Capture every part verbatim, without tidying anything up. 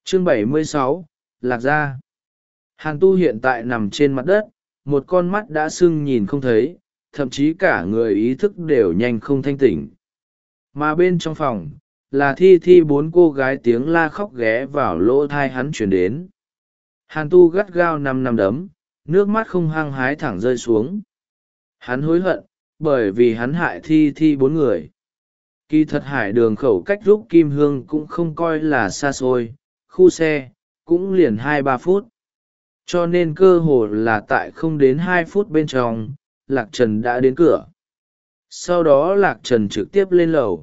Chương bảy mươi sáu, Lạc Gia. Hàn Tu hiện tại nằm trên mặt đất, một con mắt đã sưng nhìn không thấy, thậm chí cả người ý thức đều nhanh không thanh tỉnh. Mà bên trong phòng, là Thi Thi bốn cô gái tiếng la khóc ghé vào lỗ thai hắn chuyển đến. Hàn Tu gắt gao nằm nằm đấm, nước mắt không hăng hái thẳng rơi xuống. Hắn hối hận, bởi vì hắn hại Thi Thi bốn người. Kỳ thật hải đường khẩu cách rúc Kim Hương cũng không coi là xa xôi, khu xe, cũng liền hai ba phút. Cho nên cơ hồ là tại không đến hai phút bên trong, Lạc Trần đã đến cửa. Sau đó Lạc Trần trực tiếp lên lầu.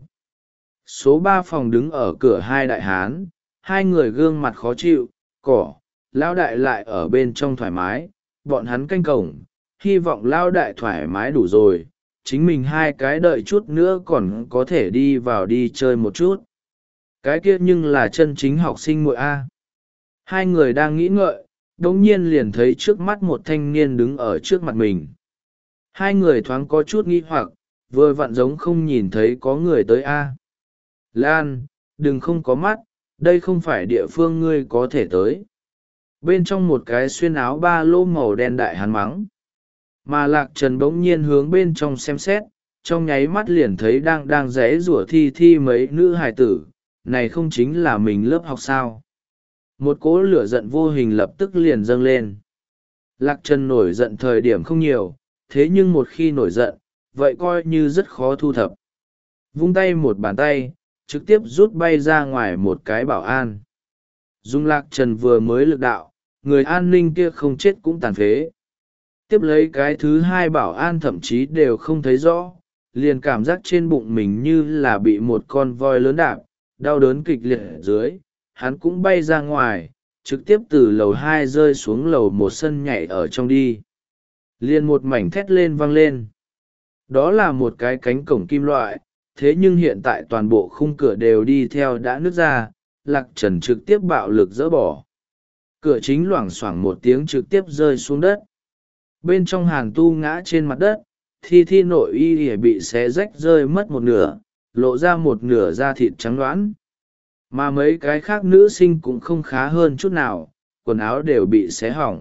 Số ba phòng đứng ở cửa hai đại hán, hai người gương mặt khó chịu, cỏ, lão đại lại ở bên trong thoải mái, bọn hắn canh cổng, hy vọng lão đại thoải mái đủ rồi, chính mình hai cái đợi chút nữa còn có thể đi vào đi chơi một chút. Cái kia nhưng là chân chính học sinh muội A. Hai người đang nghĩ ngợi, đống nhiên liền thấy trước mắt một thanh niên đứng ở trước mặt mình. Hai người thoáng có chút nghi hoặc, vừa vặn giống không nhìn thấy có người tới A. Lan, đừng không có mắt, đây không phải địa phương ngươi có thể tới. Bên trong một cái xuyên áo ba lô màu đen đại hắn mắng. Mà Lạc Trần bỗng nhiên hướng bên trong xem xét, trong nháy mắt liền thấy đang đang rẽ rủa Thi Thi mấy nữ hài tử, này không chính là mình lớp học sao. Một cỗ lửa giận vô hình lập tức liền dâng lên. Lạc Trần nổi giận thời điểm không nhiều, thế nhưng một khi nổi giận, vậy coi như rất khó thu thập. Vung tay một bàn tay, trực tiếp rút bay ra ngoài một cái bảo an. Dung Lạc Trần vừa mới lực đạo, người an ninh kia không chết cũng tàn phế. Tiếp lấy cái thứ hai bảo an thậm chí đều không thấy rõ, liền cảm giác trên bụng mình như là bị một con voi lớn đạp, đau đớn kịch liệt ở dưới, hắn cũng bay ra ngoài, trực tiếp từ lầu hai rơi xuống lầu một sân nhảy ở trong đi. Liền một mảnh thét lên vang lên. Đó là một cái cánh cổng kim loại, thế nhưng hiện tại toàn bộ khung cửa đều đi theo đã nứt ra, Lạc Trần trực tiếp bạo lực dỡ bỏ. Cửa chính loảng xoảng một tiếng trực tiếp rơi xuống đất. Bên trong Hàn Tu ngã trên mặt đất, Thi Thi nội y bị xé rách rơi mất một nửa, lộ ra một nửa da thịt trắng đoán. Mà mấy cái khác nữ sinh cũng không khá hơn chút nào, quần áo đều bị xé hỏng.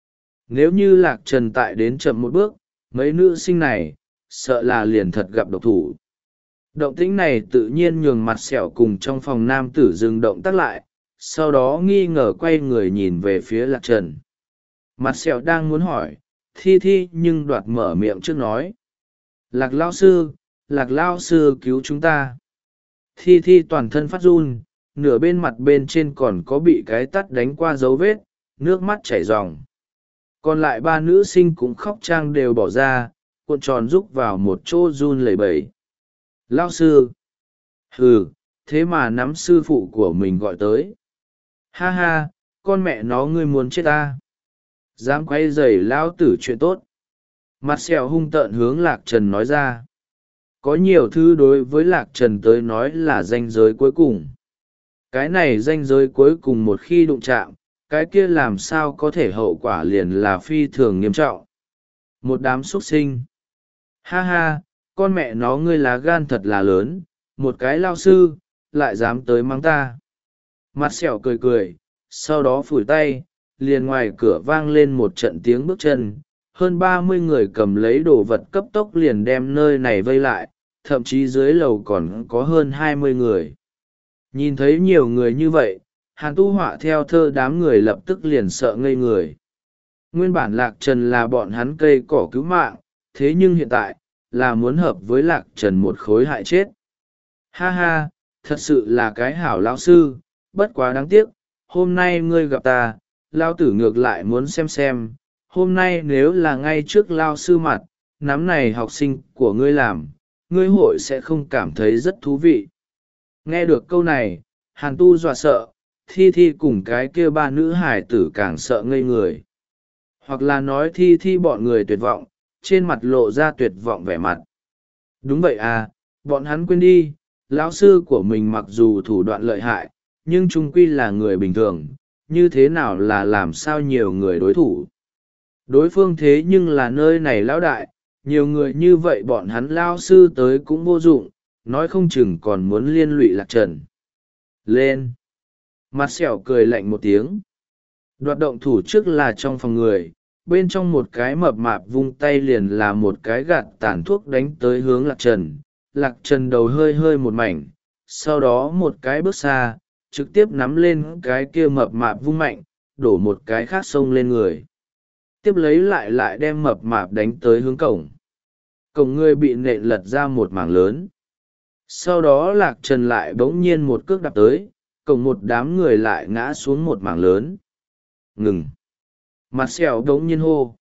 Nếu như Lạc Trần tại đến chậm một bước, mấy nữ sinh này, sợ là liền thật gặp độc thủ. Động tĩnh này tự nhiên nhường mặt sẹo cùng trong phòng nam tử dừng động tác lại, sau đó nghi ngờ quay người nhìn về phía Lạc Trần. Mặt sẹo đang muốn hỏi, Thi Thi nhưng đoạt mở miệng trước nói. Lạc lao sư, Lạc lao sư cứu chúng ta. Thi Thi toàn thân phát run, nửa bên mặt bên trên còn có bị cái tắt đánh qua dấu vết, nước mắt chảy ròng. Còn lại ba nữ sinh cũng khóc trang đều bỏ ra, cuộn tròn rúc vào một chỗ run lẩy bẩy. Lao sư. Ừ, thế mà nắm sư phụ của mình gọi tới. Ha ha, con mẹ nó ngươi muốn chết ta. Dám quay dày lão tử chuyện tốt. Mặt sẹo hung tợn hướng Lạc Trần nói ra. Có nhiều thứ đối với Lạc Trần tới nói là ranh giới cuối cùng. Cái này ranh giới cuối cùng một khi đụng chạm, cái kia làm sao có thể hậu quả liền là phi thường nghiêm trọng. Một đám xuất sinh. Ha ha, con mẹ nó ngươi lá gan thật là lớn, một cái lao sư, lại dám tới mắng ta. Mặt sẹo cười cười, sau đó phủi tay, liền ngoài cửa vang lên một trận tiếng bước chân, hơn ba mươi người cầm lấy đồ vật cấp tốc liền đem nơi này vây lại, thậm chí dưới lầu còn có hơn hai mươi người. Nhìn thấy nhiều người như vậy, Hàn Tu họa theo thơ đám người lập tức liền sợ ngây người. Nguyên bản Lạc Trần là bọn hắn cây cỏ cứu mạng, thế nhưng hiện tại, là muốn hợp với Lạc Trần một khối hại chết. Ha ha, thật sự là cái hảo lão sư, bất quá đáng tiếc, hôm nay ngươi gặp ta, lao tử ngược lại muốn xem xem, hôm nay nếu là ngay trước lao sư mặt, nắm này học sinh của ngươi làm, ngươi hội sẽ không cảm thấy rất thú vị. Nghe được câu này, Hàn Tu dọa sợ, Thi Thi cùng cái kia ba nữ hải tử càng sợ ngây người. Hoặc là nói Thi Thi bọn người tuyệt vọng, trên mặt lộ ra tuyệt vọng vẻ mặt. Đúng vậy à, bọn hắn quên đi, lão sư của mình mặc dù thủ đoạn lợi hại, nhưng trung quy là người bình thường, như thế nào là làm sao nhiều người đối thủ. Đối phương thế nhưng là nơi này lão đại, nhiều người như vậy bọn hắn lao sư tới cũng vô dụng, nói không chừng còn muốn liên lụy Lạc Trần. Lên! Mặt sẹo cười lạnh một tiếng. Đoạt động thủ trước là trong phòng người, bên trong một cái mập mạp vung tay liền là một cái gạt tàn thuốc đánh tới hướng lạc trần. Lạc trần đầu hơi hơi một mảnh, sau đó một cái bước xa, trực tiếp nắm lên cái kia mập mạp vung mạnh, đổ một cái khác xông lên người. Tiếp lấy lại lại đem mập mạp đánh tới hướng cổng. Cổng người bị nện lật ra một mảng lớn. Sau đó lạc trần lại bỗng nhiên một cước đạp tới, cổng một đám người lại ngã xuống một mảng lớn. Ngừng! Mặt sẹo bỗng nhiên hô.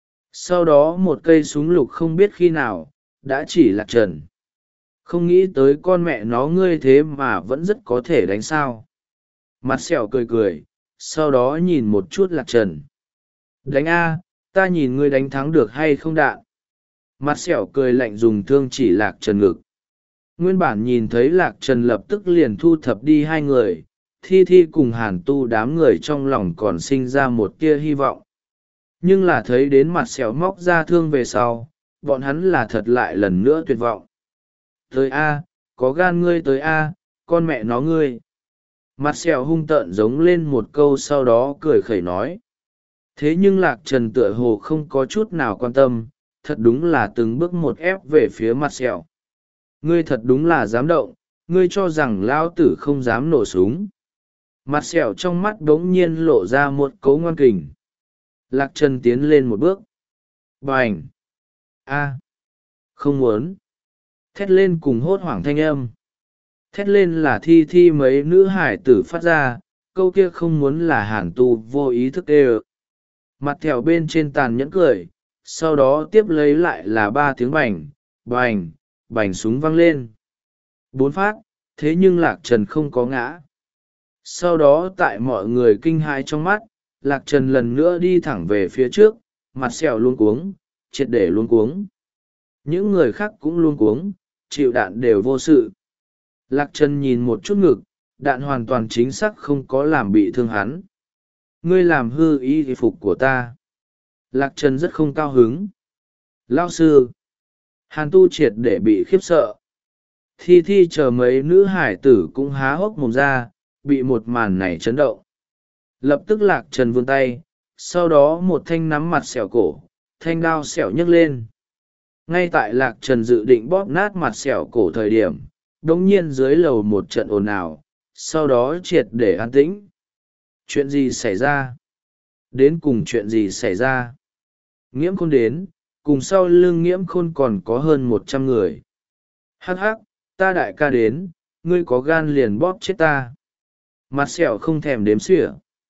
Sau đó một cây súng lục không biết khi nào đã chỉ lạc trần. Không nghĩ tới con mẹ nó ngươi thế mà vẫn rất có thể đánh sao. Mặt sẹo cười cười, sau đó nhìn một chút lạc trần. Đánh a, ta nhìn ngươi đánh thắng được hay không đạn. Mặt sẹo cười lạnh dùng thương chỉ lạc trần ngực. Nguyên bản nhìn thấy lạc trần lập tức liền thu thập đi hai người, thi thi cùng hàn tu đám người trong lòng còn sinh ra một tia hy vọng. Nhưng là thấy đến mặt sẹo móc ra thương về sau, bọn hắn là thật lại lần nữa tuyệt vọng. Tới a, có gan ngươi tới a, con mẹ nó ngươi. Mặt sẹo hung tợn giống lên một câu sau đó cười khẩy nói. Thế nhưng lạc trần tựa hồ không có chút nào quan tâm, thật đúng là từng bước một ép về phía mặt sẹo. Ngươi thật đúng là dám động, ngươi cho rằng lao tử không dám nổ súng. Mặt sẹo trong mắt bỗng nhiên lộ ra một cấu ngoan kình. Lạc trần tiến lên một bước. Bành! A! Không muốn! Thét lên cùng hốt hoảng thanh âm. Thét lên là thi thi mấy nữ hải tử phát ra, câu kia không muốn là hàn tu vô ý thức đê ơ. Mặt thẹo bên trên tàn nhẫn cười, sau đó tiếp lấy lại là ba tiếng bành, bành, bành súng văng lên. Bốn phát, thế nhưng lạc trần không có ngã. Sau đó tại mọi người kinh hãi trong mắt, lạc trần lần nữa đi thẳng về phía trước, mặt sẹo luôn cuống, triệt để luôn cuống. Những người khác cũng luôn cuống, chịu đạn đều vô sự. Lạc trần nhìn một chút ngực, đạn hoàn toàn chính xác không có làm bị thương hắn. Ngươi làm hư y phục của ta. Lạc trần rất không cao hứng. Lao sư! Hàn tu triệt để bị khiếp sợ. Thi thi chờ mấy nữ hải tử cũng há hốc mồm ra, bị một màn này chấn động. Lập tức lạc trần vươn tay, sau đó một thanh nắm mặt sẹo cổ, thanh đao sẹo nhấc lên. Ngay tại lạc trần dự định bóp nát mặt sẹo cổ thời điểm, đống nhiên dưới lầu một trận ồn ào, sau đó triệt để an tĩnh. Chuyện gì xảy ra? Đến cùng chuyện gì xảy ra? Nghiễm khôn đến, cùng sau lưng nghiễm khôn còn có hơn một trăm người. Hắc hắc, ta đại ca đến, ngươi có gan liền bóp chết ta. Mặt sẹo không thèm đếm xỉa.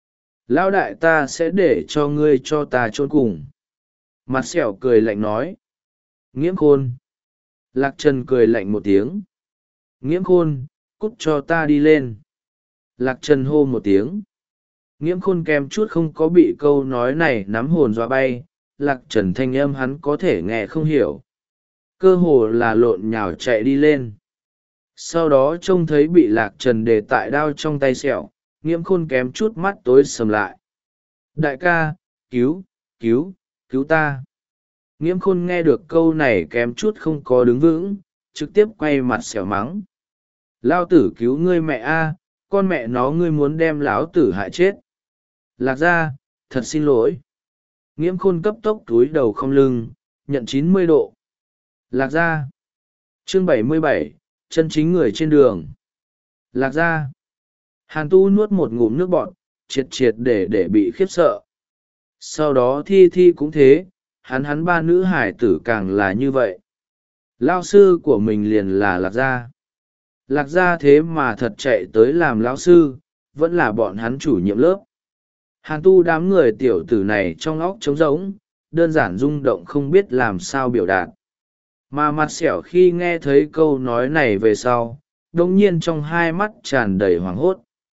Lão đại ta sẽ để cho ngươi cho ta chôn cùng. Mặt sẹo cười lạnh nói. Nghiễm khôn. Lạc trần cười lạnh một tiếng. Nghiễm khôn, cút cho ta đi lên. Lạc trần hô một tiếng. Nghiễm khôn kèm chút không có bị câu nói này nắm hồn dọa bay. Lạc trần thanh âm hắn có thể nghe không hiểu. Cơ hồ là lộn nhào chạy đi lên. Sau đó trông thấy bị lạc trần để tại đao trong tay sẹo, nghiễm khôn kém chút mắt tối sầm lại. Đại ca, cứu, cứu, cứu ta. Nghiễm khôn nghe được câu này kém chút không có đứng vững, trực tiếp quay mặt sẹo mắng. Lao tử cứu ngươi mẹ a, con mẹ nó ngươi muốn đem lão tử hại chết. Lạc ra, thật xin lỗi. Nghiễm khôn cấp tốc túi đầu không lưng, nhận chín mươi độ. Lạc ra. Chương bảy mươi bảy, chân chính người trên đường. Lạc ra. Hàn tu nuốt một ngụm nước bọt, triệt triệt để để bị khiếp sợ. Sau đó thi thi cũng thế, hắn hắn ba nữ hải tử càng là như vậy. Lao sư của mình liền là lạc gia. Lạc gia thế mà thật chạy tới làm lão sư, vẫn là bọn hắn chủ nhiệm lớp. Hàn tu đám người tiểu tử này trong óc trống rỗng, đơn giản rung động không biết làm sao biểu đạt. Mà mặt sẹo khi nghe thấy câu nói này về sau, đồng nhiên trong hai mắt tràn đầy hoảng hốt.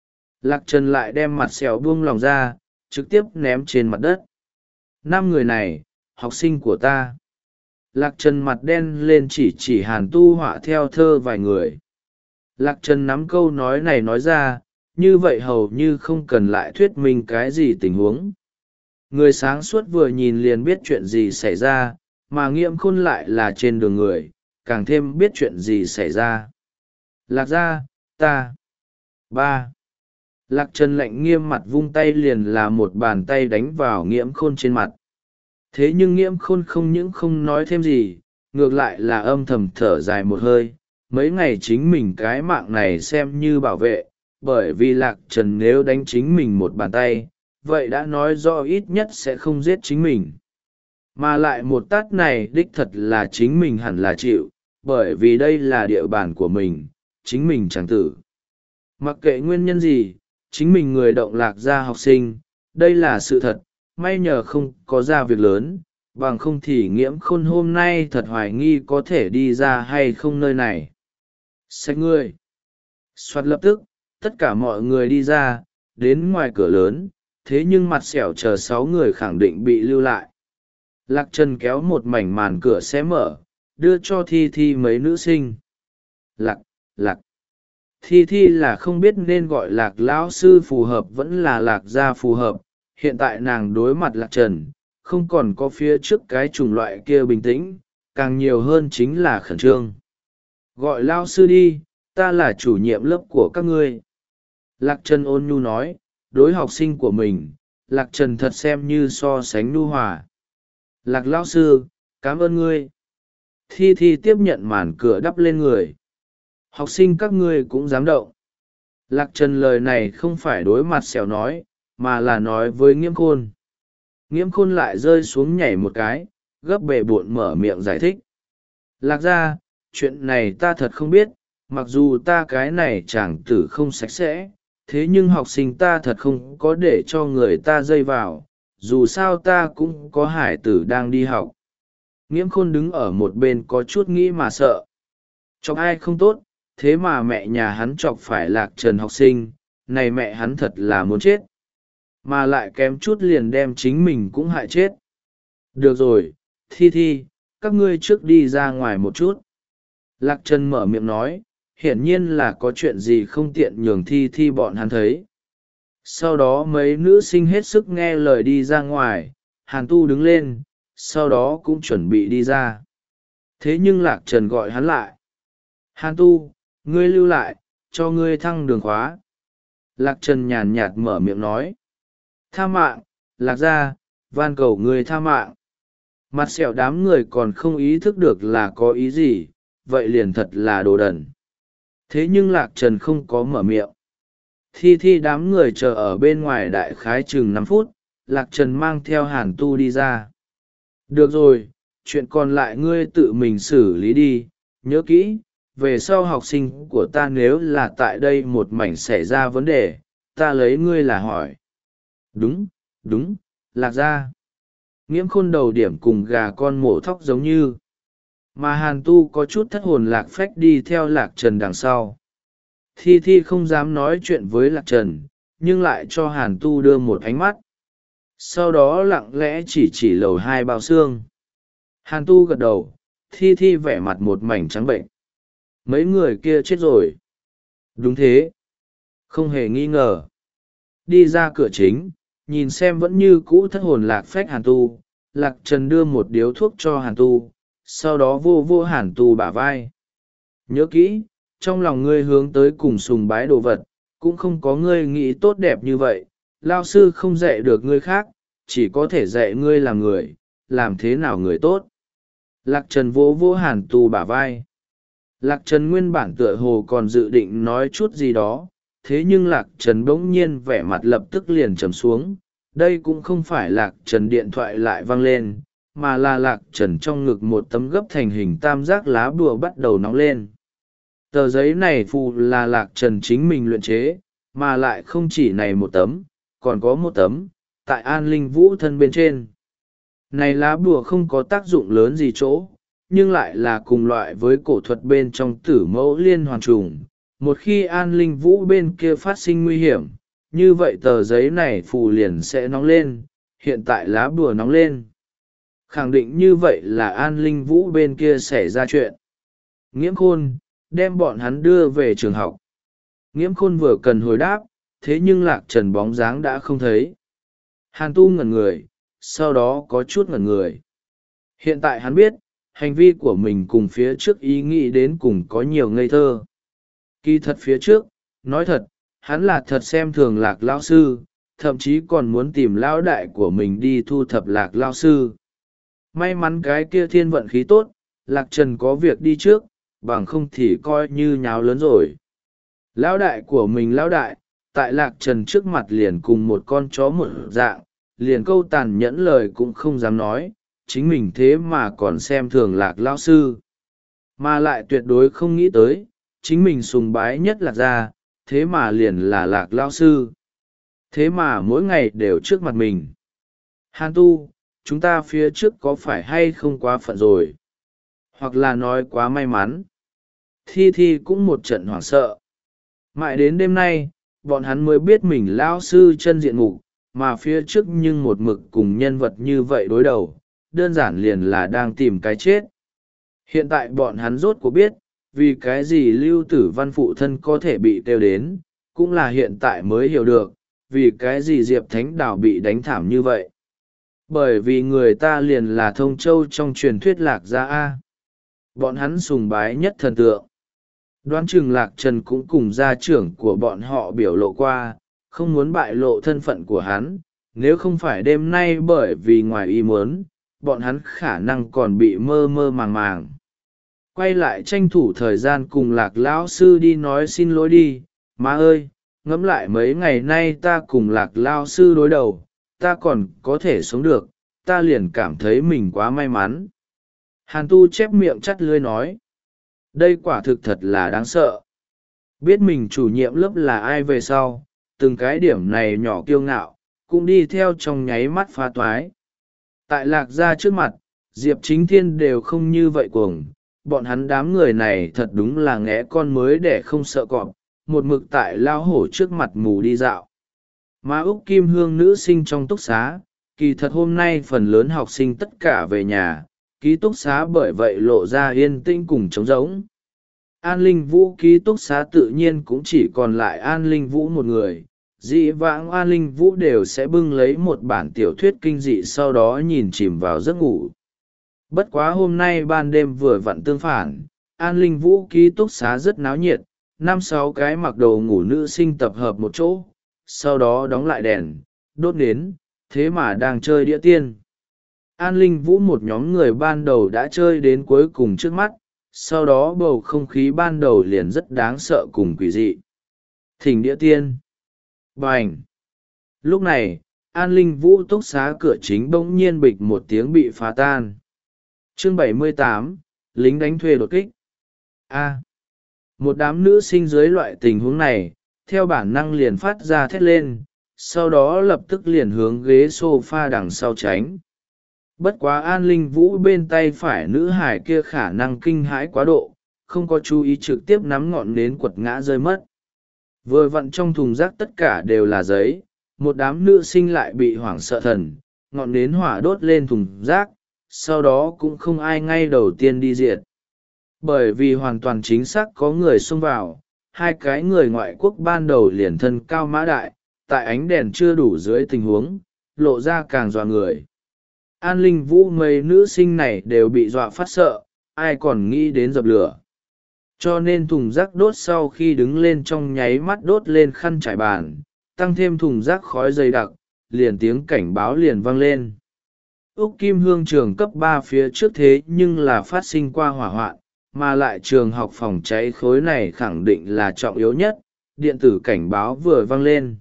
Lạc trần lại đem mặt sẹo buông lòng ra, trực tiếp ném trên mặt đất. Năm người này, học sinh của ta. Lạc trần mặt đen lên chỉ chỉ hàn tu họa theo thơ vài người. Lạc trần nắm câu nói này nói ra, như vậy hầu như không cần lại thuyết minh cái gì tình huống. Người sáng suốt vừa nhìn liền biết chuyện gì xảy ra, mà nghiễm khôn lại là trên đường người, càng thêm biết chuyện gì xảy ra. Lạc ra, ta. Ba. Lạc Trần lạnh nghiêm mặt vung tay liền là một bàn tay đánh vào Nghiễm Khôn trên mặt. Thế nhưng Nghiễm Khôn không những không nói thêm gì, ngược lại là âm thầm thở dài một hơi. Mấy ngày chính mình cái mạng này xem như bảo vệ, bởi vì Lạc Trần nếu đánh chính mình một bàn tay, vậy đã nói rõ ít nhất sẽ không giết chính mình. Mà lại một tát này đích thật là chính mình hẳn là chịu, bởi vì đây là địa bàn của mình, chính mình chẳng tử. Mặc kệ nguyên nhân gì, chính mình người động Lạc gia học sinh, đây là sự thật, may nhờ không có ra việc lớn, bằng không thì Nghiễm Khôn hôm nay thật hoài nghi có thể đi ra hay không nơi này. Xách ngươi! Soạt lập tức, tất cả mọi người đi ra, đến ngoài cửa lớn, thế nhưng mặt xẻo chờ sáu người khẳng định bị lưu lại. Lạc Trần kéo một mảnh màn cửa xé mở, đưa cho Thi Thi mấy nữ sinh. Lạc, lạc. Thi Thi là không biết nên gọi Lạc lão sư phù hợp vẫn là Lạc gia phù hợp, hiện tại nàng đối mặt Lạc Trần, không còn có phía trước cái chủng loại kia bình tĩnh, càng nhiều hơn chính là khẩn trương. Gọi lão sư đi, ta là chủ nhiệm lớp của các ngươi. Lạc Trần ôn nhu nói, đối học sinh của mình, Lạc Trần thật xem như so sánh nhu hòa. Lạc lão sư, cảm ơn ngươi. Thi Thi tiếp nhận màn cửa đắp lên người. Học sinh các ngươi cũng dám động. Lạc Trần lời này không phải đối mặt xẻo nói, mà là nói với Nghiễm Khôn. Nghiễm Khôn lại rơi xuống nhảy một cái, gấp bề bộn mở miệng giải thích. Lạc gia, chuyện này ta thật không biết, mặc dù ta cái này chàng tử không sạch sẽ, thế nhưng học sinh ta thật không có để cho người ta dây vào, dù sao ta cũng có hải tử đang đi học. Nghiễm Khôn đứng ở một bên có chút nghĩ mà sợ. Chọc ai không tốt, thế mà mẹ nhà hắn chọc phải Lạc Trần học sinh, này mẹ hắn thật là muốn chết. Mà lại kém chút liền đem chính mình cũng hại chết. Được rồi, Thi Thi, các ngươi trước đi ra ngoài một chút. Lạc Trần mở miệng nói, hiển nhiên là có chuyện gì không tiện nhường Thi Thi bọn hắn thấy. Sau đó mấy nữ sinh hết sức nghe lời đi ra ngoài, Hàn Tu đứng lên, sau đó cũng chuẩn bị đi ra. Thế nhưng Lạc Trần gọi hắn lại. Hàn Tu, ngươi lưu lại, cho ngươi thăng đường khóa. Lạc Trần nhàn nhạt mở miệng nói. Tha mạng, Lạc gia, van cầu ngươi tha mạng. Mặt sẹo đám người còn không ý thức được là có ý gì, vậy liền thật là đồ đần. Thế nhưng Lạc Trần không có mở miệng. Thi Thi đám người chờ ở bên ngoài đại khái chừng năm phút, Lạc Trần mang theo Hàn Tu đi ra. Được rồi, chuyện còn lại ngươi tự mình xử lý đi, nhớ kỹ, về sau học sinh của ta nếu là tại đây một mảnh xảy ra vấn đề, ta lấy ngươi là hỏi. Đúng, đúng, Lạc gia. Nghiễm Khôn đầu điểm cùng gà con mổ thóc giống như. Mà Hàn Tu có chút thất hồn lạc phách đi theo Lạc Trần đằng sau. Thi Thi không dám nói chuyện với Lạc Trần, nhưng lại cho Hàn Tu đưa một ánh mắt. Sau đó lặng lẽ chỉ chỉ lầu hai bao xương. Hàn Tu gật đầu, Thi Thi vẻ mặt một mảnh trắng bệnh. Mấy người kia chết rồi. Đúng thế. Không hề nghi ngờ. Đi ra cửa chính, nhìn xem vẫn như cũ thất hồn lạc phách Hàn Tu. Lạc Trần đưa một điếu thuốc cho Hàn Tu, sau đó vô vô Hàn Tu bả vai. Nhớ kỹ, trong lòng ngươi hướng tới cùng sùng bái đồ vật, cũng không có ngươi nghĩ tốt đẹp như vậy. Lao sư không dạy được ngươi khác, chỉ có thể dạy ngươi làm người, làm thế nào người tốt. Lạc Trần vỗ vỗ Hàn Tu bả vai. Lạc Trần nguyên bản tựa hồ còn dự định nói chút gì đó, thế nhưng Lạc Trần bỗng nhiên vẻ mặt lập tức liền trầm xuống. Đây cũng không phải Lạc Trần điện thoại lại vang lên, mà là Lạc Trần trong ngực một tấm gấp thành hình tam giác lá bùa bắt đầu nóng lên. Tờ giấy này phù là Lạc Trần chính mình luyện chế, mà lại không chỉ này một tấm, còn có một tấm, tại An Linh Vũ thân bên trên. Này lá bùa không có tác dụng lớn gì chỗ, nhưng lại là cùng loại với cổ thuật bên trong tử mẫu liên hoàn trùng. Một khi An Linh Vũ bên kia phát sinh nguy hiểm, như vậy tờ giấy này phù liền sẽ nóng lên, hiện tại lá bùa nóng lên. Khẳng định như vậy là An Linh Vũ bên kia xảy ra chuyện. Nghiễm Khôn, đem bọn hắn đưa về trường học. Nghiễm Khôn vừa cần hồi đáp, thế nhưng Lạc Trần bóng dáng đã không thấy. Hàn Tu ngẩn người, sau đó có chút ngẩn người. Hiện tại hắn biết, hành vi của mình cùng phía trước ý nghĩ đến cùng có nhiều ngây thơ. Kỳ thật phía trước, nói thật, hắn là thật xem thường Lạc lão sư, thậm chí còn muốn tìm lão đại của mình đi thu thập Lạc lão sư. May mắn cái kia thiên vận khí tốt, Lạc Trần có việc đi trước, bằng không thì coi như nháo lớn rồi. Lão đại của mình lão đại, tại Lạc Trần trước mặt liền cùng một con chó một dạng, liền câu tàn nhẫn lời cũng không dám nói, chính mình thế mà còn xem thường Lạc lão sư. Mà lại tuyệt đối không nghĩ tới, chính mình sùng bái nhất Lạc gia, thế mà liền là Lạc lão sư. Thế mà mỗi ngày đều trước mặt mình. Hàn Tu, chúng ta phía trước có phải hay không quá phận rồi? Hoặc là nói quá may mắn? Thi Thi cũng một trận hoảng sợ. Mãi đến đêm nay, bọn hắn mới biết mình lão sư chân diện mục, mà phía trước nhưng một mực cùng nhân vật như vậy đối đầu, đơn giản liền là đang tìm cái chết. Hiện tại bọn hắn rốt cuộc biết, vì cái gì Lưu Tử Văn phụ thân có thể bị kêu đến, cũng là hiện tại mới hiểu được, vì cái gì Diệp Thánh Đào bị đánh thảm như vậy. Bởi vì người ta liền là Thông Châu trong truyền thuyết Lạc gia A. Bọn hắn sùng bái nhất thần tượng. Đoán chừng Lạc Trần cũng cùng gia trưởng của bọn họ biểu lộ qua, không muốn bại lộ thân phận của hắn, nếu không phải đêm nay bởi vì ngoài ý muốn, bọn hắn khả năng còn bị mơ mơ màng màng. Quay lại tranh thủ thời gian cùng Lạc lão sư đi nói xin lỗi đi, má ơi, ngẫm lại mấy ngày nay ta cùng Lạc lão sư đối đầu, ta còn có thể sống được, ta liền cảm thấy mình quá may mắn. Hàn Tu chép miệng chắt lưỡi nói. Đây quả thực thật là đáng sợ. Biết mình chủ nhiệm lớp là ai về sau, từng cái điểm này nhỏ kiêu ngạo, cũng đi theo trong nháy mắt phá toái. Tại Lạc gia trước mặt, Diệp Chính Thiên đều không như vậy cuồng, bọn hắn đám người này thật đúng là nghé con mới để không sợ cọp, một mực tại lao hổ trước mặt mù đi dạo. Mà Úc Kim Hương nữ sinh trong túc xá, kỳ thật hôm nay phần lớn học sinh tất cả về nhà, ký túc xá bởi vậy lộ ra yên tĩnh cùng trống rỗng. An Linh Vũ ký túc xá tự nhiên cũng chỉ còn lại An Linh Vũ một người. Dị vãng An Linh Vũ đều sẽ bưng lấy một bản tiểu thuyết kinh dị sau đó nhìn chìm vào giấc ngủ. Bất quá hôm nay ban đêm vừa vặn tương phản, An Linh Vũ ký túc xá rất náo nhiệt, năm sáu cái mặc đồ ngủ nữ sinh tập hợp một chỗ, sau đó đóng lại đèn, đốt nến, thế mà đang chơi đĩa tiên. An Linh Vũ một nhóm người ban đầu đã chơi đến cuối cùng trước mắt, sau đó bầu không khí ban đầu liền rất đáng sợ cùng quỷ dị. Thỉnh đĩa tiên. Bành. Lúc này, An Linh Vũ túc xá cửa chính bỗng nhiên bịch một tiếng bị phá tan. Chương bảy mươi tám, lính đánh thuê đột kích. A. Một đám nữ sinh dưới loại tình huống này, theo bản năng liền phát ra thét lên, sau đó lập tức liền hướng ghế sofa đằng sau tránh. Bất quá An Linh Vũ bên tay phải nữ hải kia khả năng kinh hãi quá độ, không có chú ý trực tiếp nắm ngọn nến quật ngã rơi mất. Vừa vặn trong thùng rác tất cả đều là giấy, một đám nữ sinh lại bị hoảng sợ thần, ngọn nến hỏa đốt lên thùng rác, sau đó cũng không ai ngay đầu tiên đi diệt. Bởi vì hoàn toàn chính xác có người xông vào, hai cái người ngoại quốc ban đầu liền thân cao mã đại, tại ánh đèn chưa đủ dưới tình huống, lộ ra càng dọa người. An Linh Vũ mấy nữ sinh này đều bị dọa phát sợ, ai còn nghĩ đến dập lửa. Cho nên thùng rác đốt sau khi đứng lên trong nháy mắt đốt lên khăn trải bàn, tăng thêm thùng rác khói dày đặc, liền tiếng cảnh báo liền vang lên. Úc Kim Hương trường cấp ba phía trước thế nhưng là phát sinh qua hỏa hoạn, mà lại trường học phòng cháy khối này khẳng định là trọng yếu nhất, điện tử cảnh báo vừa vang lên.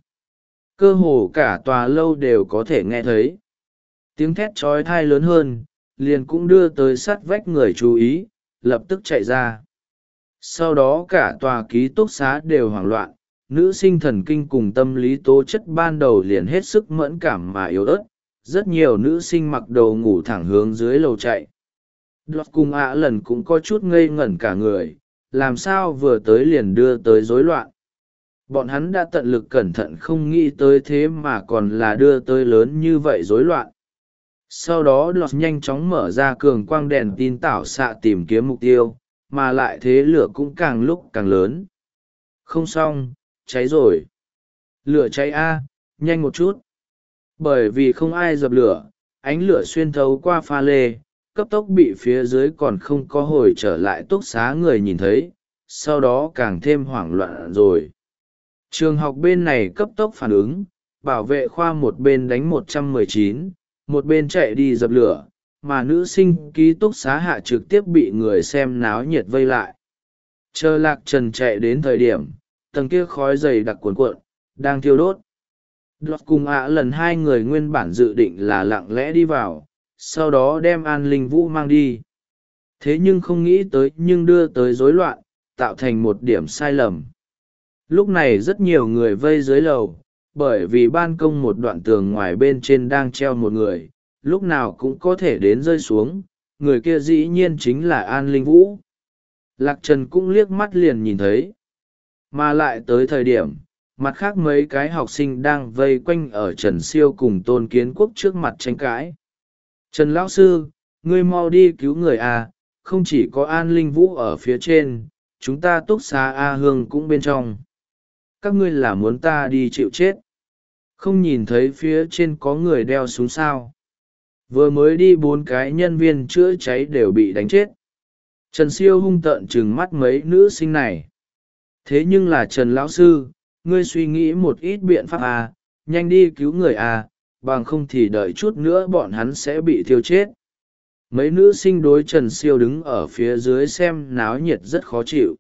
Cơ hồ cả tòa lâu đều có thể nghe thấy. Tiếng thét trói thai lớn hơn, liền cũng đưa tới sát vách người chú ý, lập tức chạy ra. Sau đó cả tòa ký túc xá đều hoảng loạn, nữ sinh thần kinh cùng tâm lý tố chất ban đầu liền hết sức mẫn cảm mà yếu ớt, rất nhiều nữ sinh mặc đồ ngủ thẳng hướng dưới lầu chạy. Lọt cùng ạ lần cũng có chút ngây ngẩn cả người, làm sao vừa tới liền đưa tới rối loạn. Bọn hắn đã tận lực cẩn thận không nghĩ tới thế mà còn là đưa tới lớn như vậy rối loạn. Sau đó Lọt nhanh chóng mở ra cường quang đèn tin tảo xạ tìm kiếm mục tiêu, mà lại thế lửa cũng càng lúc càng lớn. Không xong, cháy rồi. Lửa cháy a, nhanh một chút. Bởi vì không ai dập lửa, ánh lửa xuyên thấu qua pha lê, cấp tốc bị phía dưới còn không có hồi trở lại túc xá người nhìn thấy, sau đó càng thêm hoảng loạn rồi. Trường học bên này cấp tốc phản ứng, bảo vệ khoa một bên đánh một trăm mười chín, một bên chạy đi dập lửa, mà nữ sinh ký túc xá hạ trực tiếp bị người xem náo nhiệt vây lại. Chờ Lạc Trần chạy đến thời điểm, tầng kia khói dày đặc cuồn cuộn, đang thiêu đốt. Đọt cùng ạ lần hai người nguyên bản dự định là lặng lẽ đi vào, sau đó đem An Linh Vũ mang đi. Thế nhưng không nghĩ tới nhưng đưa tới rối loạn, tạo thành một điểm sai lầm. Lúc này rất nhiều người vây dưới lầu, bởi vì ban công một đoạn tường ngoài bên trên đang treo một người, lúc nào cũng có thể đến rơi xuống, người kia dĩ nhiên chính là An Linh Vũ. Lạc Trần cũng liếc mắt liền nhìn thấy. Mà lại tới thời điểm, mặt khác mấy cái học sinh đang vây quanh ở Trần Siêu cùng Tôn Kiến Quốc trước mặt tranh cãi. Trần Lão Sư, ngươi mau đi cứu người à, không chỉ có An Linh Vũ ở phía trên, chúng ta túc xá A Hương cũng bên trong. Các ngươi là muốn ta đi chịu chết. Không nhìn thấy phía trên có người đeo súng sao. Vừa mới đi bốn cái nhân viên chữa cháy đều bị đánh chết. Trần Siêu hung tợn trừng mắt mấy nữ sinh này. Thế nhưng là Trần Lão Sư, ngươi suy nghĩ một ít biện pháp à, nhanh đi cứu người à, bằng không thì đợi chút nữa bọn hắn sẽ bị thiêu chết. Mấy nữ sinh đối Trần Siêu đứng ở phía dưới xem náo nhiệt rất khó chịu.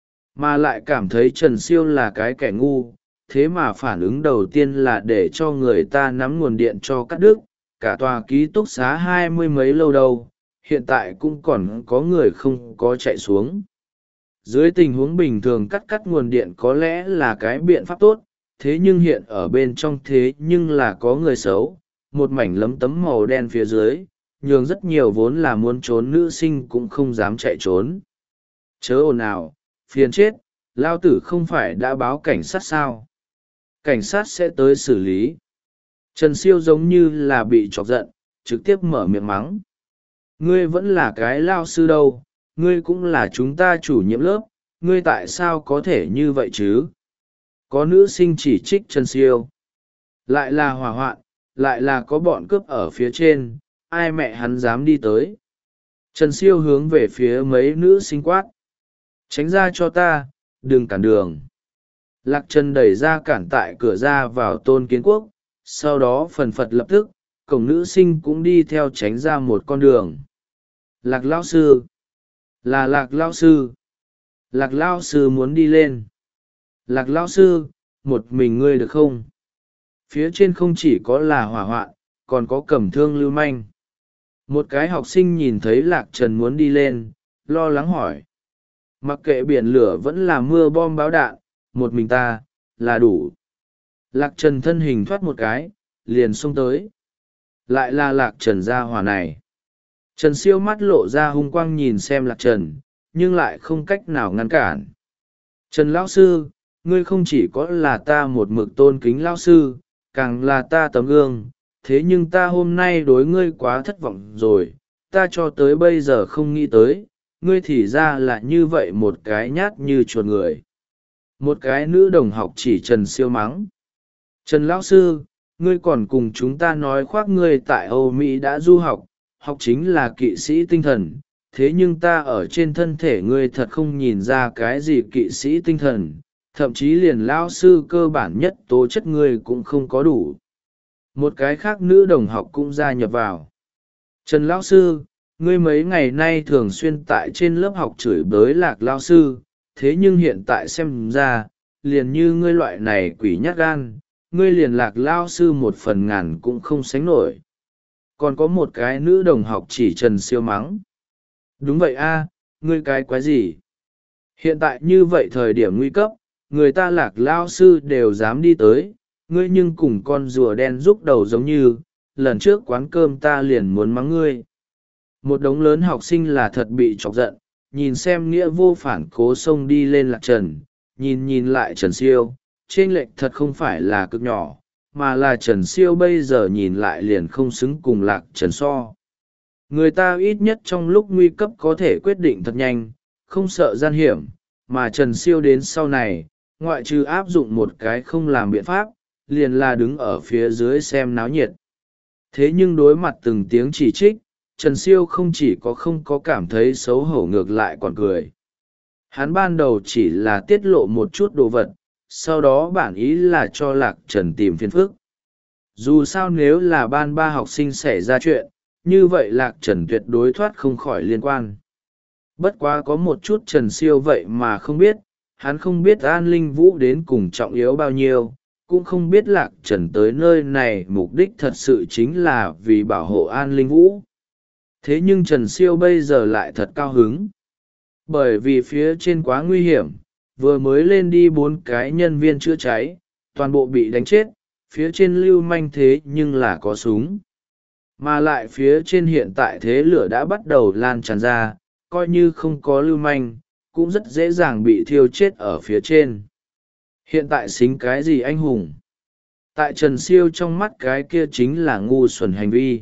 Mà lại cảm thấy Trần Siêu là cái kẻ ngu, thế mà phản ứng đầu tiên là để cho người ta nắm nguồn điện cho cắt đứt, cả tòa ký túc xá hai mươi mấy lâu đâu, hiện tại cũng còn có người không có chạy xuống. Dưới tình huống bình thường cắt cắt nguồn điện có lẽ là cái biện pháp tốt, thế nhưng hiện ở bên trong thế nhưng là có người xấu, một mảnh lấm tấm màu đen phía dưới, nhường rất nhiều vốn là muốn trốn nữ sinh cũng không dám chạy trốn. Chớ ồn ào, phiền chết, lao tử không phải đã báo cảnh sát sao? Cảnh sát sẽ tới xử lý. Trần Siêu giống như là bị chọc giận, trực tiếp mở miệng mắng. Ngươi vẫn là cái lao sư đâu, ngươi cũng là chúng ta chủ nhiệm lớp, ngươi tại sao có thể như vậy chứ? Có nữ sinh chỉ trích Trần Siêu. Lại là hỏa hoạn, lại là có bọn cướp ở phía trên, ai mẹ hắn dám đi tới. Trần Siêu hướng về phía mấy nữ sinh quát. Tránh ra cho ta, đừng cản đường. Lạc Trần đẩy ra cản tại cửa ra vào Tôn Kiến Quốc, sau đó phần phật lập tức, cổng nữ sinh cũng đi theo tránh ra một con đường. Lạc Lao Sư. Là Lạc Lao Sư. Lạc Lao Sư muốn đi lên. Lạc Lao Sư, một mình ngươi được không? Phía trên không chỉ có là hỏa hoạn, còn có cầm thương lưu manh. Một cái học sinh nhìn thấy Lạc Trần muốn đi lên, lo lắng hỏi. Mặc kệ biển lửa vẫn là mưa bom báo đạn, một mình ta, là đủ. Lạc Trần thân hình thoát một cái, liền xông tới. Lại là Lạc Trần gia hỏa này. Trần Siêu mắt lộ ra hung quang nhìn xem Lạc Trần, nhưng lại không cách nào ngăn cản. Trần Lão Sư, ngươi không chỉ có là ta một mực tôn kính Lão Sư, càng là ta tấm gương, thế nhưng ta hôm nay đối ngươi quá thất vọng rồi, ta cho tới bây giờ không nghĩ tới, ngươi thì ra là như vậy một cái nhát như chuột người. Một cái nữ đồng học chỉ Trần Siêu mắng. Trần Lão Sư, ngươi còn cùng chúng ta nói khoác ngươi tại Âu Mỹ đã du học, học chính là kỵ sĩ tinh thần, thế nhưng ta ở trên thân thể ngươi thật không nhìn ra cái gì kỵ sĩ tinh thần, thậm chí liền Lão Sư cơ bản nhất tố chất ngươi cũng không có đủ. Một cái khác nữ đồng học cũng gia nhập vào. Trần Lão Sư, ngươi mấy ngày nay thường xuyên tại trên lớp học chửi bới Lạc Lão Sư, thế nhưng hiện tại xem ra, liền như ngươi loại này quỷ nhát gan, ngươi liền Lạc Lão Sư một phần ngàn cũng không sánh nổi. Còn có một cái nữ đồng học chỉ Trần Siêu mắng. Đúng vậy a, ngươi cái quái gì? Hiện tại như vậy thời điểm nguy cấp, người ta Lạc Lão Sư đều dám đi tới, ngươi nhưng cùng con rùa đen rúc đầu giống như, lần trước quán cơm ta liền muốn mắng ngươi. Một đống lớn học sinh là thật bị chọc giận, nhìn xem nghĩa vô phản cố xông đi lên Lạc Trần, nhìn nhìn lại Trần Siêu, chênh lệch thật không phải là cực nhỏ, mà là Trần Siêu bây giờ nhìn lại liền không xứng cùng Lạc Trần so. Người ta ít nhất trong lúc nguy cấp có thể quyết định thật nhanh, không sợ gian hiểm, mà Trần Siêu đến sau này, ngoại trừ áp dụng một cái không làm biện pháp, liền là đứng ở phía dưới xem náo nhiệt. Thế nhưng đối mặt từng tiếng chỉ trích, Trần Siêu không chỉ có không có cảm thấy xấu hổ ngược lại còn cười. Hắn ban đầu chỉ là tiết lộ một chút đồ vật, sau đó bản ý là cho Lạc Trần tìm phiền phức. Dù sao nếu là ban ba học sinh xảy ra chuyện, như vậy Lạc Trần tuyệt đối thoát không khỏi liên quan. Bất quá có một chút Trần Siêu vậy mà không biết, hắn không biết An Linh Vũ đến cùng trọng yếu bao nhiêu, cũng không biết Lạc Trần tới nơi này mục đích thật sự chính là vì bảo hộ An Linh Vũ. Thế nhưng Trần Siêu bây giờ lại thật cao hứng. Bởi vì phía trên quá nguy hiểm, vừa mới lên đi bốn cái nhân viên chữa cháy, toàn bộ bị đánh chết, phía trên lưu manh thế nhưng là có súng. Mà lại phía trên hiện tại thế lửa đã bắt đầu lan tràn ra, coi như không có lưu manh, cũng rất dễ dàng bị thiêu chết ở phía trên. Hiện tại xính cái gì anh hùng? Tại Trần Siêu trong mắt cái kia chính là ngu xuẩn hành vi.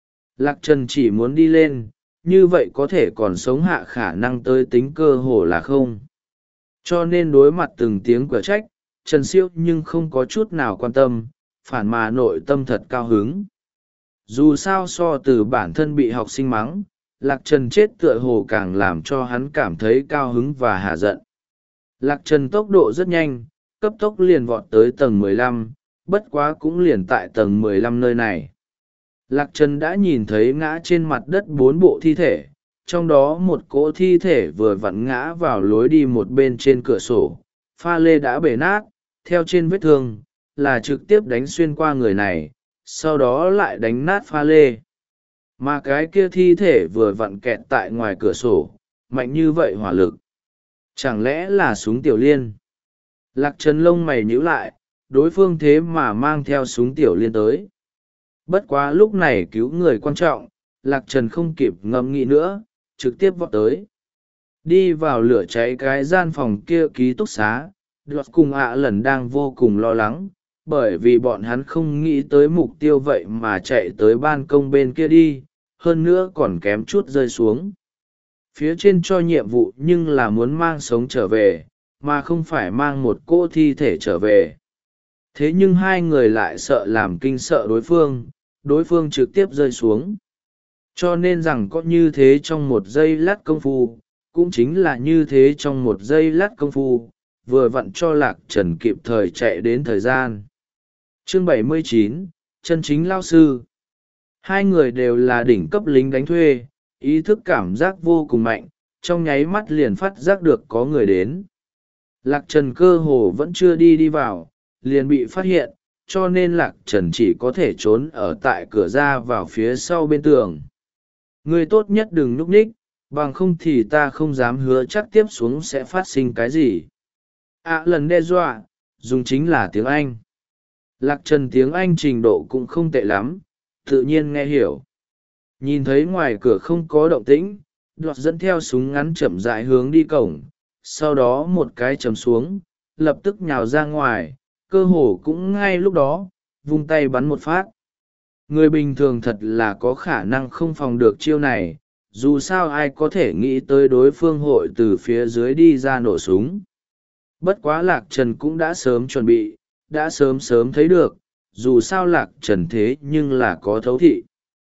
Lạc Trần chỉ muốn đi lên, như vậy có thể còn sống hạ khả năng tới tính cơ hồ là không. Cho nên đối mặt từng tiếng cửa trách, Trần Siêu nhưng không có chút nào quan tâm, phản mà nội tâm thật cao hứng. Dù sao so từ bản thân bị học sinh mắng, Lạc Trần chết tựa hồ càng làm cho hắn cảm thấy cao hứng và hạ giận. Lạc Trần tốc độ rất nhanh, cấp tốc liền vọt tới tầng mười lăm, bất quá cũng liền tại tầng mười lăm nơi này. Lạc Trần đã nhìn thấy ngã trên mặt đất bốn bộ thi thể, trong đó một cỗ thi thể vừa vặn ngã vào lối đi một bên trên cửa sổ, pha lê đã bể nát, theo trên vết thương, là trực tiếp đánh xuyên qua người này, sau đó lại đánh nát pha lê. Mà cái kia thi thể vừa vặn kẹt tại ngoài cửa sổ, mạnh như vậy hỏa lực. Chẳng lẽ là súng tiểu liên? Lạc Trần lông mày nhíu lại, đối phương thế mà mang theo súng tiểu liên tới. Bất quá lúc này cứu người quan trọng, Lạc Trần không kịp ngẫm nghĩ nữa, trực tiếp vọt tới. Đi vào lửa cháy cái gian phòng kia ký túc xá, Đọt cùng ạ lần đang vô cùng lo lắng, bởi vì bọn hắn không nghĩ tới mục tiêu vậy mà chạy tới ban công bên kia đi, hơn nữa còn kém chút rơi xuống. Phía trên cho nhiệm vụ nhưng là muốn mang sống trở về, mà không phải mang một cô thi thể trở về. Thế nhưng hai người lại sợ làm kinh sợ đối phương, đối phương trực tiếp rơi xuống. Cho nên rằng có như thế trong một giây lát công phu, cũng chính là như thế trong một giây lát công phu, vừa vặn cho Lạc Trần kịp thời chạy đến thời gian. Chương bảy mươi chín, chân chính lao sư. Hai người đều là đỉnh cấp lính đánh thuê, ý thức cảm giác vô cùng mạnh, trong nháy mắt liền phát giác được có người đến. Lạc Trần cơ hồ vẫn chưa đi đi vào, liền bị phát hiện, cho nên Lạc Trần chỉ có thể trốn ở tại cửa ra vào phía sau bên tường. Ngươi tốt nhất đừng núp ních, bằng không thì ta không dám hứa chắc tiếp xuống sẽ phát sinh cái gì. À lần đe dọa, dùng chính là tiếng Anh. Lạc Trần tiếng Anh trình độ cũng không tệ lắm, tự nhiên nghe hiểu. Nhìn thấy ngoài cửa không có động tĩnh, Đọt dẫn theo súng ngắn chậm rãi hướng đi cổng, sau đó một cái chầm xuống, lập tức nhào ra ngoài, cơ hồ cũng ngay lúc đó, vung tay bắn một phát. Người bình thường thật là có khả năng không phòng được chiêu này, dù sao ai có thể nghĩ tới đối phương hội từ phía dưới đi ra nổ súng. Bất quá Lạc Trần cũng đã sớm chuẩn bị, đã sớm sớm thấy được, dù sao Lạc Trần thế nhưng là có thấu thị.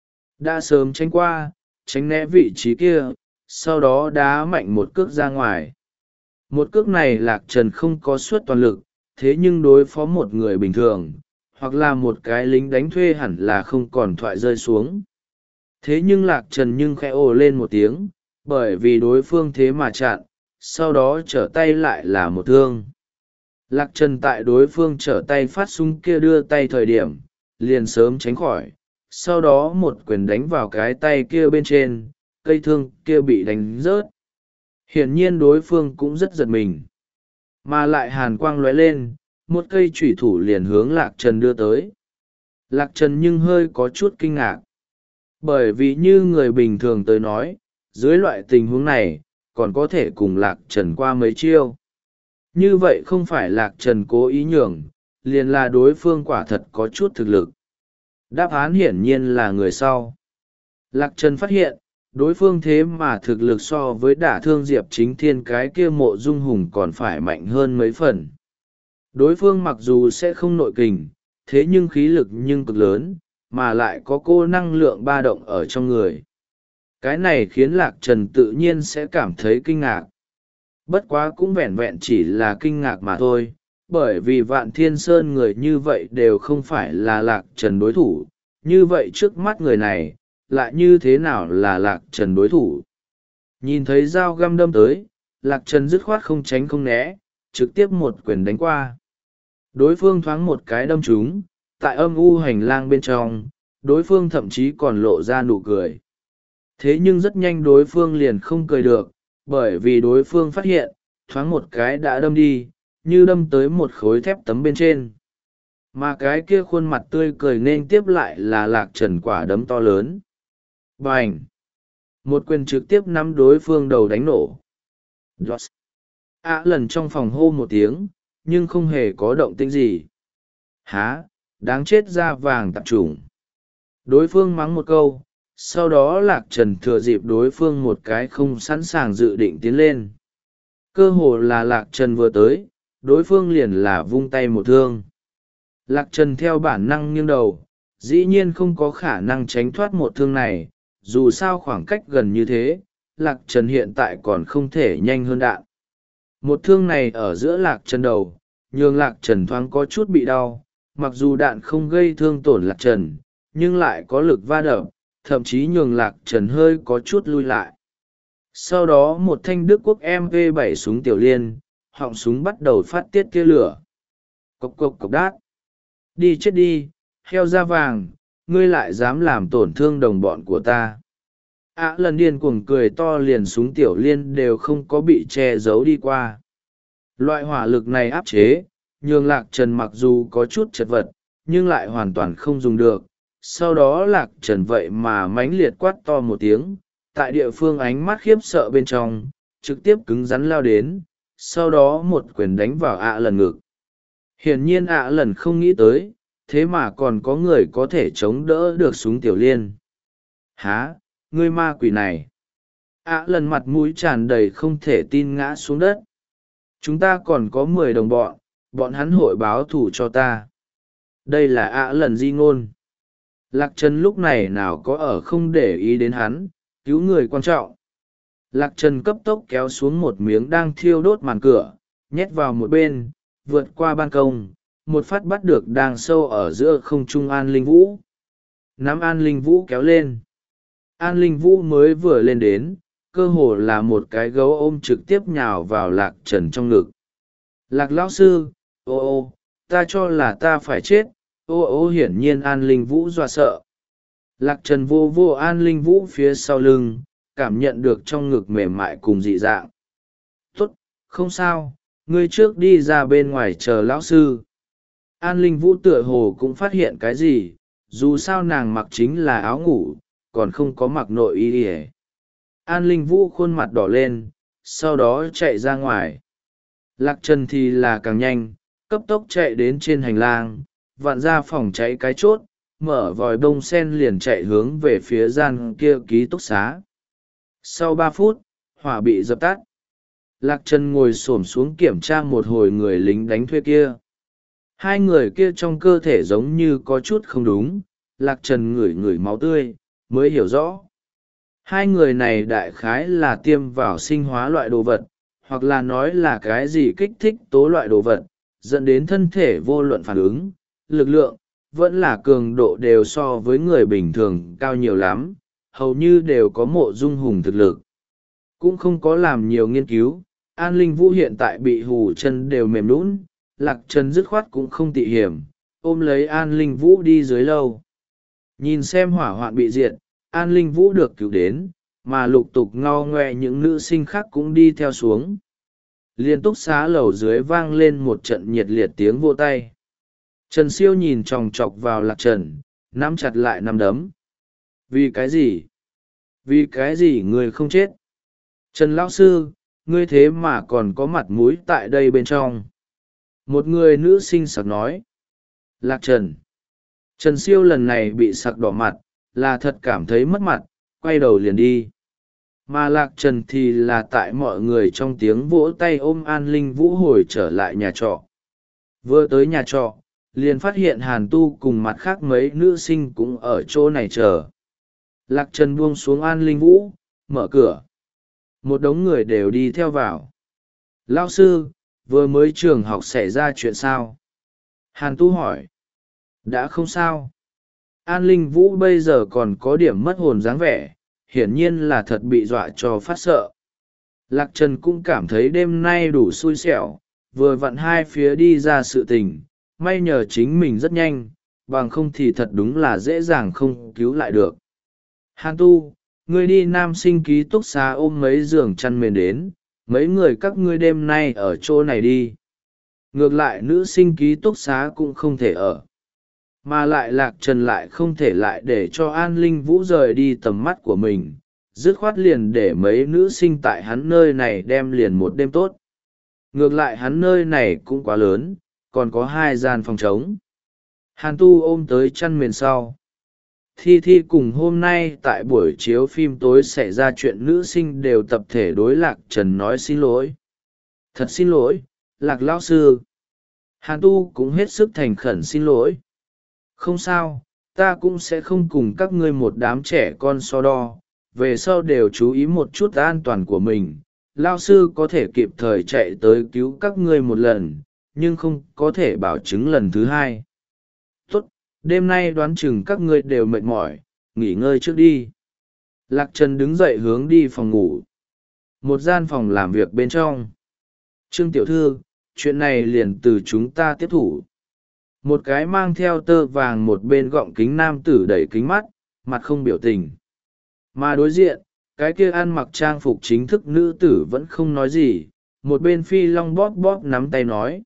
Đã sớm tránh qua, tránh né vị trí kia, sau đó đá mạnh một cước ra ngoài. Một cước này Lạc Trần không có suất toàn lực, thế nhưng đối phó một người bình thường, hoặc là một cái lính đánh thuê hẳn là không còn thoại rơi xuống. Thế nhưng Lạc Trần nhưng khẽ ồ lên một tiếng, bởi vì đối phương thế mà chặn, sau đó trở tay lại là một thương. Lạc Trần tại đối phương trở tay phát súng kia đưa tay thời điểm, liền sớm tránh khỏi, sau đó một quyền đánh vào cái tay kia bên trên, cây thương kia bị đánh rớt. Hiển nhiên đối phương cũng rất giật mình. Mà lại hàn quang lóe lên, một cây chủy thủ liền hướng Lạc Trần đưa tới. Lạc Trần nhưng hơi có chút kinh ngạc. Bởi vì như người bình thường tới nói, dưới loại tình huống này, còn có thể cùng Lạc Trần qua mấy chiêu. Như vậy không phải Lạc Trần cố ý nhường, liền là đối phương quả thật có chút thực lực. Đáp án hiển nhiên là người sau. Lạc Trần phát hiện, đối phương thế mà thực lực so với đả thương Diệp Chính Thiên cái kia Mộ Dung Hùng còn phải mạnh hơn mấy phần. Đối phương mặc dù sẽ không nội kình, thế nhưng khí lực nhưng cực lớn, mà lại có cô năng lượng ba động ở trong người. Cái này khiến Lạc Trần tự nhiên sẽ cảm thấy kinh ngạc. Bất quá cũng vẹn vẹn chỉ là kinh ngạc mà thôi, bởi vì Vạn Thiên Sơn người như vậy đều không phải là Lạc Trần đối thủ, như vậy trước mắt người này, lại như thế nào là Lạc Trần đối thủ. Nhìn thấy dao găm đâm tới, Lạc Trần dứt khoát không tránh không né, trực tiếp một quyền đánh qua. Đối phương thoáng một cái đâm trúng, tại âm u hành lang bên trong, đối phương thậm chí còn lộ ra nụ cười. Thế nhưng rất nhanh đối phương liền không cười được, bởi vì đối phương phát hiện, thoáng một cái đã đâm đi, như đâm tới một khối thép tấm bên trên. Mà cái kia khuôn mặt tươi cười nên tiếp lại là Lạc Trần quả đấm to lớn. Bành! Một quyền trực tiếp nắm đối phương đầu đánh nổ. Ạ lần trong phòng hô một tiếng, nhưng không hề có động tĩnh gì. Há, đáng chết da vàng tạp chủng. Đối phương mắng một câu, sau đó Lạc Trần thừa dịp đối phương một cái không sẵn sàng dự định tiến lên. Cơ hồ là Lạc Trần vừa tới, đối phương liền là vung tay một thương. Lạc Trần theo bản năng nghiêng đầu, dĩ nhiên không có khả năng tránh thoát một thương này, dù sao khoảng cách gần như thế, Lạc Trần hiện tại còn không thể nhanh hơn đạn. Một thương này ở giữa Lạc Trần đầu, nhường Lạc Trần thoáng có chút bị đau, mặc dù đạn không gây thương tổn Lạc Trần, nhưng lại có lực va đập, thậm chí nhường Lạc Trần hơi có chút lui lại. Sau đó một thanh Đức Quốc M P bảy súng tiểu liên, họng súng bắt đầu phát tiết tia lửa. Cộc cộc cộc đát. Đi chết đi, heo da vàng, ngươi lại dám làm tổn thương đồng bọn của ta. Ạ lần điên cuồng cười to, liền súng tiểu liên đều không có bị che giấu đi qua. Loại hỏa lực này áp chế, nhường Lạc Trần mặc dù có chút chật vật, nhưng lại hoàn toàn không dùng được. Sau đó Lạc Trần vậy mà mãnh liệt quát to một tiếng, tại địa phương ánh mắt khiếp sợ bên trong, trực tiếp cứng rắn lao đến, sau đó một quyền đánh vào ạ lần ngực. Hiển nhiên ạ lần không nghĩ tới, thế mà còn có người có thể chống đỡ được súng tiểu liên. Há, ngươi ma quỷ này! ạ lần mặt mũi tràn đầy không thể tin ngã xuống đất. Chúng ta còn có mười đồng bọn, bọn hắn hội báo thù cho ta. Đây là ạ lần di ngôn. Lạc Trần lúc này nào có ở không để ý đến hắn, cứu người quan trọng. Lạc Trần cấp tốc kéo xuống một miếng đang thiêu đốt màn cửa, nhét vào một bên, vượt qua ban công, một phát bắt được đang sâu ở giữa không trung An Linh Vũ. Nắm An Linh Vũ kéo lên. An Linh Vũ mới vừa lên đến, cơ hồ là một cái gấu ôm trực tiếp nhào vào Lạc Trần trong ngực. Lạc lão sư, ô ô, ta cho là ta phải chết, ô ô. Hiển nhiên An Linh Vũ dọa sợ. Lạc Trần vô vô An Linh Vũ phía sau lưng, cảm nhận được trong ngực mềm mại cùng dị dạng. Tốt, không sao, ngươi trước đi ra bên ngoài chờ lão sư. An Linh Vũ tựa hồ cũng phát hiện cái gì, dù sao nàng mặc chính là áo ngủ, còn không có mặc nội y ỉa. An Linh Vũ khuôn mặt đỏ lên, sau đó chạy ra ngoài. Lạc Trần thì là càng nhanh, cấp tốc chạy đến trên hành lang, vặn ra phòng cháy cái chốt, mở vòi bông sen liền chạy hướng về phía gian kia ký túc xá. Sau ba phút, hỏa bị dập tắt. Lạc Trần ngồi xổm xuống kiểm tra một hồi người lính đánh thuê kia. Hai người kia trong cơ thể giống như có chút không đúng, Lạc Trần ngửi ngửi máu tươi, mới hiểu rõ. Hai người này đại khái là tiêm vào sinh hóa loại đồ vật, hoặc là nói là cái gì kích thích tố loại đồ vật, dẫn đến thân thể vô luận phản ứng, lực lượng, vẫn là cường độ đều so với người bình thường cao nhiều lắm, hầu như đều có mộ dung hùng thực lực. Cũng không có làm nhiều nghiên cứu, An Linh Vũ hiện tại bị hù chân đều mềm nũng, Lạc Trần dứt khoát cũng không tị hiểm, ôm lấy An Linh Vũ đi dưới lâu. Nhìn xem hỏa hoạn bị diệt, An Linh Vũ được cứu đến, mà lục tục ngao ngoe những nữ sinh khác cũng đi theo xuống. Liên túc xá lầu dưới vang lên một trận nhiệt liệt tiếng vô tay. Trần Siêu nhìn chòng chọc vào Lạc Trần, nắm chặt lại nắm đấm. Vì cái gì? Vì cái gì người không chết? Trần Lão Sư, ngươi thế mà còn có mặt mũi tại đây bên trong. Một người nữ sinh sặc nói. Lạc Trần. Trần Siêu lần này bị sặc đỏ mặt, là thật cảm thấy mất mặt, quay đầu liền đi. Mà Lạc Trần thì là tại mọi người trong tiếng vỗ tay ôm An Linh Vũ hồi trở lại nhà trọ. Vừa tới nhà trọ, liền phát hiện Hàn Tu cùng mặt khác mấy nữ sinh cũng ở chỗ này chờ. Lạc Trần buông xuống An Linh Vũ, mở cửa. Một đống người đều đi theo vào. Lao sư, vừa mới trường học xảy ra chuyện sao? Hàn Tu hỏi. Đã không sao. An Linh Vũ bây giờ còn có điểm mất hồn dáng vẻ, hiển nhiên là thật bị dọa cho phát sợ. Lạc Trần cũng cảm thấy đêm nay đủ xui xẻo, vừa vặn hai phía đi ra sự tình, may nhờ chính mình rất nhanh, bằng không thì thật đúng là dễ dàng không cứu lại được. Hàn Tu, ngươi đi nam sinh ký túc xá ôm mấy giường chăn mền đến, mấy người các ngươi đêm nay ở chỗ này đi. Ngược lại nữ sinh ký túc xá cũng không thể ở. Mà lại Lạc Trần lại không thể lại để cho An Linh Vũ rời đi tầm mắt của mình, dứt khoát liền để mấy nữ sinh tại hắn nơi này đem liền một đêm tốt. Ngược lại hắn nơi này cũng quá lớn, còn có hai gian phòng trống. Hàn Tu ôm tới chăn mền sau. Thi Thi cùng hôm nay tại buổi chiếu phim tối xảy ra chuyện nữ sinh đều tập thể đối Lạc Trần nói xin lỗi. Thật xin lỗi, Lạc lão sư. Hàn Tu cũng hết sức thành khẩn xin lỗi. Không sao, ta cũng sẽ không cùng các ngươi một đám trẻ con so đo, về sau đều chú ý một chút an toàn của mình. Lao sư có thể kịp thời chạy tới cứu các ngươi một lần, nhưng không có thể bảo chứng lần thứ hai. Tốt, đêm nay đoán chừng các ngươi đều mệt mỏi, nghỉ ngơi trước đi. Lạc Trần đứng dậy hướng đi phòng ngủ. Một gian phòng làm việc bên trong. Trương tiểu thư, chuyện này liền từ chúng ta tiếp thủ. Một cái mang theo tơ vàng một bên gọng kính nam tử đẩy kính mắt, mặt không biểu tình. Mà đối diện, cái kia ăn mặc trang phục chính thức nữ tử vẫn không nói gì, một bên phi long bóp bóp nắm tay nói.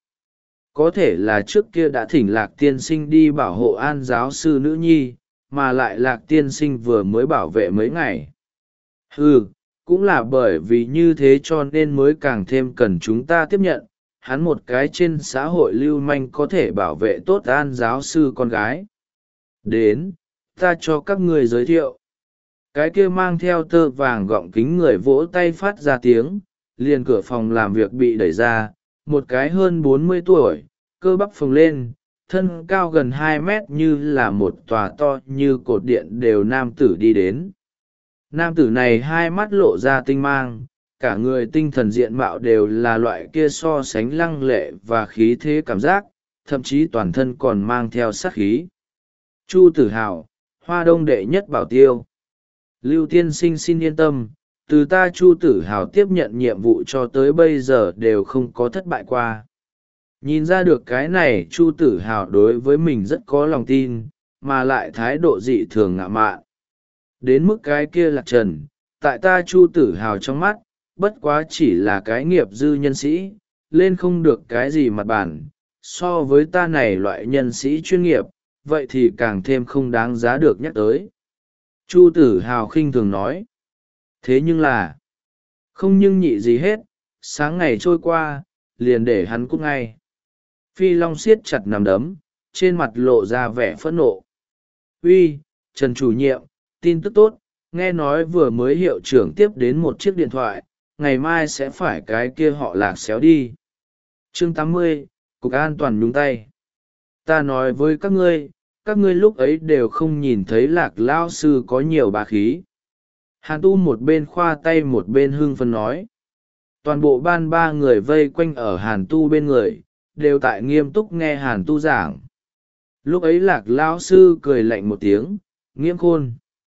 Có thể là trước kia đã thỉnh Lạc tiên sinh đi bảo hộ An giáo sư nữ nhi, mà lại Lạc tiên sinh vừa mới bảo vệ mấy ngày. Ừ, cũng là bởi vì như thế cho nên mới càng thêm cần chúng ta tiếp nhận. Hắn một cái trên xã hội lưu manh có thể bảo vệ tốt An giáo sư con gái. Đến, ta cho các người giới thiệu. Cái kia mang theo tơ vàng gọng kính người vỗ tay phát ra tiếng, liền cửa phòng làm việc bị đẩy ra, một cái hơn bốn mươi tuổi, cơ bắp phồng lên, thân cao gần hai mét như là một tòa to như cột điện đều nam tử đi đến. Nam tử này hai mắt lộ ra tinh mang, cả người tinh thần diện mạo đều là loại kia so sánh lăng lệ và khí thế cảm giác, thậm chí toàn thân còn mang theo sát khí. Chu Tử Hào, Hoa Đông đệ nhất bảo tiêu. Lưu tiên sinh xin yên tâm, từ ta Chu Tử Hào tiếp nhận nhiệm vụ cho tới bây giờ đều không có thất bại qua. Nhìn ra được cái này Chu Tử Hào đối với mình rất có lòng tin, mà lại thái độ dị thường ngạo mạn. Đến mức cái kia Lạc Trần, tại ta Chu Tử Hào trong mắt, bất quá chỉ là cái nghiệp dư nhân sĩ, lên không được cái gì mặt bản, so với ta này loại nhân sĩ chuyên nghiệp, vậy thì càng thêm không đáng giá được nhắc tới. Chu Tử Hào khinh thường nói. Thế nhưng là, không nhưng nhị gì hết, sáng ngày trôi qua, liền để hắn cút ngay. Phi Long siết chặt nằm đấm, trên mặt lộ ra vẻ phẫn nộ. Uy, Trần chủ nhiệm, tin tức tốt, nghe nói vừa mới hiệu trưởng tiếp đến một chiếc điện thoại, ngày mai sẽ phải cái kia họ Lạc xéo đi. Chương tám mươi, Cục An toàn nhúng tay. Ta nói với các ngươi, các ngươi lúc ấy đều không nhìn thấy Lạc lao sư có nhiều bá khí. Hàn Tu một bên khoa tay một bên hưng phấn nói. Toàn bộ ban ba người vây quanh ở Hàn Tu bên người, đều tại nghiêm túc nghe Hàn Tu giảng. Lúc ấy Lạc lao sư cười lạnh một tiếng, Nghiễm Khôn.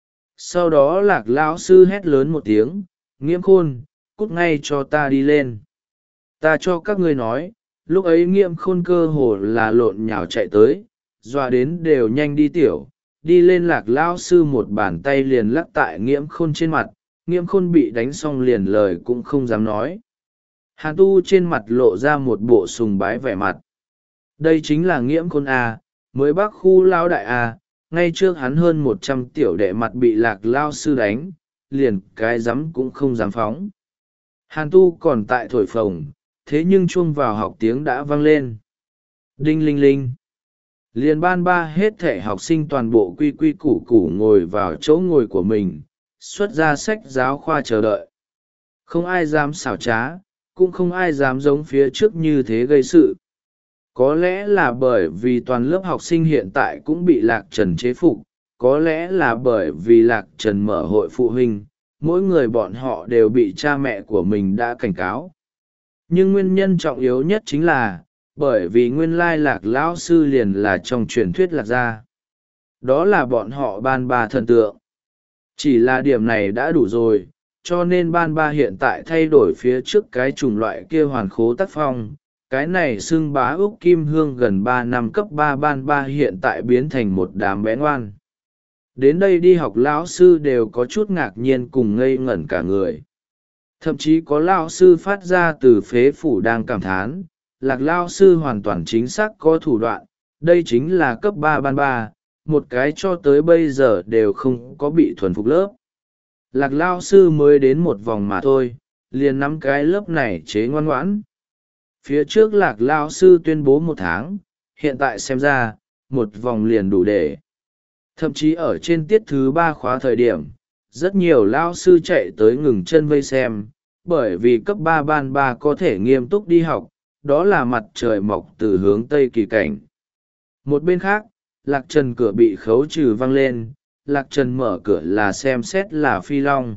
Sau đó Lạc lao sư hét lớn một tiếng, Nghiễm Khôn, cút ngay cho ta đi lên. Ta cho các ngươi nói, lúc ấy Nghiễm Khôn cơ hồ là lộn nhào chạy tới, dọa đến đều nhanh đi tiểu, đi lên Lạc lao sư một bàn tay liền lắc tại Nghiễm Khôn trên mặt, Nghiễm Khôn bị đánh xong liền lời cũng không dám nói. Hàn Tu trên mặt lộ ra một bộ sùng bái vẻ mặt. Đây chính là Nghiễm Khôn A, mới bắc khu lao đại A, ngay trước hắn hơn một trăm tiểu đệ mặt bị Lạc lao sư đánh, liền cái dám cũng không dám phóng. Hàn Tu còn tại thổi phồng, thế nhưng chuông vào học tiếng đã vang lên. Đinh linh linh. Liền ban ba hết thể học sinh toàn bộ quy quy củ củ ngồi vào chỗ ngồi của mình, xuất ra sách giáo khoa chờ đợi. Không ai dám xảo trá, cũng không ai dám giống phía trước như thế gây sự. Có lẽ là bởi vì toàn lớp học sinh hiện tại cũng bị Lạc Trần chế phục, có lẽ là bởi vì Lạc Trần mở hội phụ huynh, mỗi người bọn họ đều bị cha mẹ của mình đã cảnh cáo. Nhưng nguyên nhân trọng yếu nhất chính là bởi vì nguyên lai lạc lão sư liền là trong truyền thuyết lạc gia, đó là bọn họ ban ba thần tượng. Chỉ là điểm này đã đủ rồi, cho nên ban ba hiện tại thay đổi phía trước cái chủng loại kia hoàn khố tác phong. Cái này xưng bá úc kim hương gần ba năm cấp ba ban ba hiện tại biến thành một đám bé ngoan. Đến đây đi học lão sư đều có chút ngạc nhiên cùng ngây ngẩn cả người. Thậm chí có lão sư phát ra từ phế phủ đang cảm thán, lạc lão sư hoàn toàn chính xác có thủ đoạn, đây chính là cấp ba ban ba, một cái cho tới bây giờ đều không có bị thuần phục lớp. Lạc lão sư mới đến một vòng mà thôi, liền nắm cái lớp này chế ngoan ngoãn. Phía trước lạc lão sư tuyên bố một tháng, hiện tại xem ra, một vòng liền đủ để. Thậm chí ở trên tiết thứ ba khóa thời điểm, rất nhiều lao sư chạy tới ngừng chân vây xem, bởi vì cấp ba ban ba có thể nghiêm túc đi học, đó là mặt trời mọc từ hướng tây kỳ cảnh. Một bên khác, lạc trần cửa bị khấu trừ văng lên, lạc trần mở cửa là xem xét là phi long.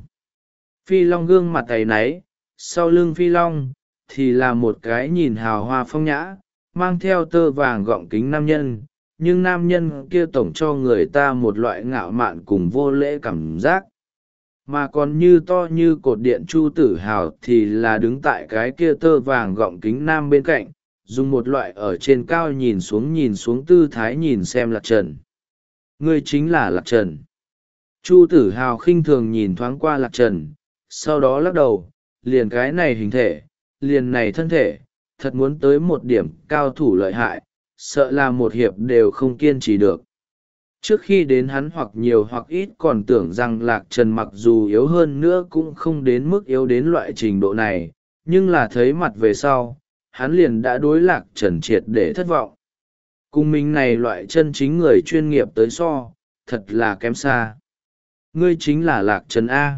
Phi long gương mặt áy náy, sau lưng phi long thì là một cái nhìn hào hoa phong nhã, mang theo tơ vàng gọng kính nam nhân, nhưng nam nhân kia tổng cho người ta một loại ngạo mạn cùng vô lễ cảm giác. Mà còn như to như cột điện Chu Tử Hào thì là đứng tại cái kia tơ vàng gọng kính nam bên cạnh, dùng một loại ở trên cao nhìn xuống nhìn xuống tư thái nhìn xem lạc trần. Ngươi chính là lạc trần. Chu Tử Hào khinh thường nhìn thoáng qua lạc trần, sau đó lắc đầu, liền cái này hình thể, liền này thân thể, thật muốn tới một điểm cao thủ lợi hại, sợ là một hiệp đều không kiên trì được. Trước khi đến hắn hoặc nhiều hoặc ít còn tưởng rằng lạc trần mặc dù yếu hơn nữa cũng không đến mức yếu đến loại trình độ này, nhưng là thấy mặt về sau, hắn liền đã đối lạc trần triệt để thất vọng. Cùng mình này loại chân chính người chuyên nghiệp tới so, thật là kém xa. Ngươi chính là lạc trần A.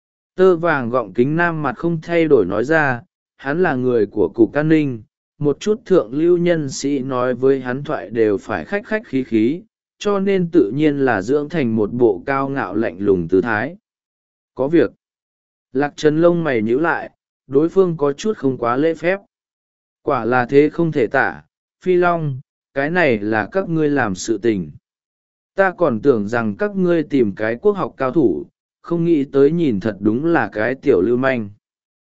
Tơ vàng gọng kính nam mặt không thay đổi nói ra, hắn là người của cục an ninh, một chút thượng lưu nhân sĩ nói với hắn thoại đều phải khách khách khí khí, cho nên tự nhiên là dưỡng thành một bộ cao ngạo lạnh lùng tư thái. Có việc. Lạc trần lông mày nhíu lại, đối phương có chút không quá lễ phép. Quả là thế không thể tả, Phi Long, cái này là các ngươi làm sự tình. Ta còn tưởng rằng các ngươi tìm cái quốc học cao thủ, không nghĩ tới nhìn thật đúng là cái tiểu lưu manh.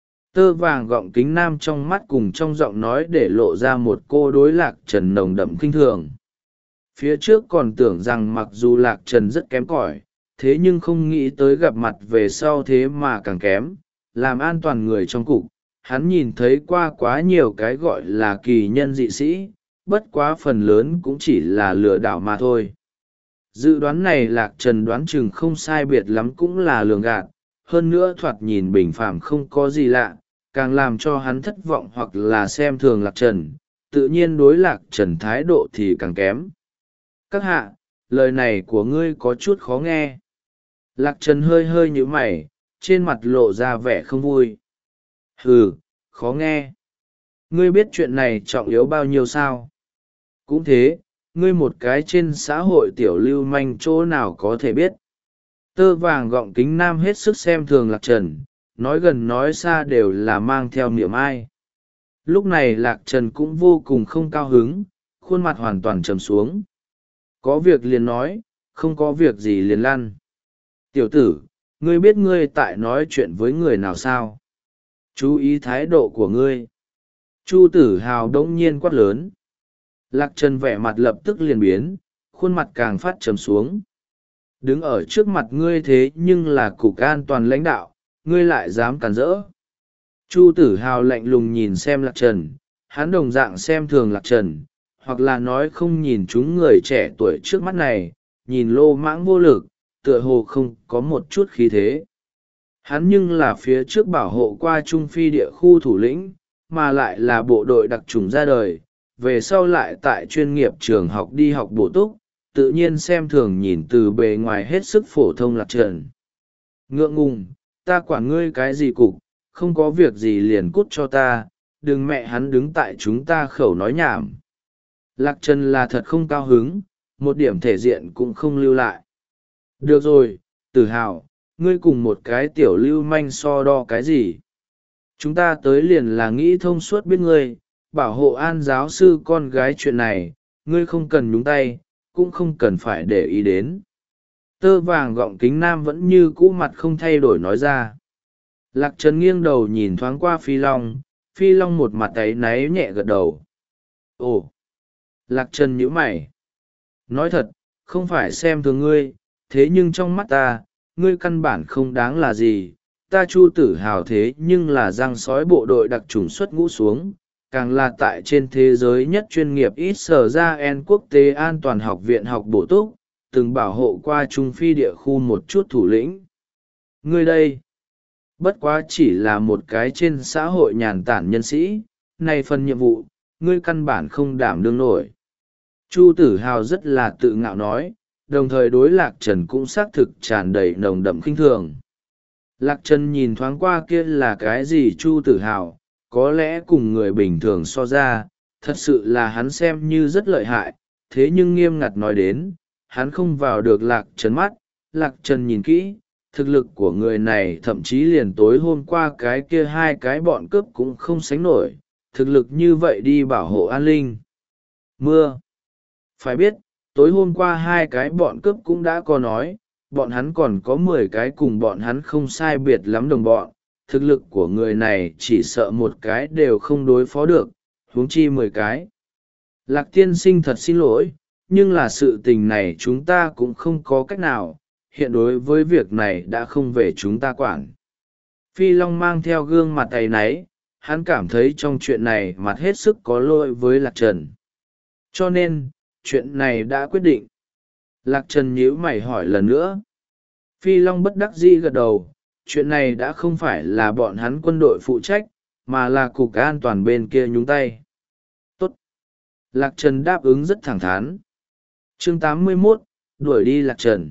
Tơ vàng gọng kính nam trong mắt cùng trong giọng nói để lộ ra một cô đối lạc trần nồng đậm kinh thường. Phía trước còn tưởng rằng mặc dù lạc trần rất kém cỏi, thế nhưng không nghĩ tới gặp mặt về sau thế mà càng kém, làm an toàn người trong cục. Hắn nhìn thấy qua quá nhiều cái gọi là kỳ nhân dị sĩ, bất quá phần lớn cũng chỉ là lừa đảo mà thôi. Dự đoán này lạc trần đoán chừng không sai biệt lắm cũng là lường gạt, hơn nữa thoạt nhìn bình phàm không có gì lạ, càng làm cho hắn thất vọng hoặc là xem thường lạc trần, tự nhiên đối lạc trần thái độ thì càng kém. Các hạ, lời này của ngươi có chút khó nghe. Lạc trần hơi hơi nhíu mày, trên mặt lộ ra vẻ không vui. Hừ, khó nghe. Ngươi biết chuyện này trọng yếu bao nhiêu sao? Cũng thế, ngươi một cái trên xã hội tiểu lưu manh chỗ nào có thể biết. Tơ vàng gọng kính nam hết sức xem thường lạc trần, nói gần nói xa đều là mang theo niệm ai. Lúc này lạc trần cũng vô cùng không cao hứng, khuôn mặt hoàn toàn trầm xuống. Có việc liền nói, không có việc gì liền lăn. Tiểu tử, ngươi biết ngươi tại nói chuyện với người nào sao? Chú ý thái độ của ngươi. Chu Tử Hào đống nhiên quát lớn. Lạc trần vẻ mặt lập tức liền biến, khuôn mặt càng phát trầm xuống. Đứng ở trước mặt ngươi thế nhưng là cục an toàn lãnh đạo, ngươi lại dám cản rỡ. Chu Tử Hào lạnh lùng nhìn xem lạc trần, hắn đồng dạng xem thường lạc trần, hoặc là nói không nhìn chúng người trẻ tuổi trước mắt này, nhìn lô mãng vô lực, tựa hồ không có một chút khí thế. Hắn nhưng là phía trước bảo hộ qua Trung Phi địa khu thủ lĩnh, mà lại là bộ đội đặc trùng ra đời, về sau lại tại chuyên nghiệp trường học đi học bổ túc, tự nhiên xem thường nhìn từ bề ngoài hết sức phổ thông lạc trần. Ngượng ngùng, ta quản ngươi cái gì cục, không có việc gì liền cút cho ta, đừng mẹ hắn đứng tại chúng ta khẩu nói nhảm. Lạc trần là thật không cao hứng, một điểm thể diện cũng không lưu lại. Được rồi, Tử Hào, ngươi cùng một cái tiểu lưu manh so đo cái gì? Chúng ta tới liền là nghĩ thông suốt biết ngươi bảo hộ An giáo sư con gái chuyện này, ngươi không cần nhúng tay, cũng không cần phải để ý đến. Tơ vàng gọng kính nam vẫn như cũ mặt không thay đổi nói ra. Lạc Trần nghiêng đầu nhìn thoáng qua Phi Long, Phi Long một mặt áy náy nhẹ gật đầu. Ồ! Lạc Trần nhíu mày. Nói thật, không phải xem thường ngươi, thế nhưng trong mắt ta, ngươi căn bản không đáng là gì. Ta Chu Tử Hào thế nhưng là răng sói bộ đội đặc trùng xuất ngũ xuống, càng là tại trên thế giới nhất chuyên nghiệp ít sở ra en quốc tế an toàn học viện học bổ túc, từng bảo hộ qua Trung Phi địa khu một chút thủ lĩnh. Ngươi đây, bất quá chỉ là một cái trên xã hội nhàn tản nhân sĩ, này phần nhiệm vụ, ngươi căn bản không đảm đương nổi. Chu Tử Hào rất là tự ngạo nói, đồng thời đối Lạc Trần cũng xác thực tràn đầy nồng đậm khinh thường. Lạc Trần nhìn thoáng qua kia là cái gì Chu Tử Hào, có lẽ cùng người bình thường so ra, thật sự là hắn xem như rất lợi hại, thế nhưng nghiêm ngặt nói đến, hắn không vào được Lạc Trần mắt. Lạc Trần nhìn kỹ, thực lực của người này thậm chí liền tối hôm qua cái kia hai cái bọn cướp cũng không sánh nổi, thực lực như vậy đi bảo hộ an ninh. Mưa. Phải biết, tối hôm qua hai cái bọn cướp cũng đã có nói, bọn hắn còn có mười cái cùng bọn hắn không sai biệt lắm đồng bọn, thực lực của người này chỉ sợ một cái đều không đối phó được, huống chi mười cái. Lạc tiên sinh thật xin lỗi, nhưng là sự tình này chúng ta cũng không có cách nào, hiện đối với việc này đã không về chúng ta quản. Phi Long mang theo gương mặt áy náy, hắn cảm thấy trong chuyện này mặt hết sức có lỗi với Lạc Trần. Cho nên, chuyện này đã quyết định. Lạc Trần nhíu mày hỏi lần nữa. Phi Long bất đắc dĩ gật đầu, chuyện này đã không phải là bọn hắn quân đội phụ trách, mà là cục an toàn bên kia nhúng tay. Tốt. Lạc Trần đáp ứng rất thẳng thắn. Chương tám mươi mốt, đuổi đi Lạc Trần.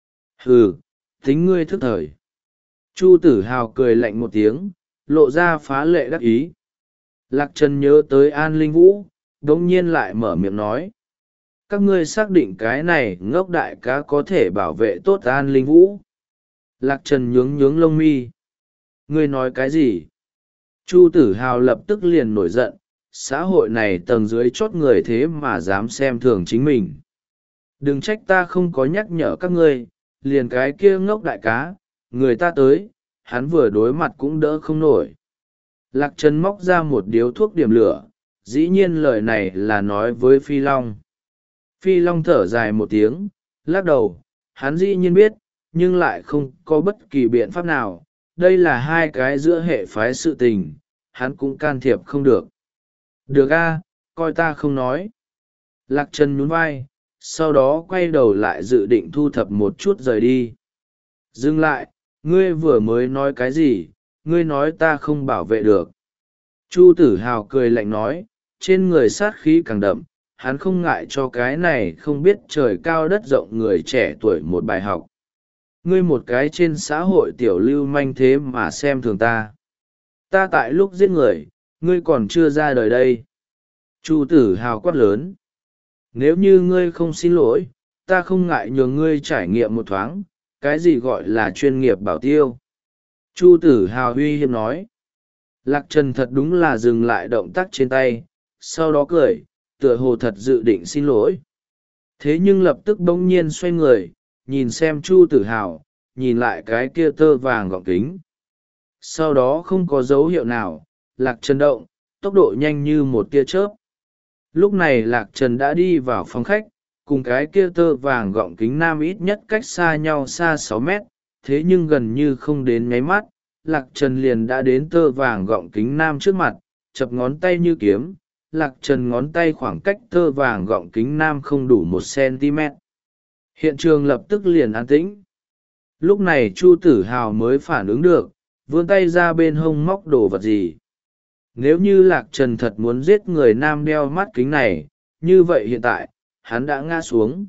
Hừ, tính ngươi thức thời. Chu Tử Hào cười lạnh một tiếng, lộ ra phá lệ đắc ý. Lạc Trần nhớ tới An Linh Vũ, đống nhiên lại mở miệng nói. Các ngươi xác định cái này ngốc đại cá có thể bảo vệ tốt An Linh Vũ. Lạc Trần nhướng nhướng lông mi. Ngươi nói cái gì? Chu Tử Hào lập tức liền nổi giận, xã hội này tầng dưới chót người thế mà dám xem thường chính mình. Đừng trách ta không có nhắc nhở các ngươi, liền cái kia ngốc đại cá, người ta tới, hắn vừa đối mặt cũng đỡ không nổi. Lạc Trần móc ra một điếu thuốc điểm lửa, dĩ nhiên lời này là nói với Phi Long. Phi Long thở dài một tiếng, lắc đầu, hắn dĩ nhiên biết, nhưng lại không có bất kỳ biện pháp nào, đây là hai cái giữa hệ phái sự tình, hắn cũng can thiệp không được. Được a, coi ta không nói. Lạc Trần nhún vai, sau đó quay đầu lại dự định thu thập một chút rời đi. Dừng lại, ngươi vừa mới nói cái gì, ngươi nói ta không bảo vệ được. Chu Tử Hào cười lạnh nói, trên người sát khí càng đậm, hắn không ngại cho cái này không biết trời cao đất rộng người trẻ tuổi một bài học. Ngươi một cái trên xã hội tiểu lưu manh thế mà xem thường ta. Ta tại lúc giết người, ngươi còn chưa ra đời đây. Chu Tử Hào quát lớn. Nếu như ngươi không xin lỗi, ta không ngại nhường ngươi trải nghiệm một thoáng, cái gì gọi là chuyên nghiệp bảo tiêu. Chu Tử Hào uy hiếp nói. Lạc Trần thật đúng là dừng lại động tác trên tay, sau đó cười, tựa hồ thật dự định xin lỗi. Thế nhưng lập tức bỗng nhiên xoay người, nhìn xem Chu Tử Hào, nhìn lại cái kia tơ vàng gọng kính. Sau đó không có dấu hiệu nào, Lạc Trần động, tốc độ nhanh như một tia chớp. Lúc này Lạc Trần đã đi vào phòng khách, cùng cái kia tơ vàng gọng kính nam ít nhất cách xa nhau xa sáu mét, thế nhưng gần như không đến nháy mắt, Lạc Trần liền đã đến tơ vàng gọng kính nam trước mặt, chập ngón tay như kiếm. Lạc Trần ngón tay khoảng cách tơ vàng gọng kính nam không đủ một cm. Hiện trường lập tức liền an tĩnh. Lúc này Chu Tử Hào mới phản ứng được, vươn tay ra bên hông móc đồ vật gì. Nếu như Lạc Trần thật muốn giết người nam đeo mắt kính này, như vậy hiện tại, hắn đã ngã xuống.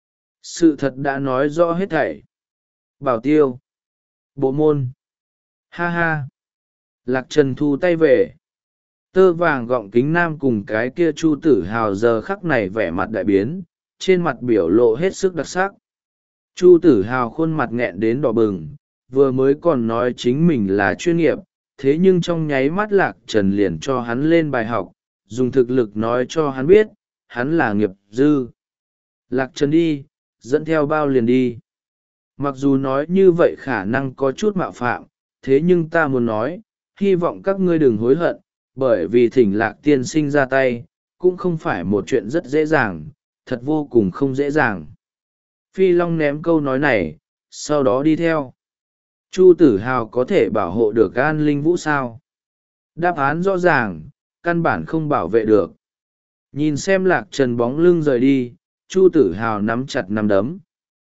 Sự thật đã nói rõ hết thảy. Bảo tiêu. Bộ môn. Ha ha. Lạc Trần thu tay về. Tơ vàng gọng kính nam cùng cái kia Chu Tử Hào giờ khắc này vẻ mặt đại biến, trên mặt biểu lộ hết sức đặc sắc. Chu Tử Hào khuôn mặt nghẹn đến đỏ bừng, vừa mới còn nói chính mình là chuyên nghiệp, thế nhưng trong nháy mắt Lạc Trần liền cho hắn lên bài học, dùng thực lực nói cho hắn biết hắn là nghiệp dư. Lạc Trần đi, dẫn theo bao liền đi. Mặc dù nói như vậy khả năng có chút mạo phạm, thế nhưng ta muốn nói, hy vọng các ngươi đừng hối hận, bởi vì thỉnh Lạc tiên sinh ra tay, cũng không phải một chuyện rất dễ dàng, thật vô cùng không dễ dàng. Phi Long ném câu nói này, sau đó đi theo. Chu Tử Hào có thể bảo hộ được An Linh Vũ sao? Đáp án rõ ràng, căn bản không bảo vệ được. Nhìn xem Lạc Trần bóng lưng rời đi, Chu Tử Hào nắm chặt nắm đấm.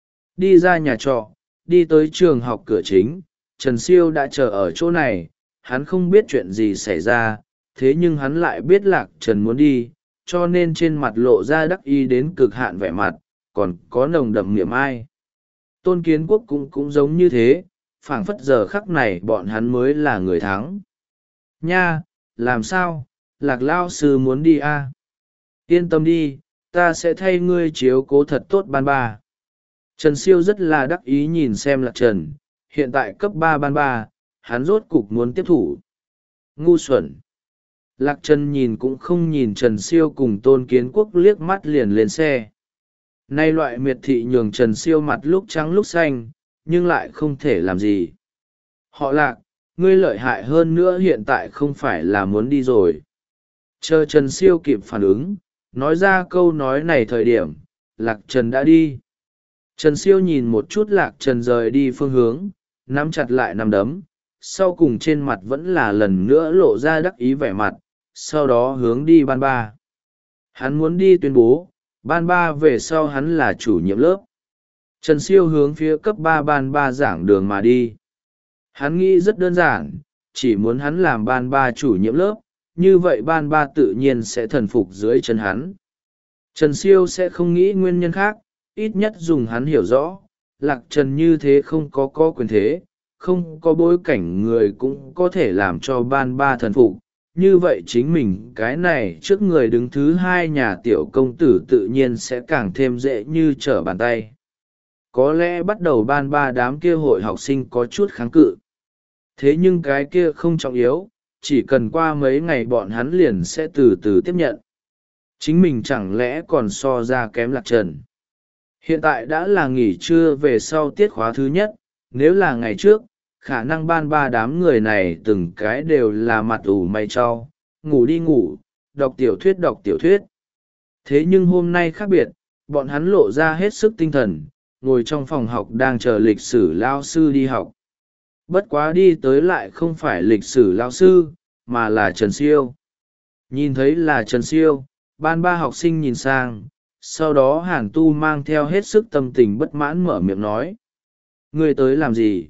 Đi ra nhà trọ, đi tới trường học cửa chính, Trần Siêu đã chờ ở chỗ này, hắn không biết chuyện gì xảy ra, thế nhưng hắn lại biết Lạc Trần muốn đi, cho nên trên mặt lộ ra đắc ý đến cực hạn vẻ mặt, còn có nồng đậm niệm ai. Tôn Kiến Quốc cũng cũng giống như thế, phảng phất giờ khắc này bọn hắn mới là người thắng. Nha, làm sao, Lạc Lao sư muốn đi à? Yên tâm đi, ta sẽ thay ngươi chiếu cố thật tốt ban ba. Trần Siêu rất là đắc ý nhìn xem Lạc Trần, hiện tại cấp ba ban ba, hắn rốt cục muốn tiếp thủ. Ngu xuẩn. Lạc Trần nhìn cũng không nhìn Trần Siêu cùng Tôn Kiến Quốc liếc mắt liền lên xe. Nay loại miệt thị nhường Trần Siêu mặt lúc trắng lúc xanh, nhưng lại không thể làm gì. Họ Lạc, ngươi lợi hại hơn nữa hiện tại không phải là muốn đi rồi. Chờ Trần Siêu kịp phản ứng, nói ra câu nói này thời điểm, Lạc Trần đã đi. Trần Siêu nhìn một chút Lạc Trần rời đi phương hướng, nắm chặt lại nắm đấm, sau cùng trên mặt vẫn là lần nữa lộ ra đắc ý vẻ mặt, sau đó hướng đi ban ba. Hắn muốn đi tuyên bố, ban ba về sau hắn là chủ nhiệm lớp. Trần Siêu hướng phía cấp ba ban ba giảng đường mà đi. Hắn nghĩ rất đơn giản, chỉ muốn hắn làm ban ba chủ nhiệm lớp, như vậy ban ba tự nhiên sẽ thần phục dưới chân hắn. Trần Siêu sẽ không nghĩ nguyên nhân khác, ít nhất dùng hắn hiểu rõ, Lạc Trần như thế không có có quyền thế, không có bối cảnh người cũng có thể làm cho ban ba thần phục. Như vậy chính mình cái này trước người đứng thứ hai nhà tiểu công tử tự nhiên sẽ càng thêm dễ như trở bàn tay. Có lẽ bắt đầu ban ba đám kia hội học sinh có chút kháng cự. Thế nhưng cái kia không trọng yếu, chỉ cần qua mấy ngày bọn hắn liền sẽ từ từ tiếp nhận. Chính mình chẳng lẽ còn so ra kém Lạc Trần. Hiện tại đã là nghỉ trưa về sau tiết khóa thứ nhất, nếu là ngày trước, khả năng ban ba đám người này từng cái đều là mặt ủ mày cho, ngủ đi ngủ, đọc tiểu thuyết đọc tiểu thuyết. Thế nhưng hôm nay khác biệt, bọn hắn lộ ra hết sức tinh thần, ngồi trong phòng học đang chờ lịch sử lao sư đi học. Bất quá đi tới lại không phải lịch sử lao sư, mà là Trần Siêu. Nhìn thấy là Trần Siêu, ban ba học sinh nhìn sang, sau đó Hàn Tu mang theo hết sức tâm tình bất mãn mở miệng nói. Ngươi tới làm gì?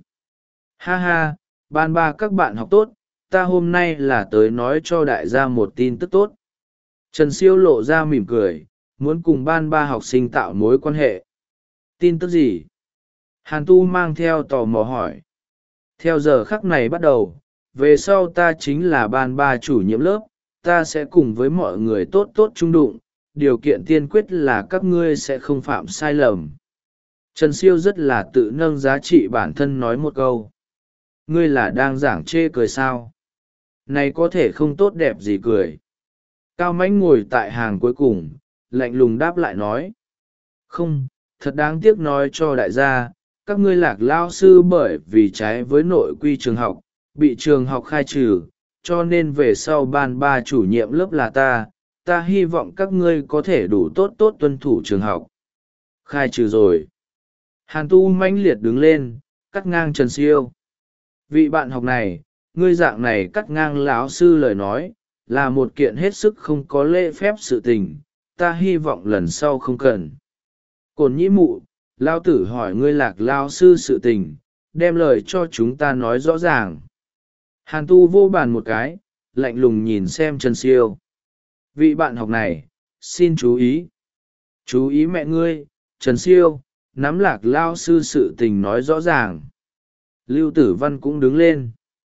Ha ha, ban ba các bạn học tốt, ta hôm nay là tới nói cho đại gia một tin tức tốt. Trần Siêu lộ ra mỉm cười, muốn cùng ban ba học sinh tạo mối quan hệ. Tin tức gì? Hàn Tu mang theo tò mò hỏi. Theo giờ khắc này bắt đầu, về sau ta chính là ban ba chủ nhiệm lớp, ta sẽ cùng với mọi người tốt tốt chung đụng, điều kiện tiên quyết là các ngươi sẽ không phạm sai lầm. Trần Siêu rất là tự nâng giá trị bản thân nói một câu. Ngươi là đang giảng chê cười sao? Này có thể không tốt đẹp gì cười. Cao Mãnh ngồi tại hàng cuối cùng, lạnh lùng đáp lại nói. Không, thật đáng tiếc nói cho đại gia, các ngươi Lạc lao sư bởi vì trái với nội quy trường học, bị trường học khai trừ, cho nên về sau ban ba chủ nhiệm lớp là ta, ta hy vọng các ngươi có thể đủ tốt tốt tuân thủ trường học. Khai trừ rồi. Hàn Tu mãnh liệt đứng lên, cắt ngang Trần Siêu. Vị bạn học này, ngươi dạng này cắt ngang lão sư lời nói, là một kiện hết sức không có lễ phép sự tình, ta hy vọng lần sau không cần. Cổn nhĩ mụ, lao tử hỏi ngươi Lạc lao sư sự tình, đem lời cho chúng ta nói rõ ràng. Hàn Tu vô bàn một cái, lạnh lùng nhìn xem Trần Siêu. Vị bạn học này, xin chú ý. Chú ý mẹ ngươi, Trần Siêu, nắm Lạc lao sư sự tình nói rõ ràng. Lưu Tử Văn cũng đứng lên.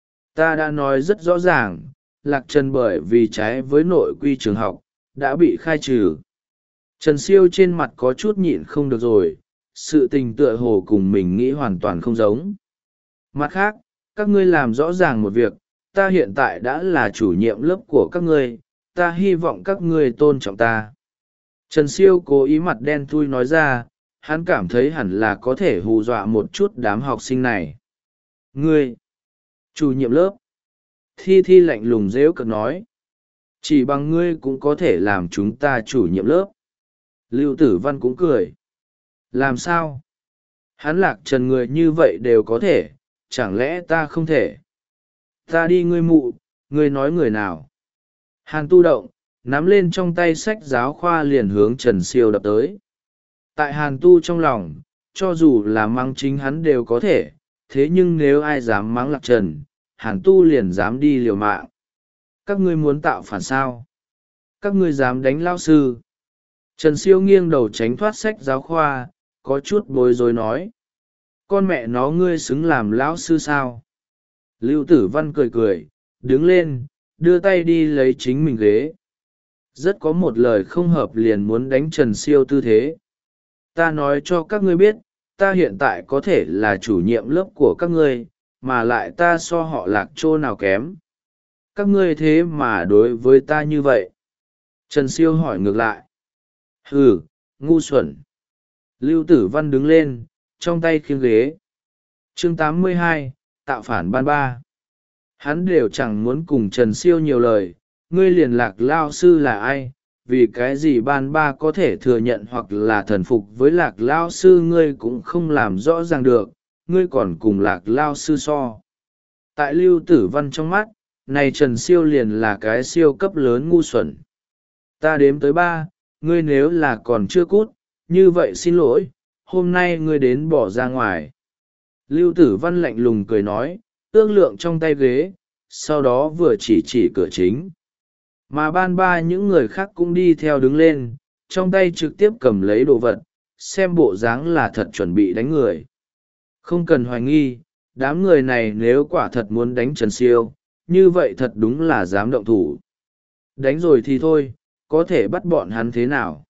Ta đã nói rất rõ ràng, Lạc Trần bởi vì trái với nội quy trường học, đã bị khai trừ. Trần Siêu trên mặt có chút nhịn không được rồi, sự tình tựa hồ cùng mình nghĩ hoàn toàn không giống. Mặt khác, các ngươi làm rõ ràng một việc, ta hiện tại đã là chủ nhiệm lớp của các ngươi, ta hy vọng các ngươi tôn trọng ta. Trần Siêu cố ý mặt đen thui nói ra, hắn cảm thấy hẳn là có thể hù dọa một chút đám học sinh này. Ngươi! Chủ nhiệm lớp! Thi Thi lạnh lùng rếu cợt nói. Chỉ bằng ngươi cũng có thể làm chúng ta chủ nhiệm lớp. Lưu Tử Văn cũng cười. Làm sao? Hắn Lạc Trần người như vậy đều có thể, chẳng lẽ ta không thể? Ta đi ngươi mụ, ngươi nói người nào? Hàn Tu động, nắm lên trong tay sách giáo khoa liền hướng Trần Siêu đập tới. Tại Hàn Tu trong lòng, cho dù là mắng chính hắn đều có thể, thế nhưng nếu ai dám mắng Lạc Trần, Hàn Tu liền dám đi liều mạng. Các ngươi muốn tạo phản sao? Các ngươi dám đánh lao sư? Trần Siêu nghiêng đầu tránh thoát sách giáo khoa, có chút bối rối nói. Con mẹ nó ngươi xứng làm lão sư sao? Lưu Tử Văn cười cười, đứng lên, đưa tay đi lấy chính mình ghế. Rất có một lời không hợp liền muốn đánh Trần Siêu tư thế. Ta nói cho các ngươi biết, ta hiện tại có thể là chủ nhiệm lớp của các ngươi, mà lại ta so họ Lạc chỗ nào kém. Các ngươi thế mà đối với ta như vậy. Trần Siêu hỏi ngược lại. Hừ, ngu xuẩn. Lưu Tử Văn đứng lên, trong tay khiêng ghế. Chương tám mươi hai, tạo phản ban ba. Hắn đều chẳng muốn cùng Trần Siêu nhiều lời, ngươi liền Lạc lao sư là ai, vì cái gì ban ba có thể thừa nhận hoặc là thần phục với Lạc lao sư ngươi cũng không làm rõ ràng được, ngươi còn cùng Lạc lao sư so. Tại Lưu Tử Văn trong mắt, này Trần Siêu liền là cái siêu cấp lớn ngu xuẩn. Ta đếm tới ba, ngươi nếu là còn chưa cút, như vậy xin lỗi, hôm nay ngươi đến bỏ ra ngoài. Lưu Tử Văn lạnh lùng cười nói, ương lượng trong tay ghế, sau đó vừa chỉ chỉ cửa chính. Mà ban ba những người khác cũng đi theo đứng lên, trong tay trực tiếp cầm lấy đồ vật, xem bộ dáng là thật chuẩn bị đánh người. Không cần hoài nghi, đám người này nếu quả thật muốn đánh Trần Siêu, như vậy thật đúng là dám động thủ. Đánh rồi thì thôi, có thể bắt bọn hắn thế nào?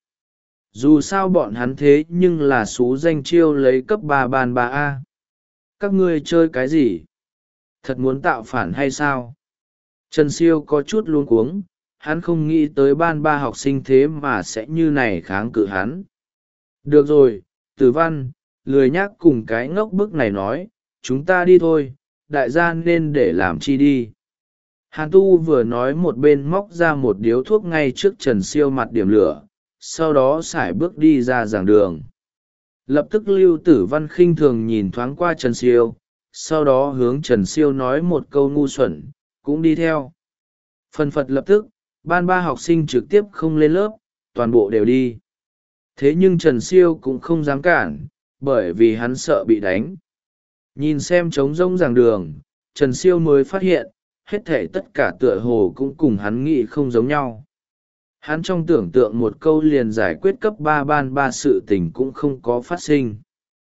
Dù sao bọn hắn thế nhưng là xú danh chiêu lấy cấp ba ban ba A. Các ngươi chơi cái gì? Thật muốn tạo phản hay sao? Trần Siêu có chút luống cuống, hắn không nghĩ tới ban ba học sinh thế mà sẽ như này kháng cự hắn. Được rồi, Tử Văn, lười nhác cùng cái ngốc bức này nói, chúng ta đi thôi, đại gia nên để làm chi đi. Hàn Tu vừa nói một bên móc ra một điếu thuốc ngay trước Trần Siêu mặt điểm lửa, sau đó sải bước đi ra giảng đường. Lập tức Lưu Tử Văn khinh thường nhìn thoáng qua Trần Siêu, sau đó hướng Trần Siêu nói một câu ngu xuẩn, cũng đi theo. Phần phật lập tức, ban ba học sinh trực tiếp không lên lớp, toàn bộ đều đi. Thế nhưng Trần Siêu cũng không dám cản, bởi vì hắn sợ bị đánh. Nhìn xem trống rỗng giảng đường, Trần Siêu mới phát hiện, hết thể tất cả tựa hồ cũng cùng hắn nghĩ không giống nhau. Hắn trong tưởng tượng một câu liền giải quyết cấp ba ban ba sự tình cũng không có phát sinh.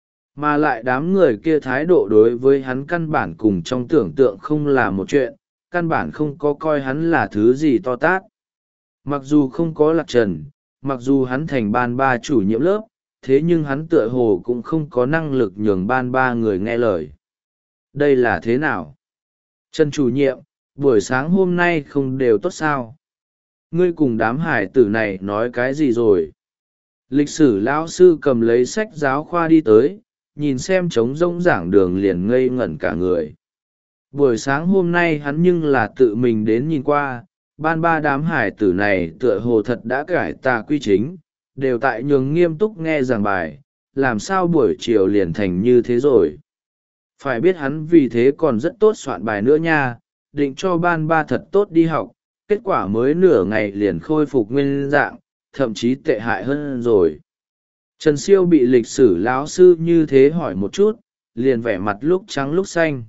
Mà lại đám người kia thái độ đối với hắn căn bản cùng trong tưởng tượng không là một chuyện, căn bản không có coi hắn là thứ gì to tát. Mặc dù không có Lạc Trần, mặc dù hắn thành ban ba chủ nhiệm lớp, thế nhưng hắn tựa hồ cũng không có năng lực nhường ban ba người nghe lời. Đây là thế nào? Trần chủ nhiệm, buổi sáng hôm nay không đều tốt sao? Ngươi cùng đám hải tử này nói cái gì rồi? Lịch sử lão sư cầm lấy sách giáo khoa đi tới, nhìn xem trống rỗng giảng đường liền ngây ngẩn cả người. Buổi sáng hôm nay hắn nhưng là tự mình đến nhìn qua, ban ba đám hải tử này tựa hồ thật đã cải tà quy chính, đều tại nhường nghiêm túc nghe giảng bài, làm sao buổi chiều liền thành như thế rồi. Phải biết hắn vì thế còn rất tốt soạn bài nữa nha, định cho ban ba thật tốt đi học, kết quả mới nửa ngày liền khôi phục nguyên dạng, thậm chí tệ hại hơn rồi. Trần Siêu bị lịch sử lão sư như thế hỏi một chút, liền vẻ mặt lúc trắng lúc xanh.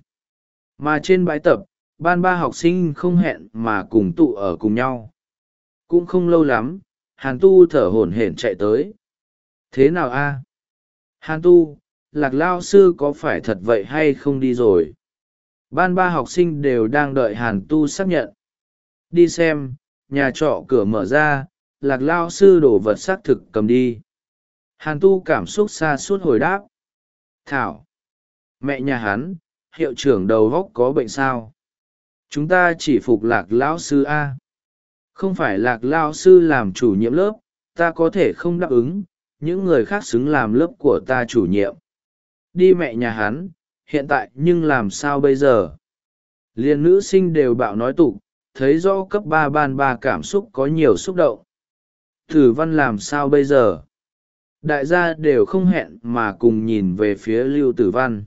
Mà trên bãi tập, ban ba học sinh không hẹn mà cùng tụ ở cùng nhau. Cũng không lâu lắm, Hàn Tu thở hổn hển chạy tới. Thế nào a? Hàn Tu, Lạc lao sư có phải thật vậy hay không đi rồi? Ban ba học sinh đều đang đợi Hàn Tu xác nhận. Đi xem, nhà trọ cửa mở ra, Lạc lao sư đổ vật xác thực cầm đi. Hàn Tu cảm xúc xa suốt hồi đáp. Thảo! Mẹ nhà hắn, hiệu trưởng đầu góc có bệnh sao? Chúng ta chỉ phục Lạc lão sư a. Không phải Lạc lão sư làm chủ nhiệm lớp, ta có thể không đáp ứng, những người khác xứng làm lớp của ta chủ nhiệm. Đi mẹ nhà hắn, hiện tại nhưng làm sao bây giờ? Liên nữ sinh đều bạo nói tục, thấy rõ cấp ba ban ba cảm xúc có nhiều xúc động. Tử Văn làm sao bây giờ? Đại gia đều không hẹn mà cùng nhìn về phía Lưu Tử Văn.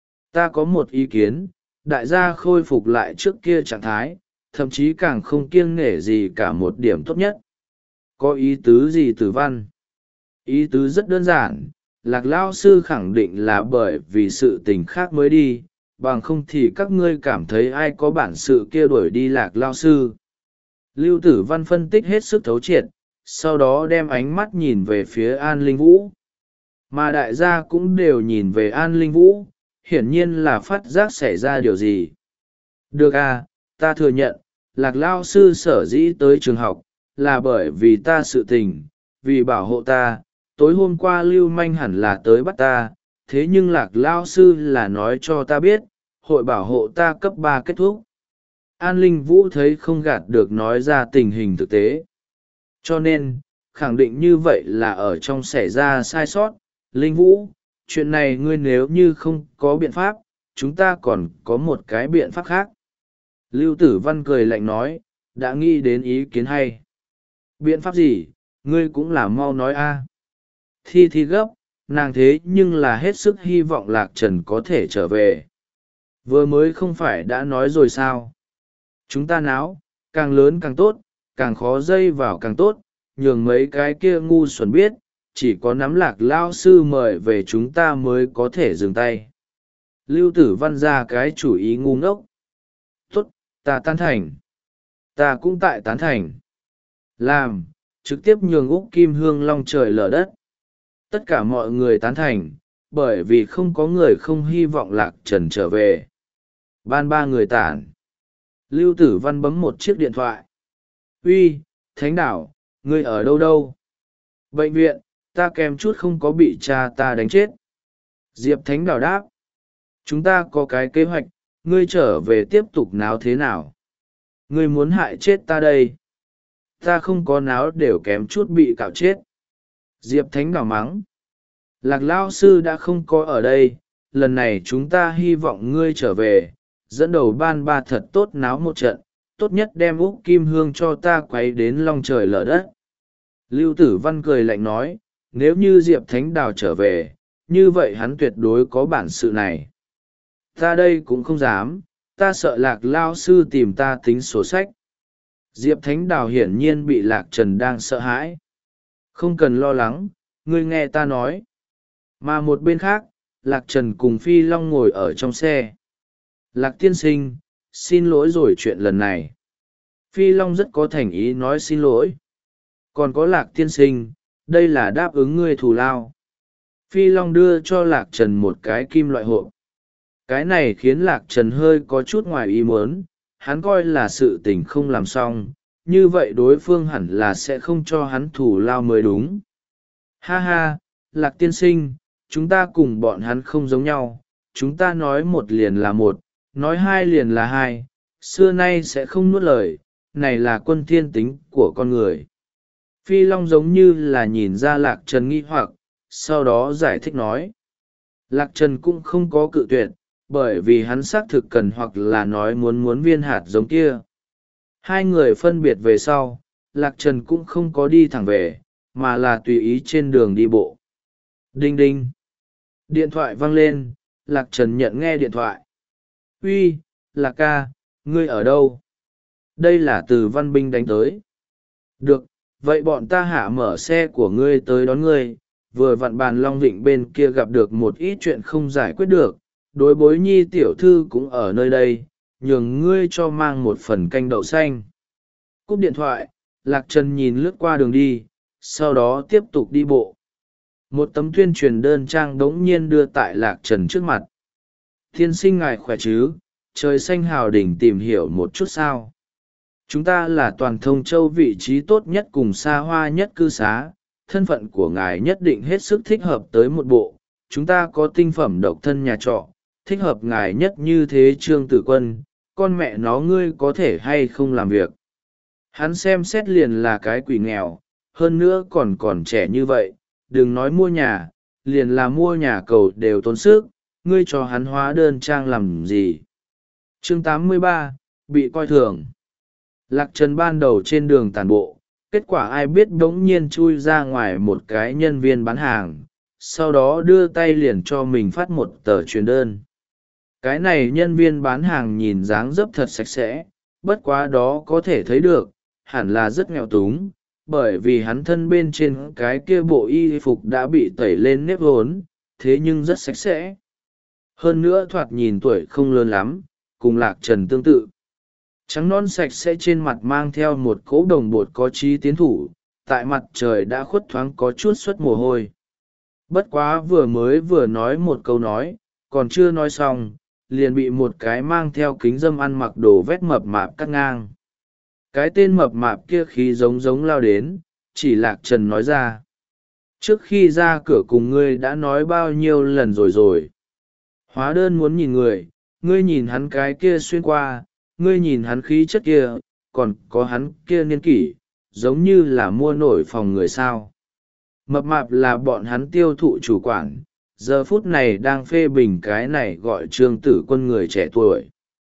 Ta có một ý kiến, đại gia khôi phục lại trước kia trạng thái, thậm chí càng không kiêng nể gì cả một điểm tốt nhất. Có ý tứ gì Tử Văn? Ý tứ rất đơn giản, Lạc lao sư khẳng định là bởi vì sự tình khác mới đi, bằng không thì các ngươi cảm thấy ai có bản sự kia đuổi đi Lạc lao sư. Lưu Tử Văn phân tích hết sức thấu triệt, sau đó đem ánh mắt nhìn về phía An Linh Vũ. Mà đại gia cũng đều nhìn về An Linh Vũ, hiển nhiên là phát giác xảy ra điều gì. Được à, ta thừa nhận, Lạc lao sư sở dĩ tới trường học, là bởi vì ta sự tình, vì bảo hộ ta, tối hôm qua lưu manh hẳn là tới bắt ta, thế nhưng Lạc lao sư là nói cho ta biết, hội bảo hộ ta cấp ba kết thúc. An Linh Vũ thấy không gạt được nói ra tình hình thực tế. Cho nên, khẳng định như vậy là ở trong xảy ra sai sót. Linh Vũ, chuyện này ngươi nếu như không có biện pháp, chúng ta còn có một cái biện pháp khác. Lưu Tử Văn cười lạnh nói, đã nghĩ đến ý kiến hay. Biện pháp gì, ngươi cũng là mau nói a. Thi thi gấp, nàng thế nhưng là hết sức hy vọng Lạc Trần có thể trở về. Vừa mới không phải đã nói rồi sao? Chúng ta náo, càng lớn càng tốt, càng khó dây vào càng tốt, nhường mấy cái kia ngu xuẩn biết, chỉ có nắm Lạc lao sư mời về chúng ta mới có thể dừng tay. Lưu Tử Văn ra cái chủ ý ngu ngốc. Tốt, ta tán thành. Ta cũng tại tán thành. Làm, trực tiếp nhường Úc Kim Hương long trời lở đất. Tất cả mọi người tán thành, bởi vì không có người không hy vọng Lạc Trần trở về. Ban ba người tản. Lưu Tử Văn bấm một chiếc điện thoại. Uy, Thánh Đảo, ngươi ở đâu đâu? Bệnh viện, ta kèm chút không có bị cha ta đánh chết. Diệp Thánh Đảo đáp. Chúng ta có cái kế hoạch, ngươi trở về tiếp tục náo thế nào? Ngươi muốn hại chết ta đây. Ta không có náo đều kém chút bị cạo chết. Diệp Thánh Đảo mắng. Lạc lao sư đã không có ở đây, lần này chúng ta hy vọng ngươi trở về, dẫn đầu ban ba thật tốt náo một trận, tốt nhất đem Úc Kim Hương cho ta quấy đến long trời lở đất. Lưu Tử Văn cười lạnh nói, nếu như Diệp Thánh Đào trở về, như vậy hắn tuyệt đối có bản sự này. Ta đây cũng không dám, ta sợ Lạc lao sư tìm ta tính sổ sách. Diệp Thánh Đào hiển nhiên bị Lạc Trần đang sợ hãi. Không cần lo lắng, ngươi nghe ta nói. Mà một bên khác, Lạc Trần cùng Phi Long ngồi ở trong xe. Lạc tiên sinh, xin lỗi rồi chuyện lần này. Phi Long rất có thành ý nói xin lỗi. Còn có Lạc tiên sinh, đây là đáp ứng ngươi thù lao. Phi Long đưa cho Lạc Trần một cái kim loại hộp. Cái này khiến Lạc Trần hơi có chút ngoài ý muốn, hắn coi là sự tình không làm xong, như vậy đối phương hẳn là sẽ không cho hắn thù lao mới đúng. Ha ha, Lạc tiên sinh, chúng ta cùng bọn hắn không giống nhau, chúng ta nói một liền là một, nói hai liền là hai, xưa nay sẽ không nuốt lời, này là quân thiên tính của con người. Phi Long giống như là nhìn ra Lạc Trần nghi hoặc, sau đó giải thích nói. Lạc Trần cũng không có cự tuyệt, bởi vì hắn xác thực cần hoặc là nói muốn muốn viên hạt giống kia. Hai người phân biệt về sau, Lạc Trần cũng không có đi thẳng về, mà là tùy ý trên đường đi bộ. Đinh đinh. Điện thoại vang lên, Lạc Trần nhận nghe điện thoại. Uy, Lạc ca, ngươi ở đâu? Đây là từ Văn Binh đánh tới. Được, vậy bọn ta hạ mở xe của ngươi tới đón ngươi, vừa vặn bàn Long Vịnh bên kia gặp được một ít chuyện không giải quyết được, đối bối nhi tiểu thư cũng ở nơi đây, nhường ngươi cho mang một phần canh đậu xanh. Cúp điện thoại, Lạc Trần nhìn lướt qua đường đi, sau đó tiếp tục đi bộ. Một tấm tuyên truyền đơn trang đống nhiên đưa tại Lạc Trần trước mặt. Tiên sinh ngài khỏe chứ, trời xanh hào đỉnh tìm hiểu một chút sao. Chúng ta là toàn thông châu vị trí tốt nhất cùng xa hoa nhất cư xá, thân phận của ngài nhất định hết sức thích hợp tới một bộ. Chúng ta có tinh phẩm độc thân nhà trọ, thích hợp ngài nhất như thế Trương Tử Quân, con mẹ nó ngươi có thể hay không làm việc. Hắn xem xét liền là cái quỷ nghèo, hơn nữa còn còn trẻ như vậy, đừng nói mua nhà, liền là mua nhà cầu đều tốn sức, ngươi cho hắn hóa đơn trang làm gì. Chương tám mươi ba, bị coi thường. Lạc Trần ban đầu trên đường tàn bộ, kết quả ai biết bỗng nhiên chui ra ngoài một cái nhân viên bán hàng, sau đó đưa tay liền cho mình phát một tờ truyền đơn. Cái này nhân viên bán hàng nhìn dáng dấp thật sạch sẽ, bất quá đó có thể thấy được, hẳn là rất nghèo túng, bởi vì hắn thân bên trên cái kia bộ y phục đã bị tẩy lên nếp vốn, thế nhưng rất sạch sẽ. Hơn nữa thoạt nhìn tuổi không lớn lắm, cùng Lạc Trần tương tự. Trắng non sạch sẽ trên mặt mang theo một cỗ đồng bột có trí tiến thủ, tại mặt trời đã khuất thoáng có chút xuất mồ hôi. Bất quá vừa mới vừa nói một câu nói, còn chưa nói xong, liền bị một cái mang theo kính dâm ăn mặc đồ vét mập mạp cắt ngang. Cái tên mập mạp kia khí giống giống lao đến, chỉ Lạc Trần nói ra. Trước khi ra cửa cùng ngươi đã nói bao nhiêu lần rồi rồi. Hóa đơn muốn nhìn người, ngươi nhìn hắn cái kia xuyên qua, ngươi nhìn hắn khí chất kia, còn có hắn kia niên kỷ, giống như là mua nổi phòng người sao. Mập mạp là bọn hắn tiêu thụ chủ quản, giờ phút này đang phê bình cái này gọi Trương Tử Quân người trẻ tuổi.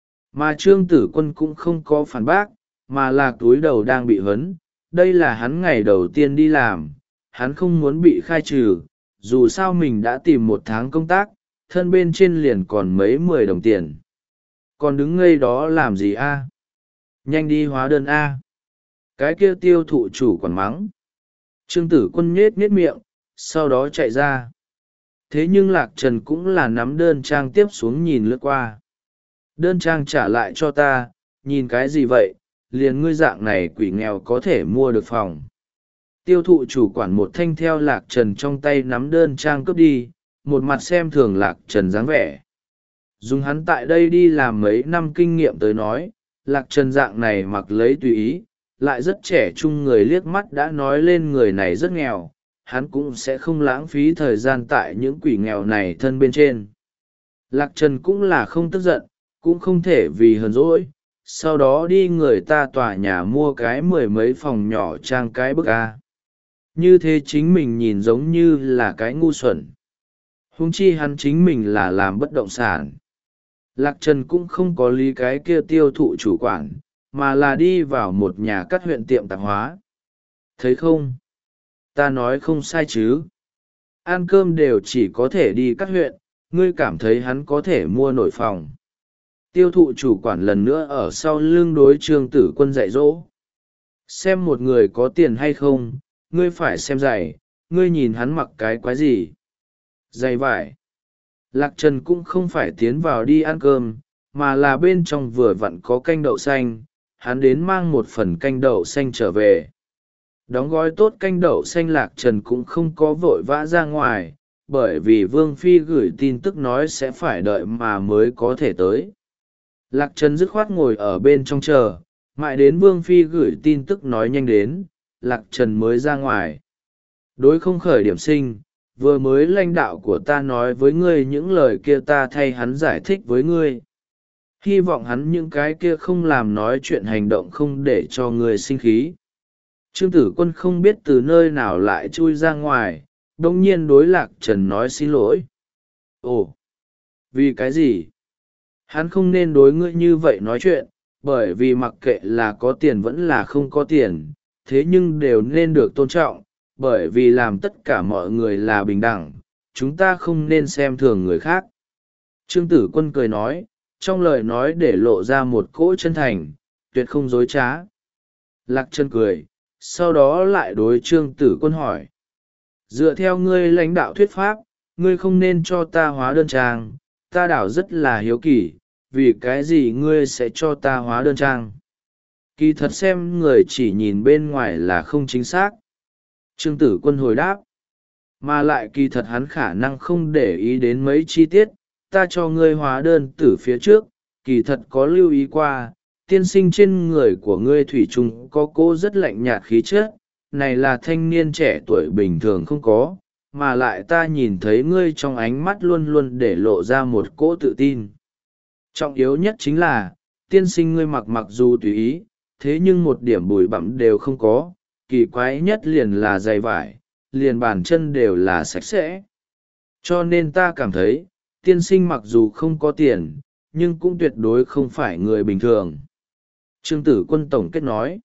Mà Trương Tử Quân cũng không có phản bác, mà là túi đầu đang bị huấn. Đây là hắn ngày đầu tiên đi làm, hắn không muốn bị khai trừ, dù sao mình đã tìm một tháng công tác, thân bên trên liền còn mấy mười đồng tiền. Còn đứng ngây đó làm gì a? Nhanh đi hóa đơn a. Cái kia tiêu thụ chủ quản mắng. Trương Tử Quân nhết nhết miệng, sau đó chạy ra. Thế nhưng Lạc Trần cũng là nắm đơn trang tiếp xuống nhìn lướt qua. Đơn trang trả lại cho ta, nhìn cái gì vậy, liền ngươi dạng này quỷ nghèo có thể mua được phòng. Tiêu thụ chủ quản một thanh theo Lạc Trần trong tay nắm đơn trang cướp đi, một mặt xem thường Lạc Trần dáng vẻ. Dùng hắn tại đây đi làm mấy năm kinh nghiệm tới nói, Lạc Trần dạng này mặc lấy tùy ý, lại rất trẻ trung, người liếc mắt đã nói lên người này rất nghèo, hắn cũng sẽ không lãng phí thời gian tại những quỷ nghèo này thân bên trên. Lạc Trần cũng là không tức giận, cũng không thể vì hờn dỗi, sau đó đi người ta tòa nhà mua cái mười mấy phòng nhỏ trang cái bức a. Như thế chính mình nhìn giống như là cái ngu xuẩn. Huống chi hắn chính mình là làm bất động sản. Lạc Trần cũng không có lý cái kia tiêu thụ chủ quản, mà là đi vào một nhà cắt huyện tiệm tạp hóa. Thấy không? Ta nói không sai chứ. Ăn cơm đều chỉ có thể đi cắt huyện, ngươi cảm thấy hắn có thể mua nổi phòng. Tiêu thụ chủ quản lần nữa ở sau lưng đối Trương Tử Quân dạy dỗ. Xem một người có tiền hay không, ngươi phải xem giày, ngươi nhìn hắn mặc cái quái gì. Giày vải. Lạc Trần cũng không phải tiến vào đi ăn cơm, mà là bên trong vừa vặn có canh đậu xanh, hắn đến mang một phần canh đậu xanh trở về. Đóng gói tốt canh đậu xanh Lạc Trần cũng không có vội vã ra ngoài, bởi vì Vương Phi gửi tin tức nói sẽ phải đợi mà mới có thể tới. Lạc Trần dứt khoát ngồi ở bên trong chờ, mãi đến Vương Phi gửi tin tức nói nhanh đến, Lạc Trần mới ra ngoài. Đối không khởi điểm sinh, vừa mới lãnh đạo của ta nói với ngươi những lời kia, ta thay hắn giải thích với ngươi. Hy vọng hắn những cái kia không làm nói chuyện hành động không để cho ngươi sinh khí. Trương Tử Quân không biết từ nơi nào lại chui ra ngoài, đồng nhiên đối Lạc Trần nói xin lỗi. Ồ, vì cái gì? Hắn không nên đối ngươi như vậy nói chuyện, bởi vì mặc kệ là có tiền vẫn là không có tiền, thế nhưng đều nên được tôn trọng, bởi vì làm tất cả mọi người là bình đẳng, chúng ta không nên xem thường người khác. Trương Tử Quân cười nói, trong lời nói để lộ ra một cỗ chân thành, tuyệt không dối trá. Lạc Trần cười, sau đó lại đối Trương Tử Quân hỏi. Dựa theo ngươi lãnh đạo thuyết pháp, ngươi không nên cho ta hóa đơn trang, ta đảo rất là hiếu kỳ, vì cái gì ngươi sẽ cho ta hóa đơn trang? Kỳ thật xem người chỉ nhìn bên ngoài là không chính xác. Trương Tử Quân hồi đáp. Mà lại kỳ thật hắn khả năng không để ý đến mấy chi tiết, ta cho ngươi hóa đơn từ phía trước, kỳ thật có lưu ý qua, tiên sinh trên người của ngươi thủy chung có cô rất lạnh nhạt khí chất, này là thanh niên trẻ tuổi bình thường không có, mà lại ta nhìn thấy ngươi trong ánh mắt luôn luôn để lộ ra một cỗ tự tin. Trọng yếu nhất chính là, tiên sinh ngươi mặc mặc dù tùy ý, thế nhưng một điểm bụi bặm đều không có, kỳ quái nhất liền là giày vải, liền bàn chân đều là sạch sẽ. Cho nên ta cảm thấy, tiên sinh mặc dù không có tiền, nhưng cũng tuyệt đối không phải người bình thường. Trương Tử Quân tổng kết nói.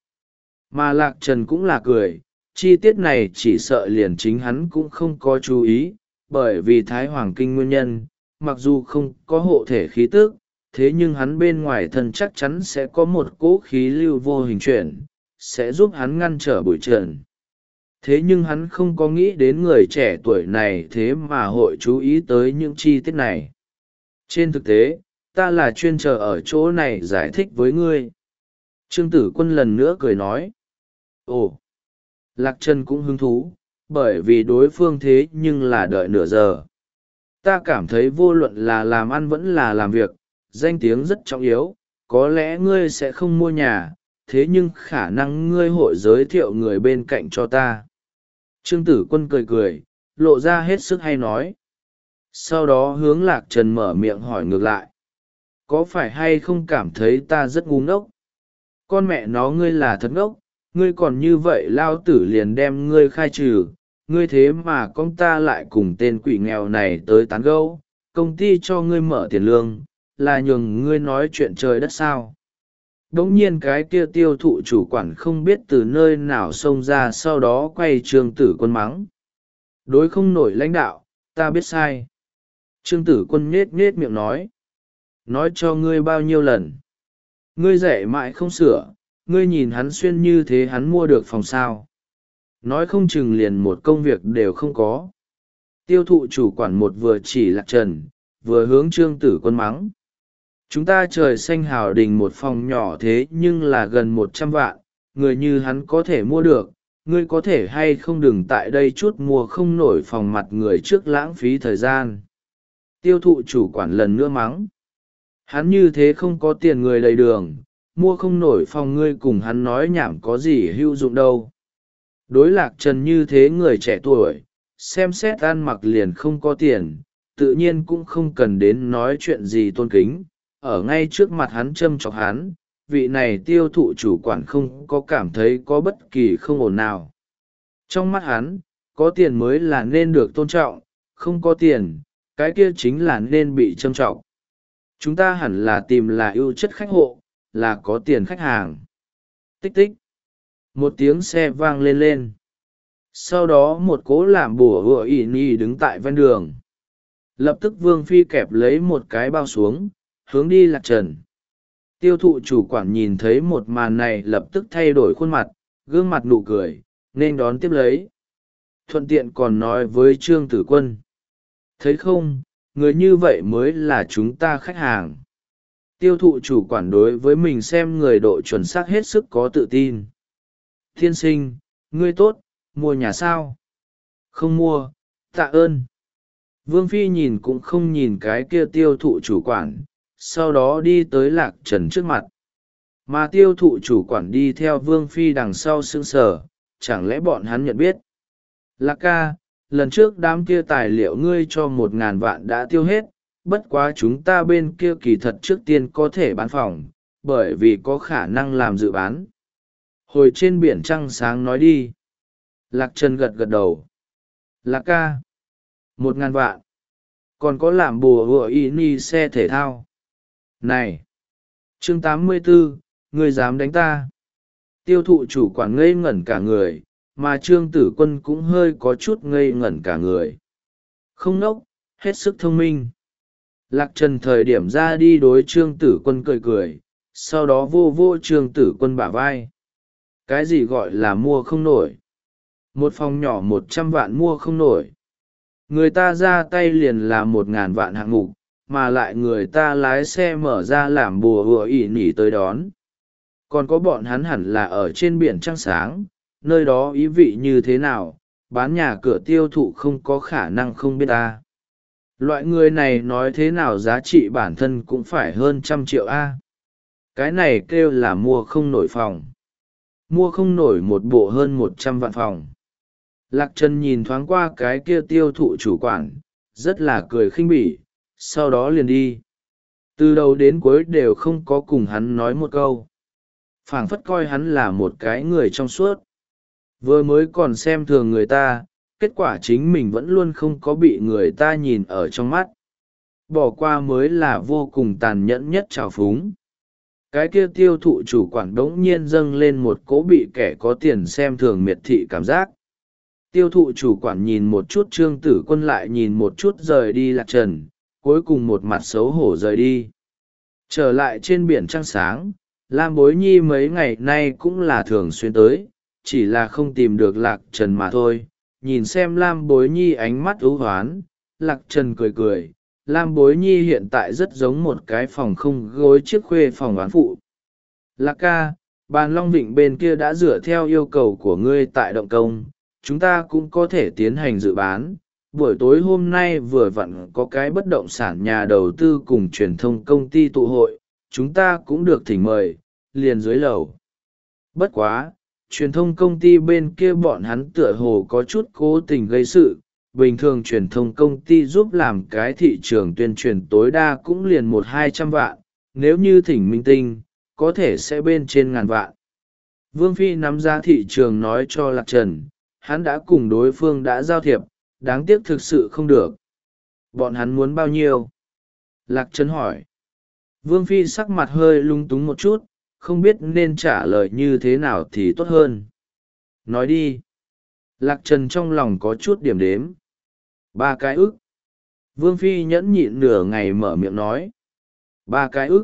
Mà Lạc Trần cũng là cười, chi tiết này chỉ sợ liền chính hắn cũng không có chú ý, bởi vì Thái Hoàng Kinh nguyên nhân, mặc dù không có hộ thể khí tức, thế nhưng hắn bên ngoài thân chắc chắn sẽ có một cỗ khí lưu vô hình chuyển, sẽ giúp hắn ngăn trở bụi trần. Thế nhưng hắn không có nghĩ đến người trẻ tuổi này thế mà hội chú ý tới những chi tiết này. Trên thực tế, ta là chuyên chờ ở chỗ này giải thích với ngươi. Trương Tử Quân lần nữa cười nói. Ồ! Lạc Trần cũng hứng thú, bởi vì đối phương thế nhưng là đợi nửa giờ. Ta cảm thấy vô luận là làm ăn vẫn là làm việc, danh tiếng rất trọng yếu, có lẽ ngươi sẽ không mua nhà, thế nhưng khả năng ngươi hội giới thiệu người bên cạnh cho ta. Trương Tử Quân cười cười, lộ ra hết sức hay nói. Sau đó hướng Lạc Trần mở miệng hỏi ngược lại. Có phải hay không cảm thấy ta rất ngu ngốc? Con mẹ nó ngươi là thật ngốc, ngươi còn như vậy lao tử liền đem ngươi khai trừ, ngươi thế mà con ta lại cùng tên quỷ nghèo này tới tán gẫu, công ty cho ngươi mở tiền lương, là nhường ngươi nói chuyện trời đất sao. Đống nhiên cái kia tiêu thụ chủ quản không biết từ nơi nào xông ra, sau đó quay Trương Tử Quân mắng. Đối không nổi lãnh đạo, ta biết sai. Trương Tử Quân nhết nhết miệng nói. Nói cho ngươi bao nhiêu lần. Ngươi dạy mãi không sửa, ngươi nhìn hắn xuyên như thế hắn mua được phòng sao. Nói không chừng liền một công việc đều không có. Tiêu thụ chủ quản một vừa chỉ Lạc Trần, vừa hướng Trương Tử Quân mắng. Chúng ta trời xanh hào đình một phòng nhỏ thế nhưng là gần một trăm vạn, người như hắn có thể mua được, ngươi có thể hay không đừng tại đây chút mua không nổi phòng mặt người trước lãng phí thời gian. Tiêu thụ chủ quản lần nữa mắng. Hắn như thế không có tiền người đầy đường, mua không nổi phòng ngươi cùng hắn nói nhảm có gì hữu dụng đâu. Đối Lạc Trần như thế người trẻ tuổi, xem xét ăn mặc liền không có tiền, tự nhiên cũng không cần đến nói chuyện gì tôn kính, ở ngay trước mặt hắn châm chọc hắn, vị này tiêu thụ chủ quản không có cảm thấy có bất kỳ không ổn nào. Trong mắt hắn, có tiền mới là nên được tôn trọng, không có tiền, cái kia chính là nên bị châm trọng. Chúng ta hẳn là tìm là ưu chất khách hộ, là có tiền khách hàng. Tích tích. Một tiếng xe vang lên lên. Sau đó một cố làm bùa hựa ỉ nhi đứng tại ven đường. Lập tức Vương Phi kẹp lấy một cái bao xuống, hướng đi Lạc Trần. Tiêu thụ chủ quản nhìn thấy một màn này lập tức thay đổi khuôn mặt, gương mặt nụ cười, nên đón tiếp lấy. Thuận tiện còn nói với Trương Tử Quân. Thấy không, người như vậy mới là chúng ta khách hàng. Tiêu thụ chủ quản đối với mình xem người độ chuẩn xác hết sức có tự tin. Thiên sinh, ngươi tốt, mua nhà sao? Không mua, tạ ơn. Vương Phi nhìn cũng không nhìn cái kia tiêu thụ chủ quản, sau đó đi tới Lạc Trần trước mặt. Mà tiêu thụ chủ quản đi theo Vương Phi đằng sau sững sờ, chẳng lẽ bọn hắn nhận biết? Lạc ca, lần trước đám kia tài liệu ngươi cho một ngàn vạn đã tiêu hết, bất quá chúng ta bên kia kỳ thật trước tiên có thể bán phòng, bởi vì có khả năng làm dự bán. Hồi trên biển trăng sáng nói đi. Lạc Trần gật gật đầu. Lạc ca. Một ngàn vạn. Còn có làm bùa hựa y ni xe thể thao. Này. Chương tám mươi bốn, ngươi dám đánh ta. Tiêu thụ chủ quản ngây ngẩn cả người, mà Trương Tử Quân cũng hơi có chút ngây ngẩn cả người. Không nốc, hết sức thông minh. Lạc Trần thời điểm ra đi đối Trương Tử Quân cười cười, sau đó vô vô Trương Tử Quân bả vai. Cái gì gọi là mua không nổi? Một phòng nhỏ một trăm vạn mua không nổi. Người ta ra tay liền là một ngàn vạn hạng mục, mà lại người ta lái xe mở ra làm bùa hùa ỉ nỉ tới đón. Còn có bọn hắn hẳn là ở trên biển trăng sáng, nơi đó ý vị như thế nào, bán nhà cửa tiêu thụ không có khả năng không biết ta. Loại người này nói thế nào giá trị bản thân cũng phải hơn trăm triệu A. Cái này kêu là mua không nổi phòng. Mua không nổi một bộ hơn một trăm vạn phòng. Lạc Trần nhìn thoáng qua cái kia tiêu thụ chủ quản, rất là cười khinh bỉ, sau đó liền đi. từ đầu đến cuối đều không có cùng hắn nói một câu, phảng phất coi hắn là một cái người trong suốt. Vừa mới còn xem thường người ta, kết quả chính mình vẫn luôn không có bị người ta nhìn ở trong mắt. Bỏ qua mới là vô cùng tàn nhẫn nhất trào phúng. Cái kia tiêu thụ chủ quản đống nhiên dâng lên một cỗ bị kẻ có tiền xem thường miệt thị cảm giác. Tiêu thụ chủ quản nhìn một chút Trương Tử Quân, lại nhìn một chút rời đi Lạc Trần, cuối cùng một mặt xấu hổ rời đi. Trở lại trên biển trăng sáng, Lam Bối Nhi mấy ngày nay cũng là thường xuyên tới, chỉ là không tìm được Lạc Trần mà thôi. Nhìn xem Lam Bối Nhi ánh mắt ưu hoán, Lạc Trần cười cười. Lam Bối Nhi hiện tại rất giống một cái phòng không gối chiếc khuê phòng oán phụ. Lạc ca, bàn Long Vịnh bên kia đã dựa theo yêu cầu của ngươi tại động công, chúng ta cũng có thể tiến hành dự bán. Buổi tối hôm nay vừa vặn có cái bất động sản nhà đầu tư cùng truyền thông công ty tụ hội, chúng ta cũng được thỉnh mời, liền dưới lầu. Bất quá, truyền thông công ty bên kia bọn hắn tựa hồ có chút cố tình gây sự. Bình thường truyền thông công ty giúp làm cái thị trường tuyên truyền tối đa cũng liền một hai trăm vạn, nếu như thỉnh minh tinh, có thể sẽ bên trên ngàn vạn. Vương Phi nắm ra thị trường nói cho Lạc Trần, hắn đã cùng đối phương đã giao thiệp, đáng tiếc thực sự không được. Bọn hắn muốn bao nhiêu? Lạc Trần hỏi. Vương Phi sắc mặt hơi lung túng một chút, không biết nên trả lời như thế nào thì tốt hơn. Nói đi. Lạc Trần trong lòng có chút điểm đếm. Ba cái ức. Vương Phi nhẫn nhịn nửa ngày mở miệng nói. Ba cái ức.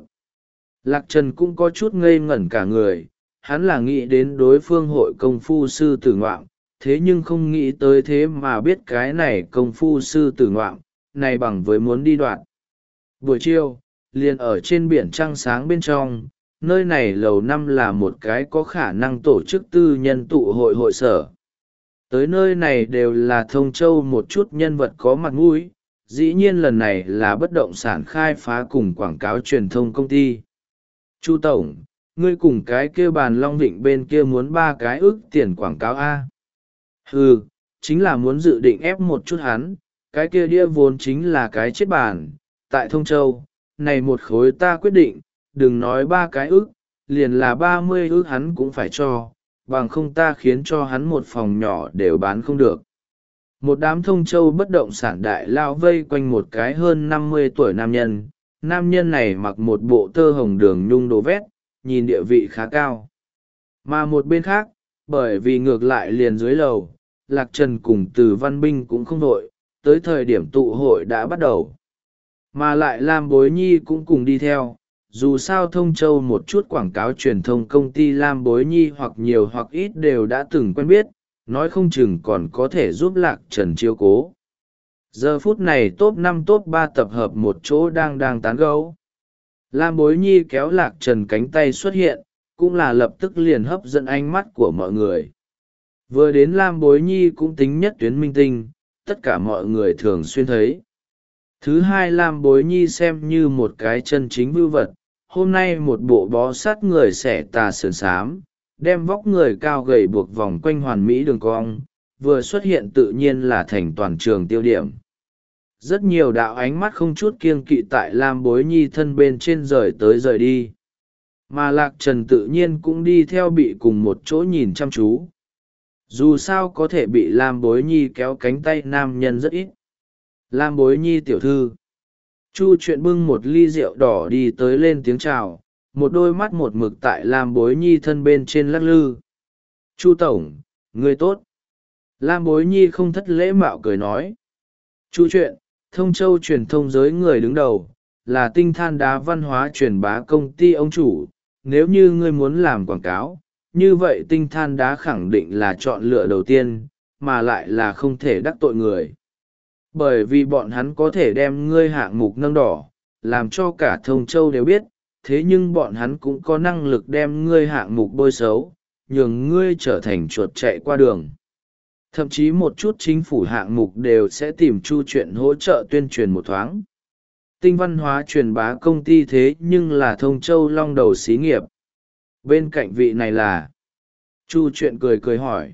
Lạc Trần cũng có chút ngây ngẩn cả người, hắn là nghĩ đến đối phương hội công phu sư tử ngoạm, thế nhưng không nghĩ tới thế mà biết cái này công phu sư tử ngoạm, này bằng với muốn đi đoạn. Buổi chiều, liền ở trên biển trăng sáng bên trong, nơi này lầu năm là một cái có khả năng tổ chức tư nhân tụ hội hội sở. Tới nơi này đều là Thông Châu một chút nhân vật có mặt mũi, dĩ nhiên lần này là bất động sản khai phá cùng quảng cáo truyền thông công ty. Chu Tổng, ngươi cùng cái kia bàn Long Vịnh bên kia muốn ba cái ức tiền quảng cáo A. Ừ, chính là muốn dự định ép một chút hắn, cái kia đĩa vốn chính là cái chết bàn, tại Thông Châu, này một khối ta quyết định, đừng nói ba cái ức, liền là ba mươi ức hắn cũng phải cho. Bằng không ta khiến cho hắn một phòng nhỏ đều bán không được. Một đám Thông Châu bất động sản đại lao vây quanh một cái hơn năm mươi tuổi nam nhân. Nam nhân này mặc một bộ tơ hồng đường nhung đồ vét, nhìn địa vị khá cao. Mà một bên khác, bởi vì ngược lại liền dưới lầu, Lạc Trần cùng Từ Văn Binh cũng không vội, tới thời điểm tụ hội đã bắt đầu. Mà lại Lam Bối Nhi cũng cùng đi theo. Dù sao Thông Châu một chút quảng cáo truyền thông công ty Lam Bối Nhi hoặc nhiều hoặc ít đều đã từng quen biết, nói không chừng còn có thể giúp Lạc Trần chiếu cố. Giờ phút này top năm top ba tập hợp một chỗ đang đang tán gẫu. Lam Bối Nhi kéo Lạc Trần cánh tay xuất hiện, cũng là lập tức liền hấp dẫn ánh mắt của mọi người. Vừa đến Lam Bối Nhi cũng tính nhất tuyến minh tinh, tất cả mọi người thường xuyên thấy. Thứ hai, Lam Bối Nhi xem như một cái chân chính vưu vật. Hôm nay một bộ bó sát người xẻ tà sườn xám, đem vóc người cao gầy buộc vòng quanh hoàn mỹ đường cong, vừa xuất hiện tự nhiên là thành toàn trường tiêu điểm. Rất nhiều đạo ánh mắt không chút kiêng kỵ tại Lam Bối Nhi thân bên trên rời tới rời đi. Mà Lạc Trần tự nhiên cũng đi theo bị cùng một chỗ nhìn chăm chú. Dù sao có thể bị Lam Bối Nhi kéo cánh tay nam nhân rất ít. Lam Bối Nhi tiểu thư. Chu Chuyện bưng một ly rượu đỏ đi tới lên tiếng chào, một đôi mắt một mực tại Lam Bối Nhi thân bên trên lắc lư. Chu Tổng, người tốt. Lam Bối Nhi không thất lễ mạo cười nói. Chu Chuyện, Thông Châu truyền thông giới người đứng đầu, là tinh than đá văn hóa truyền bá công ty ông chủ. Nếu như ngươi muốn làm quảng cáo, như vậy tinh than đá khẳng định là chọn lựa đầu tiên, mà lại là không thể đắc tội người. Bởi vì bọn hắn có thể đem ngươi hạng mục nâng đỏ, làm cho cả Thông Châu đều biết, thế nhưng bọn hắn cũng có năng lực đem ngươi hạng mục bôi xấu, nhường ngươi trở thành chuột chạy qua đường. Thậm chí một chút chính phủ hạng mục đều sẽ tìm Chu Chuyện hỗ trợ tuyên truyền một thoáng. Tinh văn hóa truyền bá công ty thế nhưng là Thông Châu long đầu xí nghiệp. Bên cạnh vị này là... Chu Chuyện cười cười hỏi.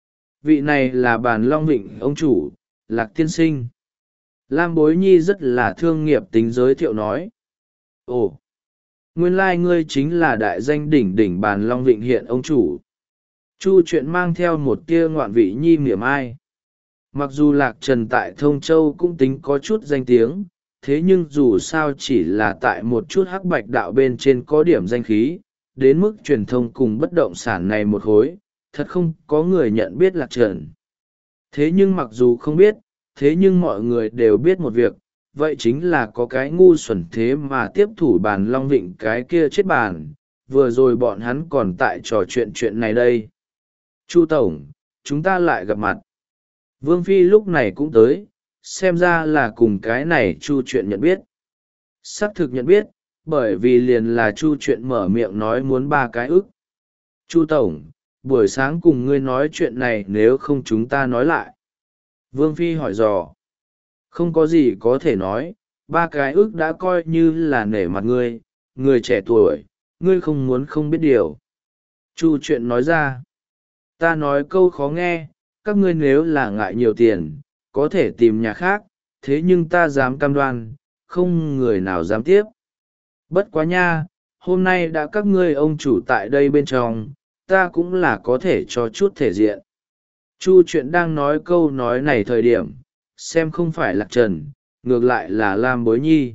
Vị này là bàn Long Vịnh ông chủ, Lạc tiên sinh. Lam Bối Nhi rất là thương nghiệp tính giới thiệu nói. Ồ, nguyên lai ngươi chính là đại danh đỉnh đỉnh bàn long vịnh hiện ông chủ. Chu chuyện mang theo một tia ngoạn vị nhi mỉa mai. Mặc dù Lạc Trần tại Thông Châu cũng tính có chút danh tiếng, thế nhưng dù sao chỉ là tại một chút hắc bạch đạo bên trên có điểm danh khí, đến mức truyền thông cùng bất động sản này một khối, thật không có người nhận biết Lạc Trần. Thế nhưng mặc dù không biết, thế nhưng mọi người đều biết một việc, vậy chính là có cái ngu xuẩn thế mà tiếp thủ bàn long vịnh cái kia chết bàn, vừa rồi bọn hắn còn tại trò chuyện chuyện này đây. Chu Tổng, chúng ta lại gặp mặt. Vương Phi lúc này cũng tới, xem ra là cùng cái này Chu chuyện nhận biết. Xác thực nhận biết, bởi vì liền là Chu chuyện mở miệng nói muốn ba cái ức. Chu Tổng, buổi sáng cùng ngươi nói chuyện này nếu không chúng ta nói lại. Vương Phi hỏi dò. Không có gì có thể nói, ba cái ức đã coi như là nể mặt ngươi, người trẻ tuổi, ngươi không muốn không biết điều. Chu chuyện nói ra. Ta nói câu khó nghe, các ngươi nếu là ngại nhiều tiền, có thể tìm nhà khác, thế nhưng ta dám cam đoan, không người nào dám tiếp. Bất quá nha, hôm nay đã các ngươi ông chủ tại đây bên trong, ta cũng là có thể cho chút thể diện. Chu chuyện đang nói câu nói này thời điểm, xem không phải Lạc Trần, ngược lại là Lam Bối Nhi.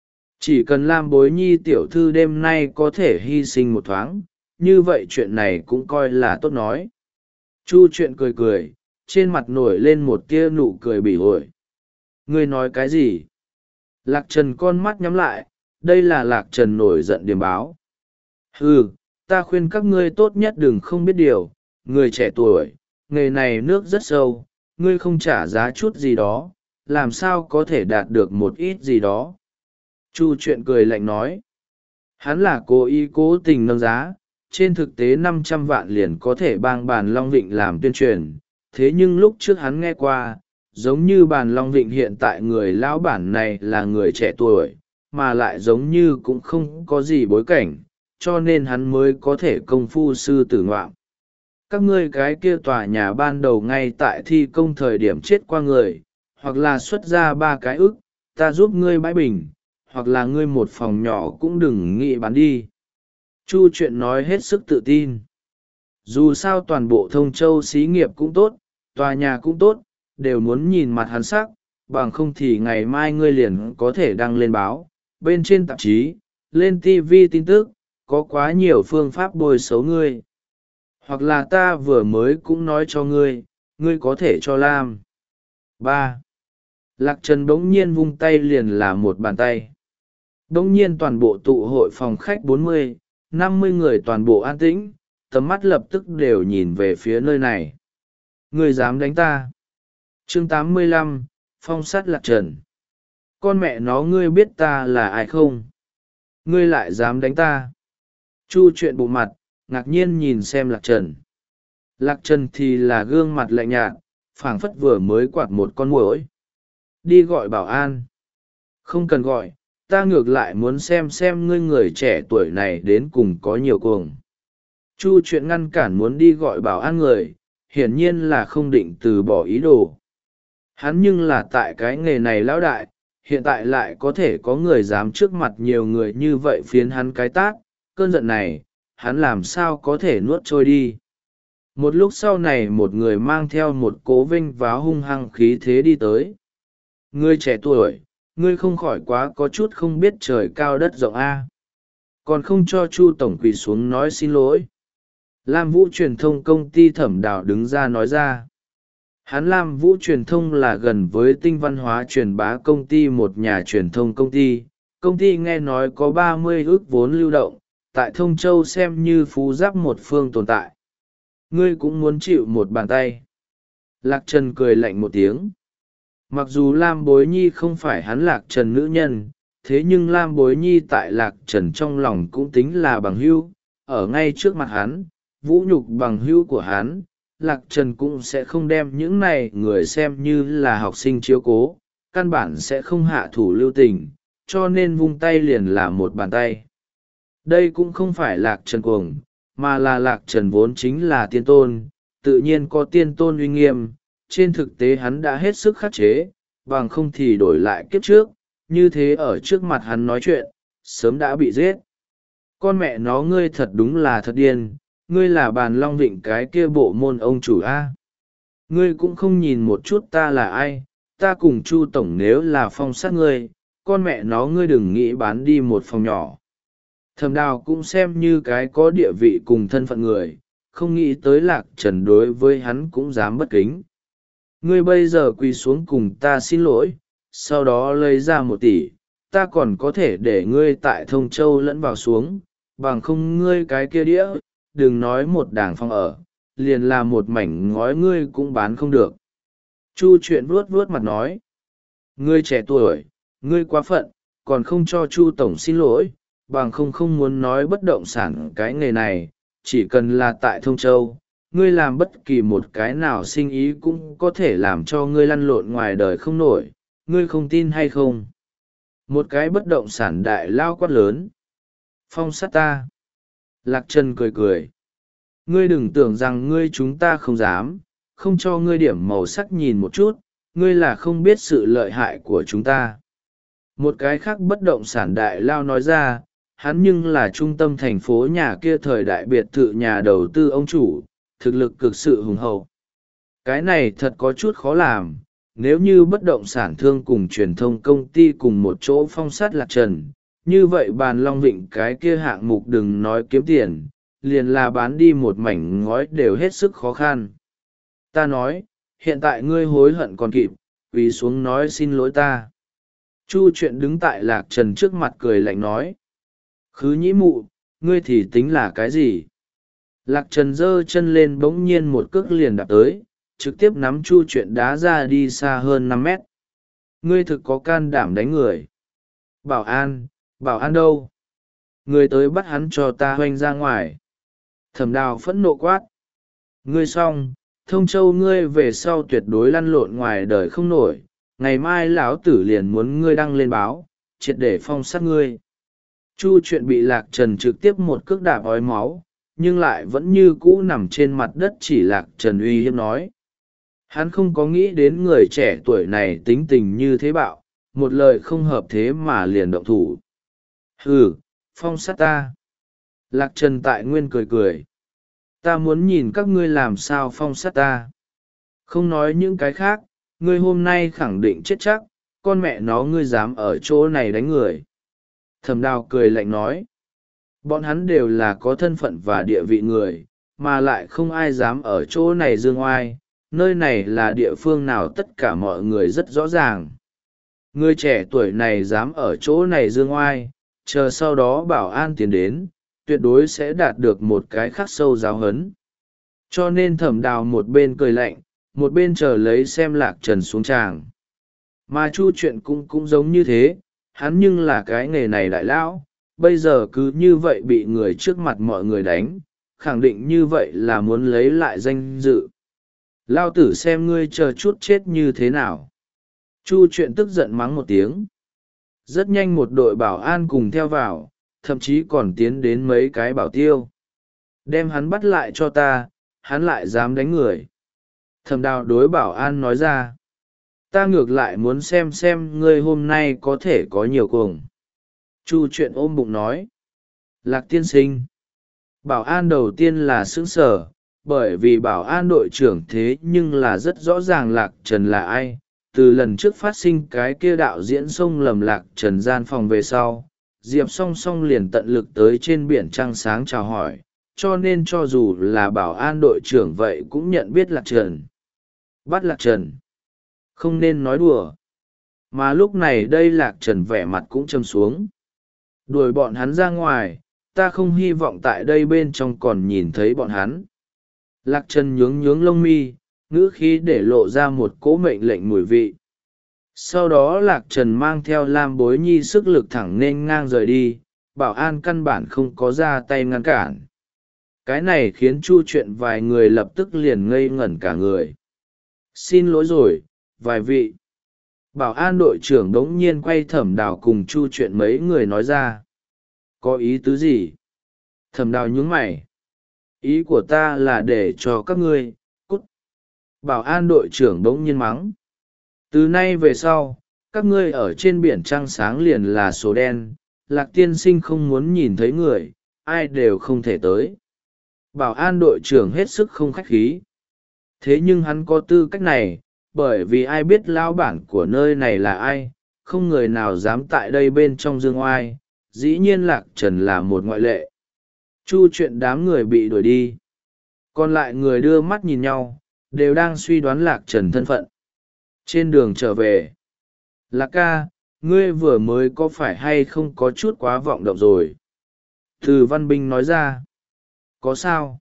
Chỉ cần Lam Bối Nhi tiểu thư đêm nay có thể hy sinh một thoáng, như vậy chuyện này cũng coi là tốt nói. Chu chuyện cười cười, trên mặt nổi lên một tia nụ cười bỉ ổi. Ngươi nói cái gì? Lạc Trần con mắt nhắm lại, đây là Lạc Trần nổi giận điểm báo. Ừ, ta khuyên các ngươi tốt nhất đừng không biết điều, người trẻ tuổi, nghề này nước rất sâu, ngươi không trả giá chút gì đó, làm sao có thể đạt được một ít gì đó. Chu chuyện cười lạnh nói. Hắn là cố ý cố tình nâng giá, trên thực tế năm trăm vạn liền có thể bang bàn Long Vịnh làm tuyên truyền, thế nhưng lúc trước hắn nghe qua, giống như bàn Long Vịnh hiện tại người lão bản này là người trẻ tuổi, mà lại giống như cũng không có gì bối cảnh, cho nên hắn mới có thể công phu sư tử ngoạm. Các ngươi cái kia tòa nhà ban đầu ngay tại thi công thời điểm chết qua người, hoặc là xuất ra ba cái ức, ta giúp ngươi bãi bình, hoặc là ngươi một phòng nhỏ cũng đừng nghĩ bán đi. Chu chuyện nói hết sức tự tin. Dù sao toàn bộ Thông Châu xí nghiệp cũng tốt, tòa nhà cũng tốt, đều muốn nhìn mặt hắn sắc, bằng không thì ngày mai ngươi liền có thể đăng lên báo, bên trên tạp chí, lên ti vi tin tức, có quá nhiều phương pháp bôi xấu ngươi. Hoặc là ta vừa mới cũng nói cho ngươi, ngươi có thể cho Lam. ba. Lạc Trần bỗng nhiên vung tay liền là một bàn tay. Bỗng nhiên toàn bộ tụ hội phòng khách bốn mươi, năm mươi người toàn bộ an tĩnh, tầm mắt lập tức đều nhìn về phía nơi này. Ngươi dám đánh ta? Chương tám mươi lăm, phong sát Lạc Trần. Con mẹ nó ngươi biết ta là ai không? Ngươi lại dám đánh ta? Chu chuyện bộ mặt, ngạc nhiên nhìn xem Lạc Trần. Lạc Trần thì là gương mặt lạnh nhạt, phảng phất vừa mới quạt một con muỗi. Đi gọi bảo an. Không cần gọi, ta ngược lại muốn xem xem ngươi người trẻ tuổi này đến cùng có nhiều cuồng. Chu chuyện ngăn cản muốn đi gọi bảo an người, hiển nhiên là không định từ bỏ ý đồ. Hắn nhưng là tại cái nghề này lão đại, hiện tại lại có thể có người dám trước mặt nhiều người như vậy phiến hắn cái tát, cơn giận này, hắn làm sao có thể nuốt trôi đi. Một lúc sau này một người mang theo một cố vinh váo hung hăng khí thế đi tới. Ngươi trẻ tuổi, ngươi không khỏi quá có chút không biết trời cao đất rộng a. Còn không cho Chu tổng quỳ xuống nói xin lỗi. Lam Vũ truyền thông công ty Thẩm Đào đứng ra nói ra. Hắn Lam Vũ truyền thông là gần với Tinh văn hóa truyền bá công ty, một nhà truyền thông công ty. Công ty nghe nói có ba mươi ước vốn lưu động, tại Thông Châu xem như phú giáp một phương tồn tại. Ngươi cũng muốn chịu một bàn tay. Lạc Trần cười lạnh một tiếng. Mặc dù Lam Bối Nhi không phải hắn Lạc Trần nữ nhân, thế nhưng Lam Bối Nhi tại Lạc Trần trong lòng cũng tính là bằng hữu, ở ngay trước mặt hắn, vũ nhục bằng hữu của hắn, Lạc Trần cũng sẽ không đem những này người xem như là học sinh chiếu cố, căn bản sẽ không hạ thủ lưu tình, cho nên vung tay liền là một bàn tay. Đây cũng không phải Lạc Trần cuồng, mà là Lạc Trần vốn chính là tiên tôn, tự nhiên có tiên tôn uy nghiêm, trên thực tế hắn đã hết sức khắc chế, bằng không thì đổi lại kiếp trước, như thế ở trước mặt hắn nói chuyện, sớm đã bị giết. Con mẹ nó ngươi thật đúng là thật điên, ngươi là bàn long vịnh cái kia bộ môn ông chủ a. Ngươi cũng không nhìn một chút ta là ai, ta cùng Chu tổng nếu là phong sát ngươi, con mẹ nó ngươi đừng nghĩ bán đi một phòng nhỏ. Thẩm Đào cũng xem như cái có địa vị cùng thân phận người, không nghĩ tới Lạc Trần đối với hắn cũng dám bất kính. Ngươi bây giờ quỳ xuống cùng ta xin lỗi, sau đó lấy ra một tỷ, ta còn có thể để ngươi tại Thông Châu lẫn vào xuống, bằng không ngươi cái kia đĩa, đừng nói một đảng phòng ở, liền là một mảnh ngói ngươi cũng bán không được. Chu Chuyện vuốt vuốt mặt nói, ngươi trẻ tuổi, ngươi quá phận, còn không cho Chu tổng xin lỗi, bằng không không muốn nói bất động sản cái nghề này, chỉ cần là tại Thông Châu, ngươi làm bất kỳ một cái nào sinh ý cũng có thể làm cho ngươi lăn lộn ngoài đời không nổi, ngươi không tin hay không? Một cái bất động sản đại lao quát lớn. Phong sát ta. Lạc Trần cười cười. Ngươi đừng tưởng rằng ngươi chúng ta không dám, không cho ngươi điểm màu sắc nhìn một chút, ngươi là không biết sự lợi hại của chúng ta. Một cái khác bất động sản đại lao nói ra, hắn nhưng là trung tâm thành phố nhà kia thời đại biệt thự nhà đầu tư ông chủ, thực lực cực sự hùng hậu. Cái này thật có chút khó làm, nếu như bất động sản thương cùng truyền thông công ty cùng một chỗ phong sát Lạc Trần, như vậy bàn long vịnh cái kia hạng mục đừng nói kiếm tiền, liền là bán đi một mảnh ngói đều hết sức khó khăn. Ta nói, hiện tại ngươi hối hận còn kịp, quỳ xuống nói xin lỗi ta. Chu Chuyện đứng tại Lạc Trần trước mặt cười lạnh nói. Khứ nhĩ mụ, ngươi thì tính là cái gì? Lạc Trần giơ chân lên bỗng nhiên một cước liền đạp tới, trực tiếp nắm Chu Chuyện đá ra đi xa hơn năm mét. Ngươi thực có can đảm đánh người. Bảo an, bảo an đâu? Ngươi tới bắt hắn cho ta hoanh ra ngoài. Thẩm Đào phẫn nộ quát. Ngươi xong, Thông Châu ngươi về sau tuyệt đối lăn lộn ngoài đời không nổi, ngày mai lão tử liền muốn ngươi đăng lên báo, triệt để phong sát ngươi. Chu Chuyện bị Lạc Trần trực tiếp một cước đạp ói máu, nhưng lại vẫn như cũ nằm trên mặt đất chỉ Lạc Trần uy hiếp nói. Hắn không có nghĩ đến người trẻ tuổi này tính tình như thế bạo, một lời không hợp thế mà liền động thủ. Hừ, phong sát ta. Lạc Trần tại nguyên cười cười. Ta muốn nhìn các ngươi làm sao phong sát ta. Không nói những cái khác, ngươi hôm nay khẳng định chết chắc, con mẹ nó ngươi dám ở chỗ này đánh người. Thẩm Đào cười lạnh nói. Bọn hắn đều là có thân phận và địa vị người, mà lại không ai dám ở chỗ này dương oai, nơi này là địa phương nào tất cả mọi người rất rõ ràng. Người trẻ tuổi này dám ở chỗ này dương oai, chờ sau đó bảo an tiến đến, tuyệt đối sẽ đạt được một cái khắc sâu giáo huấn. Cho nên Thẩm Đào một bên cười lạnh, một bên chờ lấy xem Lạc Trần xuống tràng. Mà Chu Chuyện cũng cũng giống như thế, hắn nhưng là cái nghề này đại lão, bây giờ cứ như vậy bị người trước mặt mọi người đánh, khẳng định như vậy là muốn lấy lại danh dự. Lao tử xem ngươi chờ chút chết như thế nào. Chu Chuyện tức giận mắng một tiếng. Rất nhanh một đội bảo an cùng theo vào, thậm chí còn tiến đến mấy cái bảo tiêu. Đem hắn bắt lại cho ta, hắn lại dám đánh người. Thẩm Đào đối bảo an nói ra. Ta ngược lại muốn xem xem ngươi hôm nay có thể có nhiều cuồng. Chu Chuyện ôm bụng nói. Lạc tiên sinh. Bảo an đầu tiên là sững sờ, bởi vì bảo an đội trưởng thế nhưng là rất rõ ràng Lạc Trần là ai. Từ lần trước phát sinh cái kia đạo diễn sông lầm Lạc Trần gian phòng về sau, Diệp song song liền tận lực tới trên biển trăng sáng chào hỏi, cho nên cho dù là bảo an đội trưởng vậy cũng nhận biết Lạc Trần. Bắt Lạc Trần. Không nên nói đùa. Mà lúc này đây Lạc Trần vẻ mặt cũng châm xuống. Đuổi bọn hắn ra ngoài, ta không hy vọng tại đây bên trong còn nhìn thấy bọn hắn. Lạc Trần nhướng nhướng lông mi, ngữ khí để lộ ra một cỗ mệnh lệnh mùi vị. Sau đó Lạc Trần mang theo Lam Bối Nhi sức lực thẳng nên ngang rời đi, bảo an căn bản không có ra tay ngăn cản. Cái này khiến Chu Chuyện vài người lập tức liền ngây ngẩn cả người. Xin lỗi rồi, vài vị. Bảo an đội trưởng đống nhiên quay Thẩm Đào cùng Chu Chuyện mấy người nói ra. Có ý tứ gì? Thẩm Đào nhướng mày. Ý của ta là để cho các ngươi, cút. Bảo an đội trưởng đống nhiên mắng. Từ nay về sau, các ngươi ở trên biển trăng sáng liền là số đen, Lạc tiên sinh không muốn nhìn thấy người, ai đều không thể tới. Bảo an đội trưởng hết sức không khách khí. Thế nhưng hắn có tư cách này, bởi vì ai biết lão bản của nơi này là ai, không người nào dám tại đây bên trong dương oai, dĩ nhiên Lạc Trần là một ngoại lệ. Chu chuyện đám người bị đuổi đi. Còn lại người đưa mắt nhìn nhau, đều đang suy đoán Lạc Trần thân phận. Trên đường trở về, Lạc ca, ngươi vừa mới có phải hay không có chút quá vọng động rồi? Từ Văn Binh nói ra. Có sao?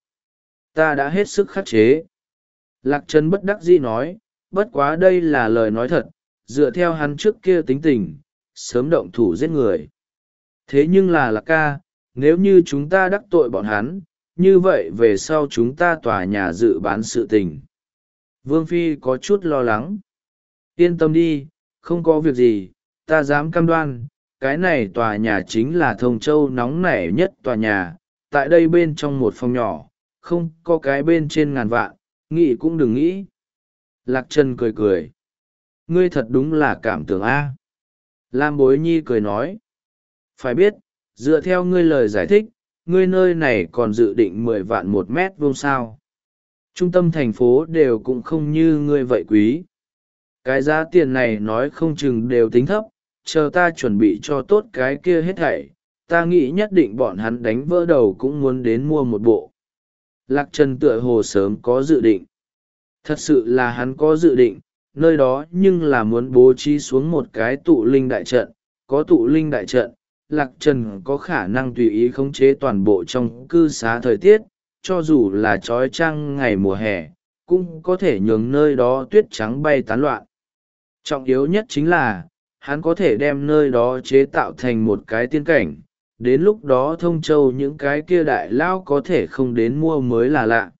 Ta đã hết sức khắc chế. Lạc Trần bất đắc dĩ nói, bất quá đây là lời nói thật, dựa theo hắn trước kia tính tình, sớm động thủ giết người. Thế nhưng là Lạc ca, nếu như chúng ta đắc tội bọn hắn, như vậy về sau chúng ta tòa nhà dự bán sự tình. Vương Phi có chút lo lắng. Yên tâm đi, không có việc gì, ta dám cam đoan, cái này tòa nhà chính là Thông Châu nóng nảy nhất tòa nhà, tại đây bên trong một phòng nhỏ, không có cái bên trên ngàn vạn, nghĩ cũng đừng nghĩ. Lạc Trần cười cười. Ngươi thật đúng là cảm tưởng A. Lam Bối Nhi cười nói. Phải biết, dựa theo ngươi lời giải thích, ngươi nơi này còn dự định mười vạn một mét vuông sao. Trung tâm thành phố đều cũng không như ngươi vậy quý. Cái giá tiền này nói không chừng đều tính thấp, chờ ta chuẩn bị cho tốt cái kia hết thảy, ta nghĩ nhất định bọn hắn đánh vỡ đầu cũng muốn đến mua một bộ. Lạc Trần tựa hồ sớm có dự định. Thật sự là hắn có dự định, nơi đó nhưng là muốn bố trí xuống một cái tụ linh đại trận, có tụ linh đại trận, Lạc Trần có khả năng tùy ý khống chế toàn bộ trong cư xá thời tiết, cho dù là trói trăng ngày mùa hè, cũng có thể nhường nơi đó tuyết trắng bay tán loạn. Trọng yếu nhất chính là, hắn có thể đem nơi đó chế tạo thành một cái tiên cảnh, đến lúc đó Thông Châu những cái kia đại lao có thể không đến mua mới là lạ.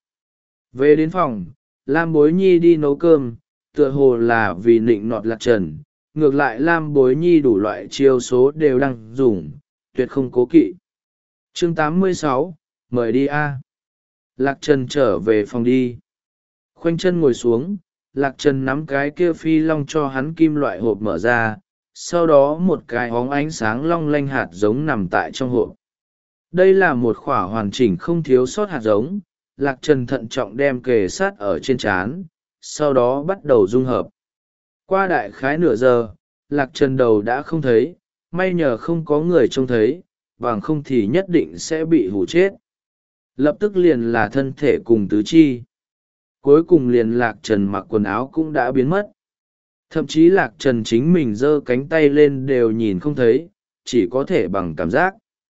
Về đến phòng, Lam Bối Nhi đi nấu cơm, tựa hồ là vì nịnh nọt Lạc Trần, ngược lại Lam Bối Nhi đủ loại chiêu số đều đang dùng, tuyệt không cố kỵ. Chương tám mươi sáu, mời đi a. Lạc Trần trở về phòng đi. Khoanh chân ngồi xuống, Lạc Trần nắm cái kia phi long cho hắn kim loại hộp mở ra, sau đó một cái óng ánh sáng long lanh hạt giống nằm tại trong hộp. Đây là một khỏa hoàn chỉnh không thiếu sót hạt giống, Lạc Trần thận trọng đem kề sát ở trên trán, sau đó bắt đầu dung hợp. Qua đại khái nửa giờ, Lạc Trần đầu đã không thấy, may nhờ không có người trông thấy, bằng không thì nhất định sẽ bị hủ chết. Lập tức liền là thân thể cùng tứ chi. Cuối cùng liền Lạc Trần mặc quần áo cũng đã biến mất. Thậm chí Lạc Trần chính mình giơ cánh tay lên đều nhìn không thấy, chỉ có thể bằng cảm giác.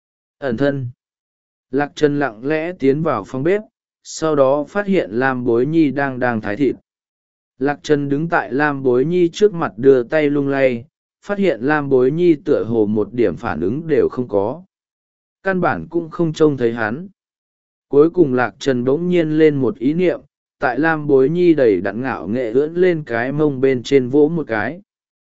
Ẩn thân. Lạc Trần lặng lẽ tiến vào phòng bếp, sau đó phát hiện Lam Bối Nhi đang đang thái thịt. Lạc Trần đứng tại Lam Bối Nhi trước mặt đưa tay lung lay, phát hiện Lam Bối Nhi tựa hồ một điểm phản ứng đều không có. Căn bản cũng không trông thấy hắn. Cuối cùng Lạc Trần bỗng nhiên lên một ý niệm, tại Lam Bối Nhi đầy đặn ngạo nghệ ưỡn lên cái mông bên trên vỗ một cái.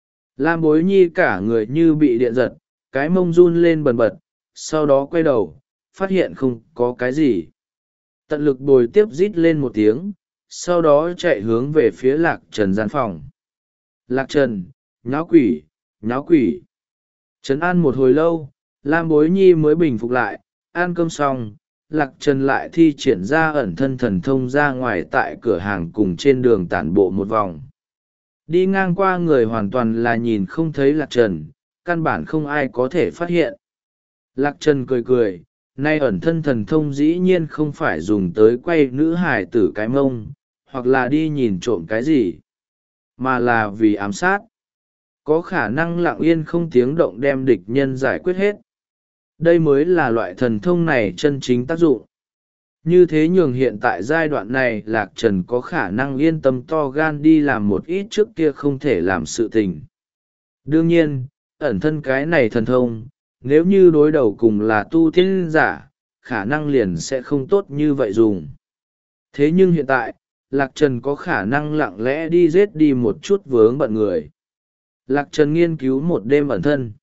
Lam Bối Nhi cả người như bị điện giật, cái mông run lên bần bật, sau đó quay đầu, phát hiện không có cái gì. Tận lực bồi tiếp rít lên một tiếng, sau đó chạy hướng về phía Lạc Trần gian phòng. Lạc Trần, nháo quỷ, nháo quỷ. Trấn an một hồi lâu, Lam Bối Nhi mới bình phục lại, ăn cơm xong, Lạc Trần lại thi triển ra ẩn thân thần thông ra ngoài tại cửa hàng cùng trên đường tản bộ một vòng. Đi ngang qua người hoàn toàn là nhìn không thấy Lạc Trần, căn bản không ai có thể phát hiện. Lạc Trần cười cười, nay ẩn thân thần thông dĩ nhiên không phải dùng tới quay nữ hải tử cái mông, hoặc là đi nhìn trộm cái gì, mà là vì ám sát. Có khả năng lặng yên không tiếng động đem địch nhân giải quyết hết. Đây mới là loại thần thông này chân chính tác dụng. Như thế nhường hiện tại giai đoạn này Lạc Trần có khả năng yên tâm to gan đi làm một ít trước kia không thể làm sự tình. Đương nhiên, ẩn thân cái này thần thông, nếu như đối đầu cùng là tu tiên giả, khả năng liền sẽ không tốt như vậy dùng. Thế nhưng hiện tại, Lạc Trần có khả năng lặng lẽ đi giết đi một chút vướng bận người. Lạc Trần nghiên cứu một đêm ẩn thân.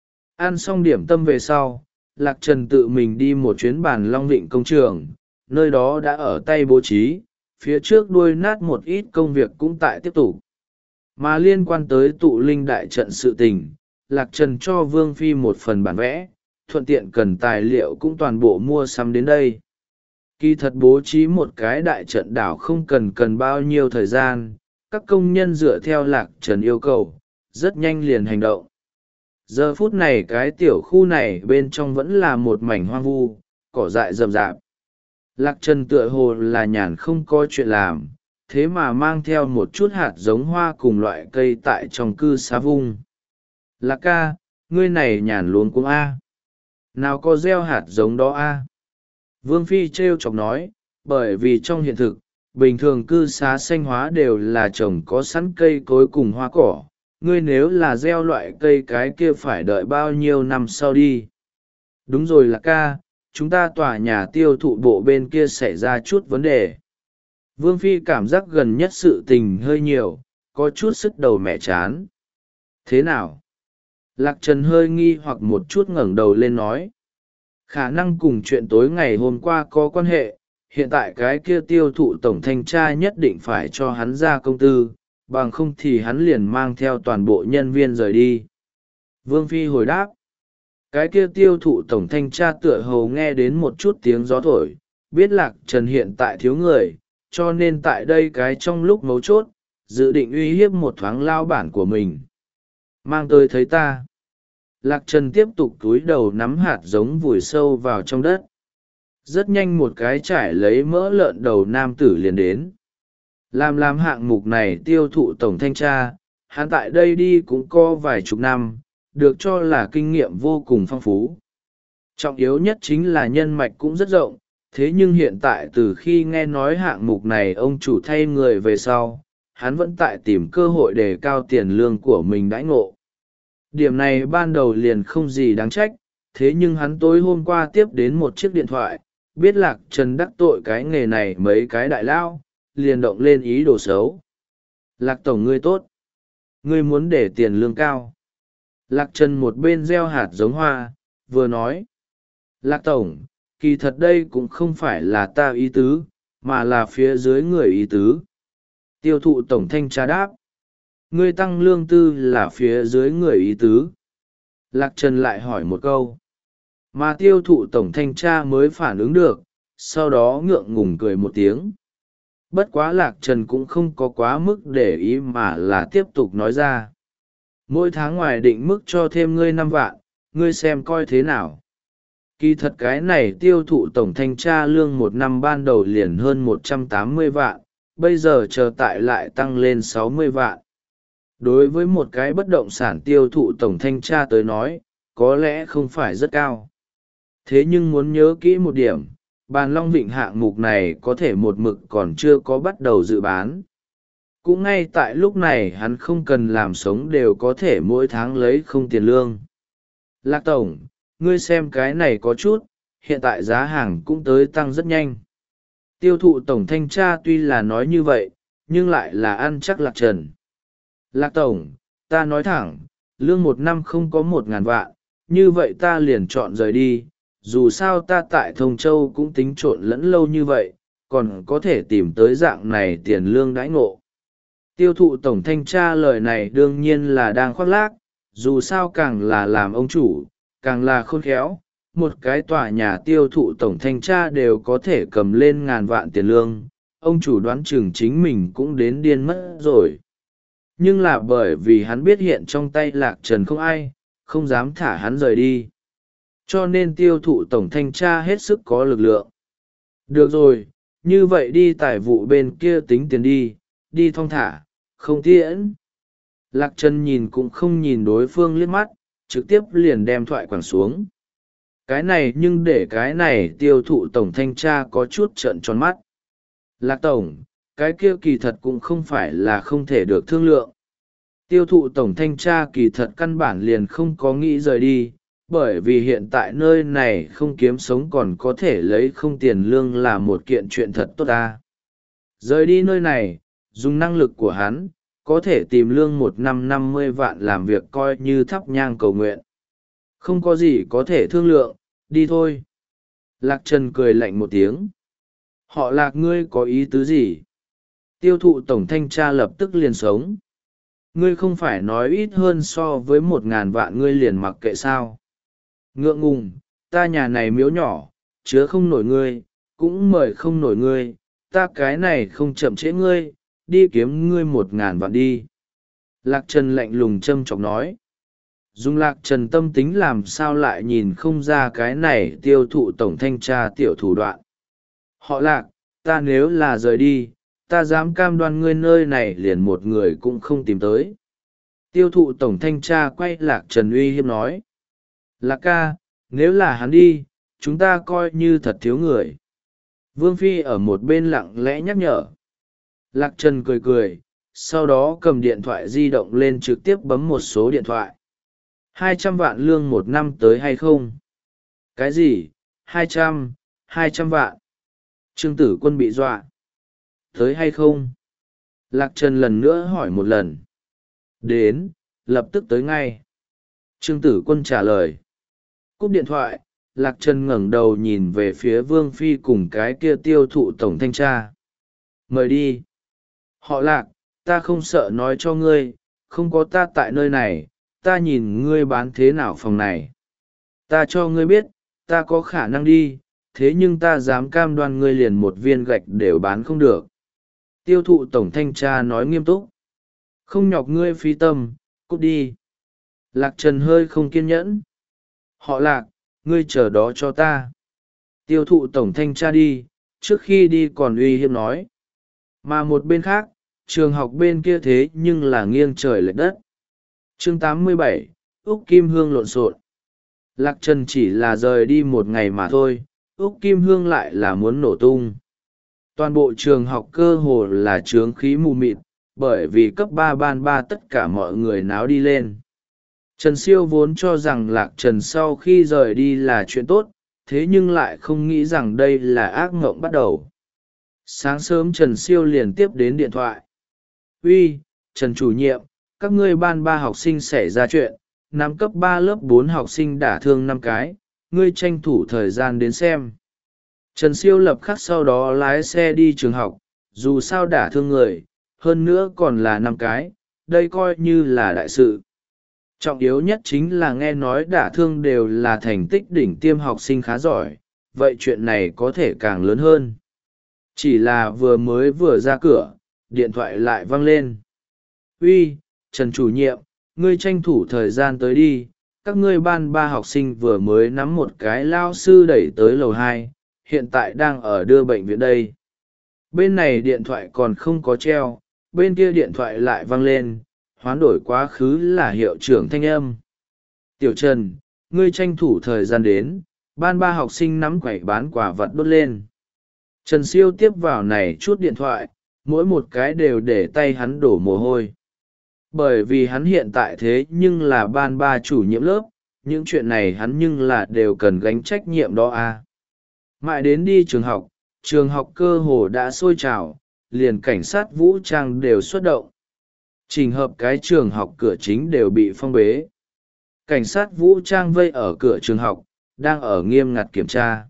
Ăn xong điểm tâm về sau, Lạc Trần tự mình đi một chuyến bàn Long Vịnh công trường, nơi đó đã ở tay bố trí, phía trước đuôi nát một ít công việc cũng tại tiếp tục. Mà liên quan tới tụ linh đại trận sự tình, Lạc Trần cho Vương Phi một phần bản vẽ, thuận tiện cần tài liệu cũng toàn bộ mua sắm đến đây. Kỳ thật bố trí một cái đại trận đảo không cần cần bao nhiêu thời gian, các công nhân dựa theo Lạc Trần yêu cầu, rất nhanh liền hành động. Giờ phút này cái tiểu khu này bên trong vẫn là một mảnh hoang vu, cỏ dại rậm rạp. Lạc Trần tựa hồ là nhàn không có chuyện làm, thế mà mang theo một chút hạt giống hoa cùng loại cây tại trong cư xá vung. Lạc ca, ngươi này nhàn luống cuống a. Nào có gieo hạt giống đó a. Vương Phi trêu chọc nói, bởi vì trong hiện thực, bình thường cư xá xanh hóa đều là trồng có sẵn cây cối cùng hoa cỏ, ngươi nếu là gieo loại cây cái kia phải đợi bao nhiêu năm sau đi. Đúng rồi Lạc ca, chúng ta tòa nhà tiêu thụ bộ bên kia xảy ra chút vấn đề. Vương Phi cảm giác gần nhất sự tình hơi nhiều, có chút sức đầu mẹ chán. Thế nào? Lạc Trần hơi nghi hoặc một chút ngẩng đầu lên nói. Khả năng cùng chuyện tối ngày hôm qua có quan hệ, hiện tại cái kia tiêu thụ tổng thanh tra nhất định phải cho hắn ra công tư, bằng không thì hắn liền mang theo toàn bộ nhân viên rời đi. Vương Phi hồi đáp. Cái kia tiêu thụ tổng thanh tra tựa hồ nghe đến một chút tiếng gió thổi, biết Lạc Trần hiện tại thiếu người, cho nên tại đây cái trong lúc mấu chốt, dự định uy hiếp một thoáng lao bản của mình. Mang tới thấy ta. Lạc Trần tiếp tục túi đầu nắm hạt giống vùi sâu vào trong đất. Rất nhanh một cái trải lấy mỡ lợn đầu nam tử liền đến. Làm làm hạng mục này tiêu thụ tổng thanh tra, hắn tại đây đi cũng có vài chục năm, được cho là kinh nghiệm vô cùng phong phú. Trọng yếu nhất chính là nhân mạch cũng rất rộng, thế nhưng hiện tại từ khi nghe nói hạng mục này ông chủ thay người về sau, hắn vẫn tại tìm cơ hội để cao tiền lương của mình đãi ngộ. Điểm này ban đầu liền không gì đáng trách, thế nhưng hắn tối hôm qua tiếp đến một chiếc điện thoại, biết Lạc Trần đắc tội cái nghề này mấy cái đại lao, liền động lên ý đồ xấu. Lạc tổng ngươi tốt, ngươi muốn để tiền lương cao. Lạc Trần một bên gieo hạt giống hoa, vừa nói. Lạc tổng, kỳ thật đây cũng không phải là ta ý tứ, mà là phía dưới người ý tứ. Tiêu thụ tổng thanh tra đáp. Ngươi tăng lương tư là phía dưới người ý tứ. Lạc Trần lại hỏi một câu. Mà tiêu thụ tổng thanh tra mới phản ứng được, sau đó ngượng ngùng cười một tiếng. Bất quá Lạc Trần cũng không có quá mức để ý mà là tiếp tục nói ra. Mỗi tháng ngoài định mức cho thêm ngươi năm vạn, ngươi xem coi thế nào. Kỳ thật cái này tiêu thụ tổng thanh tra lương một năm ban đầu liền hơn một trăm tám mươi vạn, bây giờ chờ tại lại tăng lên sáu mươi vạn. Đối với một cái bất động sản tiêu thụ tổng thanh tra tới nói, có lẽ không phải rất cao. Thế nhưng muốn nhớ kỹ một điểm, bàn Long Vịnh hạng mục này có thể một mực còn chưa có bắt đầu dự bán. Cũng ngay tại lúc này hắn không cần làm sống đều có thể mỗi tháng lấy không tiền lương. Lạc tổng, ngươi xem cái này có chút, hiện tại giá hàng cũng tới tăng rất nhanh. Tiêu thụ tổng thanh tra tuy là nói như vậy, nhưng lại là ăn chắc Lạc Trần. Lạc tổng, ta nói thẳng, lương một năm không có một ngàn vạn, như vậy ta liền chọn rời đi, dù sao ta tại Thông Châu cũng tính trộn lẫn lâu như vậy, còn có thể tìm tới dạng này tiền lương đãi ngộ. Tiêu thụ tổng thanh tra lời này đương nhiên là đang khoác lác, dù sao càng là làm ông chủ, càng là khôn khéo, một cái tòa nhà tiêu thụ tổng thanh tra đều có thể cầm lên ngàn vạn tiền lương, ông chủ đoán chừng chính mình cũng đến điên mất rồi. Nhưng là bởi vì hắn biết hiện trong tay Lạc Trần không ai, không dám thả hắn rời đi. Cho nên tiêu thụ tổng thanh tra hết sức có lực lượng. Được rồi, như vậy đi tài vụ bên kia tính tiền đi, đi thong thả, không tiễn. Lạc Trần nhìn cũng không nhìn đối phương liếc mắt, trực tiếp liền đem thoại quẳng xuống. Cái này nhưng để cái này tiêu thụ tổng thanh tra có chút trợn tròn mắt. Lạc tổng, cái kia kỳ thật cũng không phải là không thể được thương lượng. Tiêu thụ tổng thanh tra kỳ thật căn bản liền không có nghĩ rời đi, bởi vì hiện tại nơi này không kiếm sống còn có thể lấy không tiền lương là một kiện chuyện thật tốt ta. Rời đi nơi này, dùng năng lực của hắn, có thể tìm lương một năm năm mươi vạn làm việc coi như thắp nhang cầu nguyện. Không có gì có thể thương lượng, đi thôi. Lạc Trần cười lạnh một tiếng. Họ Lạc ngươi có ý tứ gì? Tiêu thụ tổng thanh tra lập tức liền sống. Ngươi không phải nói ít hơn so với một ngàn vạn ngươi liền mặc kệ sao? Ngượng ngùng, ta nhà này miếu nhỏ, chứa không nổi ngươi, cũng mời không nổi ngươi, ta cái này không chậm trễ ngươi, đi kiếm ngươi một ngàn vạn đi. Lạc Trần lạnh lùng châm chọc nói. Dung Lạc Trần tâm tính làm sao lại nhìn không ra cái này tiêu thụ tổng thanh tra tiểu thủ đoạn. Họ Lạc, ta nếu là rời đi, ta dám cam đoan ngươi nơi này liền một người cũng không tìm tới. Tiêu thụ tổng thanh tra quay Lạc Trần uy hiếp nói. Lạc ca, nếu là hắn đi, chúng ta coi như thật thiếu người. Vương Phi ở một bên lặng lẽ nhắc nhở. Lạc Trần cười cười, sau đó cầm điện thoại di động lên trực tiếp bấm một số điện thoại. Hai trăm vạn lương một năm tới hay không? Cái gì? Hai trăm, hai trăm vạn. Trương Tử Quân bị dọa. Tới hay không? Lạc Trần lần nữa hỏi một lần. Đến, lập tức tới ngay. Trương Tử Quân trả lời. Cúp điện thoại, Lạc Trần ngẩng đầu nhìn về phía Vương Phi cùng cái kia tiêu thụ tổng thanh tra. Mời đi. Họ Lạc, ta không sợ nói cho ngươi, không có ta tại nơi này, ta nhìn ngươi bán thế nào phòng này. Ta cho ngươi biết, ta có khả năng đi, thế nhưng ta dám cam đoan ngươi liền một viên gạch đều bán không được. Tiêu thụ tổng thanh tra nói nghiêm túc. Không nhọc ngươi phí tâm, cút đi. Lạc Trần hơi không kiên nhẫn. Họ Lạc, ngươi chờ đó cho ta. Tiêu thụ tổng thanh tra đi, trước khi đi còn uy hiếp nói. Mà một bên khác, trường học bên kia thế nhưng là nghiêng trời lệch đất. Chương tám mươi bảy, Úc Kim Hương lộn xộn. Lạc Trần chỉ là rời đi một ngày mà thôi, Úc Kim Hương lại là muốn nổ tung. Toàn bộ trường học cơ hồ là chướng khí mù mịt, bởi vì cấp ba ban ba tất cả mọi người náo đi lên. Trần Siêu vốn cho rằng Lạc Trần sau khi rời đi là chuyện tốt, thế nhưng lại không nghĩ rằng đây là ác mộng bắt đầu. Sáng sớm Trần Siêu liền tiếp đến điện thoại. Uy, Trần chủ nhiệm, các ngươi ban ba học sinh xảy ra chuyện, năm cấp ba lớp bốn học sinh đả thương năm cái, ngươi tranh thủ thời gian đến xem. Trần Siêu lập khắc sau đó lái xe đi trường học, dù sao đả thương người, hơn nữa còn là năm cái, đây coi như là đại sự. Trọng yếu nhất chính là nghe nói đả thương đều là thành tích đỉnh tiêm học sinh khá giỏi, vậy chuyện này có thể càng lớn hơn. Chỉ là vừa mới vừa ra cửa, điện thoại lại vang lên. Uy, Trần chủ nhiệm, ngươi tranh thủ thời gian tới đi, các ngươi ban ba học sinh vừa mới nắm một cái lao sư đẩy tới lầu hai, hiện tại đang ở đưa bệnh viện đây. Bên này điện thoại còn không có treo, bên kia điện thoại lại vang lên, hoán đổi quá khứ là hiệu trưởng thanh âm. Tiểu Trần, ngươi tranh thủ thời gian đến, ban ba học sinh nắm quẩy bán quả vật đốt lên. Trần Siêu tiếp vào này chút điện thoại, mỗi một cái đều để tay hắn đổ mồ hôi. Bởi vì hắn hiện tại thế nhưng là ban ba chủ nhiệm lớp, những chuyện này hắn nhưng là đều cần gánh trách nhiệm đó à. Mãi đến đi trường học, trường học cơ hồ đã sôi trào, liền cảnh sát vũ trang đều xuất động. Trình hợp cái trường học cửa chính đều bị phong bế. Cảnh sát vũ trang vây ở cửa trường học, đang ở nghiêm ngặt kiểm tra.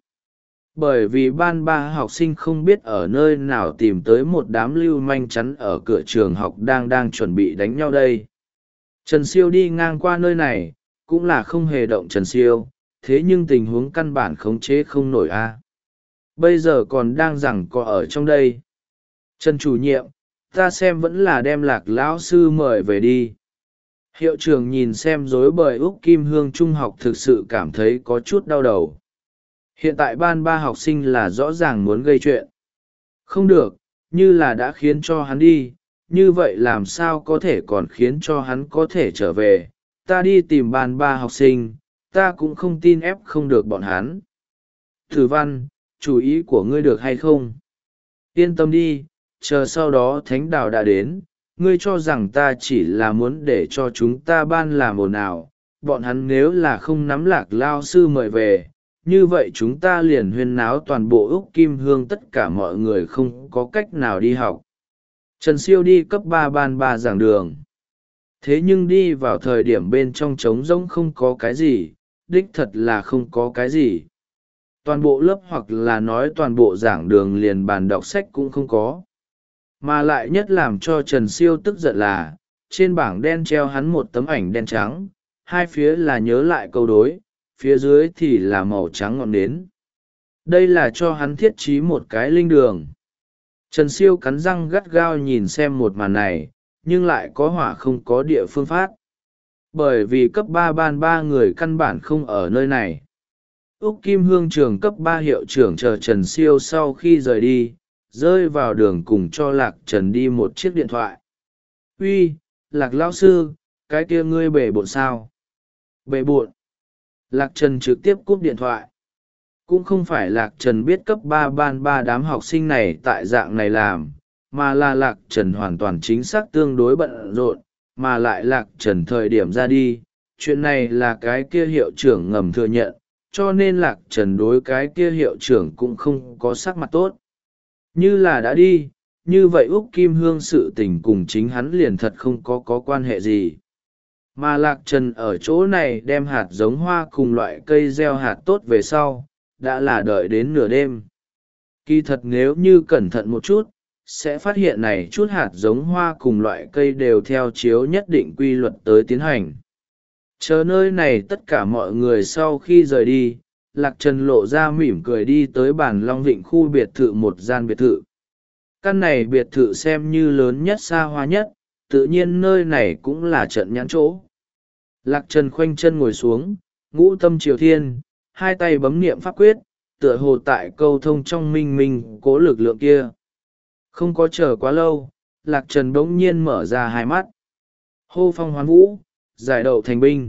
Bởi vì ban ba học sinh không biết ở nơi nào tìm tới một đám lưu manh chắn ở cửa trường học đang đang chuẩn bị đánh nhau đây. Trần Siêu đi ngang qua nơi này, cũng là không hề động Trần Siêu, thế nhưng tình huống căn bản khống chế không nổi a. Bây giờ còn đang giằng co ở trong đây. Trần chủ nhiệm, ta xem vẫn là đem Lạc lão sư mời về đi. Hiệu trưởng nhìn xem rối bời Úc Kim Hương trung học thực sự cảm thấy có chút đau đầu. Hiện tại ban ba học sinh là rõ ràng muốn gây chuyện. Không được, như là đã khiến cho hắn đi, như vậy làm sao có thể còn khiến cho hắn có thể trở về. Ta đi tìm ban ba học sinh, ta cũng không tin ép không được bọn hắn. Thử Văn, chủ ý của ngươi được hay không? Yên tâm đi, chờ sau đó thánh đạo đã đến, ngươi cho rằng ta chỉ là muốn để cho chúng ta ban làm ồn ào, bọn hắn nếu là không nắm Lạc lao sư mời về, như vậy chúng ta liền huyên náo toàn bộ Úc Kim Hương, tất cả mọi người không có cách nào đi học. Trần Siêu đi cấp ba ban ba giảng đường. Thế nhưng đi vào thời điểm bên trong trống rỗng không có cái gì, đích thật là không có cái gì. Toàn bộ lớp hoặc là nói toàn bộ giảng đường liền bàn đọc sách cũng không có. Mà lại nhất làm cho Trần Siêu tức giận là, trên bảng đen treo hắn một tấm ảnh đen trắng, hai phía là nhớ lại câu đối, phía dưới thì là màu trắng ngọn nến. Đây là cho hắn thiết trí một cái linh đường. Trần Siêu cắn răng gắt gao nhìn xem một màn này, nhưng lại có hỏa không có địa phương phát. Bởi vì cấp ba ban ba người căn bản không ở nơi này. Úc Kim Hương trường cấp ba hiệu trưởng chờ Trần Siêu sau khi rời đi, rơi vào đường cùng cho Lạc Trần đi một chiếc điện thoại. Uy, Lạc lão sư, cái kia ngươi bể bộn sao? Bể bộn. Lạc Trần trực tiếp cúp điện thoại. Cũng không phải Lạc Trần biết cấp ba ban ba đám học sinh này tại dạng này làm, mà là Lạc Trần hoàn toàn chính xác tương đối bận rộn, mà lại Lạc Trần thời điểm ra đi. Chuyện này là cái kia hiệu trưởng ngầm thừa nhận, cho nên Lạc Trần đối cái kia hiệu trưởng cũng không có sắc mặt tốt. Như là đã đi, như vậy Úc Kim Hương sự tình cùng chính hắn liền thật không có có quan hệ gì. Mà Lạc Trần ở chỗ này đem hạt giống hoa cùng loại cây gieo hạt tốt về sau, đã là đợi đến nửa đêm. Kỳ thật nếu như cẩn thận một chút, sẽ phát hiện này chút hạt giống hoa cùng loại cây đều theo chiếu nhất định quy luật tới tiến hành. Chờ nơi này tất cả mọi người sau khi rời đi, Lạc Trần lộ ra mỉm cười đi tới bản Long Vịnh khu biệt thự một gian biệt thự. Căn này biệt thự xem như lớn nhất xa hoa nhất, tự nhiên nơi này cũng là trận nhãn chỗ. Lạc Trần khoanh chân ngồi xuống, ngũ tâm triều thiên, hai tay bấm niệm pháp quyết, tựa hồ tại câu thông trong minh minh cố lực lượng kia. Không có chờ quá lâu, Lạc Trần bỗng nhiên mở ra hai mắt. Hô phong hoán vũ, giải đậu thành binh.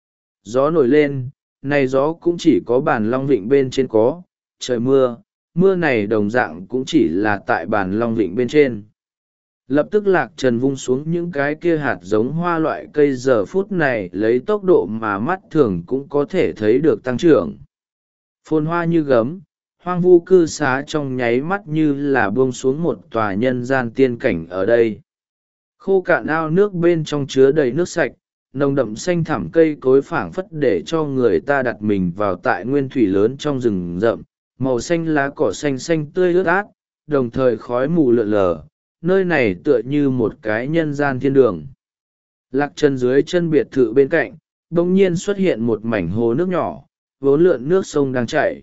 Gió nổi lên, này gió cũng chỉ có bản Long Vịnh bên trên có, trời mưa, mưa này đồng dạng cũng chỉ là tại bản Long Vịnh bên trên. Lập tức Lạc Trần vung xuống những cái kia hạt giống hoa loại cây giờ phút này lấy tốc độ mà mắt thường cũng có thể thấy được tăng trưởng. Phồn hoa như gấm, hoang vu cư xá trong nháy mắt như là buông xuống một tòa nhân gian tiên cảnh ở đây. Khô cạn ao nước bên trong chứa đầy nước sạch, nồng đậm xanh thẳm cây cối phảng phất để cho người ta đặt mình vào tại nguyên thủy lớn trong rừng rậm, màu xanh lá cỏ xanh xanh tươi ướt át, đồng thời khói mù lượn lờ, nơi này tựa như một cái nhân gian thiên đường. Lạc Trần dưới chân biệt thự bên cạnh, bỗng nhiên xuất hiện một mảnh hồ nước nhỏ, vốn lượn nước sông đang chảy.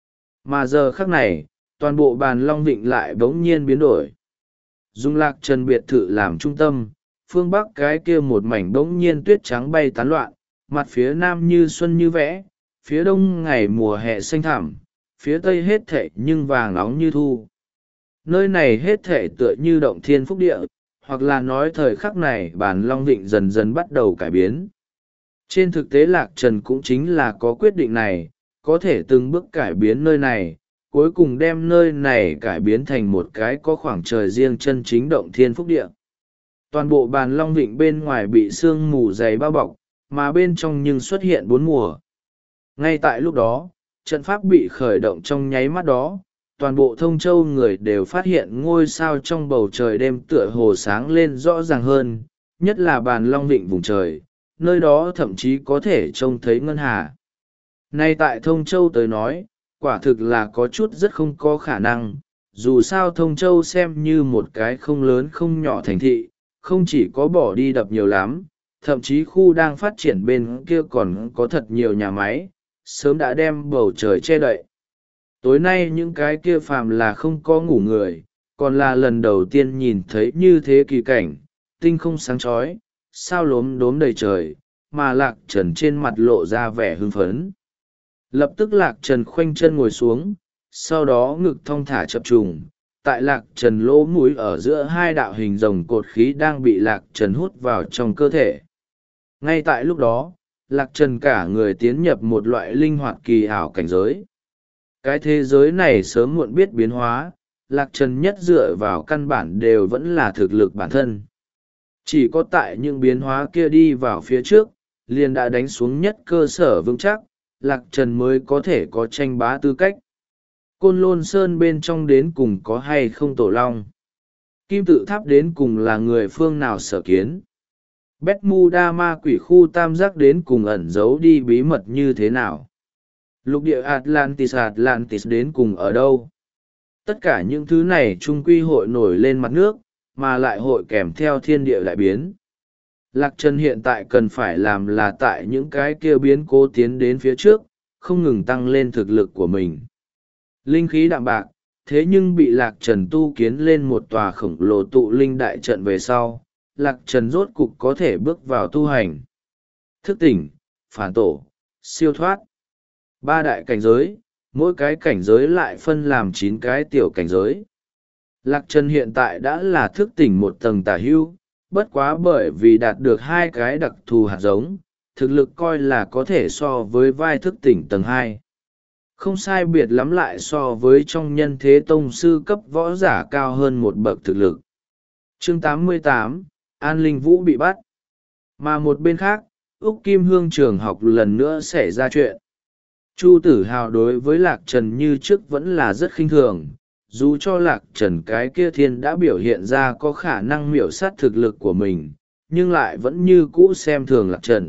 Mà giờ khắc này, toàn bộ bàn Long Vịnh lại bỗng nhiên biến đổi. Dùng Lạc Trần biệt thự làm trung tâm, phương bắc cái kia một mảnh bỗng nhiên tuyết trắng bay tán loạn, mặt phía nam như xuân như vẽ, phía đông ngày mùa hè xanh thẳm, phía tây hết thệ nhưng vàng nóng như thu. Nơi này hết thệ tựa như động thiên phúc địa, hoặc là nói thời khắc này bản Long Vịnh dần dần bắt đầu cải biến. Trên thực tế Lạc Trần cũng chính là có quyết định này, có thể từng bước cải biến nơi này, cuối cùng đem nơi này cải biến thành một cái có khoảng trời riêng chân chính động thiên phúc địa. Toàn bộ bàn Long Vịnh bên ngoài bị sương mù dày bao bọc, mà bên trong nhưng xuất hiện bốn mùa. Ngay tại lúc đó, trận pháp bị khởi động trong nháy mắt đó, toàn bộ Thông Châu người đều phát hiện ngôi sao trong bầu trời đêm tựa hồ sáng lên rõ ràng hơn, nhất là bàn Long Vịnh vùng trời, nơi đó thậm chí có thể trông thấy ngân hà. Nay tại Thông Châu tới nói, quả thực là có chút rất không có khả năng, dù sao Thông Châu xem như một cái không lớn không nhỏ thành thị, không chỉ có bỏ đi đập nhiều lắm, thậm chí khu đang phát triển bên kia còn có thật nhiều nhà máy, sớm đã đem bầu trời che đậy. Tối nay những cái kia phàm là không có ngủ người, còn là lần đầu tiên nhìn thấy như thế kỳ cảnh, tinh không sáng chói, sao lốm đốm đầy trời, mà Lạc Trần trên mặt lộ ra vẻ hưng phấn. Lập tức Lạc Trần khoanh chân ngồi xuống, sau đó ngực thong thả chập trùng, tại Lạc Trần lỗ mũi ở giữa hai đạo hình rồng cột khí đang bị Lạc Trần hút vào trong cơ thể. Ngay tại lúc đó, Lạc Trần cả người tiến nhập một loại linh hoạt kỳ ảo cảnh giới. Cái thế giới này sớm muộn biết biến hóa, Lạc Trần nhất dựa vào căn bản đều vẫn là thực lực bản thân. Chỉ có tại những biến hóa kia đi vào phía trước, liền đã đánh xuống nhất cơ sở vững chắc, Lạc Trần mới có thể có tranh bá tư cách. Côn Lôn Sơn bên trong đến cùng có hay không tổ long? Kim tự tháp đến cùng là người phương nào sở kiến? Bermuda ma quỷ khu tam giác đến cùng ẩn giấu đi bí mật như thế nào? Lục địa Atlantis Atlantis đến cùng ở đâu? Tất cả những thứ này chung quy hội nổi lên mặt nước, mà lại hội kèm theo thiên địa lại biến. Lạc Trần hiện tại cần phải làm là tại những cái kia biến cố tiến đến phía trước, không ngừng tăng lên thực lực của mình. Linh khí đạm bạc, thế nhưng bị Lạc Trần tu kiến lên một tòa khổng lồ tụ linh đại trận về sau, Lạc Trần rốt cục có thể bước vào tu hành. Thức tỉnh, phản tổ, siêu thoát. Ba đại cảnh giới, mỗi cái cảnh giới lại phân làm chín cái tiểu cảnh giới. Lạc Trần hiện tại đã là thức tỉnh một tầng tả hưu, bất quá bởi vì đạt được hai cái đặc thù hạt giống, thực lực coi là có thể so với vai thức tỉnh tầng hai. Không sai biệt lắm lại so với trong nhân thế tông sư cấp võ giả cao hơn một bậc thực lực. Chương tám mươi tám, An Linh Vũ bị bắt. Mà một bên khác, Úc Kim Hương trường học lần nữa xảy ra chuyện. Chu Tử Hào đối với Lạc Trần như trước vẫn là rất khinh thường, dù cho Lạc Trần cái kia thiên đã biểu hiện ra có khả năng miểu sát thực lực của mình, nhưng lại vẫn như cũ xem thường Lạc Trần.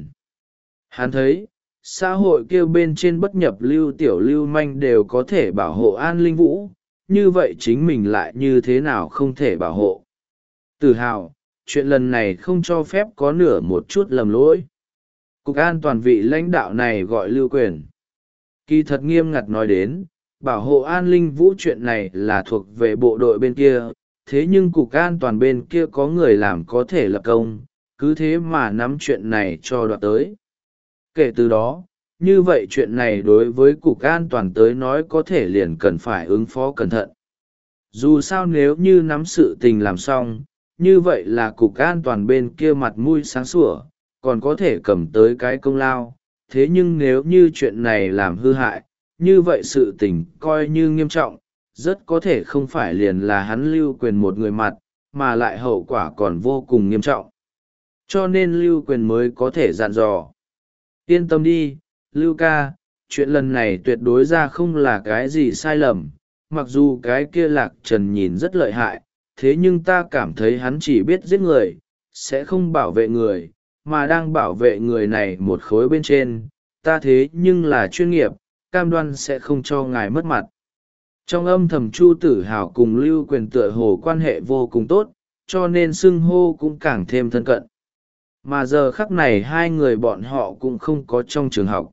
Hắn thấy, xã hội kêu bên trên bất nhập lưu tiểu lưu manh đều có thể bảo hộ An Linh Vũ, như vậy chính mình lại như thế nào không thể bảo hộ. Tử Hào, chuyện lần này không cho phép có nửa một chút lầm lỗi. Cục an toàn vị lãnh đạo này gọi Lưu Quyền. Kỳ thật nghiêm ngặt nói đến, bảo hộ An Linh Vũ chuyện này là thuộc về bộ đội bên kia, thế nhưng cục an toàn bên kia có người làm có thể lập công, cứ thế mà nắm chuyện này cho đoạt tới. Kể từ đó, như vậy chuyện này đối với cục an toàn tới nói có thể liền cần phải ứng phó cẩn thận. Dù sao nếu như nắm sự tình làm xong, như vậy là cục an toàn bên kia mặt mũi sáng sủa, còn có thể cầm tới cái công lao. Thế nhưng nếu như chuyện này làm hư hại, như vậy sự tình coi như nghiêm trọng, rất có thể không phải liền là hắn Lưu Quyền một người mặt, mà lại hậu quả còn vô cùng nghiêm trọng. Cho nên Lưu Quyền mới có thể dặn dò. Yên tâm đi, Lưu ca, chuyện lần này tuyệt đối ra không là cái gì sai lầm, mặc dù cái kia Lạc Trần nhìn rất lợi hại, thế nhưng ta cảm thấy hắn chỉ biết giết người, sẽ không bảo vệ người, mà đang bảo vệ người này một khối bên trên, ta thế nhưng là chuyên nghiệp, cam đoan sẽ không cho ngài mất mặt. Trong âm thầm Chu Tử Hào cùng Lưu Quyền tựa hồ quan hệ vô cùng tốt, cho nên xưng hô cũng càng thêm thân cận. Mà giờ khắc này hai người bọn họ cũng không có trong trường học.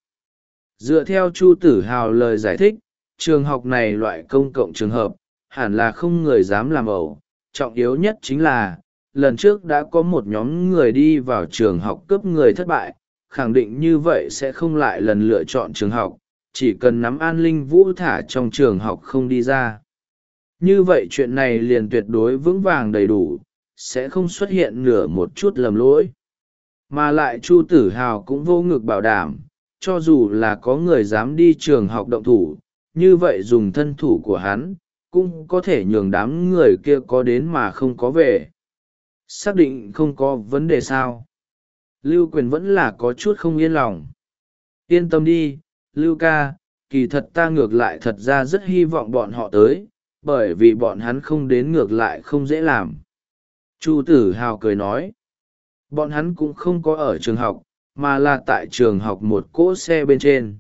Dựa theo Chu Tử Hào lời giải thích, trường học này loại công cộng trường hợp, hẳn là không người dám làm ẩu. Trọng yếu nhất chính là, lần trước đã có một nhóm người đi vào trường học cướp người thất bại, khẳng định như vậy sẽ không lại lần lựa chọn trường học, chỉ cần nắm An Linh Vũ thả trong trường học không đi ra. Như vậy chuyện này liền tuyệt đối vững vàng đầy đủ, sẽ không xuất hiện nửa một chút lầm lỗi. Mà lại Chu Tử Hào cũng vô ngực bảo đảm, cho dù là có người dám đi trường học động thủ, như vậy dùng thân thủ của hắn, cũng có thể nhường đám người kia có đến mà không có về. Xác định không có vấn đề sao. Lưu Quyền vẫn là có chút không yên lòng. Yên tâm đi, Lưu ca, kỳ thật ta ngược lại thật ra rất hy vọng bọn họ tới, bởi vì bọn hắn không đến ngược lại không dễ làm. Chu Tử Hào cười nói, bọn hắn cũng không có ở trường học, mà là tại trường học một cỗ xe bên trên.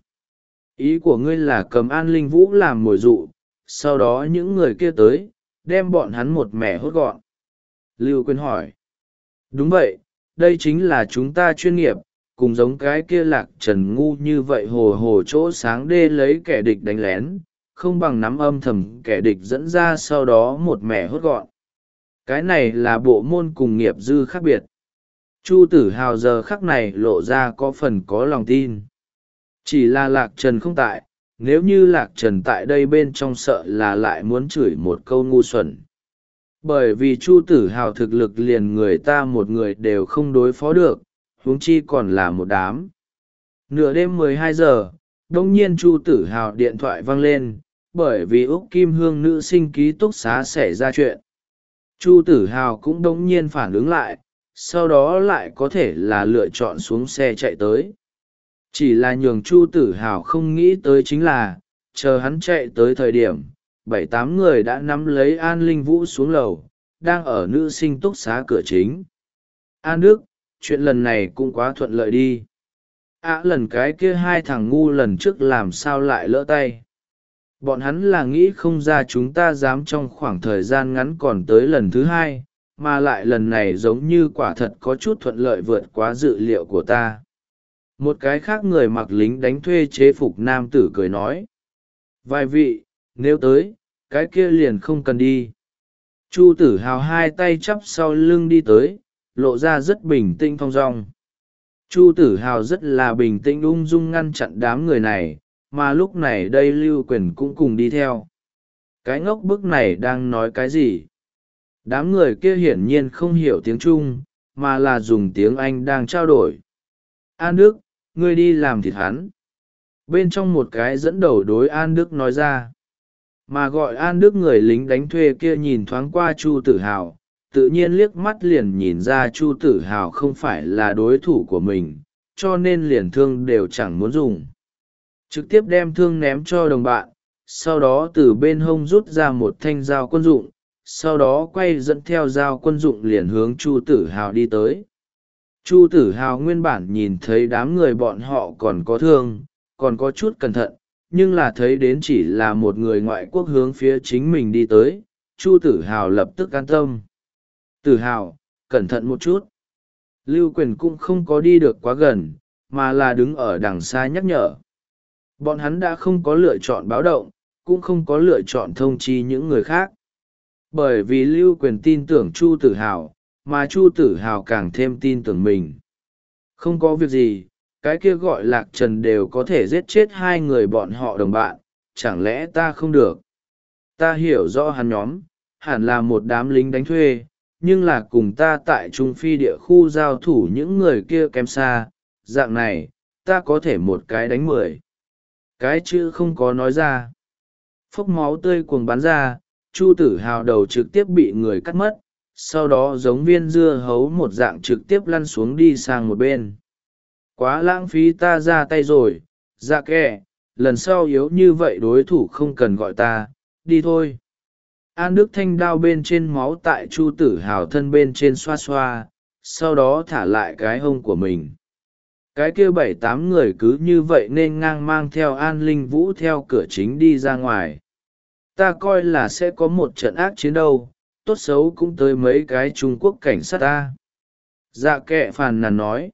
Ý của ngươi là cầm An Linh Vũ làm mồi dụ, sau đó những người kia tới, đem bọn hắn một mẻ hốt gọn. Lưu Quyền hỏi, đúng vậy, đây chính là chúng ta chuyên nghiệp, cùng giống cái kia Lạc Trần ngu như vậy hồ hồ chỗ sáng đê lấy kẻ địch đánh lén, không bằng nắm âm thầm kẻ địch dẫn ra sau đó một mẻ hốt gọn. Cái này là bộ môn cùng nghiệp dư khác biệt. Chu Tử Hào giờ khắc này lộ ra có phần có lòng tin. Chỉ là Lạc Trần không tại, nếu như Lạc Trần tại đây bên trong sợ là lại muốn chửi một câu ngu xuẩn. Bởi vì Chu Tử Hào thực lực liền người ta một người đều không đối phó được, huống chi còn là một đám. Nửa đêm mười hai giờ, đông nhiên Chu Tử Hào điện thoại vang lên, bởi vì Úc Kim Hương nữ sinh ký túc xá xảy ra chuyện. Chu Tử Hào cũng đông nhiên phản ứng lại, sau đó lại có thể là lựa chọn xuống xe chạy tới. Chỉ là nhường Chu Tử Hào không nghĩ tới chính là, chờ hắn chạy tới thời điểm, bảy tám người đã nắm lấy An Linh Vũ xuống lầu, đang ở nữ sinh túc xá cửa chính. An Đức, chuyện lần này cũng quá thuận lợi đi. À lần cái kia hai thằng ngu lần trước làm sao lại lỡ tay. Bọn hắn là nghĩ không ra chúng ta dám trong khoảng thời gian ngắn còn tới lần thứ hai, mà lại lần này giống như quả thật có chút thuận lợi vượt quá dự liệu của ta. Một cái khác người mặc lính đánh thuê chế phục nam tử cười nói: vài vị, nếu tới, cái kia liền không cần đi. Chu tử hào hai tay chắp sau lưng đi tới, lộ ra rất bình tĩnh thong dong. Chu tử hào rất là bình tĩnh ung dung ngăn chặn đám người này, mà lúc này đây Lưu Quyền cũng cùng đi theo. Cái ngốc bức này đang nói cái gì? Đám người kia hiển nhiên không hiểu tiếng Trung, mà là dùng tiếng Anh đang trao đổi. An Đức, ngươi đi làm thịt hắn. Bên trong một cái dẫn đầu đối An Đức nói ra. Mà gọi An Đức người lính đánh thuê kia nhìn thoáng qua Chu tử hào, tự nhiên liếc mắt liền nhìn ra Chu tử hào không phải là đối thủ của mình, cho nên liền thương đều chẳng muốn dùng. Trực tiếp đem thương ném cho đồng bạn, sau đó từ bên hông rút ra một thanh dao quân dụng, sau đó quay dẫn theo dao quân dụng liền hướng Chu tử hào đi tới. Chu tử hào nguyên bản nhìn thấy đám người bọn họ còn có thương, còn có chút cẩn thận, nhưng là thấy đến chỉ là một người ngoại quốc hướng phía chính mình đi tới, Chu tử hào lập tức an tâm. Tử hào, cẩn thận một chút. Lưu Quyền cũng không có đi được quá gần, mà là đứng ở đằng xa nhắc nhở. Bọn hắn đã không có lựa chọn báo động, cũng không có lựa chọn thông chi những người khác. Bởi vì Lưu Quyền tin tưởng Chu tử hào, mà Chu tử hào càng thêm tin tưởng mình. Không có việc gì, cái kia gọi Lạc Trần đều có thể giết chết hai người bọn họ đồng bạn, chẳng lẽ ta không được? Ta hiểu rõ hắn nhóm, hẳn là một đám lính đánh thuê, nhưng là cùng ta tại Trung Phi địa khu giao thủ những người kia kém xa, dạng này, ta có thể một cái đánh mười. Cái chữ không có nói ra. Phốc máu tươi cuồng bắn ra, Chu tử hào đầu trực tiếp bị người cắt mất, sau đó giống viên dưa hấu một dạng trực tiếp lăn xuống đi sang một bên. Quá lãng phí ta ra tay rồi, dạ kẻ, lần sau yếu như vậy đối thủ không cần gọi ta, đi thôi. An Đức thanh đao bên trên máu tại Chu tử hào thân bên trên xoa xoa, sau đó thả lại cái hông của mình. Cái kia bảy tám người cứ như vậy nên ngang mang theo An Linh Vũ theo cửa chính đi ra ngoài. Ta coi là sẽ có một trận ác chiến đâu, tốt xấu cũng tới mấy cái Trung Quốc cảnh sát ta. Dạ kệ phàn nàn nói.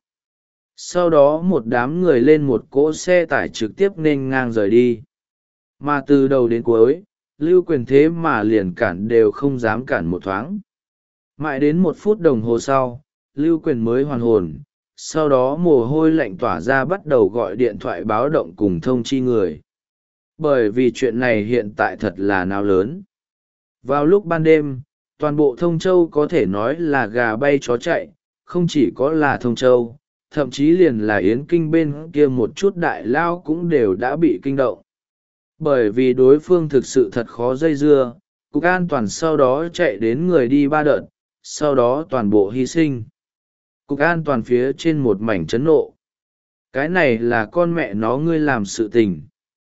Sau đó một đám người lên một cỗ xe tải trực tiếp nên ngang rời đi. Mà từ đầu đến cuối, Lưu Quyền thế mà liền cản đều không dám cản một thoáng. Mãi đến một phút đồng hồ sau, Lưu Quyền mới hoàn hồn, sau đó mồ hôi lạnh tỏa ra bắt đầu gọi điện thoại báo động cùng thông chi người. Bởi vì chuyện này hiện tại thật là nào lớn. Vào lúc ban đêm, toàn bộ Thông Châu có thể nói là gà bay chó chạy, không chỉ có là Thông Châu, thậm chí liền là Yến Kinh bên kia một chút đại lao cũng đều đã bị kinh động. Bởi vì đối phương thực sự thật khó dây dưa, Cục An toàn sau đó chạy đến người đi ba đợt, sau đó toàn bộ hy sinh. Cục An toàn phía trên một mảnh chấn nộ. Cái này là con mẹ nó ngươi làm sự tình.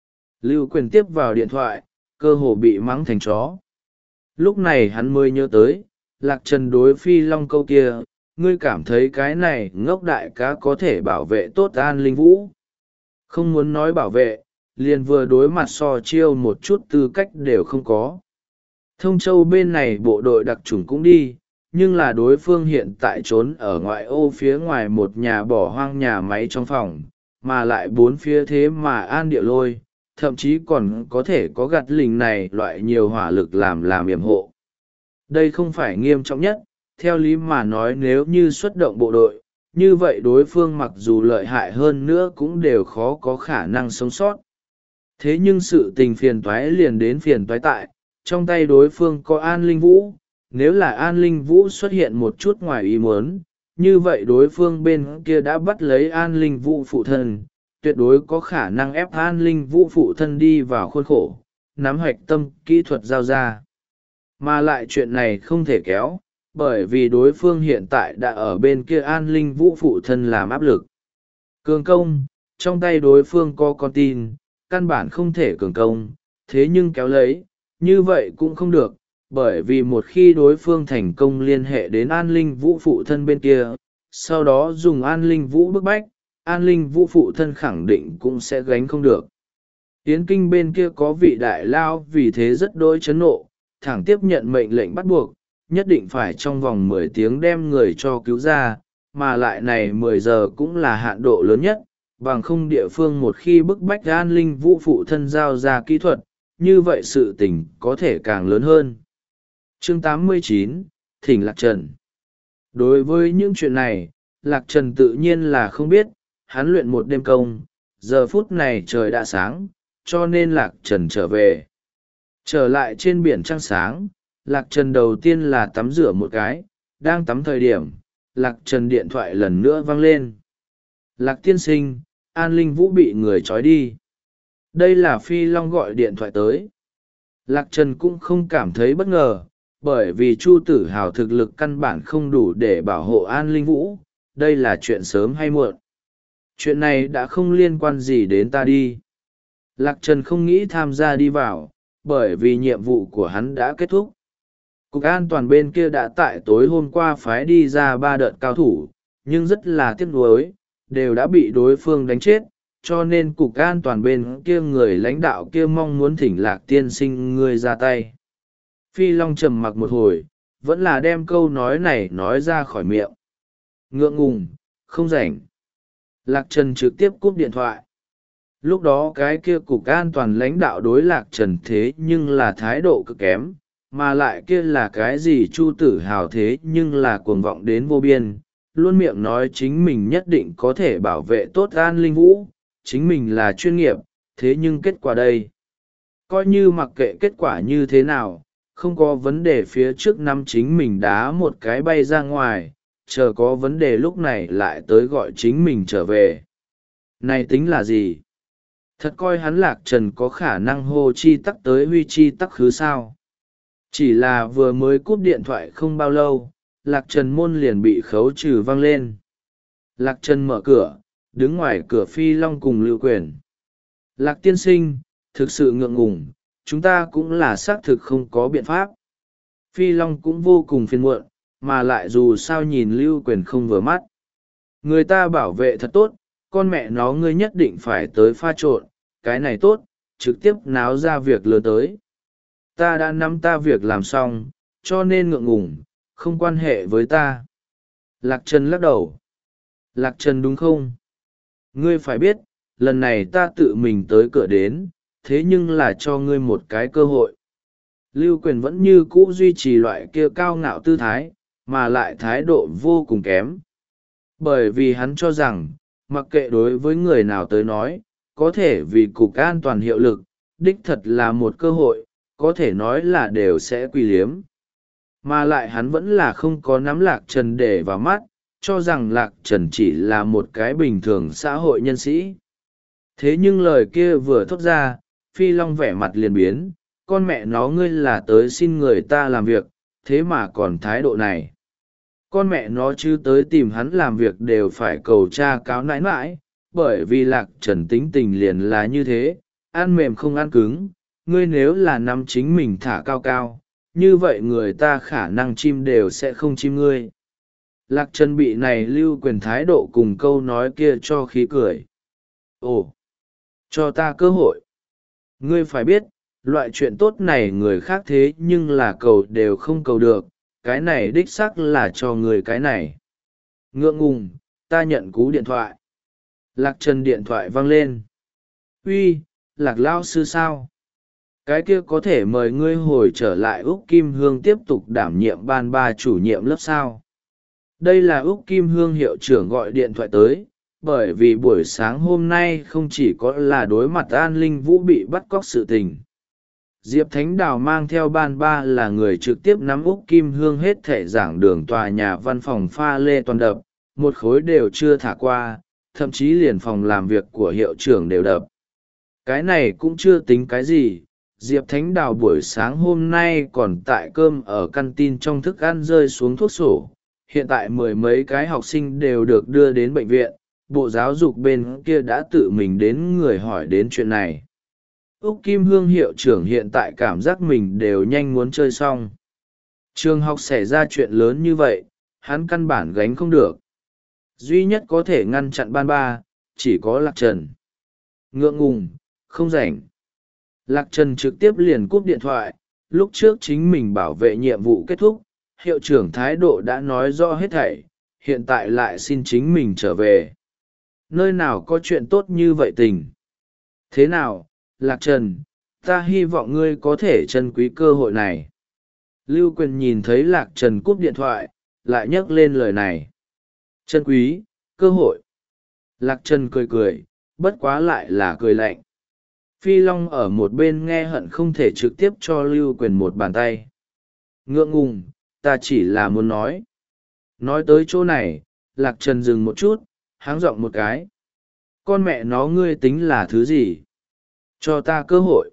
Lưu Quyền tiếp vào điện thoại, cơ hồ bị mắng thành chó. Lúc này hắn mới nhớ tới, Lạc Trần đối Phi Long câu kia, ngươi cảm thấy cái này ngốc đại cá có thể bảo vệ tốt An Linh Vũ. Không muốn nói bảo vệ, liền vừa đối mặt so chiêu một chút tư cách đều không có. Thông Châu bên này bộ đội đặc chủng cũng đi, nhưng là đối phương hiện tại trốn ở ngoại ô phía ngoài một nhà bỏ hoang nhà máy trong phòng, mà lại bốn phía thế mà an địa lôi, thậm chí còn có thể có gặt lình này loại nhiều hỏa lực làm làm yểm hộ. Đây không phải nghiêm trọng nhất, theo lý mà nói nếu như xuất động bộ đội, như vậy đối phương mặc dù lợi hại hơn nữa cũng đều khó có khả năng sống sót. Thế nhưng sự tình phiền toái liền đến phiền toái tại, trong tay đối phương có An Linh Vũ, nếu là An Linh Vũ xuất hiện một chút ngoài ý muốn, như vậy đối phương bên kia đã bắt lấy An Linh Vũ phụ thân, tuyệt đối có khả năng ép An Linh Vũ phụ thân đi vào khuôn khổ, nắm hoạch tâm kỹ thuật giao ra. Mà lại chuyện này không thể kéo, bởi vì đối phương hiện tại đã ở bên kia An Linh Vũ phụ thân làm áp lực. Cường công, trong tay đối phương có con tin, căn bản không thể cường công, thế nhưng kéo lấy, như vậy cũng không được, bởi vì một khi đối phương thành công liên hệ đến An Linh Vũ phụ thân bên kia, sau đó dùng An Linh Vũ bức bách, An Linh Vũ phụ thân khẳng định cũng sẽ gánh không được. Yến Kinh bên kia có vị đại lao vì thế rất đôi chấn nộ, thẳng tiếp nhận mệnh lệnh bắt buộc, nhất định phải trong vòng mười tiếng đem người cho cứu ra, mà lại này mười giờ cũng là hạn độ lớn nhất, bằng không địa phương một khi bức bách An Linh Vũ phụ thân giao ra kỹ thuật, như vậy sự tình có thể càng lớn hơn. Chương tám mươi chín, Thỉnh Lạc Trần. Đối với những chuyện này, Lạc Trần tự nhiên là không biết, hắn luyện một đêm công, giờ phút này trời đã sáng, cho nên Lạc Trần trở về. Trở lại trên biển trăng sáng, Lạc Trần đầu tiên là tắm rửa một cái, đang tắm thời điểm, Lạc Trần điện thoại lần nữa vang lên. Lạc tiên sinh, An Linh Vũ bị người trói đi. Đây là Phi Long gọi điện thoại tới. Lạc Trần cũng không cảm thấy bất ngờ, bởi vì Chu Tử Hào thực lực căn bản không đủ để bảo hộ An Linh Vũ, đây là chuyện sớm hay muộn. Chuyện này đã không liên quan gì đến ta đi. Lạc Trần không nghĩ tham gia đi vào, bởi vì nhiệm vụ của hắn đã kết thúc. Cục an toàn bên kia đã tại tối hôm qua phái đi ra ba đợt cao thủ, nhưng rất là tiếc nuối, đều đã bị đối phương đánh chết, cho nên cục an toàn bên kia người lãnh đạo kia mong muốn thỉnh Lạc tiên sinh ngươi ra tay. Phi Long trầm mặc một hồi, vẫn là đem câu nói này nói ra khỏi miệng. Ngượng ngùng, không rảnh. Lạc Trần trực tiếp cúp điện thoại. Lúc đó cái kia cục an toàn lãnh đạo đối Lạc Trần thế nhưng là thái độ cực kém, mà lại kia là cái gì Chu Tử Hào thế nhưng là cuồng vọng đến vô biên, luôn miệng nói chính mình nhất định có thể bảo vệ tốt An Linh Vũ, chính mình là chuyên nghiệp, thế nhưng kết quả đây. Coi như mặc kệ kết quả như thế nào, không có vấn đề phía trước năm chính mình đá một cái bay ra ngoài, chờ có vấn đề lúc này lại tới gọi chính mình trở về. Này tính là gì? Thật coi hắn Lạc Trần có khả năng hô chi tắc tới huy chi tắc khứ sao? Chỉ là vừa mới cúp điện thoại không bao lâu, Lạc Trần môn liền bị khấu trừ vang lên. Lạc Trần mở cửa, đứng ngoài cửa Phi Long cùng Lưu Quyền. Lạc tiên sinh, thực sự ngượng ngùng, chúng ta cũng là xác thực không có biện pháp. Phi Long cũng vô cùng phiền muộn, mà lại dù sao nhìn Lưu Quyền không vừa mắt. Người ta bảo vệ thật tốt, con mẹ nó ngươi nhất định phải tới pha trộn, cái này tốt, trực tiếp náo ra việc lừa tới. Ta đã nắm ta việc làm xong, cho nên ngượng ngùng, không quan hệ với ta. Lạc Trần lắc đầu. Lạc Trần đúng không? Ngươi phải biết, lần này ta tự mình tới cửa đến, thế nhưng là cho ngươi một cái cơ hội. Lưu Quyền vẫn như cũ duy trì loại kia cao ngạo tư thái, mà lại thái độ vô cùng kém. Bởi vì hắn cho rằng, mặc kệ đối với người nào tới nói, có thể vì cục an toàn hiệu lực, đích thật là một cơ hội, có thể nói là đều sẽ quy liếm. Mà lại hắn vẫn là không có nắm Lạc Trần để vào mắt, cho rằng Lạc Trần chỉ là một cái bình thường xã hội nhân sĩ. Thế nhưng lời kia vừa thốt ra, Phi Long vẻ mặt liền biến, con mẹ nó ngươi là tới xin người ta làm việc, thế mà còn thái độ này. Con mẹ nó chứ tới tìm hắn làm việc đều phải cầu tra cáo nãi nãi, bởi vì Lạc Trần tính tình liền là như thế, ăn mềm không ăn cứng, ngươi nếu là nắm chính mình thả cao cao, như vậy người ta khả năng chim đều sẽ không chim ngươi. Lạc Trần bị này Lưu Quyền thái độ cùng câu nói kia cho khí cười. Ồ, cho ta cơ hội. Ngươi phải biết, loại chuyện tốt này người khác thế nhưng là cầu đều không cầu được, cái này đích xác là cho người cái này. Ngượng ngùng, ta nhận cú điện thoại. Lạc Trần điện thoại vang lên. Uy, Lạc Lao sư sao? Cái kia có thể mời ngươi hồi trở lại Úc Kim Hương tiếp tục đảm nhiệm ban ba chủ nhiệm lớp sao? Đây là Úc Kim Hương hiệu trưởng gọi điện thoại tới, bởi vì buổi sáng hôm nay không chỉ có là đối mặt An Linh Vũ bị bắt cóc sự tình. Diệp Thánh Đào mang theo ban ba là người trực tiếp nắm Úc Kim Hương hết thể giảng đường tòa nhà văn phòng pha lê toàn đập, một khối đều chưa thả qua, thậm chí liền phòng làm việc của hiệu trưởng đều đập. Cái này cũng chưa tính cái gì, Diệp Thánh Đào buổi sáng hôm nay còn tại cơm ở căn tin trong thức ăn rơi xuống thuốc sổ. Hiện tại mười mấy cái học sinh đều được đưa đến bệnh viện, Bộ Giáo dục bên kia đã tự mình đến người hỏi đến chuyện này. Úc Kim Hương hiệu trưởng hiện tại cảm giác mình đều nhanh muốn chơi xong. Trường học xảy ra chuyện lớn như vậy, hắn căn bản gánh không được. Duy nhất có thể ngăn chặn ban ba, chỉ có Lạc Trần. Ngượng ngùng, không rảnh. Lạc Trần trực tiếp liền cúp điện thoại, lúc trước chính mình bảo vệ nhiệm vụ kết thúc, hiệu trưởng thái độ đã nói rõ hết thảy, hiện tại lại xin chính mình trở về. Nơi nào có chuyện tốt như vậy tình? Thế nào, Lạc Trần, ta hy vọng ngươi có thể trân quý cơ hội này. Lưu Quyền nhìn thấy Lạc Trần cúp điện thoại, lại nhắc lên lời này. Trân quý, cơ hội. Lạc Trần cười cười, bất quá lại là cười lạnh. Phi Long ở một bên nghe hận không thể trực tiếp cho Lưu Quyền một bàn tay. Ngượng ngùng, ta chỉ là muốn nói. Nói tới chỗ này, Lạc Trần dừng một chút, háng giọng một cái. Con mẹ nó ngươi tính là thứ gì? Cho ta cơ hội.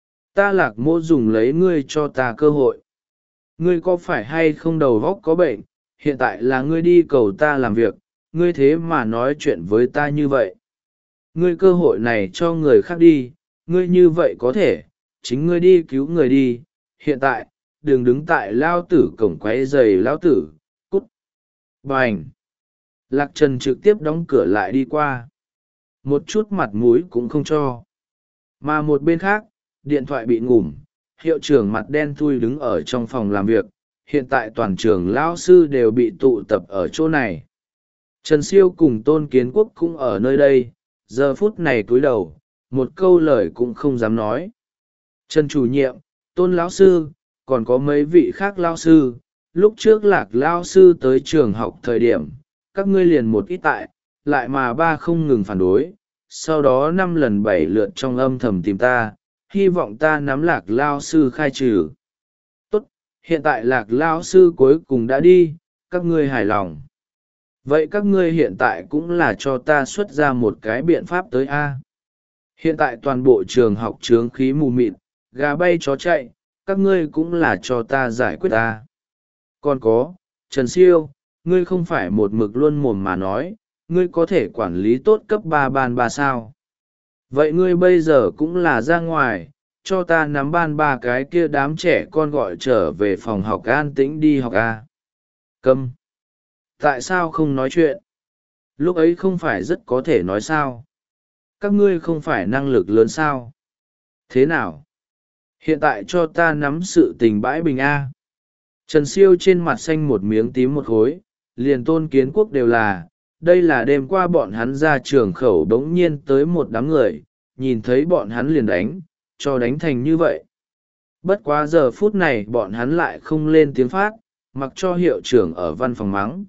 Ta Lạc Mỗ dùng lấy ngươi cho ta cơ hội. Ngươi có phải hay không đầu óc có bệnh, hiện tại là ngươi đi cầu ta làm việc, ngươi thế mà nói chuyện với ta như vậy. Ngươi cơ hội này cho người khác đi, ngươi như vậy có thể, chính ngươi đi cứu người đi, hiện tại, đừng đứng tại lao tử cổng quấy giày lao tử, cút. Bành! Lạc Trần trực tiếp đóng cửa lại đi qua. Một chút mặt mũi cũng không cho. Mà một bên khác, điện thoại bị ngủm, hiệu trưởng mặt đen thui đứng ở trong phòng làm việc, hiện tại toàn trường lão sư đều bị tụ tập ở chỗ này. Trần Siêu cùng Tôn Kiến Quốc cũng ở nơi đây, giờ phút này cúi đầu, một câu lời cũng không dám nói. Trần chủ nhiệm, Tôn lão sư, còn có mấy vị khác lão sư, lúc trước Lạc lão sư tới trường học thời điểm, các ngươi liền một ít tại, lại mà ba không ngừng phản đối, sau đó năm lần bảy lượt trong âm thầm tìm ta, hy vọng ta nắm Lạc lão sư khai trừ. Tốt, hiện tại Lạc lão sư cuối cùng đã đi, các ngươi hài lòng. Vậy các ngươi hiện tại cũng là cho ta xuất ra một cái biện pháp tới A. Hiện tại toàn bộ trường học chướng khí mù mịt, gà bay chó chạy, các ngươi cũng là cho ta giải quyết A. Còn có, Trần Siêu, ngươi không phải một mực luôn mồm mà nói, ngươi có thể quản lý tốt cấp ba ban ba sao. Vậy ngươi bây giờ cũng là ra ngoài, cho ta nắm ban ba cái kia đám trẻ con gọi trở về phòng học an tĩnh đi học A. Câm. Tại sao không nói chuyện? Lúc ấy không phải rất có thể nói sao? Các ngươi không phải năng lực lớn sao? Thế nào? Hiện tại cho ta nắm sự tình bãi bình A. Trần Siêu trên mặt xanh một miếng tím một khối, liền Tôn Kiến Quốc đều là, đây là đêm qua bọn hắn ra trường khẩu đống nhiên tới một đám người, nhìn thấy bọn hắn liền đánh, cho đánh thành như vậy. Bất quá giờ phút này bọn hắn lại không lên tiếng phát, mặc cho hiệu trưởng ở văn phòng mắng.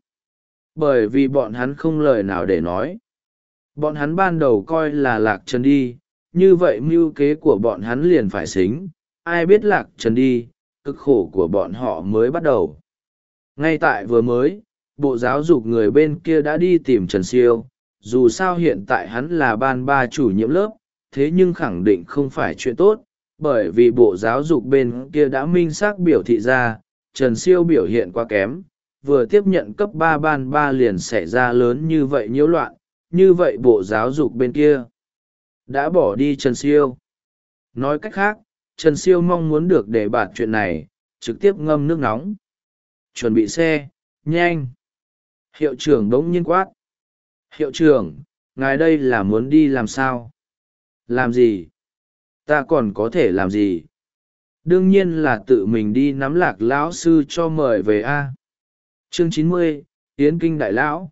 Bởi vì bọn hắn không lời nào để nói. Bọn hắn ban đầu coi là Lạc Trần đi, như vậy mưu kế của bọn hắn liền phải xính, ai biết Lạc Trần đi, cực khổ của bọn họ mới bắt đầu. Ngay tại vừa mới, bộ giáo dục người bên kia đã đi tìm Trần Siêu, dù sao hiện tại hắn là ban ba chủ nhiệm lớp, thế nhưng khẳng định không phải chuyện tốt, bởi vì bộ giáo dục bên kia đã minh xác biểu thị ra, Trần Siêu biểu hiện quá kém, vừa tiếp nhận cấp ba ban ba liền xảy ra lớn như vậy nhiễu loạn, như vậy bộ giáo dục bên kia đã bỏ đi Trần Siêu. Nói cách khác, Trần Siêu mong muốn được để bạt chuyện này, trực tiếp ngâm nước nóng. Chuẩn bị xe, nhanh. Hiệu trưởng đống nhiên quát. Hiệu trưởng, ngài đây là muốn đi làm sao? Làm gì? Ta còn có thể làm gì? Đương nhiên là tự mình đi nắm Lạc lão sư cho mời về A. Chương chín mươi, Yến Kinh Đại Lão.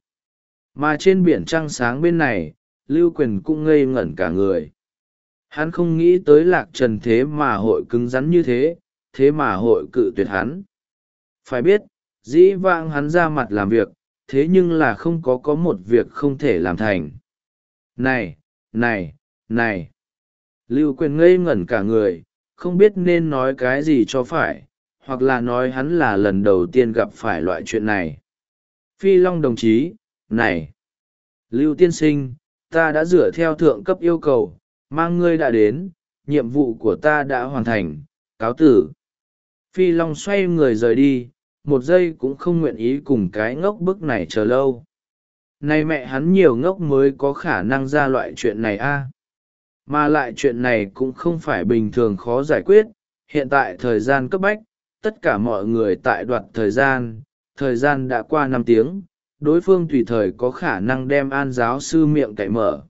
Mà trên biển trăng sáng bên này, Lưu Quyền cũng ngây ngẩn cả người. Hắn không nghĩ tới Lạc Trần thế mà hội cứng rắn như thế, thế mà hội cự tuyệt hắn. Phải biết, dĩ vãng hắn ra mặt làm việc, thế nhưng là không có có một việc không thể làm thành. Này, này, này. Lưu Quyền ngây ngẩn cả người, không biết nên nói cái gì cho phải, hoặc là nói hắn là lần đầu tiên gặp phải loại chuyện này. Phi Long đồng chí, này. Lưu tiên sinh, ta đã dựa theo thượng cấp yêu cầu, mang ngươi đã đến, nhiệm vụ của ta đã hoàn thành, cáo tử. Phi Long xoay người rời đi, một giây cũng không nguyện ý cùng cái ngốc bức này chờ lâu. Này mẹ hắn nhiều ngốc mới có khả năng ra loại chuyện này a. Mà lại chuyện này cũng không phải bình thường khó giải quyết, hiện tại thời gian cấp bách, tất cả mọi người tại đoạt thời gian, thời gian đã qua năm tiếng, đối phương tùy thời có khả năng đem An giáo sư miệng cậy mở.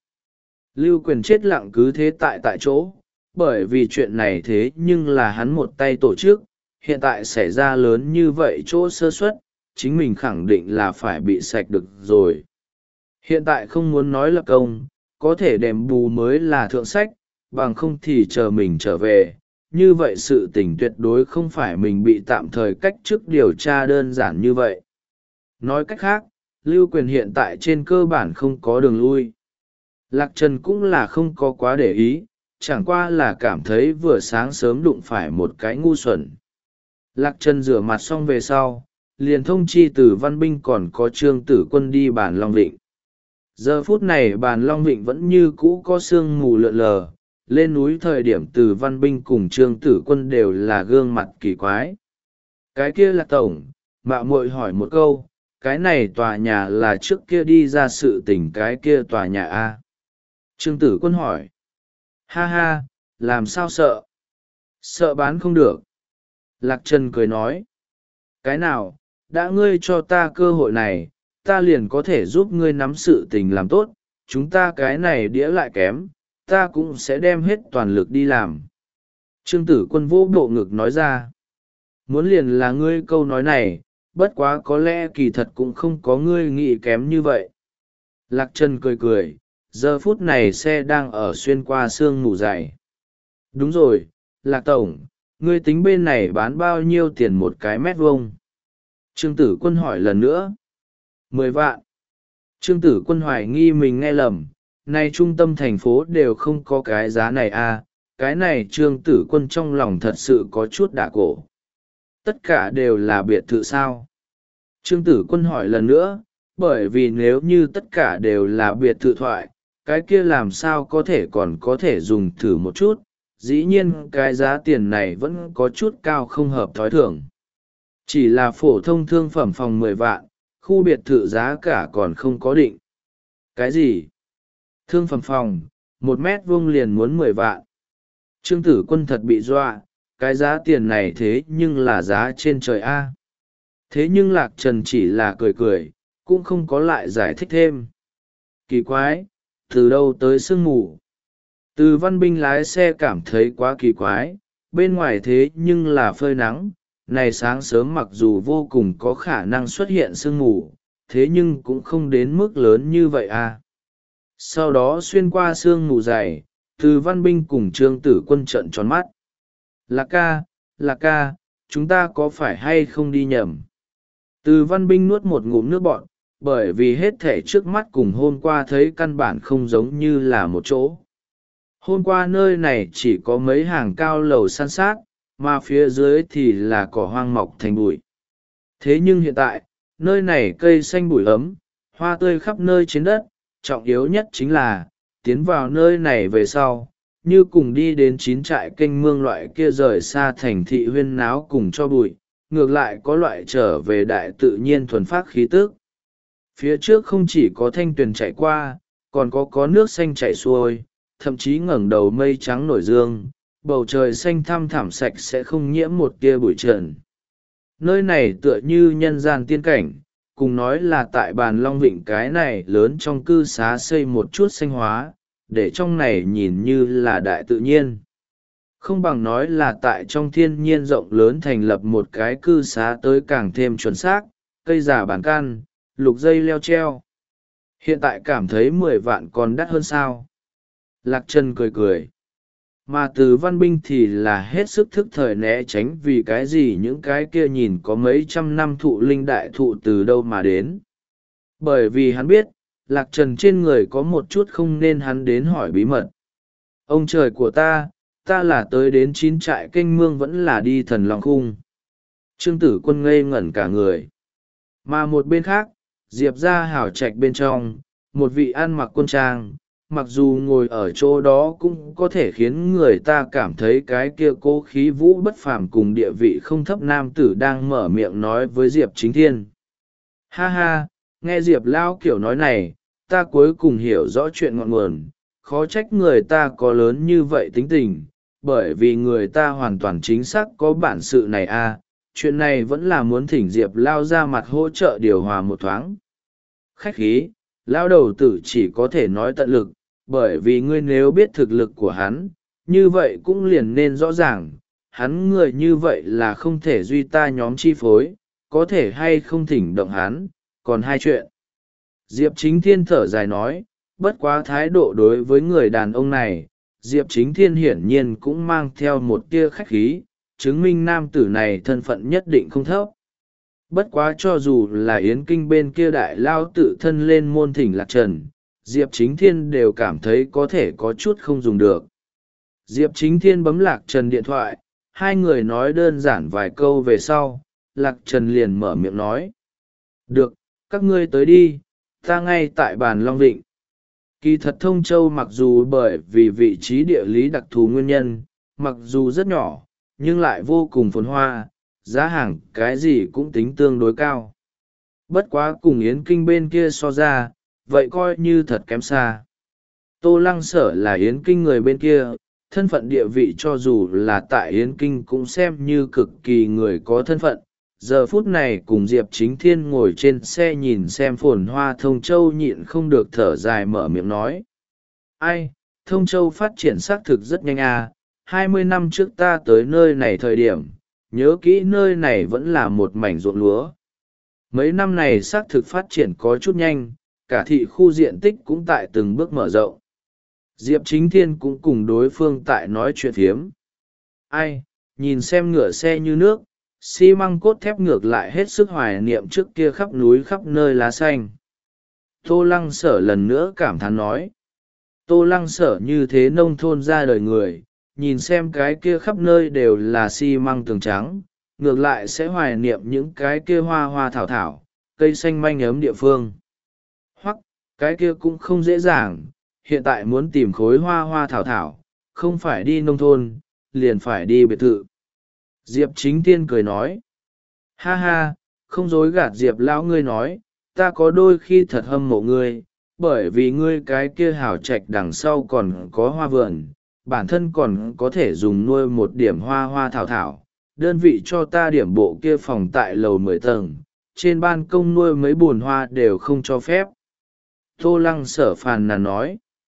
Lưu Quyền chết lặng cứ thế tại tại chỗ, bởi vì chuyện này thế nhưng là hắn một tay tổ chức, hiện tại xảy ra lớn như vậy chỗ sơ suất, chính mình khẳng định là phải bị sạch được rồi. Hiện tại không muốn nói lập công, có thể đền bù mới là thượng sách, bằng không thì chờ mình trở về. Như vậy sự tình tuyệt đối không phải mình bị tạm thời cách chức điều tra đơn giản như vậy. Nói cách khác, Lưu Quyền hiện tại trên cơ bản không có đường lui. Lạc Trần cũng là không có quá để ý, chẳng qua là cảm thấy vừa sáng sớm đụng phải một cái ngu xuẩn. Lạc Trần rửa mặt xong về sau, liền thông chi từ Văn Binh còn có Trương Tử Quân đi bàn Long Vịnh. Giờ phút này bàn Long Vịnh vẫn như cũ có sương mù lượn lờ, lên núi thời điểm từ Văn Binh cùng Trương Tử Quân đều là gương mặt kỳ quái. Cái kia là tổng, mạo muội hỏi một câu, cái này tòa nhà là trước kia đi ra sự tình cái kia tòa nhà a? Trương Tử Quân hỏi. Ha ha, làm sao sợ? Sợ bán không được. Lạc Trần cười nói. Cái nào, đã ngươi cho ta cơ hội này, ta liền có thể giúp ngươi nắm sự tình làm tốt, chúng ta cái này đĩa lại kém, ta cũng sẽ đem hết toàn lực đi làm. Trương Tử Quân vô bộ ngực nói ra. Muốn liền là ngươi câu nói này, bất quá có lẽ kỳ thật cũng không có ngươi nghĩ kém như vậy. Lạc Trần cười cười, giờ phút này xe đang ở xuyên qua sương mù dày. Đúng rồi, Lạc Tổng, ngươi tính bên này bán bao nhiêu tiền một cái mét vuông? Trương Tử Quân hỏi lần nữa. Mười vạn. Trương Tử Quân hoài nghi mình nghe lầm, nay trung tâm thành phố đều không có cái giá này à, cái này Trương Tử Quân trong lòng thật sự có chút đả cổ. Tất cả đều là biệt thự sao? Trương Tử Quân hỏi lần nữa, bởi vì nếu như tất cả đều là biệt thự thoại, cái kia làm sao có thể còn có thể dùng thử một chút, dĩ nhiên cái giá tiền này vẫn có chút cao không hợp thói thường. Chỉ là phổ thông thương phẩm phòng mười vạn, khu biệt thự giá cả còn không có định. Cái gì? Thương phẩm phòng, một mét vuông liền muốn mười vạn. Trương Tử Quân thật bị dọa, cái giá tiền này thế nhưng là giá trên trời A. Thế nhưng Lạc Trần chỉ là cười cười, cũng không có lại giải thích thêm. Kỳ quái, từ đâu tới sương mù? Từ Văn Binh lái xe cảm thấy quá kỳ quái, bên ngoài thế nhưng là phơi nắng, này sáng sớm mặc dù vô cùng có khả năng xuất hiện sương mù, thế nhưng cũng không đến mức lớn như vậy à. Sau đó xuyên qua sương mù dày, từ Văn Binh cùng Trương Tử Quân trợn tròn mắt. Lạc ca, Lạc ca, chúng ta có phải hay không đi nhầm? Từ Văn Binh nuốt một ngụm nước bọt, bởi vì hết thể trước mắt cùng hôm qua thấy căn bản không giống như là một chỗ. Hôm qua nơi này chỉ có mấy hàng cao lầu san sát, mà phía dưới thì là cỏ hoang mọc thành bụi. Thế nhưng hiện tại, nơi này cây xanh bụi ấm, hoa tươi khắp nơi trên đất, trọng yếu nhất chính là, tiến vào nơi này về sau, như cùng đi đến chín trại kênh mương loại kia rời xa thành thị huyên náo cùng cho bụi, ngược lại có loại trở về đại tự nhiên thuần phát khí tức. Phía trước không chỉ có thanh tuyền chảy qua, còn có có nước xanh chảy xuôi, thậm chí ngẩng đầu mây trắng nổi dương, bầu trời xanh thăm thẳm sạch sẽ không nhiễm một tia bụi trần. Nơi này tựa như nhân gian tiên cảnh, cùng nói là tại bàn Long Vịnh cái này lớn trong cư xá xây một chút xanh hóa, để trong này nhìn như là đại tự nhiên. Không bằng nói là tại trong thiên nhiên rộng lớn thành lập một cái cư xá tới càng thêm chuẩn xác, cây giả bản can, lục dây leo treo. Hiện tại cảm thấy mười vạn còn đắt hơn sao? Lạc Trần cười cười. Mà từ Văn Binh thì là hết sức thức thời né tránh vì cái gì những cái kia nhìn có mấy trăm năm thụ linh đại thụ từ đâu mà đến. Bởi vì hắn biết, Lạc Trần trên người có một chút không nên hắn đến hỏi bí mật. Ông trời của ta, ta là tới đến chín trại kênh mương vẫn là đi thần lòng khung. Trương Tử Quân ngây ngẩn cả người. Mà một bên khác, Diệp ra hảo trạch bên trong, một vị ăn mặc quân trang, mặc dù ngồi ở chỗ đó cũng có thể khiến người ta cảm thấy cái kia cố khí vũ bất phàm cùng địa vị không thấp nam tử đang mở miệng nói với Diệp Chính Thiên. Ha ha, nghe Diệp Lao kiểu nói này, ta cuối cùng hiểu rõ chuyện ngọn nguồn, khó trách người ta có lớn như vậy tính tình, bởi vì người ta hoàn toàn chính xác có bản sự này à, chuyện này vẫn là muốn thỉnh Diệp Lao ra mặt hỗ trợ điều hòa một thoáng. Khách khí, Lao đầu tử chỉ có thể nói tận lực, bởi vì ngươi nếu biết thực lực của hắn, như vậy cũng liền nên rõ ràng, hắn người như vậy là không thể duy ta nhóm chi phối, có thể hay không thỉnh động hắn, còn hai chuyện. Diệp Chính Thiên thở dài nói, bất quá thái độ đối với người đàn ông này, Diệp Chính Thiên hiển nhiên cũng mang theo một tia khách khí, chứng minh nam tử này thân phận nhất định không thấp. Bất quá cho dù là Yến Kinh bên kia đại lao tự thân lên môn thỉnh Lạc Trần, Diệp Chính Thiên đều cảm thấy có thể có chút không dùng được. Diệp Chính Thiên bấm Lạc Trần điện thoại, hai người nói đơn giản vài câu về sau, Lạc Trần liền mở miệng nói. Được, các ngươi tới đi, ta ngay tại bàn Long Vịnh. Kỳ thật Thông Châu mặc dù bởi vì vị trí địa lý đặc thù nguyên nhân, mặc dù rất nhỏ, nhưng lại vô cùng phồn hoa, giá hàng cái gì cũng tính tương đối cao. Bất quá cùng Yến Kinh bên kia so ra, vậy coi như thật kém xa. Tô Lăng Sở là Yến Kinh người bên kia, thân phận địa vị cho dù là tại Yến Kinh cũng xem như cực kỳ người có thân phận. Giờ phút này cùng Diệp Chính Thiên ngồi trên xe nhìn xem phồn hoa Thông Châu nhịn không được thở dài mở miệng nói. Ai, Thông Châu phát triển xác thực rất nhanh à, hai mươi năm trước ta tới nơi này thời điểm, nhớ kỹ nơi này vẫn là một mảnh ruộng lúa. Mấy năm này xác thực phát triển có chút nhanh, cả thị khu diện tích cũng tại từng bước mở rộng. Diệp Chính Thiên cũng cùng đối phương tại nói chuyện phiếm. Ai, nhìn xem ngựa xe như nước, xi măng cốt thép ngược lại hết sức hoài niệm trước kia khắp núi khắp nơi lá xanh. Tô Lăng Sở lần nữa cảm thán nói. Tô Lăng Sở như thế nông thôn ra đời người, nhìn xem cái kia khắp nơi đều là xi măng tường trắng, ngược lại sẽ hoài niệm những cái kia hoa hoa thảo thảo, cây xanh manh ấm địa phương. Hoặc, cái kia cũng không dễ dàng, hiện tại muốn tìm khối hoa hoa thảo thảo, không phải đi nông thôn, liền phải đi biệt thự. Diệp Chính Thiên cười nói. Ha ha, không dối gạt Diệp lão ngươi nói, ta có đôi khi thật hâm mộ ngươi, bởi vì ngươi cái kia hào trạch đằng sau còn có hoa vườn, bản thân còn có thể dùng nuôi một điểm hoa hoa thảo thảo, đơn vị cho ta điểm bộ kia phòng tại lầu mười tầng, trên ban công nuôi mấy bùn hoa đều không cho phép. Tô Lăng Sở phàn nàn nói.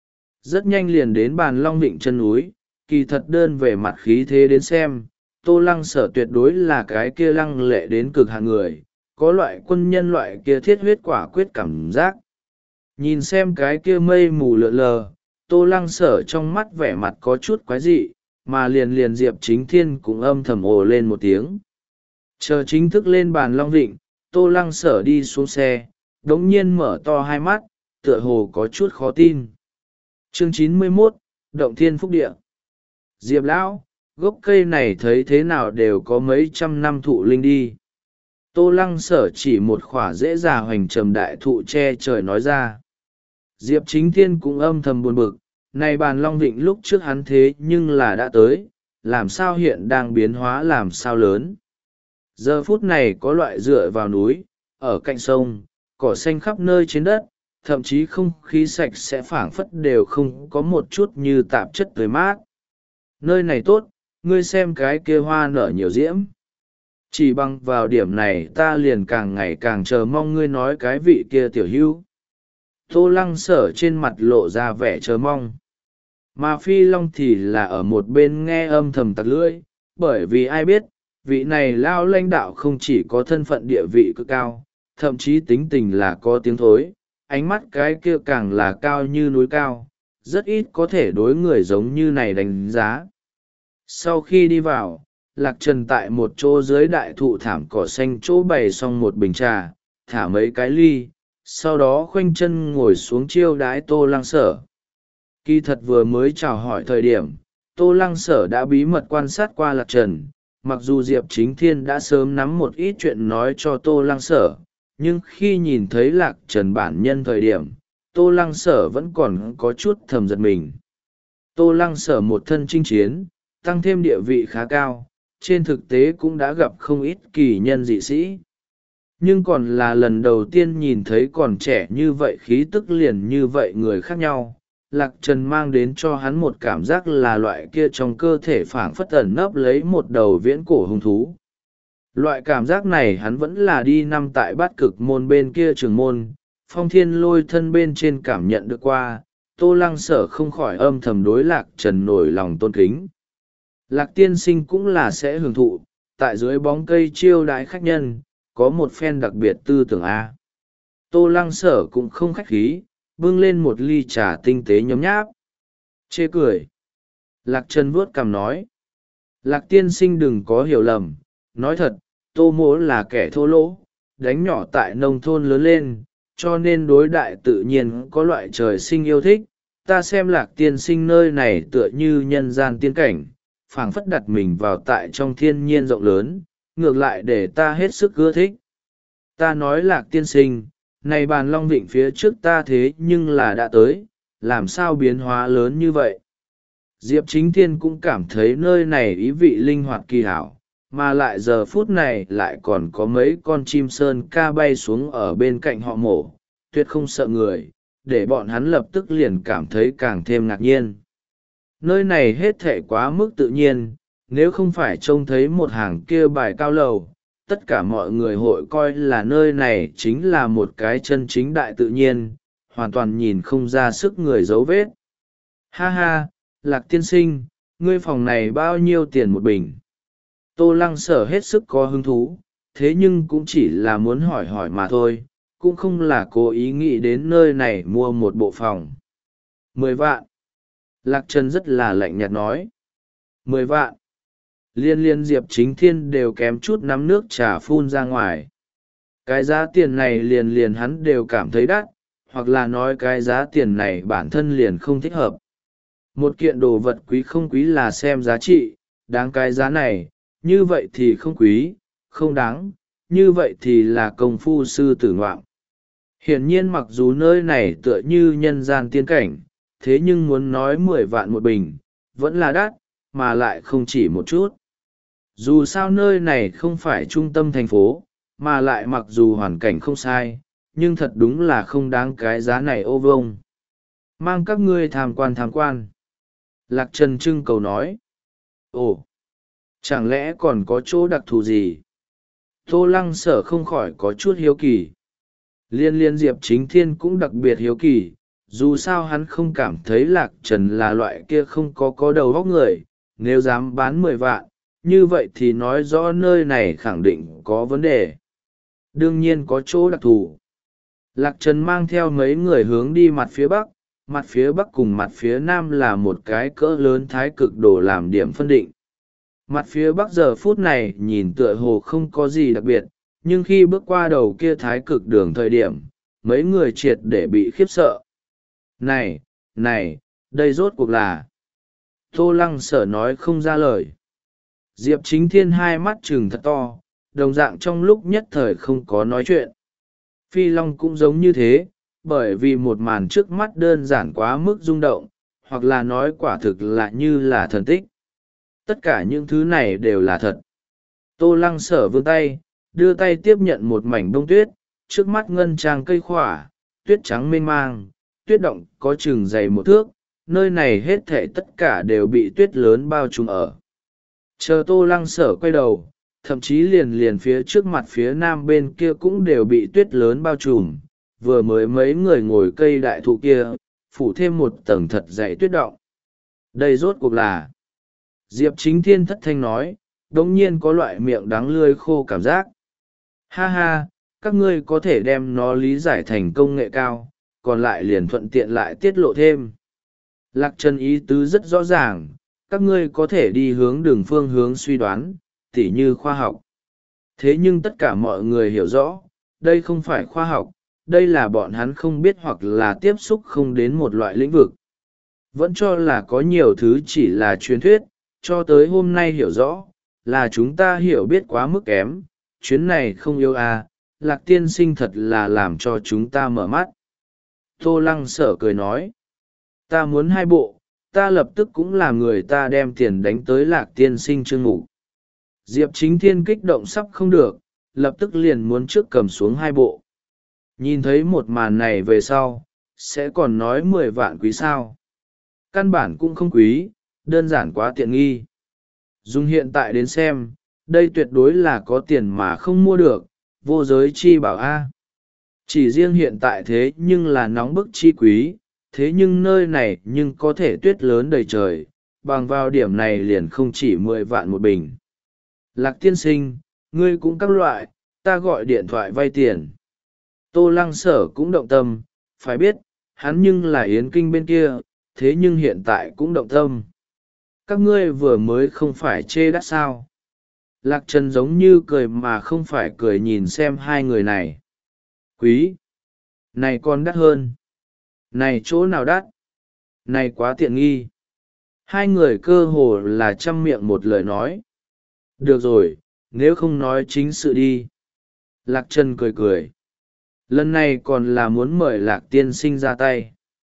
Rất nhanh liền đến bàn Long Vịnh chân núi, kỳ thật đơn về mặt khí thế đến xem, Tô Lăng Sở tuyệt đối là cái kia lăng lệ đến cực hạn người, có loại quân nhân loại kia thiết huyết quả quyết cảm giác. Nhìn xem cái kia mây mù lượn lờ, Tô Lăng Sở trong mắt vẻ mặt có chút quái dị, mà liền liền Diệp Chính Thiên cũng âm thầm ồ lên một tiếng. Chờ chính thức lên bàn Long Vịnh, Tô Lăng Sở đi xuống xe, đống nhiên mở to hai mắt, tựa hồ có chút khó tin. Chương chín mươi mốt, Động Thiên Phúc Địa. Diệp Lão, gốc cây này thấy thế nào đều có mấy trăm năm thụ linh đi. Tô Lăng Sở chỉ một khỏa dễ già hoành trầm đại thụ che trời nói ra. Diệp Chính Thiên cũng âm thầm buồn bực, này bàn Long Vịnh lúc trước hắn thế nhưng là đã tới, làm sao hiện đang biến hóa làm sao lớn. Giờ phút này có loại dựa vào núi, ở cạnh sông, cỏ xanh khắp nơi trên đất, thậm chí không khí sạch sẽ phảng phất đều không có một chút như tạp chất tươi mát. Nơi này tốt, ngươi xem cái kia hoa nở nhiều diễm. Chỉ bằng vào điểm này ta liền càng ngày càng chờ mong ngươi nói cái vị kia tiểu hữu. Tô Lăng Sở trên mặt lộ ra vẻ chờ mong. Mà Phi Long thì là ở một bên nghe âm thầm tặc lưỡi, bởi vì ai biết, vị này lao lãnh đạo không chỉ có thân phận địa vị cực cao, thậm chí tính tình là có tiếng thối, ánh mắt cái kia càng là cao như núi cao, rất ít có thể đối người giống như này đánh giá. Sau khi đi vào, Lạc Trần tại một chỗ dưới đại thụ thảm cỏ xanh chỗ bày xong một bình trà, thả mấy cái ly, sau đó khoanh chân ngồi xuống chiêu đái Tô Lăng Sở. Kỳ thật vừa mới chào hỏi thời điểm, Tô Lăng Sở đã bí mật quan sát qua Lạc Trần, mặc dù Diệp Chính Thiên đã sớm nắm một ít chuyện nói cho Tô Lăng Sở, nhưng khi nhìn thấy Lạc Trần bản nhân thời điểm, Tô Lăng Sở vẫn còn có chút thầm giật mình. Tô Lăng Sở một thân chinh chiến, tăng thêm địa vị khá cao, trên thực tế cũng đã gặp không ít kỳ nhân dị sĩ. Nhưng còn là lần đầu tiên nhìn thấy còn trẻ như vậy khí tức liền như vậy người khác nhau. Lạc Trần mang đến cho hắn một cảm giác là loại kia trong cơ thể phảng phất ẩn nấp lấy một đầu viễn cổ hung thú. Loại cảm giác này hắn vẫn là đi năm tại bát cực môn bên kia trường môn, phong thiên lôi thân bên trên cảm nhận được qua, Tô Lăng Sở không khỏi âm thầm đối Lạc Trần nổi lòng tôn kính. Lạc tiên sinh cũng là sẽ hưởng thụ, tại dưới bóng cây chiêu đãi khách nhân, có một phen đặc biệt tư tưởng A. Tô Lăng Sở cũng không khách khí, bưng lên một ly trà tinh tế nhấm nháp. Chê cười. Lạc Trần vuốt cằm nói. Lạc tiên sinh đừng có hiểu lầm, nói thật, tô mỗ là kẻ thô lỗ, đánh nhỏ tại nông thôn lớn lên, cho nên đối đại tự nhiên có loại trời sinh yêu thích. Ta xem Lạc tiên sinh nơi này tựa như nhân gian tiên cảnh, phảng phất đặt mình vào tại trong thiên nhiên rộng lớn, ngược lại để ta hết sức ưa thích. Ta nói Lạc tiên sinh, này bàn long vịnh phía trước ta thế nhưng là đã tới, làm sao biến hóa lớn như vậy? Diệp Chính Thiên cũng cảm thấy nơi này ý vị linh hoạt kỳ hảo, mà lại giờ phút này lại còn có mấy con chim sơn ca bay xuống ở bên cạnh họ mổ, tuyệt không sợ người, để bọn hắn lập tức liền cảm thấy càng thêm ngạc nhiên. Nơi này hết thệ quá mức tự nhiên, nếu không phải trông thấy một hàng kia bài cao lầu, tất cả mọi người hội coi là nơi này chính là một cái chân chính đại tự nhiên, hoàn toàn nhìn không ra sức người dấu vết. Ha ha, Lạc tiên sinh, ngươi phòng này bao nhiêu tiền một bình? Tô Lăng Sở hết sức có hứng thú, thế nhưng cũng chỉ là muốn hỏi hỏi mà thôi, cũng không là cố ý nghĩ đến nơi này mua một bộ phòng. Mười vạn. Lạc Trần rất là lạnh nhạt nói. Mười vạn. Liên liên Diệp Chính Thiên đều kém chút nắm nước trà phun ra ngoài. Cái giá tiền này liền liền hắn đều cảm thấy đắt, hoặc là nói cái giá tiền này bản thân liền không thích hợp. Một kiện đồ vật quý không quý là xem giá trị, đáng cái giá này, như vậy thì không quý, không đáng, như vậy thì là công phu sư tử ngoạm. Hiển nhiên mặc dù nơi này tựa như nhân gian tiên cảnh, thế nhưng muốn nói mười vạn một bình, vẫn là đắt, mà lại không chỉ một chút. Dù sao nơi này không phải trung tâm thành phố, mà lại mặc dù hoàn cảnh không sai, nhưng thật đúng là không đáng cái giá này ô vông. Mang các ngươi tham quan tham quan. Lạc Trần trưng cầu nói. Ồ, chẳng lẽ còn có chỗ đặc thù gì? Tô Lăng Sở không khỏi có chút hiếu kỳ. Liên liên Diệp Chính Thiên cũng đặc biệt hiếu kỳ, dù sao hắn không cảm thấy Lạc Trần là loại kia không có có đầu óc người, nếu dám bán mười vạn, như vậy thì nói rõ nơi này khẳng định có vấn đề. Đương nhiên có chỗ đặc thù. Lạc Trần mang theo mấy người hướng đi mặt phía bắc, mặt phía bắc cùng mặt phía nam là một cái cỡ lớn thái cực đồ làm điểm phân định. Mặt phía bắc giờ phút này nhìn tựa hồ không có gì đặc biệt, nhưng khi bước qua đầu kia thái cực đường thời điểm, mấy người triệt để bị khiếp sợ. Này, này, đây rốt cuộc là... Tô Lăng Sở nói không ra lời. Diệp Chính Thiên hai mắt trừng thật to, đồng dạng trong lúc nhất thời không có nói chuyện. Phi Long cũng giống như thế, bởi vì một màn trước mắt đơn giản quá mức rung động, hoặc là nói quả thực là như là thần tích. Tất cả những thứ này đều là thật. Tô Lăng Sở vươn tay, đưa tay tiếp nhận một mảnh bông tuyết, trước mắt ngân trang cây khỏa, tuyết trắng mênh mang, tuyết động có chừng dày một thước, nơi này hết thảy tất cả đều bị tuyết lớn bao trùm ở. Chờ Tô Lăng Sở quay đầu, thậm chí liền liền phía trước mặt phía nam bên kia cũng đều bị tuyết lớn bao trùm, vừa mới mấy người ngồi cây đại thụ kia, phủ thêm một tầng thật dày tuyết động. Đây rốt cuộc là... Diệp Chính Thiên thất thanh nói, đống nhiên có loại miệng đắng lưỡi khô cảm giác. Ha ha, các ngươi có thể đem nó lý giải thành công nghệ cao, còn lại liền thuận tiện lại tiết lộ thêm. Lạc Trần ý tứ rất rõ ràng, các ngươi có thể đi hướng đường phương hướng suy đoán, tỉ như khoa học. Thế nhưng tất cả mọi người hiểu rõ, đây không phải khoa học, đây là bọn hắn không biết hoặc là tiếp xúc không đến một loại lĩnh vực. Vẫn cho là có nhiều thứ chỉ là truyền thuyết, cho tới hôm nay hiểu rõ, là chúng ta hiểu biết quá mức kém, chuyến này không yêu à, Lạc tiên sinh thật là làm cho chúng ta mở mắt. Tô Lăng Sở cười nói, ta muốn hai bộ, ta lập tức cũng là người ta đem tiền đánh tới Lạc tiên sinh chương mục. Diệp Chính Thiên kích động sắp không được, lập tức liền muốn trước cầm xuống hai bộ. Nhìn thấy một màn này về sau, sẽ còn nói mười vạn quý sao. Căn bản cũng không quý, đơn giản quá tiện nghi. Dùng hiện tại đến xem, đây tuyệt đối là có tiền mà không mua được, vô giới chi bảo A. Chỉ riêng hiện tại thế nhưng là nóng bức chi quý, thế nhưng nơi này nhưng có thể tuyết lớn đầy trời, bằng vào điểm này liền không chỉ mười vạn một bình. Lạc tiên sinh, ngươi cũng các loại, ta gọi điện thoại vay tiền. Tô Lăng Sở cũng động tâm, phải biết, hắn nhưng là Yến Kinh bên kia, thế nhưng hiện tại cũng động tâm. Các ngươi vừa mới không phải chê đắt sao? Lạc Trần giống như cười mà không phải cười nhìn xem hai người này. Quý! Này còn đắt hơn. Này chỗ nào đắt? Này quá tiện nghi. Hai người cơ hồ là chăm miệng một lời nói. Được rồi, nếu không nói chính sự đi. Lạc Trần cười cười. Lần này còn là muốn mời Lạc tiên sinh ra tay.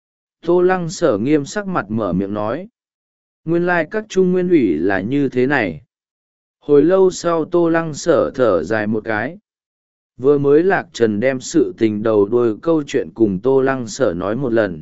Tô Lăng Sở nghiêm sắc mặt mở miệng nói. Nguyên lai các trung nguyên ủy là như thế này. Hồi lâu sau Tô Lăng Sở thở dài một cái. Vừa mới Lạc Trần đem sự tình đầu đuôi câu chuyện cùng Tô Lăng Sở nói một lần.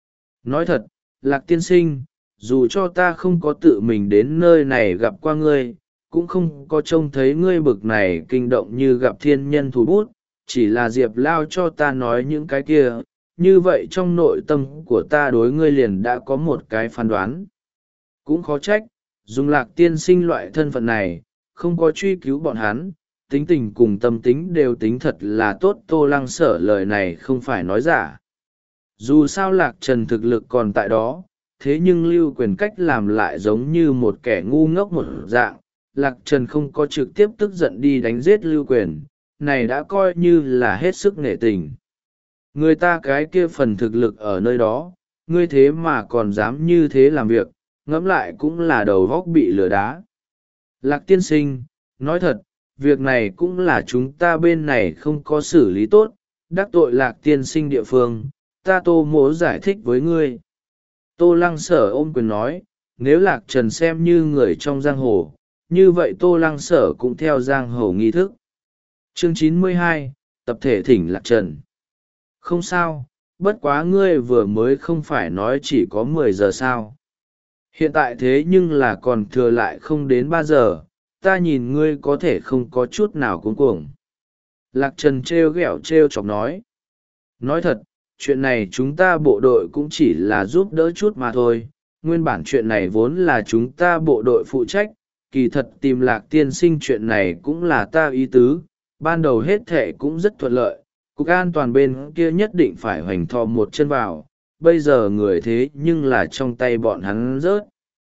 Nói thật, Lạc tiên sinh, dù cho ta không có tự mình đến nơi này gặp qua ngươi, cũng không có trông thấy ngươi bực này kinh động như gặp thiên nhân thủ bút, chỉ là Diệp Lao cho ta nói những cái kia, như vậy trong nội tâm của ta đối ngươi liền đã có một cái phán đoán. Cũng khó trách, dùng Lạc tiên sinh loại thân phận này, không có truy cứu bọn hắn, tính tình cùng tâm tính đều tính thật là tốt. Tô Lăng Sở lời này không phải nói giả. Dù sao Lạc Trần thực lực còn tại đó, thế nhưng Lưu Quyền cách làm lại giống như một kẻ ngu ngốc một dạng. Lạc Trần không có trực tiếp tức giận đi đánh giết Lưu Quyền, này đã coi như là hết sức nể tình. Người ta cái kia phần thực lực ở nơi đó, ngươi thế mà còn dám như thế làm việc, ngẫm lại cũng là đầu góc bị lửa đá. Lạc tiên sinh, nói thật, việc này cũng là chúng ta bên này không có xử lý tốt, đắc tội Lạc tiên sinh địa phương, ta Tô Mỗ giải thích với ngươi. Tô Lăng Sở ôm quyền nói, nếu Lạc Trần xem như người trong giang hồ, như vậy Tô Lăng Sở cũng theo giang hồ nghi thức. Chương chín mươi hai, tập thể thỉnh Lạc Trần. Không sao, bất quá ngươi vừa mới không phải nói chỉ có mười giờ sao. Hiện tại thế nhưng là còn thừa lại không đến ba giờ, ta nhìn ngươi có thể không có chút nào cuống cuồng. Lạc Trần trêu ghẹo trêu chọc nói. Nói thật, chuyện này chúng ta bộ đội cũng chỉ là giúp đỡ chút mà thôi. Nguyên bản chuyện này vốn là chúng ta bộ đội phụ trách, kỳ thật tìm Lạc tiên sinh chuyện này cũng là ta ý tứ, ban đầu hết thệ cũng rất thuận lợi, cục an toàn bên kia nhất định phải hoành thò một chân vào, bây giờ người thế nhưng là trong tay bọn hắn rớt.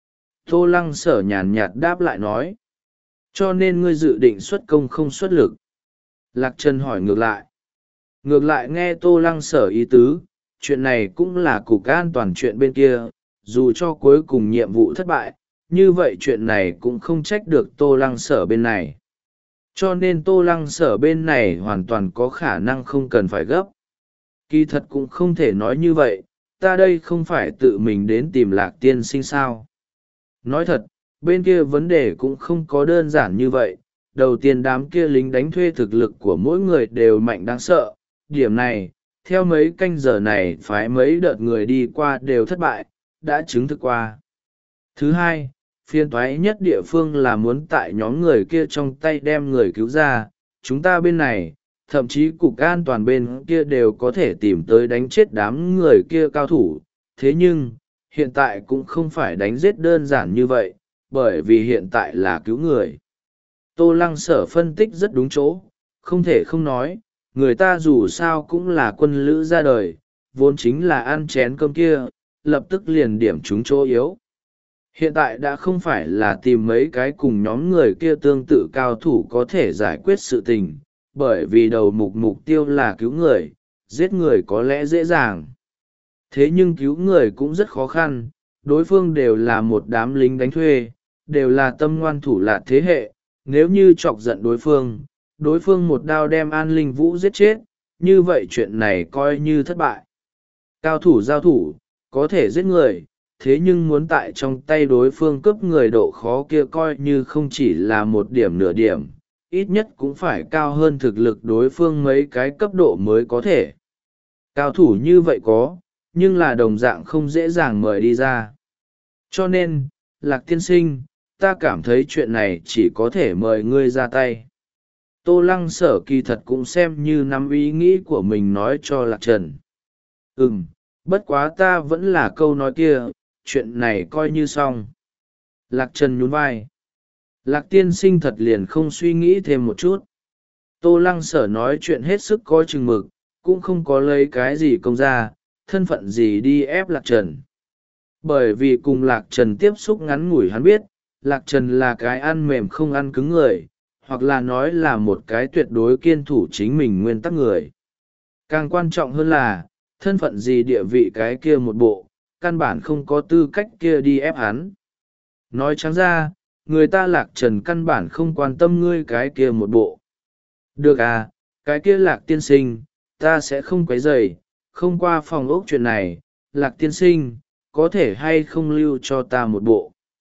Tô Lăng Sở nhàn nhạt đáp lại nói. Cho nên ngươi dự định xuất công không xuất lực. Lạc Trần hỏi ngược lại. Ngược lại nghe Tô Lăng Sở ý tứ, chuyện này cũng là cục an toàn chuyện bên kia, dù cho cuối cùng nhiệm vụ thất bại, như vậy chuyện này cũng không trách được Tô Lăng Sở bên này. Cho nên Tô Lăng Sở bên này hoàn toàn có khả năng không cần phải gấp. Kỳ thật cũng không thể nói như vậy, ta đây không phải tự mình đến tìm Lạc tiên sinh sao. Nói thật, bên kia vấn đề cũng không có đơn giản như vậy. Đầu tiên đám kia lính đánh thuê thực lực của mỗi người đều mạnh đáng sợ. Điểm này, theo mấy canh giờ này phái mấy đợt người đi qua đều thất bại, đã chứng thực qua. Thứ hai, phiên toái nhất địa phương là muốn tại nhóm người kia trong tay đem người cứu ra. Chúng ta bên này, thậm chí cục an toàn bên kia đều có thể tìm tới đánh chết đám người kia cao thủ. Thế nhưng, hiện tại cũng không phải đánh giết đơn giản như vậy, bởi vì hiện tại là cứu người. Tô Lăng Sở phân tích rất đúng chỗ, không thể không nói, người ta dù sao cũng là quân lữ ra đời, vốn chính là ăn chén cơm kia, lập tức liền điểm trúng chỗ yếu. Hiện tại đã không phải là tìm mấy cái cùng nhóm người kia tương tự cao thủ có thể giải quyết sự tình, bởi vì đầu mục mục tiêu là cứu người, giết người có lẽ dễ dàng. Thế nhưng cứu người cũng rất khó khăn, đối phương đều là một đám lính đánh thuê, đều là tâm ngoan thủ lạt thế hệ, nếu như chọc giận đối phương, đối phương một đao đem An Linh Vũ giết chết, như vậy chuyện này coi như thất bại. Cao thủ giao thủ, có thể giết người, thế nhưng muốn tại trong tay đối phương cướp người độ khó kia coi như không chỉ là một điểm nửa điểm, ít nhất cũng phải cao hơn thực lực đối phương mấy cái cấp độ mới có thể. Cao thủ như vậy có, nhưng là đồng dạng không dễ dàng mời đi ra. Cho nên, Lạc tiên sinh, ta cảm thấy chuyện này chỉ có thể mời ngươi ra tay. Tô Lăng Sở kỳ thật cũng xem như nắm ý nghĩ của mình nói cho Lạc Trần. Ừm, bất quá ta vẫn là câu nói kia, chuyện này coi như xong. Lạc Trần nhún vai. Lạc tiên sinh thật liền không suy nghĩ thêm một chút. Tô Lăng Sở nói chuyện hết sức có chừng mực, cũng không có lấy cái gì công ra, thân phận gì đi ép Lạc Trần. Bởi vì cùng Lạc Trần tiếp xúc ngắn ngủi hắn biết, Lạc Trần là cái ăn mềm không ăn cứng người, hoặc là nói là một cái tuyệt đối kiên thủ chính mình nguyên tắc người. Càng quan trọng hơn là, thân phận gì địa vị cái kia một bộ, căn bản không có tư cách kia đi ép hắn. Nói trắng ra, người ta Lạc Trần căn bản không quan tâm ngươi cái kia một bộ. Được à, cái kia Lạc tiên sinh, ta sẽ không quấy rầy, không qua phòng ốc chuyện này, Lạc tiên sinh, có thể hay không lưu cho ta một bộ.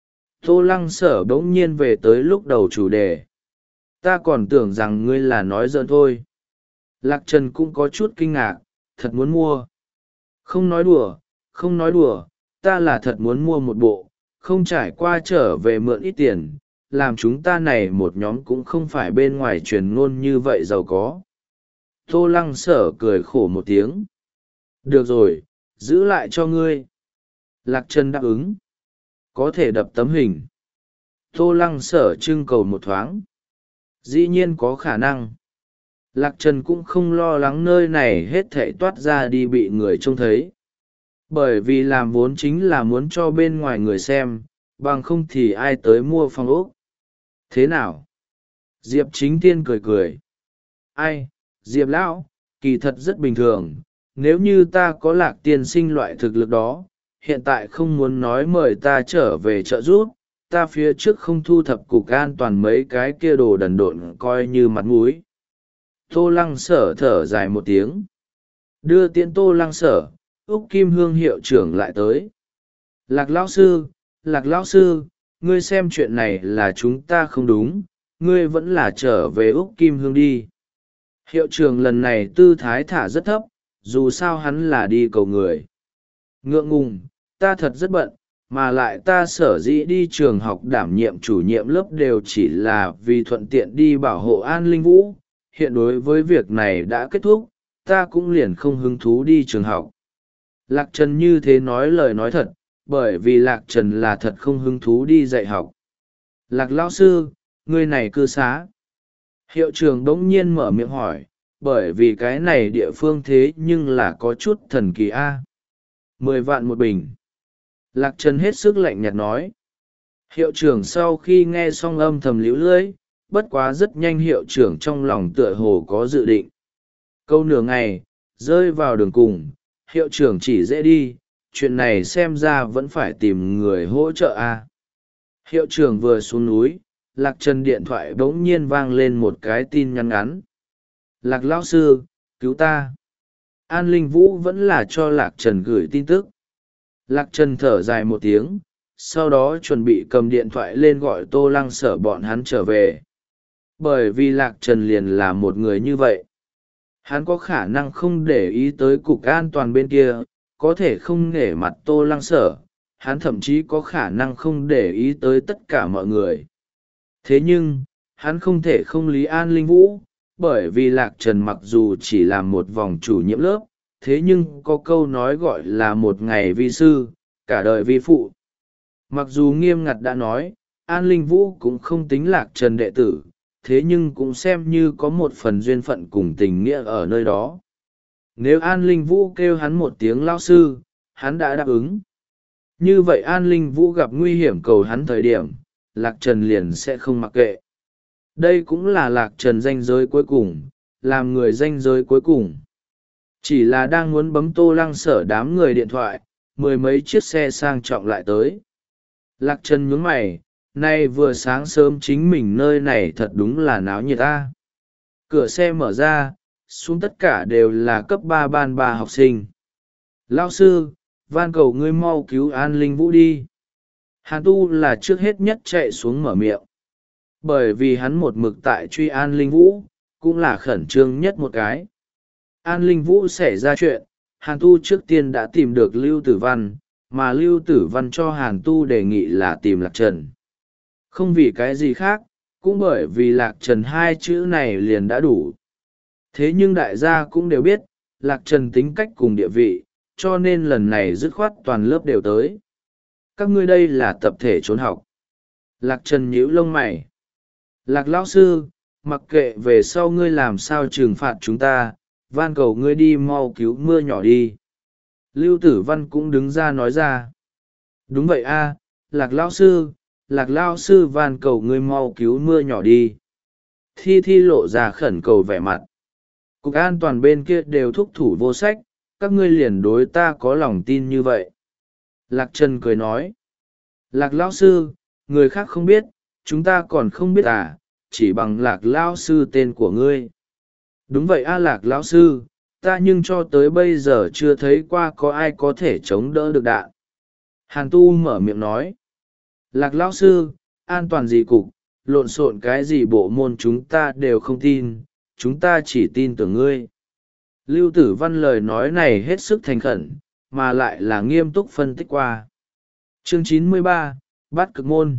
Tô Lăng Sở bỗng nhiên về tới lúc đầu chủ đề. Ta còn tưởng rằng ngươi là nói giỡn thôi. Lạc Trần cũng có chút kinh ngạc, thật muốn mua. Không nói đùa, không nói đùa, ta là thật muốn mua một bộ, không trải qua trở về mượn ít tiền, làm chúng ta này một nhóm cũng không phải bên ngoài truyền ngôn như vậy giàu có. Tô Lăng Sở cười khổ một tiếng. Được rồi, giữ lại cho ngươi. Lạc Trần đáp ứng. Có thể đập tấm hình. Tô Lăng Sở trưng cầu một thoáng. Dĩ nhiên có khả năng. Lạc Trần cũng không lo lắng nơi này hết thảy toát ra đi bị người trông thấy. Bởi vì làm vốn chính là muốn cho bên ngoài người xem, bằng không thì ai tới mua phòng ốc. Thế nào? Diệp Chính Tiên cười cười. Ai, Diệp Lão, kỳ thật rất bình thường, nếu như ta có Lạc tiên sinh loại thực lực đó, hiện tại không muốn nói mời ta trở về trợ giúp, ta phía trước không thu thập cục an toàn mấy cái kia đồ đần độn coi như mặt mũi. Tô Lăng Sở thở dài một tiếng. Đưa tiễn Tô Lăng Sở, Úc Kim Hương hiệu trưởng lại tới. Lạc Lão Sư, Lạc Lão Sư, ngươi xem chuyện này là chúng ta không đúng, ngươi vẫn là trở về Úc Kim Hương đi. Hiệu trưởng lần này tư thái thả rất thấp, dù sao hắn là đi cầu người. Ngượng ngùng, ta thật rất bận, mà lại ta sở dĩ đi trường học đảm nhiệm chủ nhiệm lớp đều chỉ là vì thuận tiện đi bảo hộ an linh vũ. Hiện đối với việc này đã kết thúc, ta cũng liền không hứng thú đi trường học. Lạc Trần như thế nói lời nói thật, bởi vì Lạc Trần là thật không hứng thú đi dạy học. Lạc Lão Sư, người này cư xá. Hiệu trưởng đống nhiên mở miệng hỏi, bởi vì cái này địa phương thế nhưng là có chút thần kỳ a. Mười vạn một bình. Lạc Trần hết sức lạnh nhạt nói. Hiệu trưởng sau khi nghe xong âm thầm liễu lưỡi, bất quá rất nhanh hiệu trưởng trong lòng tựa hồ có dự định. Câu nửa ngày, rơi vào đường cùng, hiệu trưởng chỉ dễ đi, chuyện này xem ra vẫn phải tìm người hỗ trợ a. Hiệu trưởng vừa xuống núi, Lạc Trần điện thoại bỗng nhiên vang lên một cái tin nhắn ngắn. Lạc Lão Sư, cứu ta. An Linh Vũ vẫn là cho Lạc Trần gửi tin tức. Lạc Trần thở dài một tiếng, sau đó chuẩn bị cầm điện thoại lên gọi Tô Lăng Sở bọn hắn trở về. Bởi vì Lạc Trần liền là một người như vậy. Hắn có khả năng không để ý tới cục an toàn bên kia, có thể không nể mặt Tô Lăng Sở, hắn thậm chí có khả năng không để ý tới tất cả mọi người. Thế nhưng, hắn không thể không lý An Linh Vũ, bởi vì Lạc Trần mặc dù chỉ làm một vòng chủ nhiệm lớp, thế nhưng có câu nói gọi là một ngày vi sư, cả đời vi phụ. Mặc dù nghiêm ngặt đã nói, An Linh Vũ cũng không tính Lạc Trần đệ tử, thế nhưng cũng xem như có một phần duyên phận cùng tình nghĩa ở nơi đó. Nếu An Linh Vũ kêu hắn một tiếng lão sư, hắn đã đáp ứng. Như vậy An Linh Vũ gặp nguy hiểm cầu hắn thời điểm, Lạc Trần liền sẽ không mặc kệ. Đây cũng là Lạc Trần danh giới cuối cùng, làm người danh giới cuối cùng. Chỉ là đang muốn bấm Tô Lăng Sở đám người điện thoại, mười mấy chiếc xe sang trọng lại tới. Lạc Trần nhướng mày, nay vừa sáng sớm chính mình nơi này thật đúng là náo nhiệt ta. Cửa xe mở ra, xuống tất cả đều là cấp ba ban ba học sinh. Lão sư, van cầu ngươi mau cứu An Linh Vũ đi. Hàn Tu là trước hết nhất chạy xuống mở miệng. Bởi vì hắn một mực tại truy An Linh Vũ, cũng là khẩn trương nhất một cái. An Linh Vũ xảy ra chuyện, Hàn Tu trước tiên đã tìm được Lưu Tử Văn, mà Lưu Tử Văn cho Hàn Tu đề nghị là tìm Lạc Trần. Không vì cái gì khác, cũng bởi vì Lạc Trần hai chữ này liền đã đủ. Thế nhưng đại gia cũng đều biết, Lạc Trần tính cách cùng địa vị, cho nên lần này dứt khoát toàn lớp đều tới. Các ngươi đây là tập thể trốn học. Lạc Trần nhíu lông mày. Lạc Lão Sư, mặc kệ về sau ngươi làm sao trừng phạt chúng ta, van cầu ngươi đi mau cứu mưa nhỏ đi. Lưu Tử Văn cũng đứng ra nói ra. Đúng vậy a, Lạc lão sư, Lạc lão sư van cầu ngươi mau cứu mưa nhỏ đi. Thi Thi lộ ra khẩn cầu vẻ mặt. Cục an toàn bên kia đều thúc thủ vô sách, các ngươi liền đối ta có lòng tin như vậy. Lạc Trần cười nói. Lạc lão sư, người khác không biết, chúng ta còn không biết à, chỉ bằng Lạc lão sư tên của ngươi. Đúng vậy a Lạc lão sư, ta nhưng cho tới bây giờ chưa thấy qua có ai có thể chống đỡ được đạn. Hàn Tu mở miệng nói. Lạc lão sư, an toàn gì cục, lộn xộn cái gì bộ môn chúng ta đều không tin, chúng ta chỉ tin tưởng ngươi. Lưu Tử Văn lời nói này hết sức thành khẩn, mà lại là nghiêm túc phân tích qua. Chương chín mươi ba, Bát Cực Môn.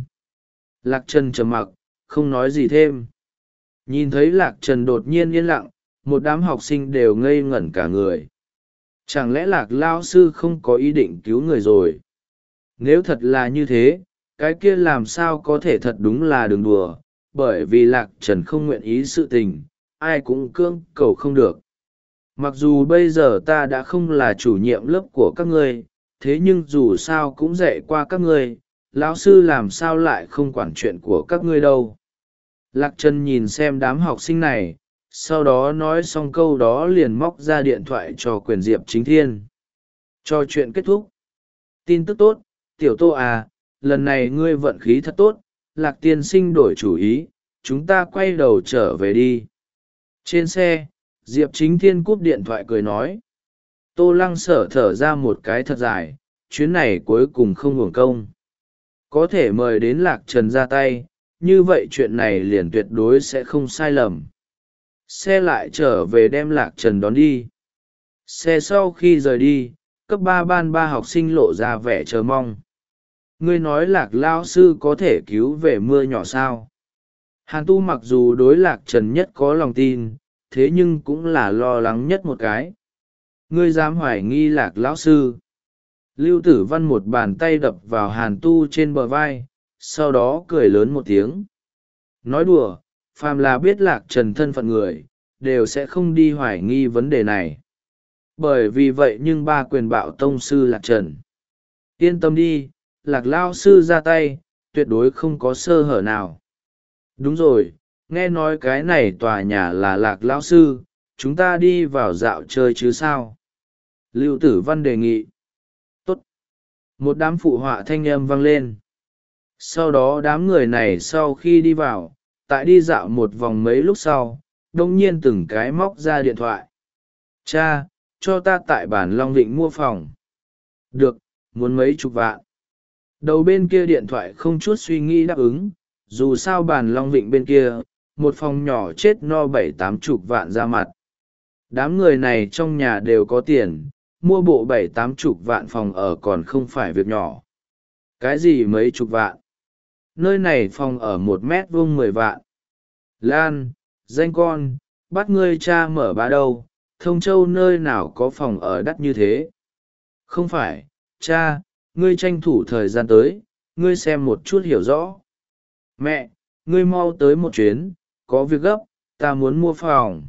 Lạc Trần trầm mặc, không nói gì thêm. Nhìn thấy Lạc Trần đột nhiên yên lặng, một đám học sinh đều ngây ngẩn cả người. Chẳng lẽ Lạc lao sư không có ý định cứu người rồi? Nếu thật là như thế, cái kia làm sao có thể thật đúng là đừng đùa, bởi vì Lạc Trần không nguyện ý sự tình, ai cũng cưỡng cầu không được. Mặc dù bây giờ ta đã không là chủ nhiệm lớp của các ngươi, thế nhưng dù sao cũng dạy qua các ngươi, lão sư làm sao lại không quản chuyện của các ngươi đâu. Lạc Trần nhìn xem đám học sinh này, sau đó nói xong câu đó liền móc ra điện thoại cho Quyền Diệp Chính Thiên. Cho chuyện kết thúc. Tin tức tốt, Tiểu Tô à, lần này ngươi vận khí thật tốt, Lạc tiên sinh đổi chủ ý, chúng ta quay đầu trở về đi. Trên xe, Diệp Chính Thiên cúp điện thoại cười nói. Tô Lăng Sở thở ra một cái thật dài, chuyến này cuối cùng không hưởng công. Có thể mời đến Lạc Trần ra tay, như vậy chuyện này liền tuyệt đối sẽ không sai lầm. Xe lại trở về đem Lạc Trần đón đi. Xe sau khi rời đi, cấp ba ban ba học sinh lộ ra vẻ chờ mong. Ngươi nói Lạc lao sư có thể cứu về mưa nhỏ sao? Hàn Tu mặc dù đối Lạc Trần nhất có lòng tin, thế nhưng cũng là lo lắng nhất một cái. Ngươi dám hoài nghi Lạc lão sư? Lưu Tử Văn một bàn tay đập vào Hàn Tu trên bờ vai, sau đó cười lớn một tiếng. Nói đùa, phàm là biết Lạc Trần thân phận người, đều sẽ không đi hoài nghi vấn đề này. Bởi vì vậy nhưng ba quyền bạo tông sư Lạc Trần. Yên tâm đi, Lạc lao sư ra tay, tuyệt đối không có sơ hở nào. Đúng rồi, nghe nói cái này tòa nhà là Lạc lão sư, chúng ta đi vào dạo chơi chứ sao? Lưu Tử Văn đề nghị. Tốt. Một đám phụ họa thanh âm vang lên. Sau đó đám người này sau khi đi vào, tại đi dạo một vòng mấy lúc sau, đông nhiên từng cái móc ra điện thoại. Cha, cho ta tại bản Long Vịnh mua phòng. Được, muốn mấy chục vạn. Đầu bên kia điện thoại không chút suy nghĩ đáp ứng, dù sao bản Long Vịnh bên kia, một phòng nhỏ chết no bảy tám chục vạn ra mặt. Đám người này trong nhà đều có tiền, mua bộ bảy tám chục vạn phòng ở còn không phải việc nhỏ. Cái gì mấy chục vạn? Nơi này phòng ở một mét vuông mười vạn. Lan, danh con, bắt ngươi cha mở bá đâu, Thông Châu nơi nào có phòng ở đắt như thế? Không phải, cha, ngươi tranh thủ thời gian tới, ngươi xem một chút hiểu rõ. Mẹ, ngươi mau tới một chuyến, có việc gấp, ta muốn mua phòng.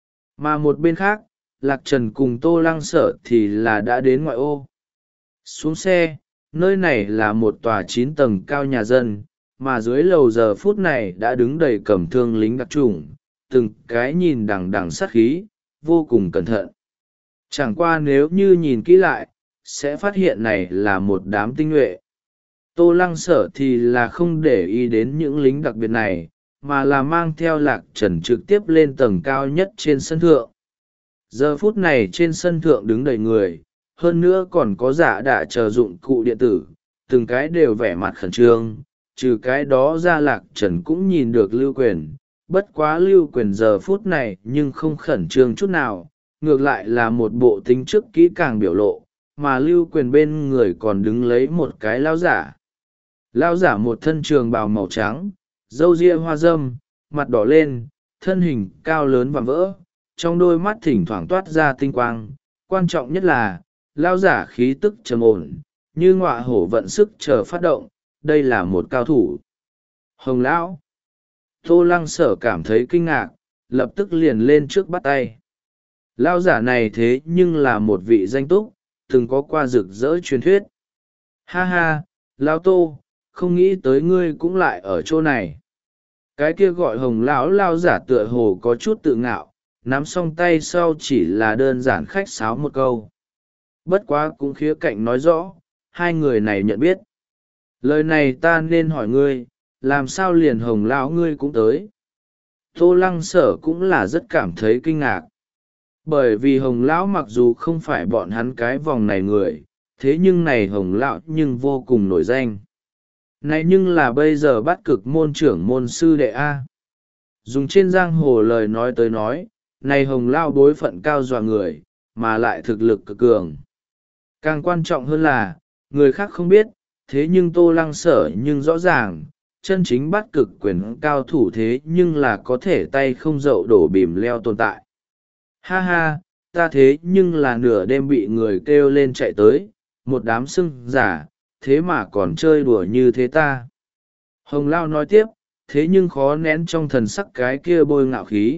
Mà một bên khác, Lạc Trần cùng Tô Lăng Sở thì là đã đến ngoại ô. Xuống xe, nơi này là một tòa chín tầng cao nhà dân, mà dưới lầu giờ phút này đã đứng đầy cẩm thương lính đặc trùng, từng cái nhìn đằng đằng sát khí, vô cùng cẩn thận. Chẳng qua nếu như nhìn kỹ lại, sẽ phát hiện này là một đám tinh nhuệ. Tô Lăng Sở thì là không để ý đến những lính đặc biệt này, mà là mang theo Lạc Trần trực tiếp lên tầng cao nhất trên sân thượng. Giờ phút này trên sân thượng đứng đầy người, hơn nữa còn có giả đạ chờ dụng cụ điện tử, từng cái đều vẻ mặt khẩn trương, trừ cái đó ra Lạc Trần cũng nhìn được Lưu Quyền, bất quá Lưu Quyền giờ phút này nhưng không khẩn trương chút nào, ngược lại là một bộ tính trước kỹ càng biểu lộ, mà Lưu Quyền bên người còn đứng lấy một cái lão giả. Lão giả một thân trường bào màu trắng, râu ria hoa râm, mặt đỏ lên, thân hình cao lớn và vỡ, trong đôi mắt thỉnh thoảng toát ra tinh quang, quan trọng nhất là, lão giả khí tức trầm ổn, như ngọa hổ vận sức chờ phát động, đây là một cao thủ. Hồng lão. Tô Lăng Sở cảm thấy kinh ngạc, lập tức liền lên trước bắt tay. Lão giả này thế nhưng là một vị danh túc, từng có qua rực rỡ truyền thuyết. Ha ha, lão Tô, không nghĩ tới ngươi cũng lại ở chỗ này. Cái kia gọi hồng lão lao giả tựa hồ có chút tự ngạo, nắm xong tay sau chỉ là đơn giản khách sáo một câu. Bất quá cũng khía cạnh nói rõ, hai người này nhận biết. Lời này ta nên hỏi ngươi, làm sao liền hồng lão ngươi cũng tới? Tô Lăng Sở cũng là rất cảm thấy kinh ngạc. Bởi vì hồng lão mặc dù không phải bọn hắn cái vòng này người, thế nhưng này hồng lão nhưng vô cùng nổi danh. Này nhưng là bây giờ bắt cực môn trưởng môn sư đệ A. Dùng trên giang hồ lời nói tới nói, này hồng lão bối phận cao dọa người, mà lại thực lực cực cường. Càng quan trọng hơn là, người khác không biết, thế nhưng Tô Lăng Sở nhưng rõ ràng, chân chính bắt cực quyền cao thủ thế nhưng là có thể tay không dậu đổ bìm leo tồn tại. Ha ha, ta thế nhưng là nửa đêm bị người kêu lên chạy tới, một đám sưng giả, thế mà còn chơi đùa như thế ta. Hồng Lao nói tiếp, thế nhưng khó nén trong thần sắc cái kia bôi ngạo khí.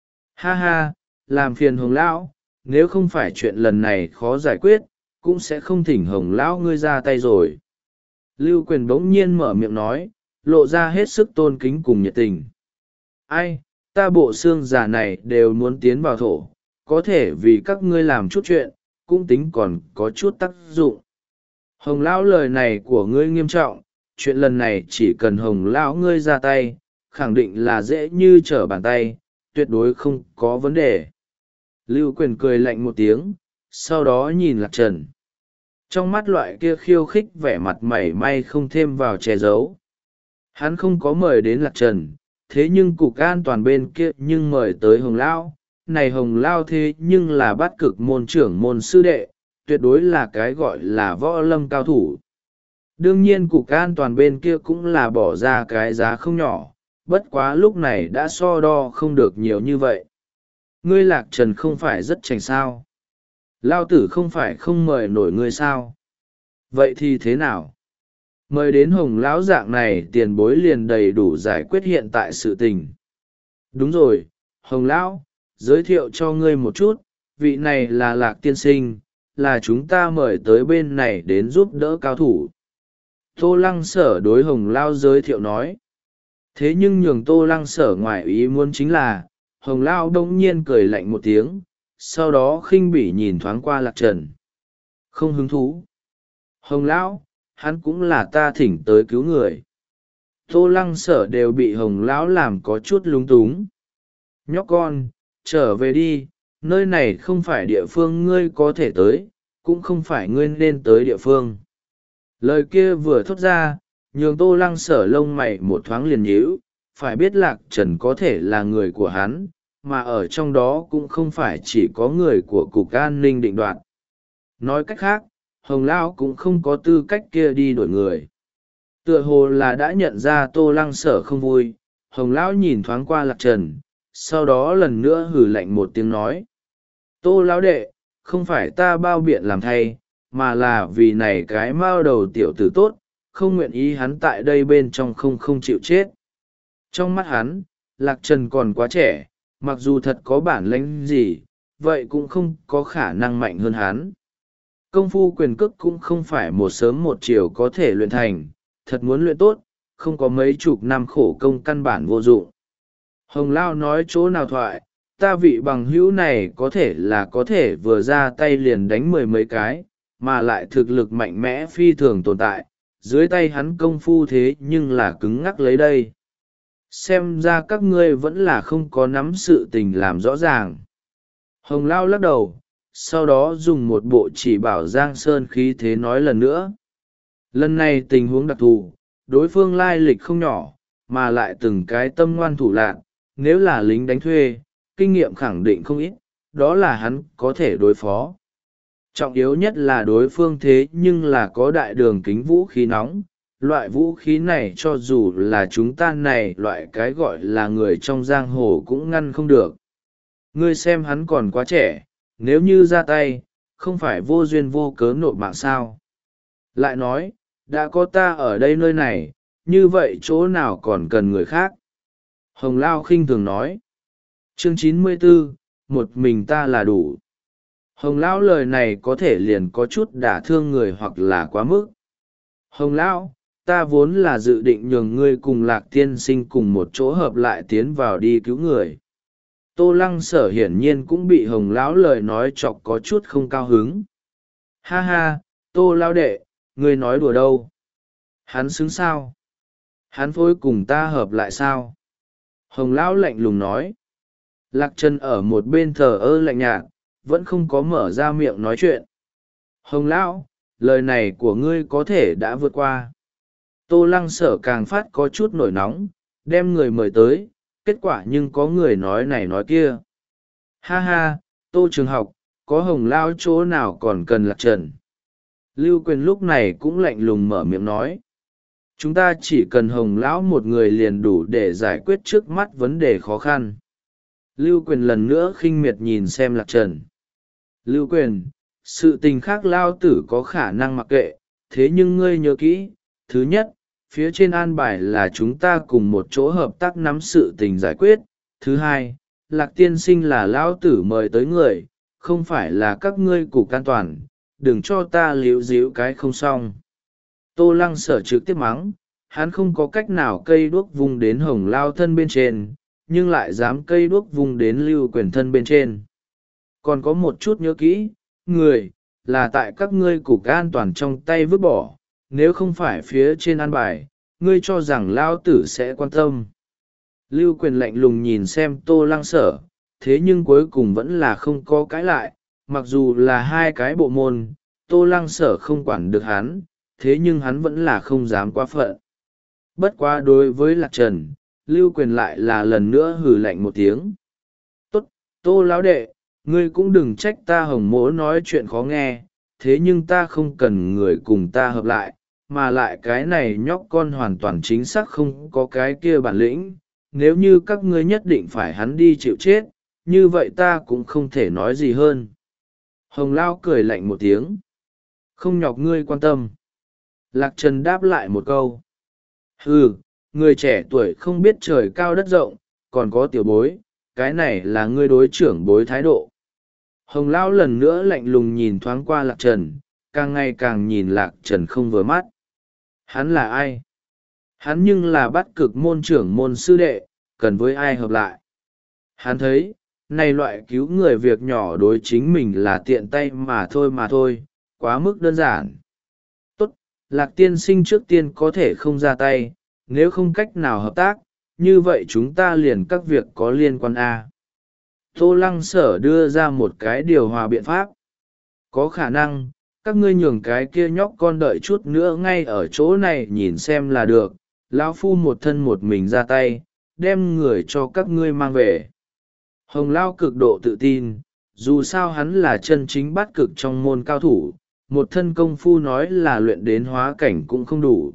Ha ha, làm phiền Hồng Lão, nếu không phải chuyện lần này khó giải quyết, cũng sẽ không thỉnh Hồng Lão ngươi ra tay rồi. Lưu Quyền bỗng nhiên mở miệng nói, lộ ra hết sức tôn kính cùng nhiệt tình. Ai, ta bộ xương giả này đều muốn tiến vào thổ, có thể vì các ngươi làm chút chuyện, cũng tính còn có chút tác dụng. Hồng Lão lời này của ngươi nghiêm trọng, chuyện lần này chỉ cần Hồng Lão ngươi ra tay, khẳng định là dễ như trở bàn tay, tuyệt đối không có vấn đề. Lưu Quyền cười lạnh một tiếng, sau đó nhìn Lạc Trần. Trong mắt loại kia khiêu khích vẻ mặt mảy may không thêm vào che giấu. Hắn không có mời đến Lạc Trần, thế nhưng cục an toàn bên kia nhưng mời tới Hồng Lao. Này Hồng Lao thế nhưng là bắt cực môn trưởng môn sư đệ, tuyệt đối là cái gọi là võ lâm cao thủ. Đương nhiên cục an toàn bên kia cũng là bỏ ra cái giá không nhỏ, bất quá lúc này đã so đo không được nhiều như vậy. Ngươi Lạc Trần không phải rất chảnh sao? Lao tử không phải không mời nổi ngươi sao? Vậy thì thế nào? Mời đến Hồng lão dạng này tiền bối liền đầy đủ giải quyết hiện tại sự tình. Đúng rồi, Hồng lão, giới thiệu cho ngươi một chút, vị này là Lạc tiên sinh, là chúng ta mời tới bên này đến giúp đỡ cao thủ. Tô Lăng Sở đối Hồng lão giới thiệu nói. Thế nhưng nhường Tô Lăng Sở ngoài ý muốn chính là, Hồng lão đông nhiên cười lạnh một tiếng, sau đó khinh bỉ nhìn thoáng qua Lạc Trần. Không hứng thú. Hồng lão, hắn cũng là ta thỉnh tới cứu người. Tô Lăng Sở đều bị Hồng lão làm có chút lung túng. Nhóc con, trở về đi, nơi này không phải địa phương ngươi có thể tới, cũng không phải ngươi nên tới địa phương. Lời kia vừa thốt ra, nhường Tô Lăng Sở lông mày một thoáng liền nhíu, phải biết Lạc Trần có thể là người của hắn, mà ở trong đó cũng không phải chỉ có người của Cục An ninh định đoạt. Nói cách khác, Hồng Lão cũng không có tư cách kia đi đổi người. Tựa hồ là đã nhận ra Tô Lăng Sở không vui, Hồng Lão nhìn thoáng qua Lạc Trần, sau đó lần nữa hử lạnh một tiếng nói. Tô Lão đệ, không phải ta bao biện làm thay, mà là vì này cái mao đầu tiểu tử tốt, không nguyện ý hắn tại đây bên trong không không chịu chết. Trong mắt hắn, Lạc Trần còn quá trẻ, mặc dù thật có bản lĩnh gì, vậy cũng không có khả năng mạnh hơn hắn. Công phu quyền cước cũng không phải một sớm một chiều có thể luyện thành, thật muốn luyện tốt, không có mấy chục năm khổ công căn bản vô dụng. Hồng Lao nói chỗ nào thoại, ta vị bằng hữu này có thể là có thể vừa ra tay liền đánh mười mấy cái, mà lại thực lực mạnh mẽ phi thường tồn tại, dưới tay hắn công phu thế nhưng là cứng ngắc lấy đây. Xem ra các ngươi vẫn là không có nắm sự tình làm rõ ràng. Hồng Lao lắc đầu, sau đó dùng một bộ chỉ bảo Giang Sơn khí thế nói lần nữa. Lần này tình huống đặc thù, đối phương lai lịch không nhỏ, mà lại từng cái tâm ngoan thủ lạn, nếu là lính đánh thuê, kinh nghiệm khẳng định không ít, đó là hắn có thể đối phó. Trọng yếu nhất là đối phương thế nhưng là có đại đường kính vũ khí nóng, loại vũ khí này cho dù là chúng ta này loại cái gọi là người trong giang hồ cũng ngăn không được. Ngươi xem hắn còn quá trẻ, nếu như ra tay, không phải vô duyên vô cớ nộp mạng sao. Lại nói, đã có ta ở đây nơi này, như vậy chỗ nào còn cần người khác. Hồng Lao khinh thường nói. Chương chín mươi bốn, một mình ta là đủ. Hồng lão lời này có thể liền có chút đả thương người hoặc là quá mức. Hồng lão, ta vốn là dự định nhường ngươi cùng Lạc tiên sinh cùng một chỗ hợp lại tiến vào đi cứu người. Tô Lăng Sở hiển nhiên cũng bị Hồng lão lời nói chọc có chút không cao hứng. Ha ha, Tô lão đệ, ngươi nói đùa đâu? Hắn xứng sao? Hắn phối cùng ta hợp lại sao? Hồng lão lạnh lùng nói. Lạc Trần ở một bên thờ ơ lạnh nhạt, vẫn không có mở ra miệng nói chuyện. Hồng lão, lời này của ngươi có thể đã vượt qua. Tô Lăng Sở càng phát có chút nổi nóng, đem người mời tới, kết quả nhưng có người nói này nói kia. Ha ha, Tô Trường Học, có Hồng lão chỗ nào còn cần Lạc Trần? Lưu Quyền lúc này cũng lạnh lùng mở miệng nói. Chúng ta chỉ cần Hồng lão một người liền đủ để giải quyết trước mắt vấn đề khó khăn. Lưu Quyền lần nữa khinh miệt nhìn xem Lạc Trần. Lưu Quyền, sự tình khác lao tử có khả năng mặc kệ, thế nhưng ngươi nhớ kỹ, thứ nhất, phía trên an bài là chúng ta cùng một chỗ hợp tác nắm sự tình giải quyết. Thứ hai, Lạc tiên sinh là lao tử mời tới người, không phải là các ngươi cục an toàn, đừng cho ta líu díu cái không xong. Tô Lăng Sở trực tiếp mắng, hắn không có cách nào cây đuốc vung đến Hồng lao thân bên trên, nhưng lại dám cây đuốc vung đến Lưu Quyền thân bên trên. Còn có một chút nhớ kỹ, người, là tại các ngươi cục an toàn trong tay vứt bỏ, nếu không phải phía trên an bài, ngươi cho rằng lao tử sẽ quan tâm. Lưu Quyền lạnh lùng nhìn xem Tô Lăng Sở, thế nhưng cuối cùng vẫn là không có cãi lại, mặc dù là hai cái bộ môn, Tô Lăng Sở không quản được hắn, thế nhưng hắn vẫn là không dám quá phận. Bất quá đối với Lạc Trần, Lưu Quyền lại là lần nữa hừ lạnh một tiếng. Tốt, Tô lão đệ, ngươi cũng đừng trách ta Hồng mỗ nói chuyện khó nghe, thế nhưng ta không cần người cùng ta hợp lại, mà lại cái này nhóc con hoàn toàn chính xác không có cái kia bản lĩnh. Nếu như các ngươi nhất định phải hắn đi chịu chết, như vậy ta cũng không thể nói gì hơn. Hồng Lao cười lạnh một tiếng. Không nhọc ngươi quan tâm. Lạc Trần đáp lại một câu. Hừ, người trẻ tuổi không biết trời cao đất rộng, còn có tiểu bối, cái này là ngươi đối trưởng bối thái độ. Hồng Lão lần nữa lạnh lùng nhìn thoáng qua Lạc Trần, càng ngày càng nhìn Lạc Trần không vừa mắt. Hắn là ai? Hắn nhưng là bắt cực môn trưởng môn sư đệ, cần với ai hợp lại? Hắn thấy, này loại cứu người việc nhỏ đối chính mình là tiện tay mà thôi mà thôi, quá mức đơn giản. Tốt, Lạc tiên sinh trước tiên có thể không ra tay, nếu không cách nào hợp tác, như vậy chúng ta liền các việc có liên quan A. Tô Lăng Sở đưa ra một cái điều hòa biện pháp. Có khả năng, các ngươi nhường cái kia nhóc con đợi chút nữa ngay ở chỗ này nhìn xem là được, lão phu một thân một mình ra tay, đem người cho các ngươi mang về. Hồng Lao cực độ tự tin, dù sao hắn là chân chính bát cực trong môn cao thủ, một thân công phu nói là luyện đến hóa cảnh cũng không đủ.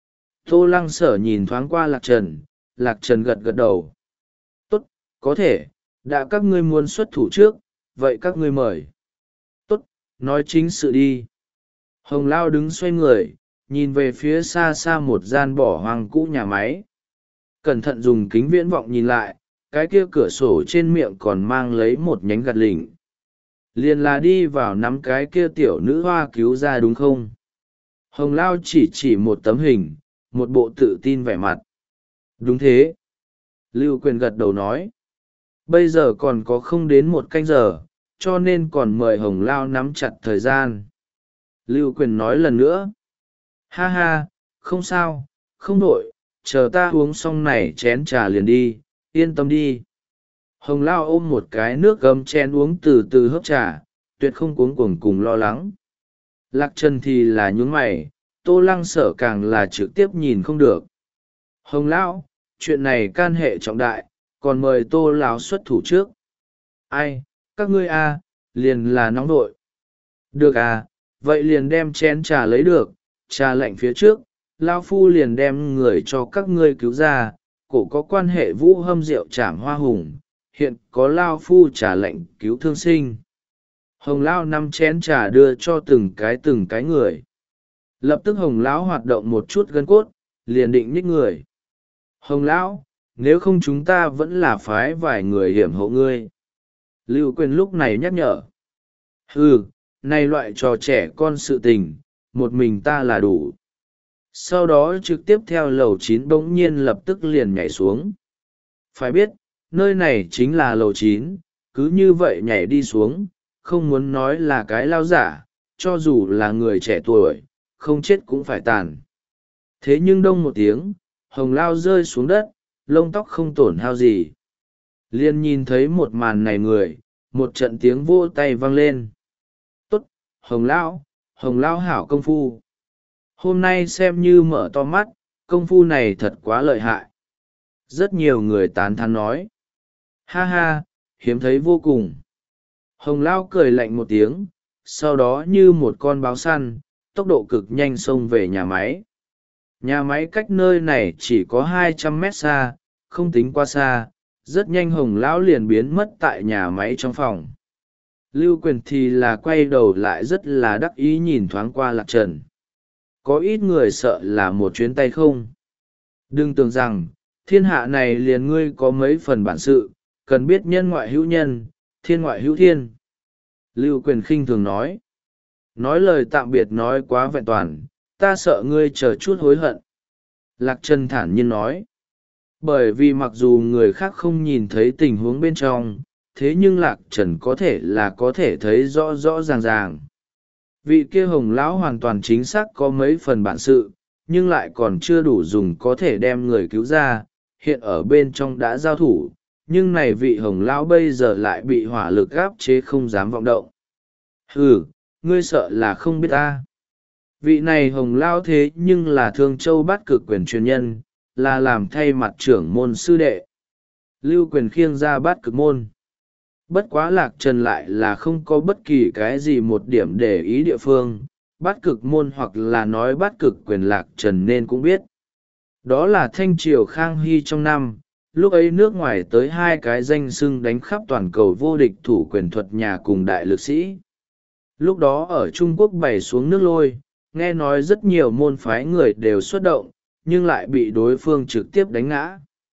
Tô Lăng Sở nhìn thoáng qua Lạc Trần, Lạc Trần gật gật đầu. Tốt, có thể, đã các ngươi muốn xuất thủ trước, vậy các ngươi mời. Tốt, nói chính sự đi. Hồng Lao đứng xoay người, nhìn về phía xa xa một gian bỏ hoang cũ nhà máy. Cẩn thận dùng kính viễn vọng nhìn lại, cái kia cửa sổ trên miệng còn mang lấy một nhánh gạt lỉnh. Liền là đi vào nắm cái kia tiểu nữ hoa cứu ra đúng không? Hồng Lao chỉ chỉ một tấm hình, một bộ tự tin vẻ mặt. Đúng thế. Lưu Quyền gật đầu nói. Bây giờ còn có không đến một canh giờ, cho nên còn mời Hồng Lao nắm chặt thời gian. Lưu Quyền nói lần nữa. Ha ha, không sao, không đổi, chờ ta uống xong này chén trà liền đi, yên tâm đi. Hồng Lao ôm một cái nước gấm chén uống từ từ hớp trà, tuyệt không cuống cuồng cùng lo lắng. Lạc Trần thì là nhún mày, Tô Lăng Sở càng là trực tiếp nhìn không được. Hồng Lão, chuyện này can hệ trọng đại, còn mời Tô Lão xuất thủ trước. Ai, các ngươi a, à, liền là nóng đội. Được à, vậy liền đem chén trà lấy được, trà lạnh phía trước, Lao Phu liền đem người cho các ngươi cứu ra, cổ có quan hệ vũ hâm rượu trảm hoa hùng, hiện có Lao Phu trà lạnh cứu thương sinh. Hồng Lao năm chén trà đưa cho từng cái từng cái người. Lập tức Hồng Lão hoạt động một chút gân cốt, liền định nhích người. Hồng Lão, nếu không chúng ta vẫn là phái vài người hiểm hộ ngươi. Lưu Quyền lúc này nhắc nhở. Ừ, này loại trò trẻ con sự tình, một mình ta là đủ. Sau đó trực tiếp theo lầu chín bỗng nhiên lập tức liền nhảy xuống. Phải biết, nơi này chính là lầu chín, cứ như vậy nhảy đi xuống, không muốn nói là cái lao giả, cho dù là người trẻ tuổi, không chết cũng phải tàn. Thế nhưng đông một tiếng, hồng lao rơi xuống đất, lông tóc không tổn hao gì. Liên nhìn thấy một màn này người, một trận tiếng vô tay vang lên. Tốt, hồng lão, hồng lão hảo công phu. Hôm nay xem như mở to mắt, công phu này thật quá lợi hại. Rất nhiều người tán thán nói. Ha ha, hiếm thấy vô cùng. Hồng lão cười lạnh một tiếng, sau đó như một con báo săn, tốc độ cực nhanh xông về nhà máy. Nhà máy cách nơi này chỉ có hai trăm mét xa, không tính quá xa, rất nhanh hồng lão liền biến mất tại nhà máy trong phòng. Lưu Quyền thì là quay đầu lại rất là đắc ý nhìn thoáng qua Lạc Trần. Có ít người sợ là một chuyến tay không. Đừng tưởng rằng, thiên hạ này liền ngươi có mấy phần bản sự, cần biết nhân ngoại hữu nhân, thiên ngoại hữu thiên. Lưu Quyền khinh thường nói. Nói lời tạm biệt nói quá vẹn toàn, ta sợ ngươi chờ chút hối hận. Lạc Trần thản nhiên nói. Bởi vì mặc dù người khác không nhìn thấy tình huống bên trong, thế nhưng Lạc Trần có thể là có thể thấy rõ rõ ràng ràng. Vị kia hồng lão hoàn toàn chính xác có mấy phần bản sự, nhưng lại còn chưa đủ dùng có thể đem người cứu ra, hiện ở bên trong đã giao thủ, nhưng này vị hồng lão bây giờ lại bị hỏa lực gáp chế không dám vọng động. Ừ, ngươi sợ là không biết ta. Vị này hồng lão thế nhưng là Thương Châu Bát Cực quyền truyền nhân, là làm thay mặt trưởng môn sư đệ. Lưu Quyền khiêng ra Bát Cực môn. Bất quá Lạc Trần lại là không có bất kỳ cái gì một điểm để ý địa phương, Bát Cực môn hoặc là nói Bát Cực quyền Lạc Trần nên cũng biết. Đó là thanh triều Khang Hy trong năm, lúc ấy nước ngoài tới hai cái danh xưng đánh khắp toàn cầu vô địch thủ quyền thuật nhà cùng đại lực sĩ. Lúc đó ở Trung Quốc bày xuống nước lôi, nghe nói rất nhiều môn phái người đều xuất động, nhưng lại bị đối phương trực tiếp đánh ngã.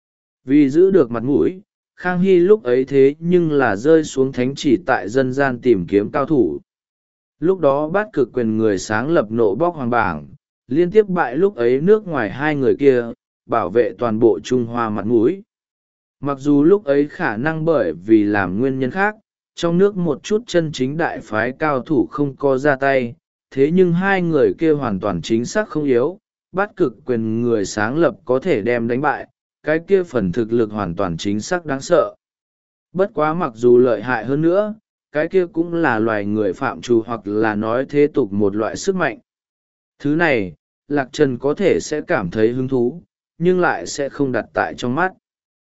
Vì giữ được mặt mũi, Khang Hy lúc ấy thế nhưng là rơi xuống thánh chỉ tại dân gian tìm kiếm cao thủ. Lúc đó Bát Cực quyền người sáng lập nộ bóc hoàng bảng, liên tiếp bại lúc ấy nước ngoài hai người kia, bảo vệ toàn bộ Trung Hoa mặt mũi. Mặc dù lúc ấy khả năng bởi vì làm nguyên nhân khác, trong nước một chút chân chính đại phái cao thủ không có ra tay, thế nhưng hai người kia hoàn toàn chính xác không yếu, Bát Cực quyền người sáng lập có thể đem đánh bại, cái kia phần thực lực hoàn toàn chính xác đáng sợ. Bất quá mặc dù lợi hại hơn nữa, cái kia cũng là loài người phạm trù hoặc là nói thế tục một loại sức mạnh. Thứ này, Lạc Trần có thể sẽ cảm thấy hứng thú, nhưng lại sẽ không đặt tại trong mắt.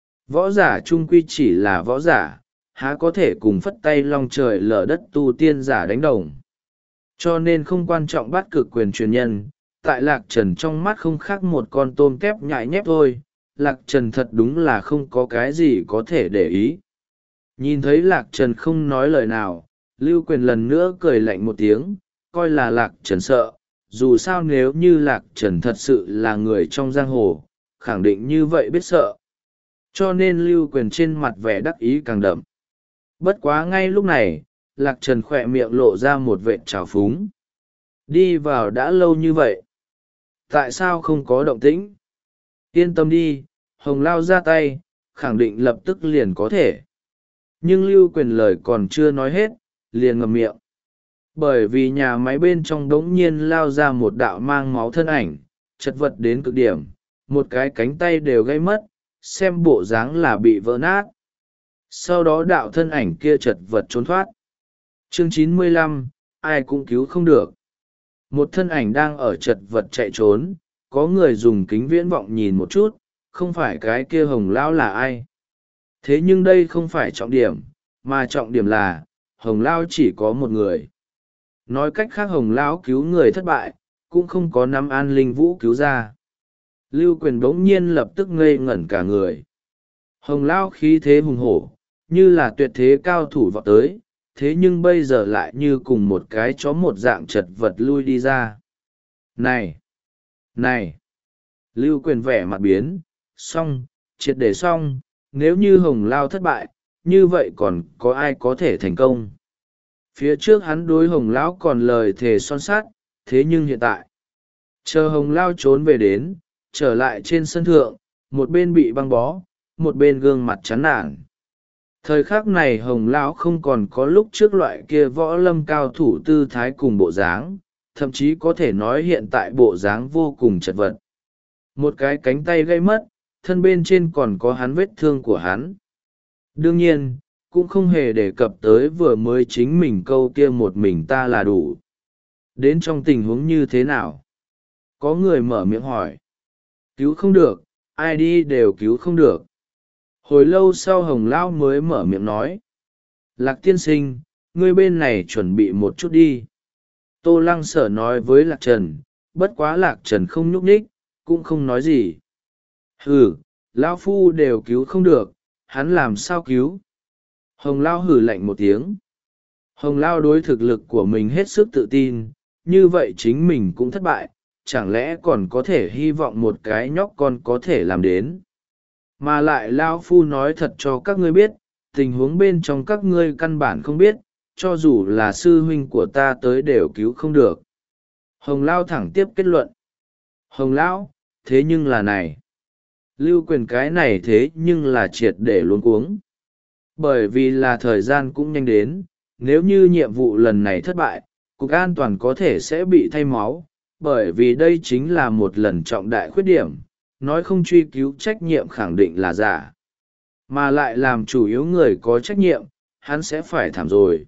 Võ giả trung quy chỉ là võ giả, há có thể cùng phất tay long trời lở đất tu tiên giả đánh đồng. Cho nên không quan trọng Bát Cực quyền truyền nhân, tại Lạc Trần trong mắt không khác một con tôm tép nhại nhép thôi. Lạc Trần thật đúng là không có cái gì có thể để ý. Nhìn thấy Lạc Trần không nói lời nào, Lưu Quyền lần nữa cười lạnh một tiếng, coi là Lạc Trần sợ, dù sao nếu như Lạc Trần thật sự là người trong giang hồ, khẳng định như vậy biết sợ. Cho nên Lưu Quyền trên mặt vẻ đắc ý càng đậm. Bất quá ngay lúc này, Lạc Trần khỏe miệng lộ ra một vệt trào phúng. Đi vào đã lâu như vậy, tại sao không có động tĩnh? Yên tâm đi, Hồng Lao ra tay, khẳng định lập tức liền có thể. Nhưng Lưu Quyền lời còn chưa nói hết, liền ngậm miệng. Bởi vì nhà máy bên trong đống nhiên lao ra một đạo mang máu thân ảnh, chật vật đến cực điểm, một cái cánh tay đều gây mất, xem bộ dáng là bị vỡ nát. Sau đó đạo thân ảnh kia chật vật trốn thoát. Chương chín mươi lăm, ai cũng cứu không được. Một thân ảnh đang ở chật vật chạy trốn, có người dùng kính viễn vọng nhìn một chút, không phải cái kia Hồng Lão là ai. Thế nhưng đây không phải trọng điểm, mà trọng điểm là, Hồng Lão chỉ có một người. Nói cách khác Hồng Lão cứu người thất bại, cũng không có nắm An Linh Vũ cứu ra. Lưu Quyền bỗng nhiên lập tức ngây ngẩn cả người. Hồng Lão khí thế hùng hổ, như là tuyệt thế cao thủ vọt tới, thế nhưng bây giờ lại như cùng một cái chó một dạng chật vật lui đi ra. Này! Này! Lưu Quyền vẻ mặt biến, xong, triệt để xong, nếu như Hồng Lao thất bại, như vậy còn có ai có thể thành công? Phía trước hắn đối Hồng Lão còn lời thề son sắt, thế nhưng hiện tại, chờ Hồng Lão trốn về đến, trở lại trên sân thượng, một bên bị băng bó, một bên gương mặt chán nản. Thời khắc này Hồng Lão không còn có lúc trước loại kia võ lâm cao thủ tư thái cùng bộ dáng, thậm chí có thể nói hiện tại bộ dáng vô cùng chật vật. Một cái cánh tay gãy mất, thân bên trên còn có hắn vết thương của hắn. Đương nhiên, cũng không hề đề cập tới vừa mới chính mình câu kia một mình ta là đủ. Đến trong tình huống như thế nào? Có người mở miệng hỏi. Cứu không được, ai đi đều cứu không được. Hồi lâu sau Hồng Lão mới mở miệng nói. Lạc tiên sinh, ngươi bên này chuẩn bị một chút đi. Tô Lăng Sở nói với Lạc Trần, bất quá Lạc Trần không nhúc nhích, cũng không nói gì. Hừ, Lão Phu đều cứu không được, hắn làm sao cứu? Hồng Lão hừ lạnh một tiếng. Hồng Lão đối thực lực của mình hết sức tự tin, như vậy chính mình cũng thất bại, chẳng lẽ còn có thể hy vọng một cái nhóc con có thể làm đến. Mà lại Lão Phu nói thật cho các ngươi biết, tình huống bên trong các ngươi căn bản không biết, cho dù là sư huynh của ta tới đều cứu không được. Hồng Lão thẳng tiếp kết luận. Hồng Lão, thế nhưng là này. Lưu Quyền cái này thế nhưng là triệt để luống cuống. Bởi vì là thời gian cũng nhanh đến, nếu như nhiệm vụ lần này thất bại, Cục An toàn có thể sẽ bị thay máu, bởi vì đây chính là một lần trọng đại khuyết điểm, nói không truy cứu trách nhiệm khẳng định là giả. Mà lại làm chủ yếu người có trách nhiệm, hắn sẽ phải thảm rồi.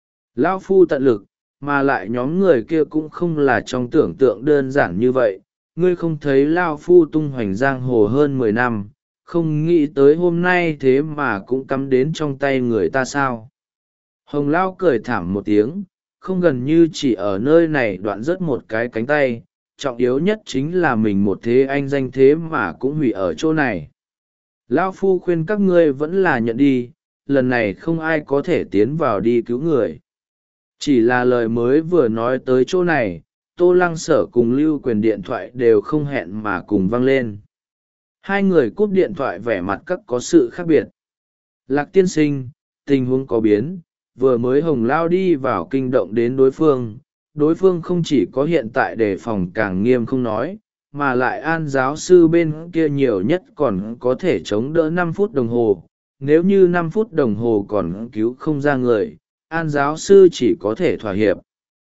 Lão Phu tận lực, mà lại nhóm người kia cũng không là trong tưởng tượng đơn giản như vậy. Ngươi không thấy Lao Phu tung hoành giang hồ hơn mười năm, không nghĩ tới hôm nay thế mà cũng cắm đến trong tay người ta sao? Hồng Lao cười thảm một tiếng, không gần như chỉ ở nơi này đoạn rớt một cái cánh tay, trọng yếu nhất chính là mình một thế anh danh thế mà cũng hủy ở chỗ này. Lao Phu khuyên các ngươi vẫn là nhận đi, lần này không ai có thể tiến vào đi cứu người. Chỉ là lời mới vừa nói tới chỗ này, Tô Lăng Sở cùng Lưu Quyền điện thoại đều không hẹn mà cùng vang lên. Hai người cúp điện thoại vẻ mặt các có sự khác biệt. Lạc tiên sinh, tình huống có biến, vừa mới Hồng Lao đi vào kinh động đến đối phương. Đối phương không chỉ có hiện tại đề phòng càng nghiêm không nói, mà lại An giáo sư bên kia nhiều nhất còn có thể chống đỡ năm phút đồng hồ. Nếu như năm phút đồng hồ còn cứu không ra người, An giáo sư chỉ có thể thỏa hiệp.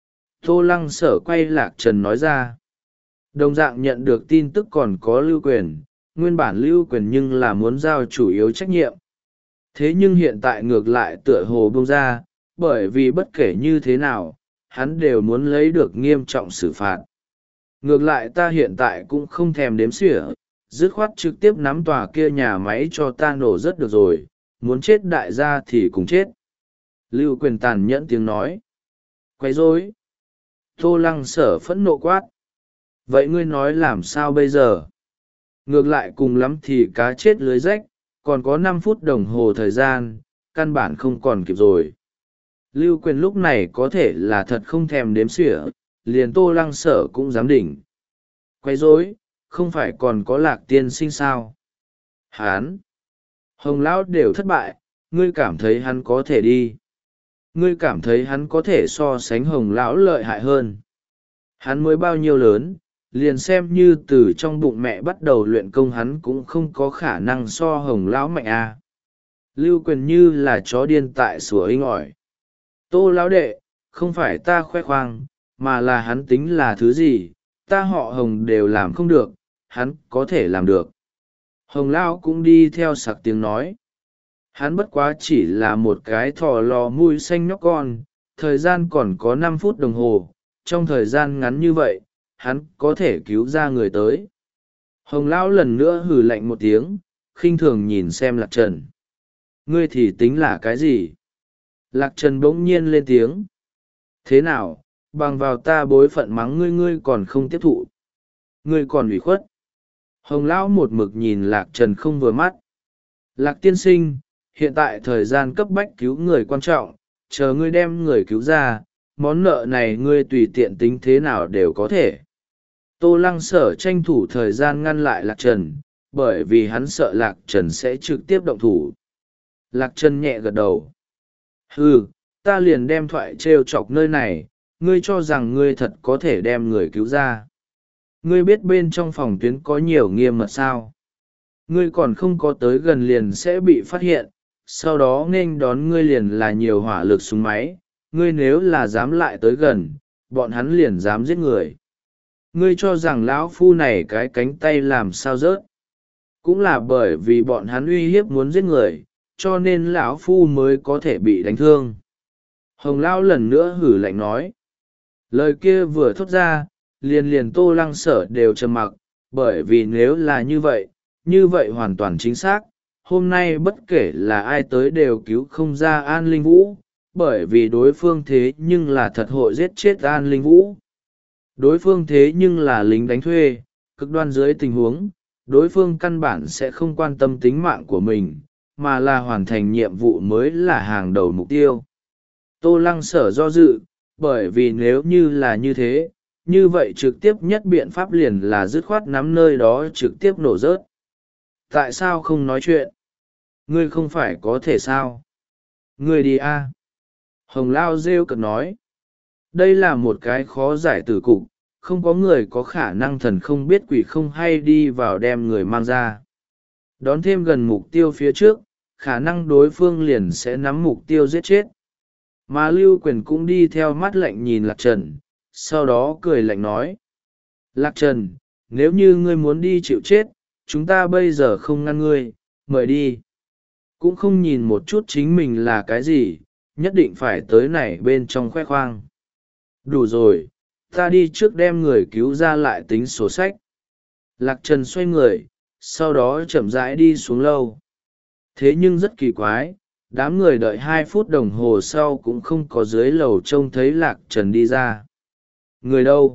Tô Lăng Sở quay Lạc Trần nói ra. Đồng dạng nhận được tin tức còn có Lưu Quyền, nguyên bản Lưu Quyền nhưng là muốn giao chủ yếu trách nhiệm. Thế nhưng hiện tại ngược lại tựa hồ bông ra, bởi vì bất kể như thế nào, hắn đều muốn lấy được nghiêm trọng xử phạt. Ngược lại ta hiện tại cũng không thèm đếm xỉa, dứt khoát trực tiếp nắm tòa kia nhà máy cho ta nổ rất được rồi, muốn chết đại gia thì cùng chết. Lưu Quyền tàn nhẫn tiếng nói. Quấy rối. Tô Lăng Sở phẫn nộ quát. Vậy ngươi nói làm sao bây giờ? Ngược lại cùng lắm thì cá chết lưới rách, còn có năm phút đồng hồ thời gian, căn bản không còn kịp rồi. Lưu Quyền lúc này có thể là thật không thèm đếm xỉa, liền Tô Lăng Sở cũng dám đỉnh. Quấy rối, không phải còn có Lạc tiên sinh sao? Hán! Hồng Lão đều thất bại, ngươi cảm thấy hắn có thể đi. Ngươi cảm thấy hắn có thể so sánh Hồng Lão lợi hại hơn. Hắn mới bao nhiêu lớn, liền xem như từ trong bụng mẹ bắt đầu luyện công hắn cũng không có khả năng so Hồng Lão mạnh à. Lưu Quyền như là chó điên tại sủa inh ỏi. Tô Lão đệ, không phải ta khoe khoang, mà là hắn tính là thứ gì, ta họ Hồng đều làm không được, hắn có thể làm được. Hồng Lão cũng đi theo sặc tiếng nói. Hắn bất quá chỉ là một cái thỏ lò mùi xanh nhóc con, thời gian còn có năm phút đồng hồ, trong thời gian ngắn như vậy, hắn có thể cứu ra người tới. Hồng Lão lần nữa hừ lạnh một tiếng, khinh thường nhìn xem Lạc Trần. Ngươi thì tính là cái gì? Lạc Trần bỗng nhiên lên tiếng. Thế nào, bằng vào ta bối phận mắng ngươi ngươi còn không tiếp thụ. Ngươi còn ủy khuất. Hồng Lão một mực nhìn Lạc Trần không vừa mắt. Lạc tiên sinh, hiện tại thời gian cấp bách cứu người quan trọng, chờ ngươi đem người cứu ra, món nợ này ngươi tùy tiện tính thế nào đều có thể. Tô Lăng Sở tranh thủ thời gian ngăn lại Lạc Trần, bởi vì hắn sợ Lạc Trần sẽ trực tiếp động thủ. Lạc Trần nhẹ gật đầu. Ừ, ta liền đem thoại trêu chọc nơi này, ngươi cho rằng ngươi thật có thể đem người cứu ra. Ngươi biết bên trong phòng tuyến có nhiều nghiêm mật sao? Ngươi còn không có tới gần liền sẽ bị phát hiện, sau đó nghênh đón ngươi liền là nhiều hỏa lực súng máy. Ngươi nếu là dám lại tới gần, bọn hắn liền dám giết người. Ngươi cho rằng lão phu này cái cánh tay làm sao rớt? Cũng là bởi vì bọn hắn uy hiếp muốn giết người, cho nên lão phu mới có thể bị đánh thương. Hồng Lão lần nữa hử lạnh nói. Lời kia vừa thốt ra, liền liền Tô Lăng Sở đều trầm mặc, bởi vì nếu là như vậy, như vậy hoàn toàn chính xác. Hôm nay bất kể là ai tới đều cứu không ra An Linh Vũ, bởi vì đối phương thế nhưng là thật hội giết chết An Linh Vũ. Đối phương thế nhưng là lính đánh thuê, cực đoan dưới tình huống, đối phương căn bản sẽ không quan tâm tính mạng của mình, mà là hoàn thành nhiệm vụ mới là hàng đầu mục tiêu. Tô Lăng Sở do dự, bởi vì nếu như là như thế, như vậy trực tiếp nhất biện pháp liền là dứt khoát nắm nơi đó trực tiếp nổ rớt. Tại sao không nói chuyện? Ngươi không phải có thể sao? Ngươi đi a. Hồng Lao rêu cực nói. Đây là một cái khó giải tử cục, không có người có khả năng thần không biết quỷ không hay đi vào đem người mang ra. Đón thêm gần mục tiêu phía trước, khả năng đối phương liền sẽ nắm mục tiêu giết chết. Mà Lưu Quyền cũng đi theo mắt lạnh nhìn Lạc Trần, sau đó cười lạnh nói. Lạc Trần, nếu như ngươi muốn đi chịu chết, chúng ta bây giờ không ngăn ngươi, mời đi. Cũng không nhìn một chút chính mình là cái gì, nhất định phải tới này bên trong khoe khoang. Đủ rồi, ta đi trước đem người cứu ra lại tính sổ sách. Lạc Trần xoay người, sau đó chậm rãi đi xuống lâu. Thế nhưng rất kỳ quái, đám người đợi hai phút đồng hồ sau cũng không có dưới lầu trông thấy Lạc Trần đi ra. Người đâu?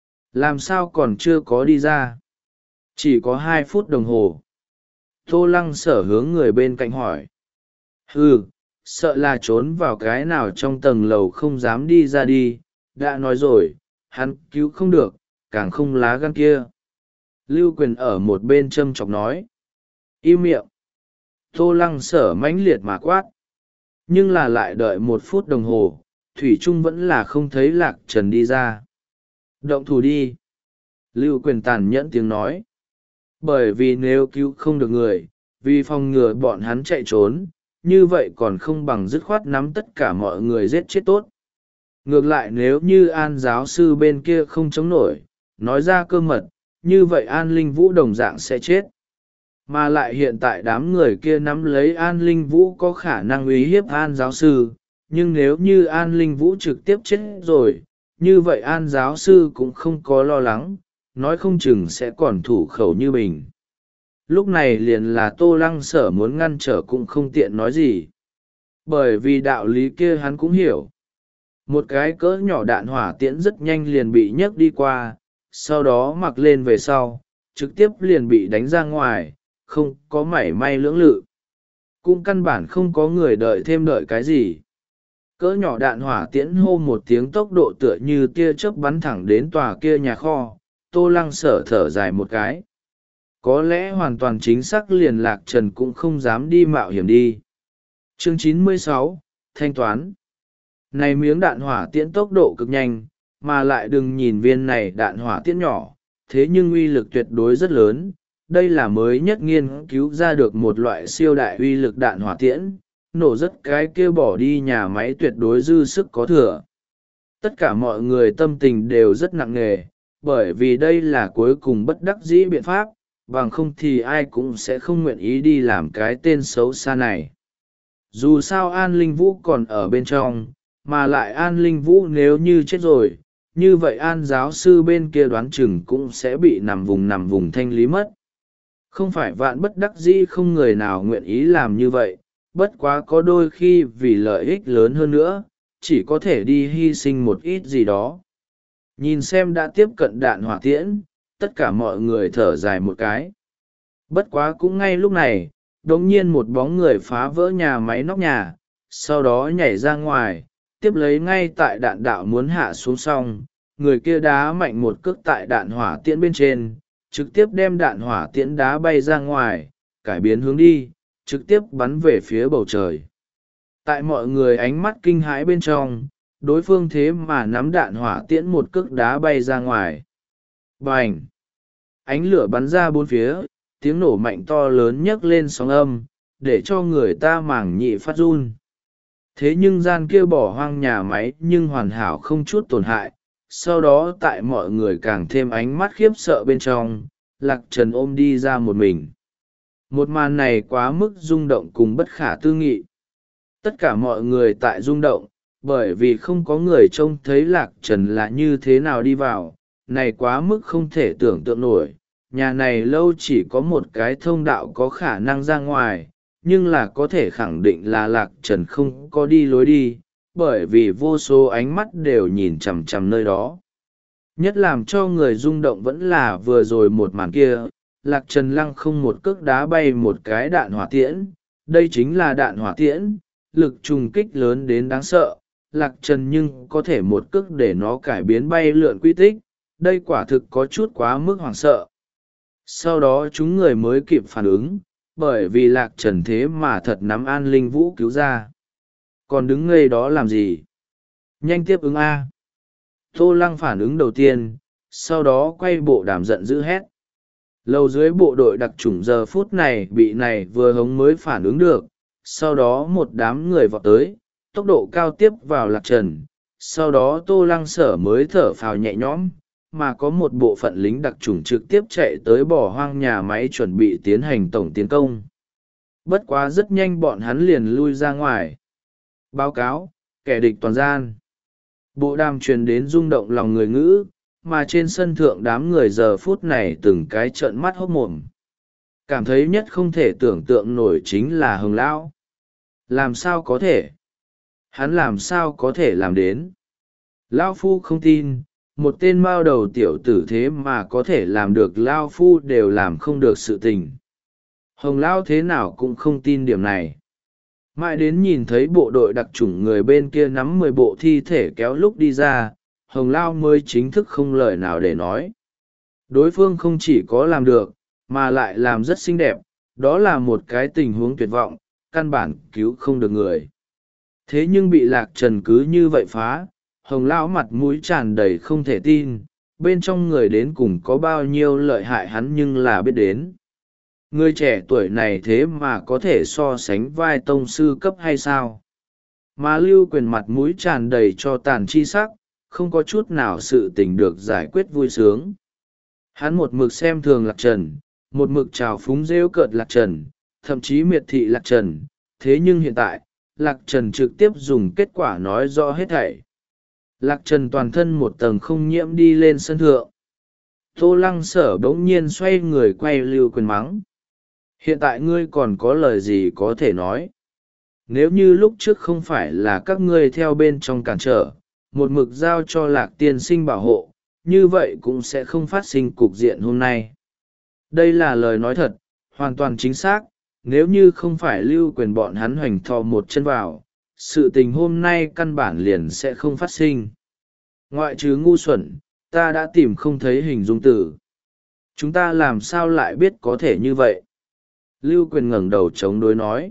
Làm sao còn chưa có đi ra? Chỉ có hai phút đồng hồ. Tô Lăng Sở hướng người bên cạnh hỏi. Ừ, sợ là trốn vào cái nào trong tầng lầu không dám đi ra đi, đã nói rồi, hắn cứu không được, càng không lá gan kia. Lưu Quyền ở một bên châm chọc nói. Im miệng. Tô Lăng Sở mãnh liệt mà quát. Nhưng là lại đợi một phút đồng hồ, Thủy Trung vẫn là không thấy Lạc Trần đi ra. Động thủ đi. Lưu Quyền tàn nhẫn tiếng nói. Bởi vì nếu cứu không được người, vì phòng ngừa bọn hắn chạy trốn, như vậy còn không bằng dứt khoát nắm tất cả mọi người giết chết tốt. Ngược lại nếu như An giáo sư bên kia không chống nổi, nói ra cơ mật, như vậy An Linh Vũ đồng dạng sẽ chết. Mà lại hiện tại đám người kia nắm lấy An Linh Vũ có khả năng uy hiếp An giáo sư, nhưng nếu như An Linh Vũ trực tiếp chết rồi, như vậy An giáo sư cũng không có lo lắng, nói không chừng sẽ còn thủ khẩu như bình. Lúc này liền là Tô Lăng Sở muốn ngăn trở cũng không tiện nói gì. Bởi vì đạo lý kia hắn cũng hiểu. Một cái cỡ nhỏ đạn hỏa tiễn rất nhanh liền bị nhấc đi qua, sau đó mặc lên về sau, trực tiếp liền bị đánh ra ngoài, không có mảy may lưỡng lự. Cũng căn bản không có người đợi thêm đợi cái gì. Cỡ nhỏ đạn hỏa tiễn hô một tiếng tốc độ tựa như tia chớp bắn thẳng đến tòa kia nhà kho, Tô Lăng Sở thở dài một cái. Có lẽ hoàn toàn chính xác liền Lạc Trần cũng không dám đi mạo hiểm đi. Chương chín mươi sáu, Thanh toán. Này miếng đạn hỏa tiễn tốc độ cực nhanh, mà lại đừng nhìn viên này đạn hỏa tiễn nhỏ, thế nhưng uy lực tuyệt đối rất lớn. Đây là mới nhất nghiên cứu ra được một loại siêu đại uy lực đạn hỏa tiễn, nổ rất cái kia bỏ đi nhà máy tuyệt đối dư sức có thừa. Tất cả mọi người tâm tình đều rất nặng nề, bởi vì đây là cuối cùng bất đắc dĩ biện pháp, bằng không thì ai cũng sẽ không nguyện ý đi làm cái tên xấu xa này. Dù sao An Linh Vũ còn ở bên trong, mà lại An Linh Vũ nếu như chết rồi, như vậy An giáo sư bên kia đoán chừng cũng sẽ bị nằm vùng nằm vùng thanh lý mất. Không phải vạn bất đắc dĩ không người nào nguyện ý làm như vậy, bất quá có đôi khi vì lợi ích lớn hơn nữa, chỉ có thể đi hy sinh một ít gì đó. Nhìn xem đã tiếp cận đạn hỏa tiễn, tất cả mọi người thở dài một cái. Bất quá cũng ngay lúc này, đột nhiên một bóng người phá vỡ nhà máy nóc nhà, sau đó nhảy ra ngoài, tiếp lấy ngay tại đạn đạo muốn hạ xuống xong, người kia đá mạnh một cước tại đạn hỏa tiễn bên trên, trực tiếp đem đạn hỏa tiễn đá bay ra ngoài, cải biến hướng đi, trực tiếp bắn về phía bầu trời. Tại mọi người ánh mắt kinh hãi bên trong, đối phương thế mà nắm đạn hỏa tiễn một cước đá bay ra ngoài. Bành! Ánh lửa bắn ra bốn phía, tiếng nổ mạnh to lớn nhấc lên sóng âm, để cho người ta màng nhị phát run. Thế nhưng gian kia bỏ hoang nhà máy nhưng hoàn hảo không chút tổn hại. Sau đó tại mọi người càng thêm ánh mắt khiếp sợ bên trong, Lạc Trần ôm đi ra một mình. Một màn này quá mức rung động cùng bất khả tư nghị. Tất cả mọi người tại rung động, bởi vì không có người trông thấy Lạc Trần là như thế nào đi vào, này quá mức không thể tưởng tượng nổi. Nhà này lâu chỉ có một cái thông đạo có khả năng ra ngoài, nhưng là có thể khẳng định là Lạc Trần không có đi lối đi, bởi vì vô số ánh mắt đều nhìn chằm chằm nơi đó. Nhất làm cho người rung động vẫn là vừa rồi một màn kia, Lạc Trần lăng không một cước đá bay một cái đạn hỏa tiễn. Đây chính là đạn hỏa tiễn, lực trùng kích lớn đến đáng sợ. Lạc Trần nhưng có thể một cước để nó cải biến bay lượn quy tích, đây quả thực có chút quá mức hoảng sợ. Sau đó chúng người mới kịp phản ứng, bởi vì Lạc Trần thế mà thật nắm An Linh Vũ cứu ra. Còn đứng ngây đó làm gì? Nhanh tiếp ứng A. Tô Lăng phản ứng đầu tiên, sau đó quay bộ đàm giận dữ hét. Lầu dưới bộ đội đặc chủng giờ phút này bị này vừa hống mới phản ứng được, sau đó một đám người vọt tới, tốc độ cao tiếp vào Lạc Trần, sau đó Tô Lăng Sở mới thở phào nhẹ nhõm, mà có một bộ phận lính đặc chủng trực tiếp chạy tới bỏ hoang nhà máy chuẩn bị tiến hành tổng tiến công. Bất quá rất nhanh bọn hắn liền lui ra ngoài. Báo cáo, kẻ địch toàn gian. Bộ đàm truyền đến rung động lòng người ngữ, mà trên sân thượng đám người giờ phút này từng cái trợn mắt hốt mồm. Cảm thấy nhất không thể tưởng tượng nổi chính là Hồng Lão. Làm sao có thể? Hắn làm sao có thể làm đến? Lão Phu không tin, một tên mao đầu tiểu tử thế mà có thể làm được, Lão Phu đều làm không được sự tình. Hồng Lão thế nào cũng không tin điểm này. Mãi đến nhìn thấy bộ đội đặc chủng người bên kia nắm mười bộ thi thể kéo lúc đi ra, Hồng Lao mới chính thức không lời nào để nói. Đối phương không chỉ có làm được, mà lại làm rất xinh đẹp, đó là một cái tình huống tuyệt vọng, căn bản cứu không được người. Thế nhưng bị Lạc Trần cứ như vậy phá, Hồng Lao mặt mũi tràn đầy không thể tin, bên trong người đến cùng có bao nhiêu lợi hại hắn nhưng là biết đến. Người trẻ tuổi này thế mà có thể so sánh vai tông sư cấp hay sao? Mà Lưu Quyền mặt mũi tràn đầy cho tàn chi sắc, không có chút nào sự tình được giải quyết vui sướng. Hắn một mực xem thường Lạc Trần, một mực trào phúng rêu cợt Lạc Trần, thậm chí miệt thị Lạc Trần. Thế nhưng hiện tại, Lạc Trần trực tiếp dùng kết quả nói rõ hết thảy. Lạc Trần toàn thân một tầng không nhiễm đi lên sân thượng. Tô Lăng Sở bỗng nhiên xoay người quay Lưu Quyền mắng. Hiện tại ngươi còn có lời gì có thể nói? Nếu như lúc trước không phải là các ngươi theo bên trong cản trở, một mực giao cho Lạc tiên sinh bảo hộ, như vậy cũng sẽ không phát sinh cục diện hôm nay. Đây là lời nói thật, hoàn toàn chính xác, nếu như không phải Lưu Quyền bọn hắn hoành thò một chân vào, sự tình hôm nay căn bản liền sẽ không phát sinh. Ngoại trừ ngu xuẩn, ta đã tìm không thấy hình dung từ. Chúng ta làm sao lại biết có thể như vậy? Lưu Quyền ngẩng đầu chống đối nói.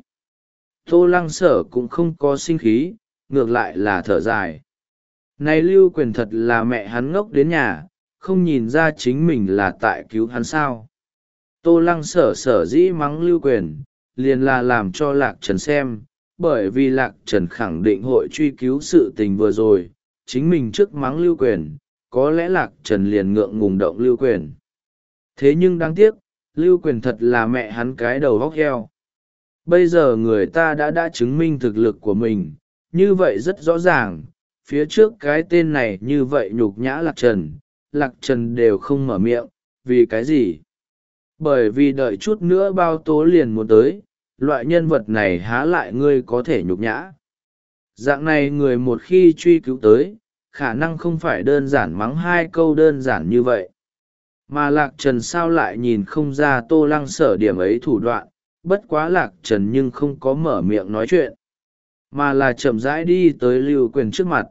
Tô Lăng Sở cũng không có sinh khí, ngược lại là thở dài. Này Lưu Quyền thật là mẹ hắn ngốc đến nhà, không nhìn ra chính mình là tại cứu hắn sao. Tô Lăng Sở sở dĩ mắng Lưu Quyền, liền là làm cho Lạc Trần xem, bởi vì Lạc Trần khẳng định hội truy cứu sự tình vừa rồi, chính mình trước mắng Lưu Quyền, có lẽ Lạc Trần liền ngượng ngùng động Lưu Quyền. Thế nhưng đáng tiếc, Lưu Quyền thật là mẹ hắn cái đầu vóc heo. Bây giờ người ta đã đã chứng minh thực lực của mình, như vậy rất rõ ràng, phía trước cái tên này như vậy nhục nhã Lạc Trần, Lạc Trần đều không mở miệng, vì cái gì? Bởi vì đợi chút nữa bao tố liền muốn tới, loại nhân vật này há lại ngươi có thể nhục nhã. Dạng này người một khi truy cứu tới, khả năng không phải đơn giản mắng hai câu đơn giản như vậy. Mà Lạc Trần sao lại nhìn không ra Tô Lăng Sở điểm ấy thủ đoạn, bất quá Lạc Trần nhưng không có mở miệng nói chuyện, mà là chậm rãi đi tới Lưu Quyền trước mặt.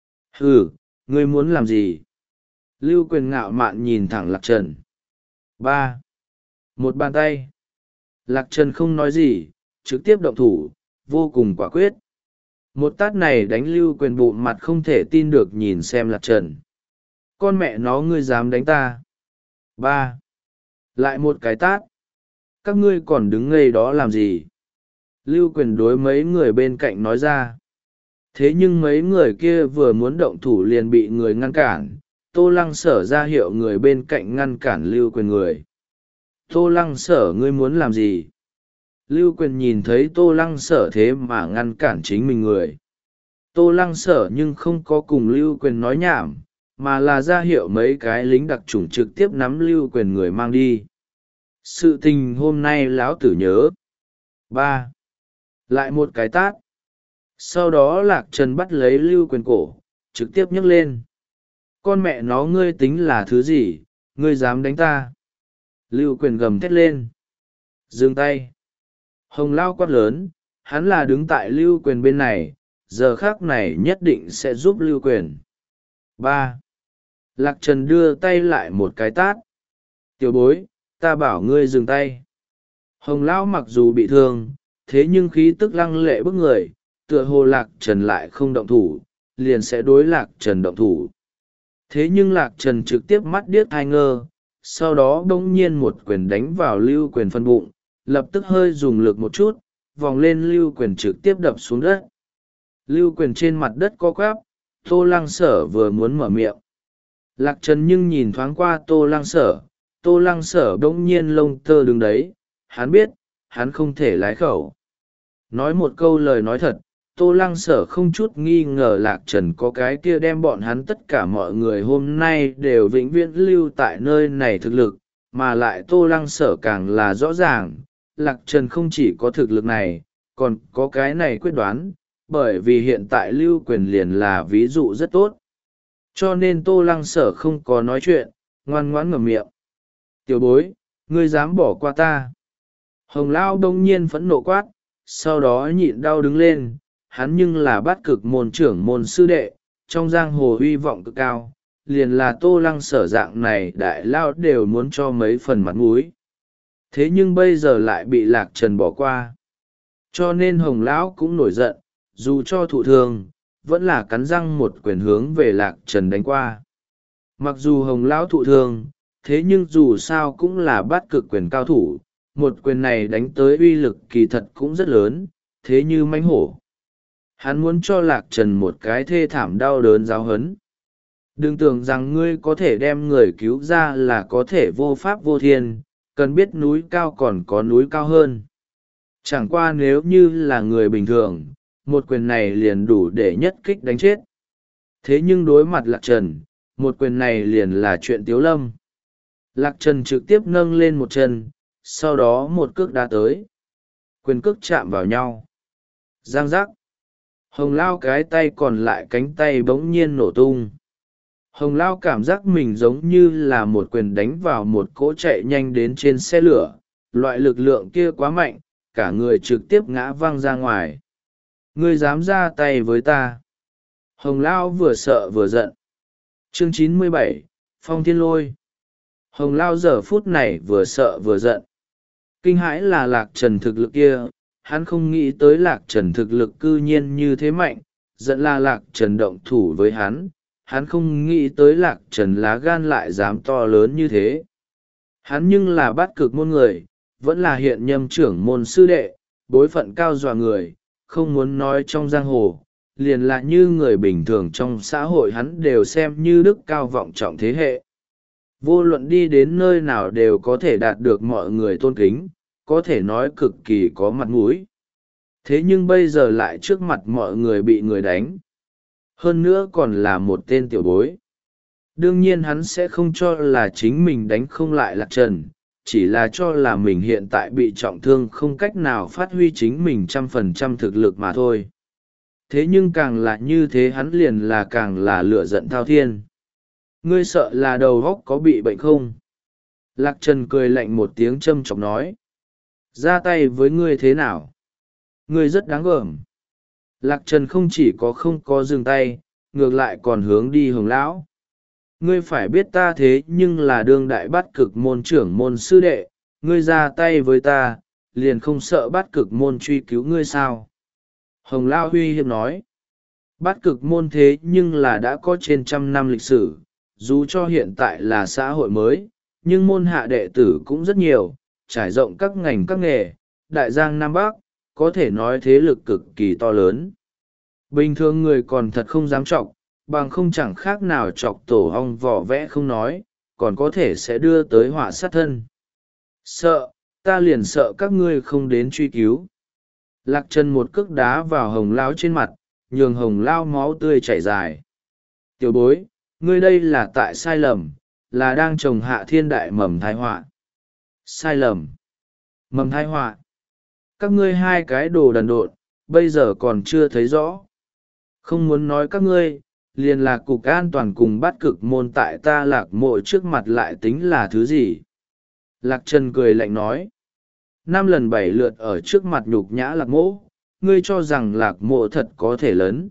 Hừ, ngươi muốn làm gì? Lưu Quyền ngạo mạn nhìn thẳng Lạc Trần. Ba. Một bàn tay. Lạc Trần không nói gì, trực tiếp động thủ, vô cùng quả quyết. Một tát này đánh Lưu Quyền bụng mặt không thể tin được nhìn xem Lạc Trần. Con mẹ nó, ngươi dám đánh ta? Ba. Lại một cái tát. Các ngươi còn đứng ngây đó làm gì? Lưu Quyền đối mấy người bên cạnh nói ra. Thế nhưng mấy người kia vừa muốn động thủ liền bị người ngăn cản. Tô Lăng Sở ra hiệu người bên cạnh ngăn cản Lưu Quyền người. Tô Lăng Sở, ngươi muốn làm gì? Lưu Quyền nhìn thấy Tô Lăng Sở thế mà ngăn cản chính mình người. Tô Lăng Sở nhưng không có cùng Lưu Quyền nói nhảm, mà là ra hiệu mấy cái lính đặc chủng trực tiếp nắm Lưu Quyền người mang đi. Sự tình hôm nay lão tử nhớ. Ba. Lại một cái tát. Sau đó Lạc Trần bắt lấy Lưu Quyền cổ, trực tiếp nhấc lên. Con mẹ nó, ngươi tính là thứ gì, ngươi dám đánh ta? Lưu Quyền gầm thét lên. Dừng tay. Hồng Lao quát lớn, hắn là đứng tại Lưu Quyền bên này, giờ khác này nhất định sẽ giúp Lưu Quyền. Ba. Lạc Trần đưa tay lại một cái tát. Tiểu bối, ta bảo ngươi dừng tay. Hồng Lão mặc dù bị thương, thế nhưng khí tức lăng lệ bức người, tựa hồ Lạc Trần lại không động thủ, liền sẽ đối Lạc Trần động thủ. Thế nhưng Lạc Trần trực tiếp mắt điếc hai ngơ, sau đó bỗng nhiên một quyền đánh vào Lưu Quyền phân bụng, lập tức hơi dùng lực một chút, vòng lên Lưu Quyền trực tiếp đập xuống đất. Lưu Quyền trên mặt đất co quắp, Tô Lăng Sở vừa muốn mở miệng. Lạc Trần nhưng nhìn thoáng qua Tô Lăng Sở, Tô Lăng Sở bỗng nhiên lông tơ đứng đấy, hắn biết, hắn không thể lái khẩu. Nói một câu lời nói thật, Tô Lăng Sở không chút nghi ngờ Lạc Trần có cái kia đem bọn hắn tất cả mọi người hôm nay đều vĩnh viễn lưu tại nơi này thực lực, mà lại Tô Lăng Sở càng là rõ ràng, Lạc Trần không chỉ có thực lực này, còn có cái này quyết đoán, bởi vì hiện tại Lưu Quyền liền là ví dụ rất tốt. Cho nên Tô Lăng Sở không có nói chuyện, ngoan ngoãn ngậm miệng. Tiểu bối, ngươi dám bỏ qua ta? Hồng Lao đông nhiên phẫn nộ quát, sau đó nhịn đau đứng lên, hắn nhưng là bát cực môn trưởng môn sư đệ, trong giang hồ uy vọng cực cao, liền là Tô Lăng Sở dạng này đại lao đều muốn cho mấy phần mặt mũi. Thế nhưng bây giờ lại bị Lạc Trần bỏ qua. Cho nên Hồng Lão cũng nổi giận, dù cho thụ thương, vẫn là cắn răng một quyền hướng về Lạc Trần đánh qua. Mặc dù Hồng Lão thụ thương, thế nhưng dù sao cũng là bát cực quyền cao thủ, một quyền này đánh tới uy lực kỳ thật cũng rất lớn, thế như mãnh hổ. Hắn muốn cho Lạc Trần một cái thê thảm đau đớn giáo hấn. Đừng tưởng rằng ngươi có thể đem người cứu ra là có thể vô pháp vô thiên, cần biết núi cao còn có núi cao hơn. Chẳng qua nếu như là người bình thường, một quyền này liền đủ để nhất kích đánh chết. Thế nhưng đối mặt Lạc Trần, một quyền này liền là chuyện tiếu lâm. Lạc Trần trực tiếp nâng lên một chân, sau đó một cước đá tới. Quyền cước chạm vào nhau. Giang giác. Hồng Lao cái tay còn lại cánh tay bỗng nhiên nổ tung. Hồng Lao cảm giác mình giống như là một quyền đánh vào một cỗ chạy nhanh đến trên xe lửa. Loại lực lượng kia quá mạnh, cả người trực tiếp ngã văng ra ngoài. Ngươi dám ra tay với ta? Hồng Lao vừa sợ vừa giận. Chương chín mươi bảy, Phong Thiên Lôi. Hồng Lao giờ phút này vừa sợ vừa giận. Kinh hãi là Lạc Trần thực lực kia, hắn không nghĩ tới Lạc Trần thực lực cư nhiên như thế mạnh, giận là Lạc Trần động thủ với hắn, hắn không nghĩ tới Lạc Trần lá gan lại dám to lớn như thế. Hắn nhưng là bát cực môn người, vẫn là hiện nhâm trưởng môn sư đệ, bối phận cao dọa người, không muốn nói trong giang hồ, liền là như người bình thường trong xã hội hắn đều xem như đức cao vọng trọng thế hệ. Vô luận đi đến nơi nào đều có thể đạt được mọi người tôn kính, có thể nói cực kỳ có mặt mũi. Thế nhưng bây giờ lại trước mặt mọi người bị người đánh. Hơn nữa còn là một tên tiểu bối. Đương nhiên hắn sẽ không cho là chính mình đánh không lại Lạc Trần, chỉ là cho là mình hiện tại bị trọng thương không cách nào phát huy chính mình trăm phần trăm thực lực mà thôi. Thế nhưng càng là như thế hắn liền là càng là lửa giận thao thiên. Ngươi sợ là đầu óc có bị bệnh không? Lạc Trần cười lạnh một tiếng châm chọc nói. Ra tay với ngươi thế nào? Ngươi rất đáng gờm. Lạc Trần không chỉ có không có dừng tay, ngược lại còn hướng đi Hồng Lão. Ngươi phải biết ta thế nhưng là đương đại bát cực môn trưởng môn sư đệ, ngươi ra tay với ta, liền không sợ bát cực môn truy cứu ngươi sao? Hồng Lao huy hiếp nói. Bát cực môn thế nhưng là đã có trên trăm năm lịch sử, dù cho hiện tại là xã hội mới, nhưng môn hạ đệ tử cũng rất nhiều, trải rộng các ngành các nghề, đại giang Nam Bắc, có thể nói thế lực cực kỳ to lớn. Bình thường người còn thật không dám chọc, bằng không chẳng khác nào chọc tổ ong vỏ vẽ không nói, còn có thể sẽ đưa tới họa sát thân. Sợ, ta liền sợ các ngươi không đến truy cứu. Lạc Trần một cước đá vào Hồng Lao trên mặt, nhường Hồng Lao máu tươi chảy dài. Tiểu bối, ngươi đây là tại sai lầm, là đang trồng hạ thiên đại mầm thai họa. Sai lầm. Mầm thai họa. Các ngươi hai cái đồ đần độn, bây giờ còn chưa thấy rõ. Không muốn nói các ngươi, liền là cục an toàn cùng bắt cực môn tại ta Lạc Mộ trước mặt lại tính là thứ gì? Lạc Trần cười lạnh nói. Năm lần bảy lượt ở trước mặt nhục nhã Lạc Mộ, ngươi cho rằng Lạc Mộ thật có thể lớn.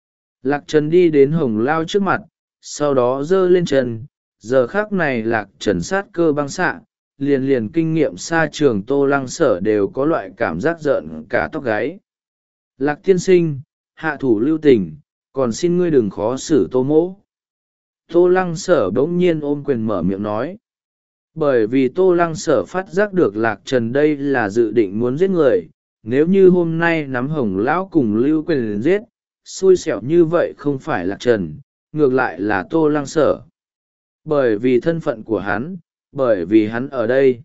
Lạc Trần đi đến Hồng Lao trước mặt, sau đó giơ lên chân. Giờ khác này Lạc Trần sát cơ băng xạ, liền liền kinh nghiệm xa trường Tô Lăng Sở đều có loại cảm giác rợn cả tóc gáy. Lạc tiên sinh, hạ thủ lưu tình, còn xin ngươi đừng khó xử Tô mỗ. Tô Lăng Sở bỗng nhiên ôm quyền mở miệng nói. Bởi vì Tô Lăng Sở phát giác được Lạc Trần đây là dự định muốn giết người, nếu như hôm nay nắm Hồng Lão cùng lưu quyền giết, xui xẻo như vậy không phải Lạc Trần, ngược lại là Tô Lăng Sở. Bởi vì thân phận của hắn, bởi vì hắn ở đây.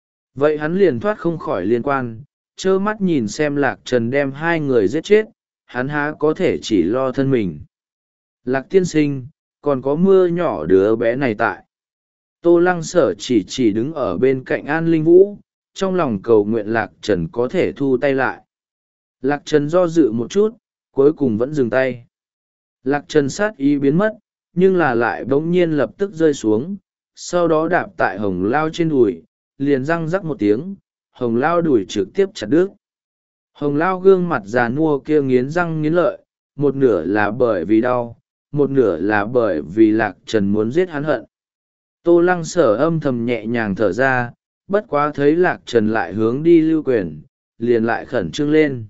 Vậy hắn liền thoát không khỏi liên quan, trơ mắt nhìn xem Lạc Trần đem hai người giết chết, hắn há có thể chỉ lo thân mình. Lạc tiên sinh, còn có mưa nhỏ đứa bé này tại. Tô Lăng Sở chỉ chỉ đứng ở bên cạnh An Linh Vũ, trong lòng cầu nguyện Lạc Trần có thể thu tay lại. Lạc Trần do dự một chút, cuối cùng vẫn dừng tay. Lạc Trần sát ý biến mất, nhưng là lại bỗng nhiên lập tức rơi xuống, sau đó đạp tại Hồng Lao trên đùi, liền răng rắc một tiếng, Hồng Lao đùi trực tiếp chặt đứt. Hồng Lao gương mặt già nua kia nghiến răng nghiến lợi, một nửa là bởi vì đau, một nửa là bởi vì Lạc Trần muốn giết hắn hận. Tô Lăng Sở âm thầm nhẹ nhàng thở ra, bất quá thấy Lạc Trần lại hướng đi lưu quyền, liền lại khẩn trương lên.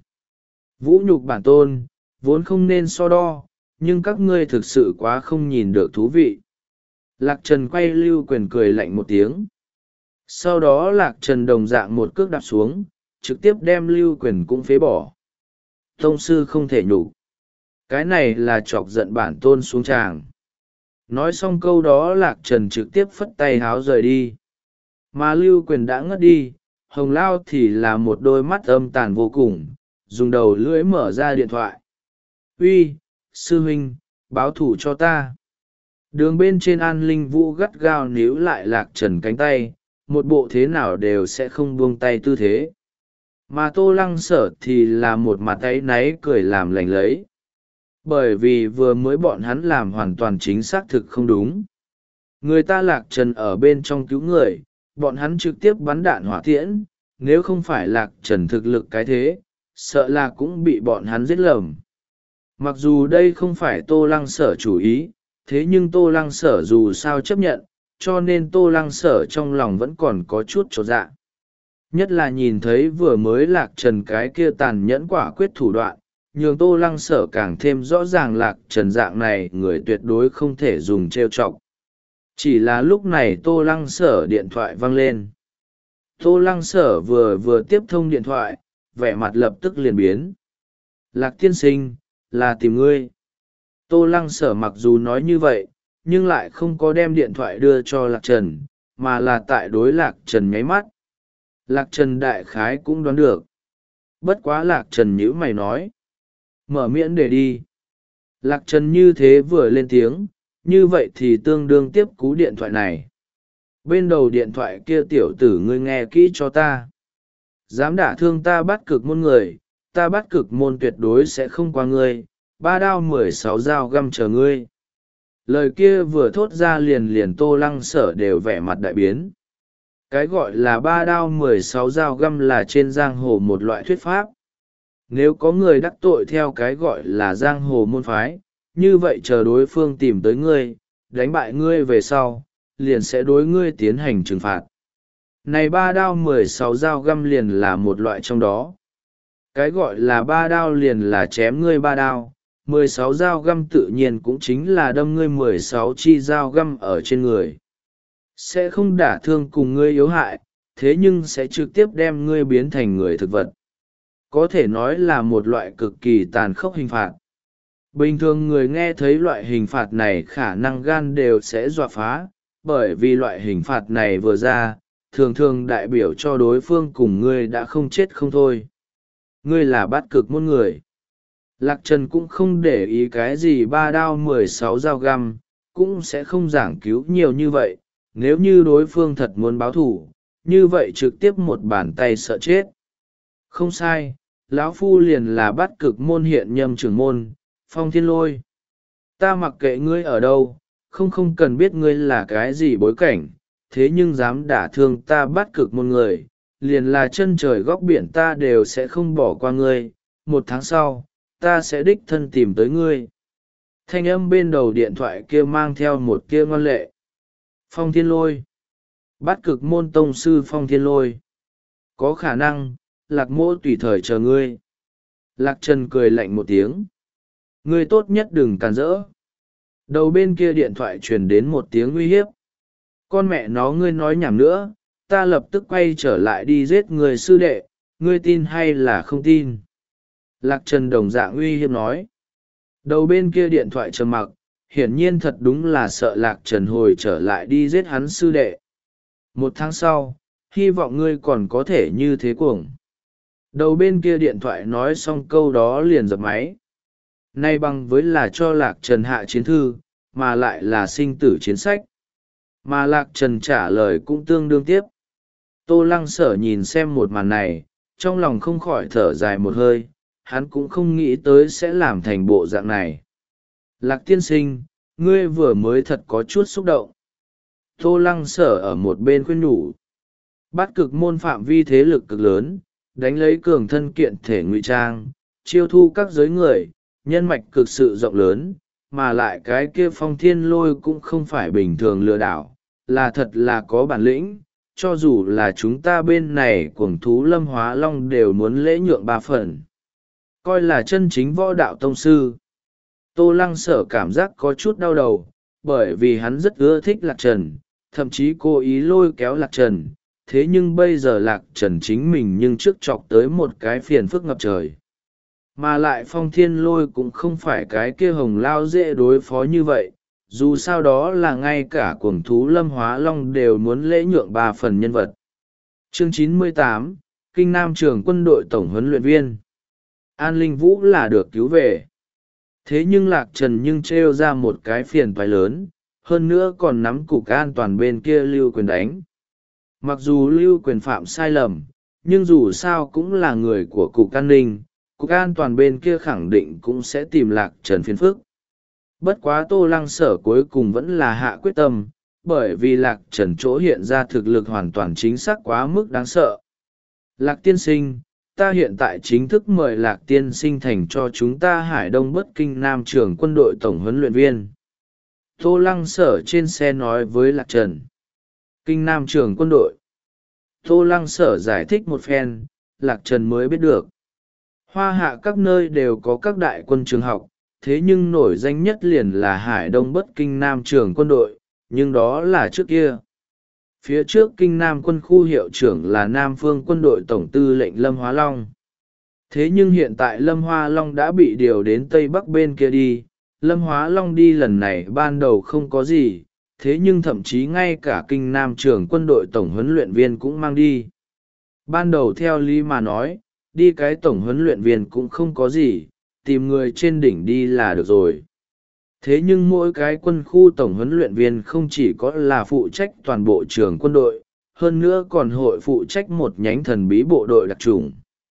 Vũ nhục bản tôn, vốn không nên so đo, nhưng các ngươi thực sự quá không nhìn được thú vị. Lạc Trần quay lưu quyền cười lạnh một tiếng. Sau đó Lạc Trần đồng dạng một cước đạp xuống, trực tiếp đem lưu quyền cũng phế bỏ. Tông sư không thể nhục. Cái này là chọc giận bản tôn xuống tràng. Nói xong câu đó Lạc Trần trực tiếp phất tay háo rời đi. Mà lưu quyền đã ngất đi, Hồng Lao thì là một đôi mắt âm tàn vô cùng, dùng đầu lưỡi mở ra điện thoại. Uy, sư huynh, báo thủ cho ta. Đường bên trên An Linh Vũ gắt gao níu lại Lạc Trần cánh tay, một bộ thế nào đều sẽ không buông tay tư thế. Mà Tô Lăng Sở thì là một mặt áy náy cười làm lành lấy. Bởi vì vừa mới bọn hắn làm hoàn toàn chính xác thực không đúng. Người ta Lạc Trần ở bên trong cứu người, bọn hắn trực tiếp bắn đạn hỏa tiễn, nếu không phải Lạc Trần thực lực cái thế, sợ là cũng bị bọn hắn giết lầm. Mặc dù đây không phải Tô Lăng Sở chủ ý, thế nhưng Tô Lăng Sở dù sao chấp nhận, cho nên Tô Lăng Sở trong lòng vẫn còn có chút chột dạ. Nhất là nhìn thấy vừa mới Lạc Trần cái kia tàn nhẫn quả quyết thủ đoạn, nhường Tô Lăng Sở càng thêm rõ ràng Lạc Trần dạng này người tuyệt đối không thể dùng trêu chọc. Chỉ là lúc này Tô Lăng Sở điện thoại vang lên. Tô Lăng Sở vừa vừa tiếp thông điện thoại, vẻ mặt lập tức liền biến. Lạc tiên sinh, là tìm ngươi. Tô Lăng Sở mặc dù nói như vậy, nhưng lại không có đem điện thoại đưa cho Lạc Trần, mà là tại đối Lạc Trần nháy mắt. Lạc Trần đại khái cũng đoán được. Bất quá Lạc Trần nhíu mày nói. Mở miễn để đi. Lạc Trần như thế vừa lên tiếng, như vậy thì tương đương tiếp cú điện thoại này. Bên đầu điện thoại kia tiểu tử ngươi nghe kỹ cho ta. Dám đả thương ta bắt cực môn người, ta bắt cực môn tuyệt đối sẽ không qua ngươi, ba đao mười sáu dao găm chờ ngươi. Lời kia vừa thốt ra liền liền Tô Lăng Sở đều vẻ mặt đại biến. Cái gọi là ba đao mười sáu dao găm là trên giang hồ một loại thuyết pháp. Nếu có người đắc tội theo cái gọi là giang hồ môn phái, như vậy chờ đối phương tìm tới ngươi, đánh bại ngươi về sau, liền sẽ đối ngươi tiến hành trừng phạt. Này ba đao mười sáu dao găm liền là một loại trong đó. Cái gọi là ba đao liền là chém ngươi ba đao, mười sáu dao găm tự nhiên cũng chính là đâm ngươi mười sáu chi dao găm ở trên người. Sẽ không đả thương cùng ngươi yếu hại, thế nhưng sẽ trực tiếp đem ngươi biến thành người thực vật. Có thể nói là một loại cực kỳ tàn khốc hình phạt. Bình thường người nghe thấy loại hình phạt này khả năng gan đều sẽ dọa phá, bởi vì loại hình phạt này vừa ra, thường thường đại biểu cho đối phương cùng ngươi đã không chết không thôi. Ngươi là bát cực môn người. Lạc Trần cũng không để ý cái gì ba đao mười sáu dao găm, cũng sẽ không giảng cứu nhiều như vậy. Nếu như đối phương thật muốn báo thù, như vậy trực tiếp một bàn tay sợ chết. Không sai, lão phu liền là bát cực môn hiện nhâm trưởng môn, Phong Thiên Lôi. Ta mặc kệ ngươi ở đâu, không không cần biết ngươi là cái gì bối cảnh, thế nhưng dám đả thương ta bát cực môn người, liền là chân trời góc biển ta đều sẽ không bỏ qua ngươi. Một tháng sau, ta sẽ đích thân tìm tới ngươi. Thanh âm bên đầu điện thoại kia mang theo một kia ngoan lệ. Phong Thiên Lôi. Bát cực môn tông sư Phong Thiên Lôi. Có khả năng, Lạc mỗ tùy thời chờ ngươi. Lạc Trần cười lạnh một tiếng. Ngươi tốt nhất đừng càn rỡ. Đầu bên kia điện thoại truyền đến một tiếng uy hiếp. Con mẹ nó ngươi nói nhảm nữa, ta lập tức quay trở lại đi giết người sư đệ, ngươi tin hay là không tin? Lạc Trần đồng dạng uy hiếp nói. Đầu bên kia điện thoại trầm mặc, hiển nhiên thật đúng là sợ Lạc Trần hồi trở lại đi giết hắn sư đệ. Một tháng sau, hy vọng ngươi còn có thể như thế cuồng. Đầu bên kia điện thoại nói xong câu đó liền dập máy. Nay bằng với là cho Lạc Trần hạ chiến thư, mà lại là sinh tử chiến sách. Mà Lạc Trần trả lời cũng tương đương tiếp. Tô Lăng Sở nhìn xem một màn này, trong lòng không khỏi thở dài một hơi, hắn cũng không nghĩ tới sẽ làm thành bộ dạng này. Lạc tiên sinh, ngươi vừa mới thật có chút xúc động. Tô Lăng Sở ở một bên khuyên nhủ. Bát cực môn phạm vi thế lực cực lớn, đánh lấy cường thân kiện thể ngụy trang, chiêu thu các giới người, nhân mạch cực sự rộng lớn, mà lại cái kia Phong Thiên Lôi cũng không phải bình thường lừa đảo, là thật là có bản lĩnh, cho dù là chúng ta bên này cuồng thú Lâm Hóa Long đều muốn lễ nhượng ba phần. Coi là chân chính võ đạo tông sư. Tô Lăng Sở cảm giác có chút đau đầu, bởi vì hắn rất ưa thích Lạc Trần, thậm chí cố ý lôi kéo Lạc Trần, thế nhưng bây giờ Lạc Trần chính mình nhưng trước chọc tới một cái phiền phức ngập trời. Mà lại Phong Thiên Lôi cũng không phải cái kia hồng lao dễ đối phó như vậy, dù sao đó là ngay cả cuồng thú Lâm Hóa Long đều muốn lễ nhượng ba phần nhân vật. Chương chín mươi tám, Kinh Nam Trường Quân đội Tổng huấn luyện viên. An Linh Vũ là được cứu về. Thế nhưng Lạc Trần nhưng trêu ra một cái phiền toái lớn, hơn nữa còn nắm cục an toàn bên kia Lưu Quyền đánh. Mặc dù Lưu Quyền phạm sai lầm, nhưng dù sao cũng là người của cục an ninh, cục an toàn bên kia khẳng định cũng sẽ tìm Lạc Trần phiền phức. Bất quá Tô Lăng Sở cuối cùng vẫn là hạ quyết tâm, bởi vì Lạc Trần chỗ hiện ra thực lực hoàn toàn chính xác quá mức đáng sợ. Lạc tiên sinh, ta hiện tại chính thức mời Lạc tiên sinh thành cho chúng ta Hải Đông Bất Kinh Nam Trường Quân đội Tổng huấn luyện viên. Tô Lăng Sở trên xe nói với Lạc Trần. Kinh Nam Trường Quân đội. Tô Lăng Sở giải thích một phen, Lạc Trần mới biết được. Hoa hạ các nơi đều có các đại quân trường học, thế nhưng nổi danh nhất liền là Hải Đông Bất Kinh Nam Trường Quân đội, nhưng đó là trước kia. Phía trước Kinh Nam quân khu hiệu trưởng là Nam Phương Quân đội Tổng tư lệnh Lâm Hóa Long. Thế nhưng hiện tại Lâm Hóa Long đã bị điều đến Tây Bắc bên kia đi. Lâm Hóa Long đi lần này ban đầu không có gì, thế nhưng thậm chí ngay cả Kinh Nam Trường Quân đội Tổng huấn luyện viên cũng mang đi. Ban đầu theo lý mà nói, đi cái tổng huấn luyện viên cũng không có gì, tìm người trên đỉnh đi là được rồi. Thế nhưng mỗi cái quân khu tổng huấn luyện viên không chỉ có là phụ trách toàn bộ trường quân đội, hơn nữa còn hội phụ trách một nhánh thần bí bộ đội đặc chủng.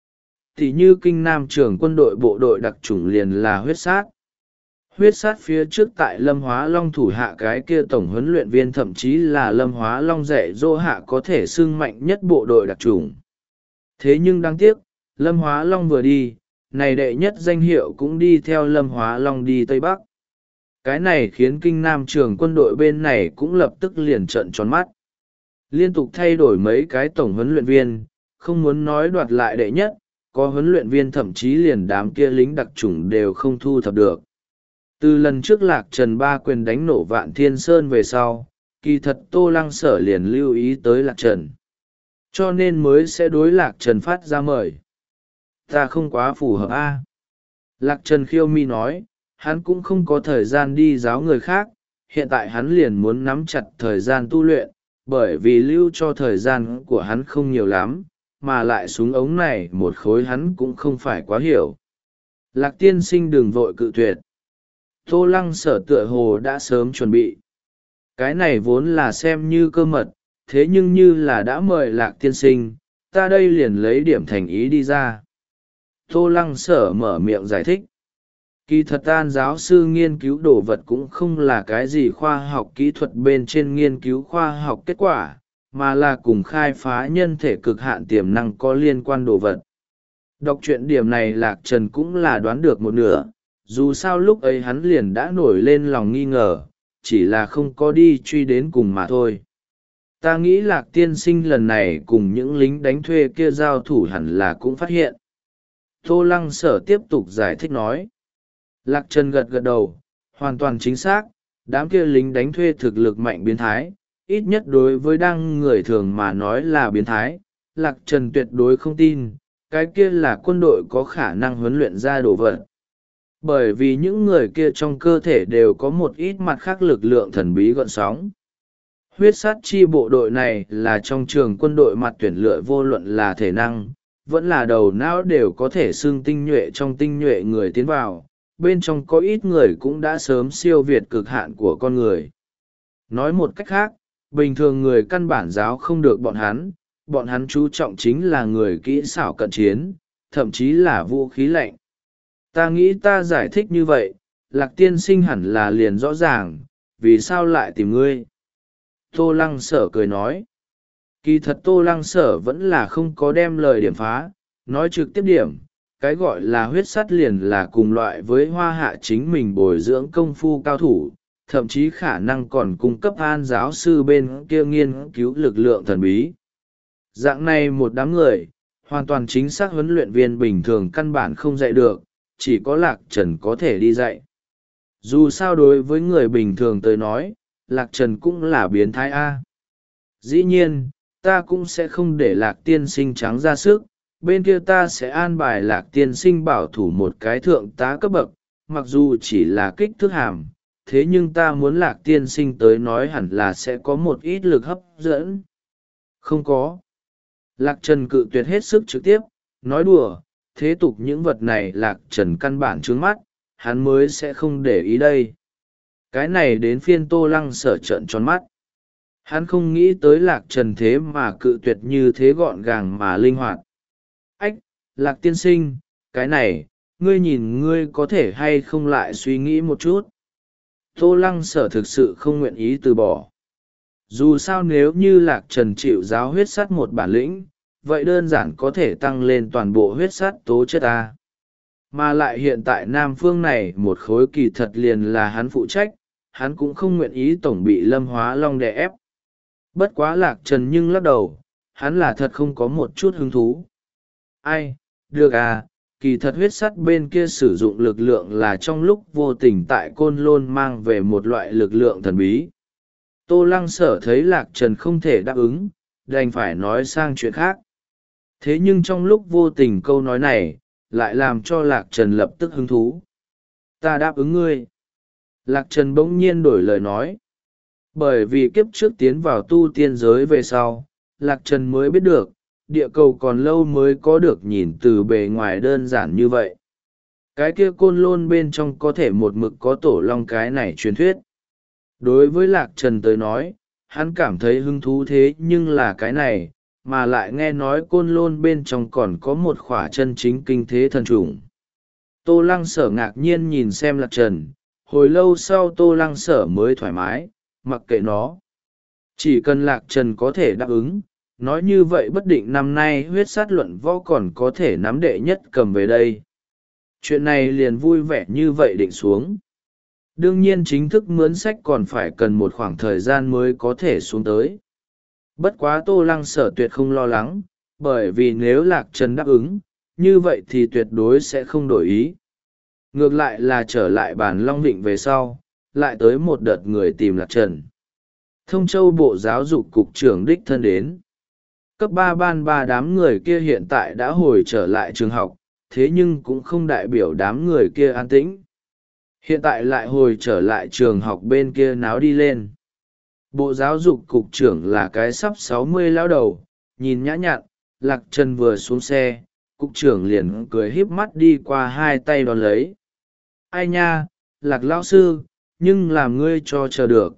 Thì như Kinh Nam trường quân đội bộ đội đặc chủng liền là huyết sát. Huyết sát phía trước tại Lâm Hóa Long thủ hạ cái kia tổng huấn luyện viên thậm chí là Lâm Hóa Long dạy dỗ hạ có thể xưng mạnh nhất bộ đội đặc chủng. Thế nhưng đáng tiếc, Lâm Hóa Long vừa đi, này đệ nhất danh hiệu cũng đi theo Lâm Hóa Long đi Tây Bắc. Cái này khiến Kinh Nam trường quân đội bên này cũng lập tức liền trợn tròn mắt. liên tục thay đổi mấy cái tổng huấn luyện viên, không muốn nói đoạt lại đệ nhất, có huấn luyện viên thậm chí liền đám kia lính đặc chủng đều không thu thập được. Từ lần trước Lạc Trần ba quyền đánh nổ Vạn Thiên Sơn về sau, kỳ thật Tô Lăng Sở liền lưu ý tới Lạc Trần. Cho nên mới sẽ đối Lạc Trần phát ra mời. Ta không quá phù hợp a. Lạc Trần khiêu mi nói, hắn cũng không có thời gian đi giáo người khác, hiện tại hắn liền muốn nắm chặt thời gian tu luyện, bởi vì lưu cho thời gian của hắn không nhiều lắm, mà lại súng ống này một khối hắn cũng không phải quá hiểu. Lạc tiên sinh đừng vội cự tuyệt. Tô Lăng Sở tựa hồ đã sớm chuẩn bị. Cái này vốn là xem như cơ mật, thế nhưng như là đã mời Lạc tiên sinh, ta đây liền lấy điểm thành ý đi ra. Tô Lăng Sở mở miệng giải thích. Kỳ thật An giáo sư nghiên cứu đồ vật cũng không là cái gì khoa học kỹ thuật bên trên nghiên cứu khoa học kết quả, mà là cùng khai phá nhân thể cực hạn tiềm năng có liên quan đồ vật. Đọc truyện điểm này Lạc Trần cũng là đoán được một nửa, dù sao lúc ấy hắn liền đã nổi lên lòng nghi ngờ, chỉ là không có đi truy đến cùng mà thôi. Ta nghĩ Lạc tiên sinh lần này cùng những lính đánh thuê kia giao thủ hẳn là cũng phát hiện. Tô Lăng Sở tiếp tục giải thích nói. Lạc Trần gật gật đầu, hoàn toàn chính xác, đám kia lính đánh thuê thực lực mạnh biến thái, ít nhất đối với đang người thường mà nói là biến thái. Lạc Trần tuyệt đối không tin, cái kia là quân đội có khả năng huấn luyện ra đồ vật. Bởi vì những người kia trong cơ thể đều có một ít mặt khác lực lượng thần bí gợn sóng. Huyết sát chi bộ đội này là trong trường quân đội mặt tuyển lựa vô luận là thể năng, vẫn là đầu não đều có thể xưng tinh nhuệ trong tinh nhuệ người tiến vào, bên trong có ít người cũng đã sớm siêu việt cực hạn của con người. Nói một cách khác, bình thường người căn bản giáo không được bọn hắn, bọn hắn chú trọng chính là người kỹ xảo cận chiến, thậm chí là vũ khí lạnh. Ta nghĩ ta giải thích như vậy, Lạc tiên sinh hẳn là liền rõ ràng, vì sao lại tìm ngươi. Tô Lăng Sở cười nói. Kỳ thật Tô Lăng Sở vẫn là không có đem lời điểm phá, nói trực tiếp điểm, cái gọi là huyết sắt liền là cùng loại với Hoa Hạ chính mình bồi dưỡng công phu cao thủ, thậm chí khả năng còn cung cấp An giáo sư bên kia nghiên cứu lực lượng thần bí. Dạng này một đám người, hoàn toàn chính xác huấn luyện viên bình thường căn bản không dạy được, chỉ có Lạc Trần có thể đi dạy. Dù sao đối với người bình thường tới nói, Lạc Trần cũng là biến thái A. Dĩ nhiên, ta cũng sẽ không để Lạc tiên sinh trắng ra sức, bên kia ta sẽ an bài Lạc tiên sinh bảo thủ một cái thượng tá cấp bậc, mặc dù chỉ là kích thước hàm, thế nhưng ta muốn Lạc tiên sinh tới nói hẳn là sẽ có một ít lực hấp dẫn. Không có. Lạc Trần cự tuyệt hết sức trực tiếp, nói đùa, thế tục những vật này Lạc Trần căn bản trướng mắt, hắn mới sẽ không để ý đây. Cái này đến phiên Tô Lăng Sở trợn tròn mắt. Hắn không nghĩ tới Lạc Trần thế mà cự tuyệt như thế gọn gàng mà linh hoạt. Ách, Lạc tiên sinh, cái này, ngươi nhìn ngươi có thể hay không lại suy nghĩ một chút. Tô Lăng Sở thực sự không nguyện ý từ bỏ. Dù sao nếu như Lạc Trần chịu giáo huyết sắt một bản lĩnh, vậy đơn giản có thể tăng lên toàn bộ huyết sắt tố chất A. Mà lại hiện tại Nam Phương này một khối kỳ thật liền là hắn phụ trách, hắn cũng không nguyện ý tổng bị Lâm Hóa Long đè ép. Bất quá Lạc Trần nhưng lắc đầu, hắn là thật không có một chút hứng thú. Ai, được à, kỳ thật huyết sắt bên kia sử dụng lực lượng là trong lúc vô tình tại Côn Lôn mang về một loại lực lượng thần bí. Tô Lăng Sở thấy Lạc Trần không thể đáp ứng, đành phải nói sang chuyện khác. Thế nhưng trong lúc vô tình câu nói này, lại làm cho Lạc Trần lập tức hứng thú. Ta đáp ứng ngươi. Lạc Trần bỗng nhiên đổi lời nói. Bởi vì kiếp trước tiến vào tu tiên giới về sau, Lạc Trần mới biết được, địa cầu còn lâu mới có được nhìn từ bề ngoài đơn giản như vậy. Cái kia Côn Lôn bên trong có thể một mực có tổ long cái này truyền thuyết. Đối với Lạc Trần tới nói, hắn cảm thấy hứng thú thế nhưng là cái này, mà lại nghe nói Côn Lôn bên trong còn có một khỏa chân chính kinh thế thần trùng. Tô Lăng Sở ngạc nhiên nhìn xem Lạc Trần, hồi lâu sau Tô Lăng Sở mới thoải mái, mặc kệ nó. Chỉ cần Lạc Trần có thể đáp ứng, nói như vậy bất định năm nay huyết sát luận võ còn có thể nắm đệ nhất cầm về đây. Chuyện này liền vui vẻ như vậy định xuống. Đương nhiên chính thức mướn sách còn phải cần một khoảng thời gian mới có thể xuống tới. Bất quá Tô Lăng Sở tuyệt không lo lắng, bởi vì nếu Lạc Trần đáp ứng, như vậy thì tuyệt đối sẽ không đổi ý. Ngược lại là trở lại bản Long Vịnh về sau, lại tới một đợt người tìm Lạc Trần. Thông Châu Bộ Giáo dục Cục trưởng đích thân đến. Cấp ba ban ba đám người kia hiện tại đã hồi trở lại trường học, thế nhưng cũng không đại biểu đám người kia an tĩnh. Hiện tại lại hồi trở lại trường học bên kia náo đi lên. Bộ Giáo dục Cục trưởng là cái sắp sáu mươi lão đầu, nhìn nhã nhặn. Lạc Trần vừa xuống xe, Cục trưởng liền cười híp mắt đi qua hai tay đón lấy. Ai nha, Lạc lão sư, nhưng làm ngươi cho chờ được.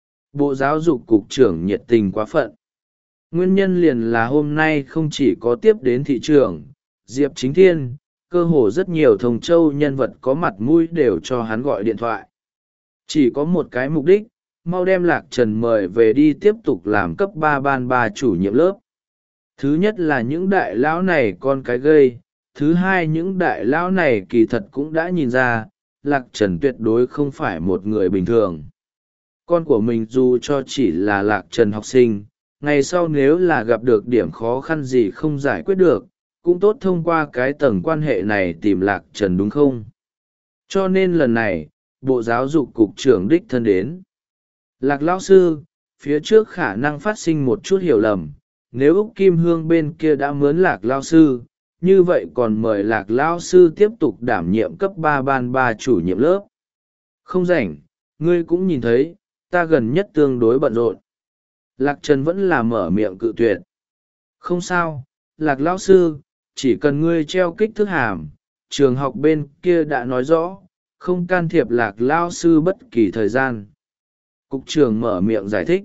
Bộ Giáo dục Cục trưởng nhiệt tình quá phận. Nguyên nhân liền là hôm nay không chỉ có tiếp đến thị trưởng, Diệp Chính Thiên, cơ hồ rất nhiều Thông Châu nhân vật có mặt mũi đều cho hắn gọi điện thoại. Chỉ có một cái mục đích, mau đem Lạc Trần mời về đi tiếp tục làm cấp ba ban ba chủ nhiệm lớp. Thứ nhất là những đại lão này con cái gây, thứ hai những đại lão này kỳ thật cũng đã nhìn ra, Lạc Trần tuyệt đối không phải một người bình thường. Con của mình dù cho chỉ là Lạc Trần học sinh, ngày sau nếu là gặp được điểm khó khăn gì không giải quyết được, cũng tốt thông qua cái tầng quan hệ này tìm Lạc Trần đúng không? Cho nên lần này, Bộ Giáo dục Cục trưởng đích thân đến. Lạc lão sư, phía trước khả năng phát sinh một chút hiểu lầm, nếu Úc Kim Hương bên kia đã mướn Lạc lão sư, như vậy còn mời Lạc lão sư tiếp tục đảm nhiệm cấp ba ban ba chủ nhiệm lớp. Không rảnh, ngươi cũng nhìn thấy, ta gần nhất tương đối bận rộn. Lạc Trần vẫn là mở miệng cự tuyệt. Không sao, Lạc lão sư, chỉ cần ngươi treo kích thước hàm, trường học bên kia đã nói rõ, không can thiệp Lạc lão sư bất kỳ thời gian. Cục trưởng mở miệng giải thích.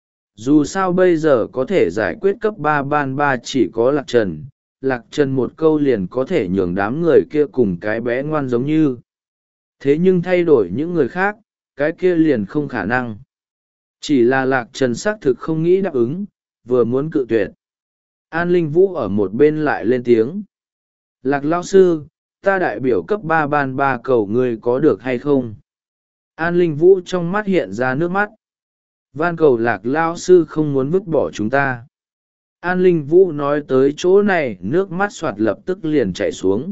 Dù sao bây giờ có thể giải quyết cấp ba ban ba chỉ có Lạc Trần, Lạc Trần một câu liền có thể nhường đám người kia cùng cái bé ngoan giống như. Thế nhưng thay đổi những người khác, cái kia liền không khả năng. Chỉ là Lạc Trần xác thực không nghĩ đáp ứng, vừa muốn cự tuyệt. An Linh Vũ ở một bên lại lên tiếng. Lạc lão sư, ta đại biểu cấp ba ban ba cầu ngươi có được hay không? An Linh Vũ trong mắt hiện ra nước mắt. Van cầu Lạc lão sư không muốn vứt bỏ chúng ta. An Linh Vũ nói tới chỗ này, nước mắt soạt lập tức liền chảy xuống.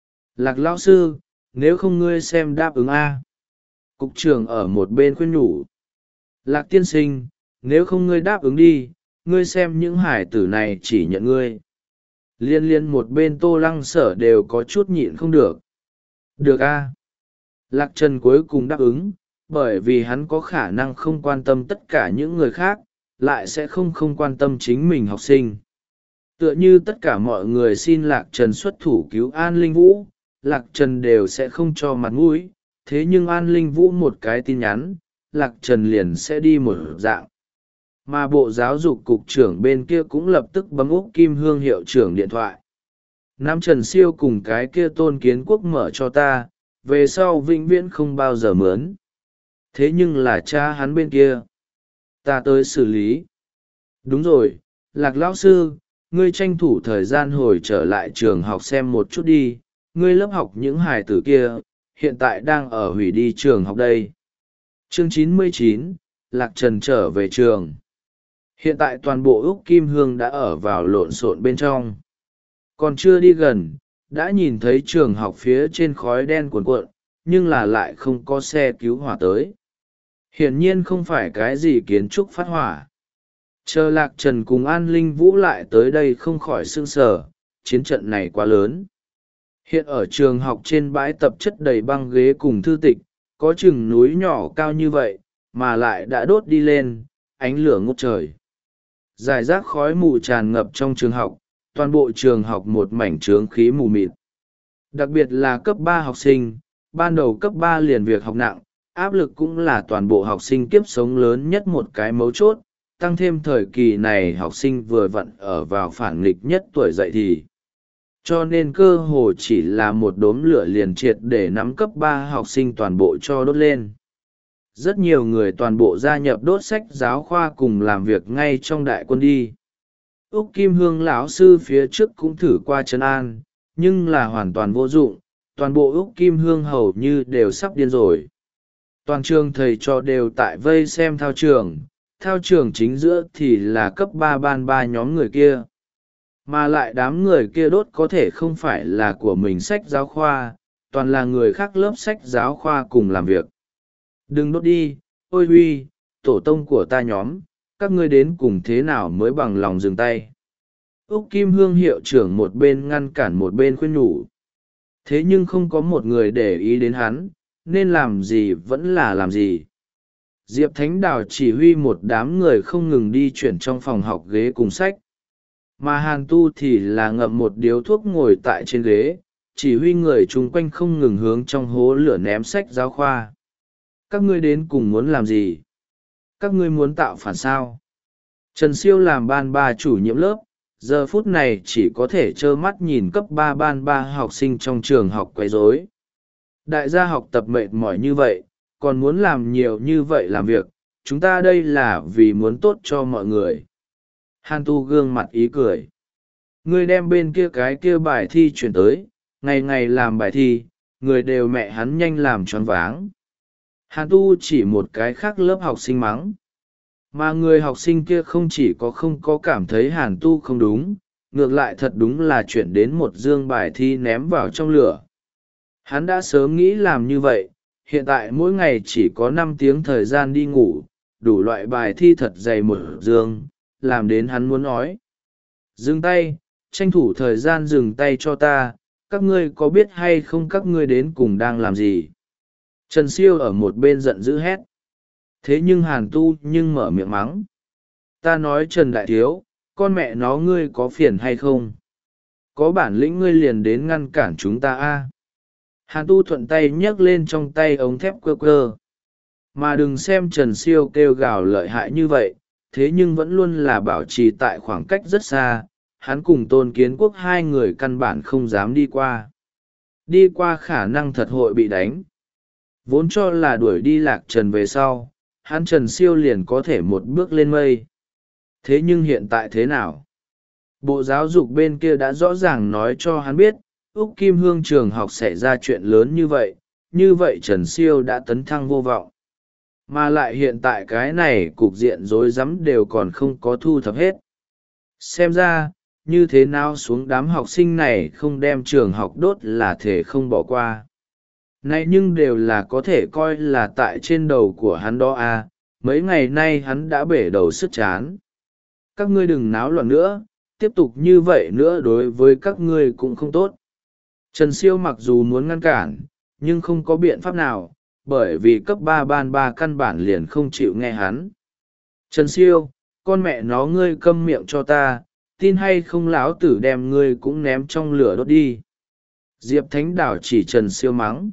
Lạc lão sư, nếu không ngươi xem đáp ứng A. Cục trưởng ở một bên khuyên nhủ. Lạc tiên sinh, nếu không ngươi đáp ứng đi, ngươi xem những hải tử này chỉ nhận ngươi. Liên liên một bên Tô Lăng Sở đều có chút nhịn không được. Được A. Lạc Trần cuối cùng đáp ứng, bởi vì hắn có khả năng không quan tâm tất cả những người khác, lại sẽ không không quan tâm chính mình học sinh. Tựa như tất cả mọi người xin Lạc Trần xuất thủ cứu An Linh Vũ, Lạc Trần đều sẽ không cho mặt mũi, thế nhưng An Linh Vũ một cái tin nhắn, Lạc Trần liền sẽ đi một dạng. Mà Bộ Giáo dục Cục trưởng bên kia cũng lập tức bấm Úc Kim Hương hiệu trưởng điện thoại. Nam Trần Siêu cùng cái kia Tôn Kiến Quốc mở cho ta, về sau vĩnh viễn không bao giờ mướn. Thế nhưng là cha hắn bên kia. Ta tới xử lý. Đúng rồi, Lạc lão sư, ngươi tranh thủ thời gian hồi trở lại trường học xem một chút đi, ngươi lớp học những hài tử kia, hiện tại đang ở hủy đi trường học đây. Chương chín mươi chín, Lạc Trần trở về trường. Hiện tại toàn bộ Úc Kim Hương đã ở vào lộn xộn bên trong. Còn chưa đi gần, đã nhìn thấy trường học phía trên khói đen cuồn cuộn, nhưng là lại không có xe cứu hỏa tới. Hiển nhiên không phải cái gì kiến trúc phát hỏa. Chờ Lạc Trần cùng An Linh Vũ lại tới đây không khỏi sương sờ, chiến trận này quá lớn. Hiện ở trường học trên bãi tập chất đầy băng ghế cùng thư tịch, có chừng núi nhỏ cao như vậy, mà lại đã đốt đi lên, ánh lửa ngút trời. Giải rác khói mù tràn ngập trong trường học, toàn bộ trường học một mảnh trướng khí mù mịt. Đặc biệt là cấp ba học sinh, ban đầu cấp ba liền việc học nặng, áp lực cũng là toàn bộ học sinh kiếp sống lớn nhất một cái mấu chốt, tăng thêm thời kỳ này học sinh vừa vặn ở vào phản nghịch nhất tuổi dậy thì. Cho nên cơ hồ chỉ là một đốm lửa liền triệt để nắm cấp ba học sinh toàn bộ cho đốt lên. Rất nhiều người toàn bộ gia nhập đốt sách giáo khoa cùng làm việc ngay trong đại quân đi. Úc Kim Hương lão sư phía trước cũng thử qua trấn an, nhưng là hoàn toàn vô dụng, toàn bộ Úc Kim Hương hầu như đều sắp điên rồi. Toàn trường thầy trò đều tại vây xem thao trường, thao trường chính giữa thì là cấp ba ban ba nhóm người kia. Mà lại đám người kia đốt có thể không phải là của mình sách giáo khoa, toàn là người khác lớp sách giáo khoa cùng làm việc. Đừng đốt đi, ôi huy, tổ tông của ta nhóm, các ngươi đến cùng thế nào mới bằng lòng dừng tay. Úc Kim Hương hiệu trưởng một bên ngăn cản một bên khuyên nhủ. Thế nhưng không có một người để ý đến hắn, nên làm gì vẫn là làm gì. Diệp Thánh Đào chỉ huy một đám người không ngừng đi chuyển trong phòng học ghế cùng sách. Mà Hàn Tu thì là ngậm một điếu thuốc ngồi tại trên ghế, chỉ huy người chung quanh không ngừng hướng trong hố lửa ném sách giáo khoa. Các ngươi đến cùng muốn làm gì? Các ngươi muốn tạo phản sao? Trần Siêu làm ban ba chủ nhiệm lớp, giờ phút này chỉ có thể trơ mắt nhìn cấp ba ban ba học sinh trong trường học quấy rối. Đại gia học tập mệt mỏi như vậy, còn muốn làm nhiều như vậy làm việc, chúng ta đây là vì muốn tốt cho mọi người. Hàn Tu gương mặt ý cười. Ngươi đem bên kia cái kia bài thi chuyển tới, ngày ngày làm bài thi, người đều mẹ hắn nhanh làm choáng váng. Hàn Tu chỉ một cái khác lớp học sinh mắng. Mà người học sinh kia không chỉ có không có cảm thấy Hàn Tu không đúng, ngược lại thật đúng là chuyển đến một dương bài thi ném vào trong lửa. Hắn đã sớm nghĩ làm như vậy, hiện tại mỗi ngày chỉ có năm tiếng thời gian đi ngủ, đủ loại bài thi thật dày một dương, làm đến hắn muốn nói. Dừng tay, tranh thủ thời gian dừng tay cho ta, các ngươi có biết hay không các ngươi đến cùng đang làm gì? Trần Siêu ở một bên giận dữ hét. Thế nhưng Hàn Tu nhưng mở miệng mắng. Ta nói Trần Đại Thiếu, con mẹ nó ngươi có phiền hay không? Có bản lĩnh ngươi liền đến ngăn cản chúng ta a. Hàn Tu thuận tay nhấc lên trong tay ống thép quơ quơ. Mà đừng xem Trần Siêu kêu gào lợi hại như vậy, thế nhưng vẫn luôn là bảo trì tại khoảng cách rất xa, hắn cùng Tôn Kiến Quốc hai người căn bản không dám đi qua. Đi qua khả năng thật hội bị đánh. Vốn cho là đuổi đi Lạc Trần về sau, hắn Trần Siêu liền có thể một bước lên mây. Thế nhưng hiện tại thế nào? Bộ giáo dục bên kia đã rõ ràng nói cho hắn biết, Úc Kim Hương trường học xảy ra chuyện lớn như vậy, như vậy Trần Siêu đã tấn thăng vô vọng. Mà lại hiện tại cái này cục diện rối rắm đều còn không có thu thập hết. Xem ra, như thế nào xuống đám học sinh này không đem trường học đốt là thể không bỏ qua. Này nhưng đều là có thể coi là tại trên đầu của hắn đó à, mấy ngày nay hắn đã bể đầu sức chán. Các ngươi đừng náo loạn nữa, tiếp tục như vậy nữa đối với các ngươi cũng không tốt. Trần Siêu mặc dù muốn ngăn cản, nhưng không có biện pháp nào, bởi vì cấp ba ban ba căn bản liền không chịu nghe hắn. Trần Siêu, con mẹ nó ngươi câm miệng cho ta, tin hay không lão tử đem ngươi cũng ném trong lửa đốt đi. Diệp Thánh Đảo chỉ Trần Siêu mắng.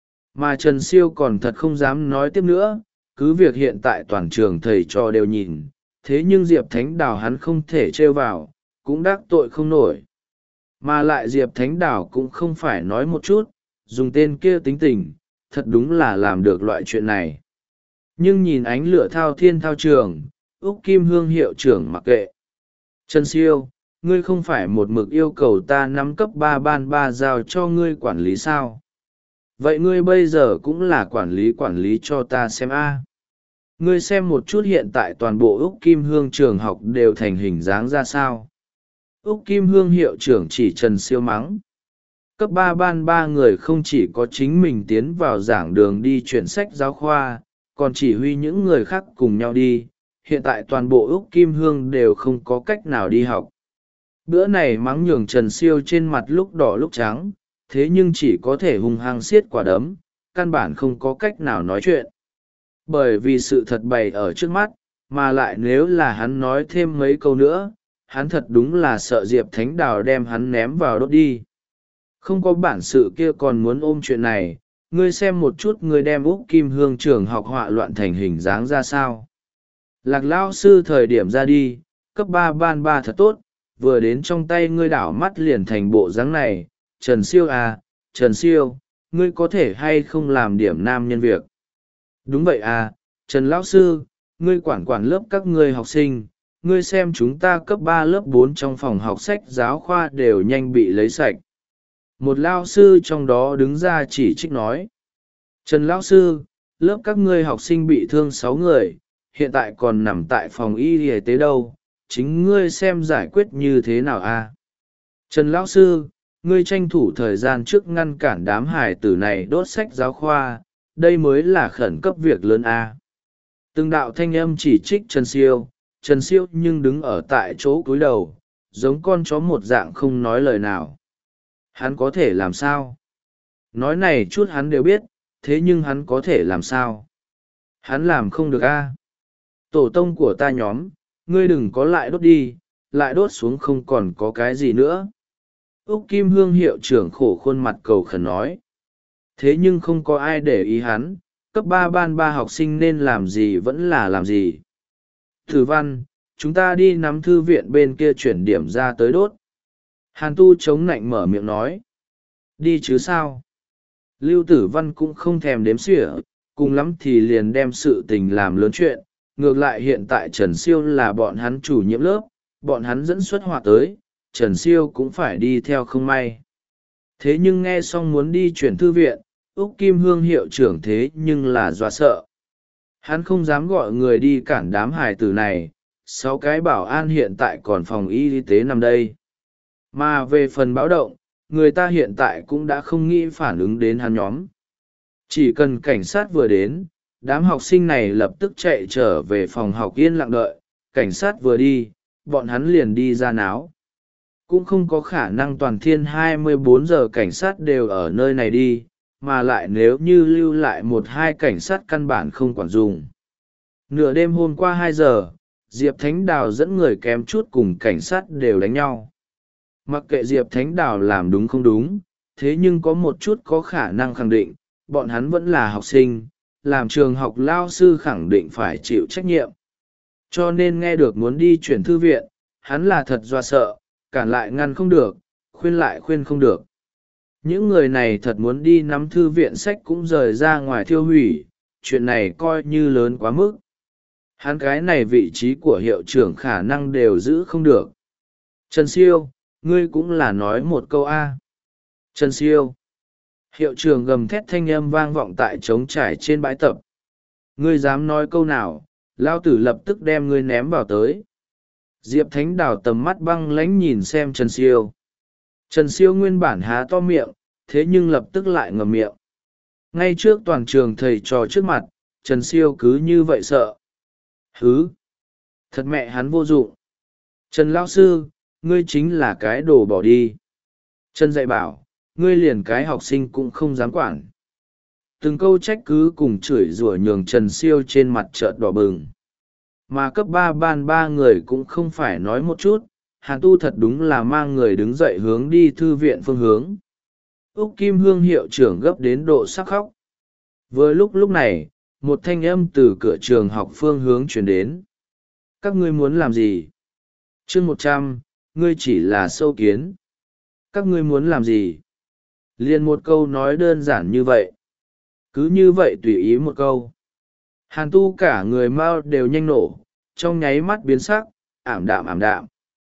Mà Trần Siêu còn thật không dám nói tiếp nữa, cứ việc hiện tại toàn trường thầy trò đều nhìn, thế nhưng Diệp Thánh Đảo hắn không thể trêu vào, cũng đắc tội không nổi. Mà lại Diệp Thánh Đảo cũng không phải nói một chút, dùng tên kia tính tình, thật đúng là làm được loại chuyện này. Nhưng nhìn ánh lửa thao thiên thao trường, Úc Kim Hương hiệu trưởng mặc kệ. Trần Siêu, ngươi không phải một mực yêu cầu ta nắm cấp ba ban ba giao cho ngươi quản lý sao? Vậy ngươi bây giờ cũng là quản lý quản lý cho ta xem a. Ngươi xem một chút hiện tại toàn bộ Úc Kim Hương trường học đều thành hình dáng ra sao. Úc Kim Hương hiệu trưởng chỉ Trần Siêu mắng. Cấp ba ban ba người không chỉ có chính mình tiến vào giảng đường đi chuyển sách giáo khoa, còn chỉ huy những người khác cùng nhau đi. Hiện tại toàn bộ Úc Kim Hương đều không có cách nào đi học. Bữa này mắng nhường Trần Siêu trên mặt lúc đỏ lúc trắng, thế nhưng chỉ có thể hung hăng xiết quả đấm, căn bản không có cách nào nói chuyện. Bởi vì sự thật bày ở trước mắt, mà lại nếu là hắn nói thêm mấy câu nữa, hắn thật đúng là sợ Diệp Thánh Đào đem hắn ném vào đốt đi. Không có bản sự kia còn muốn ôm chuyện này, ngươi xem một chút ngươi đem Úc Kim Hương trường học họa loạn thành hình dáng ra sao. Lạc Lao sư thời điểm ra đi, cấp ba ban ba thật tốt, vừa đến trong tay ngươi đảo mắt liền thành bộ dáng này. Trần Siêu à, Trần Siêu, ngươi có thể hay không làm điểm nam nhân việc? Đúng vậy à, Trần Lão sư, ngươi quản quản lớp các ngươi học sinh, ngươi xem chúng ta cấp ba lớp bốn trong phòng học sách giáo khoa đều nhanh bị lấy sạch. Một lao sư trong đó đứng ra chỉ trích nói. Trần Lão sư, lớp các ngươi học sinh bị thương sáu người, hiện tại còn nằm tại phòng y y tế đâu, chính ngươi xem giải quyết như thế nào a? Trần lão sư, ngươi tranh thủ thời gian trước ngăn cản đám hải tử này đốt sách giáo khoa, đây mới là khẩn cấp việc lớn a. Từng đạo thanh âm chỉ trích Trần Siêu, Trần Siêu nhưng đứng ở tại chỗ cúi đầu, giống con chó một dạng không nói lời nào. Hắn có thể làm sao? Nói này chút hắn đều biết, thế nhưng hắn có thể làm sao? Hắn làm không được a. Tổ tông của ta nhóm, ngươi đừng có lại đốt đi, lại đốt xuống không còn có cái gì nữa. Úc Kim Hương hiệu trưởng khổ khuôn mặt cầu khẩn nói. Thế nhưng không có ai để ý hắn, cấp ba ban ba học sinh nên làm gì vẫn là làm gì. Tử Văn, chúng ta đi nắm thư viện bên kia chuyển điểm ra tới đốt. Hàn Tu chống nạnh mở miệng nói. Đi chứ sao? Lưu Tử Văn cũng không thèm đếm xỉa, cùng lắm thì liền đem sự tình làm lớn chuyện. Ngược lại hiện tại Trần Siêu là bọn hắn chủ nhiệm lớp, bọn hắn dẫn xuất họa tới, Trần Siêu cũng phải đi theo không may. Thế nhưng nghe xong muốn đi chuyển thư viện, Úc Kim Hương hiệu trưởng thế nhưng là dọa sợ. Hắn không dám gọi người đi cản đám hài tử này, sáu cái bảo an hiện tại còn phòng y tế nằm đây. Mà về phần báo động, người ta hiện tại cũng đã không nghĩ phản ứng đến hắn nhóm. Chỉ cần cảnh sát vừa đến, đám học sinh này lập tức chạy trở về phòng học yên lặng đợi, cảnh sát vừa đi, bọn hắn liền đi ra náo. Cũng không có khả năng toàn thiên hai mươi bốn giờ cảnh sát đều ở nơi này đi, mà lại nếu như lưu lại một hai cảnh sát căn bản không quản dùng. Nửa đêm hôm qua hai giờ, Diệp Thánh Đào dẫn người kém chút cùng cảnh sát đều đánh nhau. Mặc kệ Diệp Thánh Đào làm đúng không đúng, thế nhưng có một chút có khả năng khẳng định, bọn hắn vẫn là học sinh, làm trường học lao sư khẳng định phải chịu trách nhiệm. Cho nên nghe được muốn đi chuyển thư viện, hắn là thật do sợ, cản lại ngăn không được, khuyên lại khuyên không được. Những người này thật muốn đi nắm thư viện sách cũng rời ra ngoài thiêu hủy, chuyện này coi như lớn quá mức. Hắn cái này vị trí của hiệu trưởng khả năng đều giữ không được. Trần Siêu, ngươi cũng là nói một câu A. Trần Siêu. Hiệu trưởng gầm thét thanh âm vang vọng tại trống trải trên bãi tập. Ngươi dám nói câu nào, lao tử lập tức đem ngươi ném vào tới. Diệp Thánh Đào tầm mắt băng lãnh nhìn xem Trần Siêu. Trần Siêu nguyên bản há to miệng, thế nhưng lập tức lại ngậm miệng. Ngay trước toàn trường thầy trò trước mặt, Trần Siêu cứ như vậy sợ. Hứ! Thật mẹ hắn vô dụng. Trần lão sư, ngươi chính là cái đồ bỏ đi. Trần dạy bảo, ngươi liền cái học sinh cũng không dám quản. Từng câu trách cứ cùng chửi rủa nhường Trần Siêu trên mặt trợn đỏ bừng. Mà cấp ba ban ba người cũng không phải nói một chút, Hàn Tu thật đúng là mang người đứng dậy hướng đi thư viện phương hướng. Úc Kim Hương hiệu trưởng gấp đến độ sắc khóc. Vừa lúc lúc này, một thanh âm từ cửa trường học phương hướng truyền đến. Các ngươi muốn làm gì? Chương một trăm, ngươi chỉ là sâu kiến. Các ngươi muốn làm gì? Liền một câu nói đơn giản như vậy. Cứ như vậy tùy ý một câu. Hàn Tu cả người mau đều nhanh nổ, trong nháy mắt biến sắc, ảm đạm ảm đạm.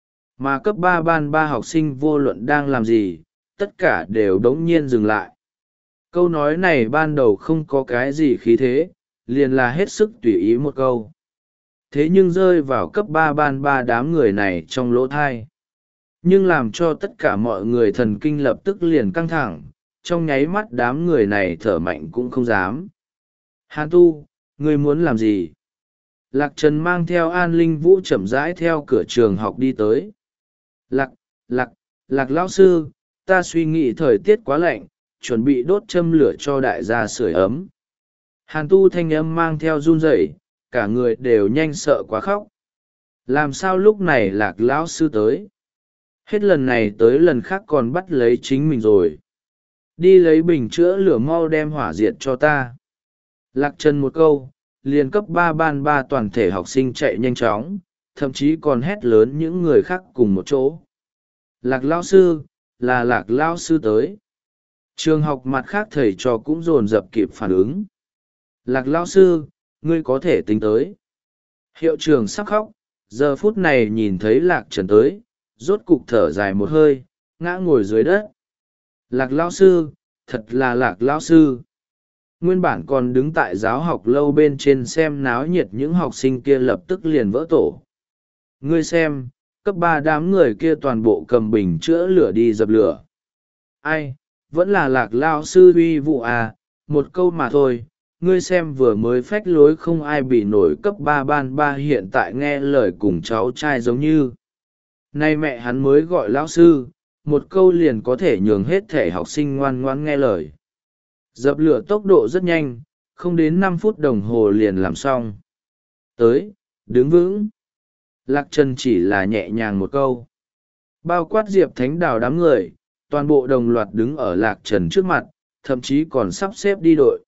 Mà cấp ba ban ba học sinh vô luận đang làm gì, tất cả đều đống nhiên dừng lại. Câu nói này ban đầu không có cái gì khí thế, liền là hết sức tùy ý một câu. Thế nhưng rơi vào cấp ba ban ba đám người này trong lỗ thai. Nhưng làm cho tất cả mọi người thần kinh lập tức liền căng thẳng, trong nháy mắt đám người này thở mạnh cũng không dám. Hàn Tu, ngươi muốn làm gì? Lạc Trần mang theo An Linh Vũ chậm rãi theo cửa trường học đi tới. Lạc, lạc, lạc lão sư, ta suy nghĩ thời tiết quá lạnh, chuẩn bị đốt châm lửa cho đại gia sưởi ấm. Hàn Tu thanh âm mang theo run rẩy, cả người đều nhanh sợ quá khóc. Làm sao lúc này lạc lão sư tới? Hết lần này tới lần khác còn bắt lấy chính mình rồi. Đi lấy bình chữa lửa mau đem hỏa diệt cho ta. Lạc Trần một câu, liền cấp ba ban ba toàn thể học sinh chạy nhanh chóng, thậm chí còn hét lớn những người khác cùng một chỗ. Lạc lão sư, là lạc lão sư tới. Trường học mặt khác thầy trò cũng dồn dập kịp phản ứng. Lạc lão sư, ngươi có thể tính tới. Hiệu trưởng sắp khóc, giờ phút này nhìn thấy Lạc Trần tới, rốt cục thở dài một hơi, ngã ngồi dưới đất. Lạc lão sư, thật là lạc lão sư. Nguyên bản còn đứng tại giáo học lâu bên trên xem náo nhiệt những học sinh kia lập tức liền vỡ tổ. Ngươi xem, cấp ba đám người kia toàn bộ cầm bình chữa lửa đi dập lửa. Ai, vẫn là Lạc lao sư uy vụ à, một câu mà thôi. Ngươi xem vừa mới phách lối không ai bị nổi, cấp ba ban ba hiện tại nghe lời cùng cháu trai giống như. Nay mẹ hắn mới gọi lão sư, một câu liền có thể nhường hết thể học sinh ngoan ngoãn nghe lời. Dập lửa tốc độ rất nhanh, không đến năm phút đồng hồ liền làm xong. Tới, đứng vững. Lạc Trần chỉ là nhẹ nhàng một câu. Bao quát Diệp Thánh Đào đám người, toàn bộ đồng loạt đứng ở Lạc Trần trước mặt, thậm chí còn sắp xếp đi đội.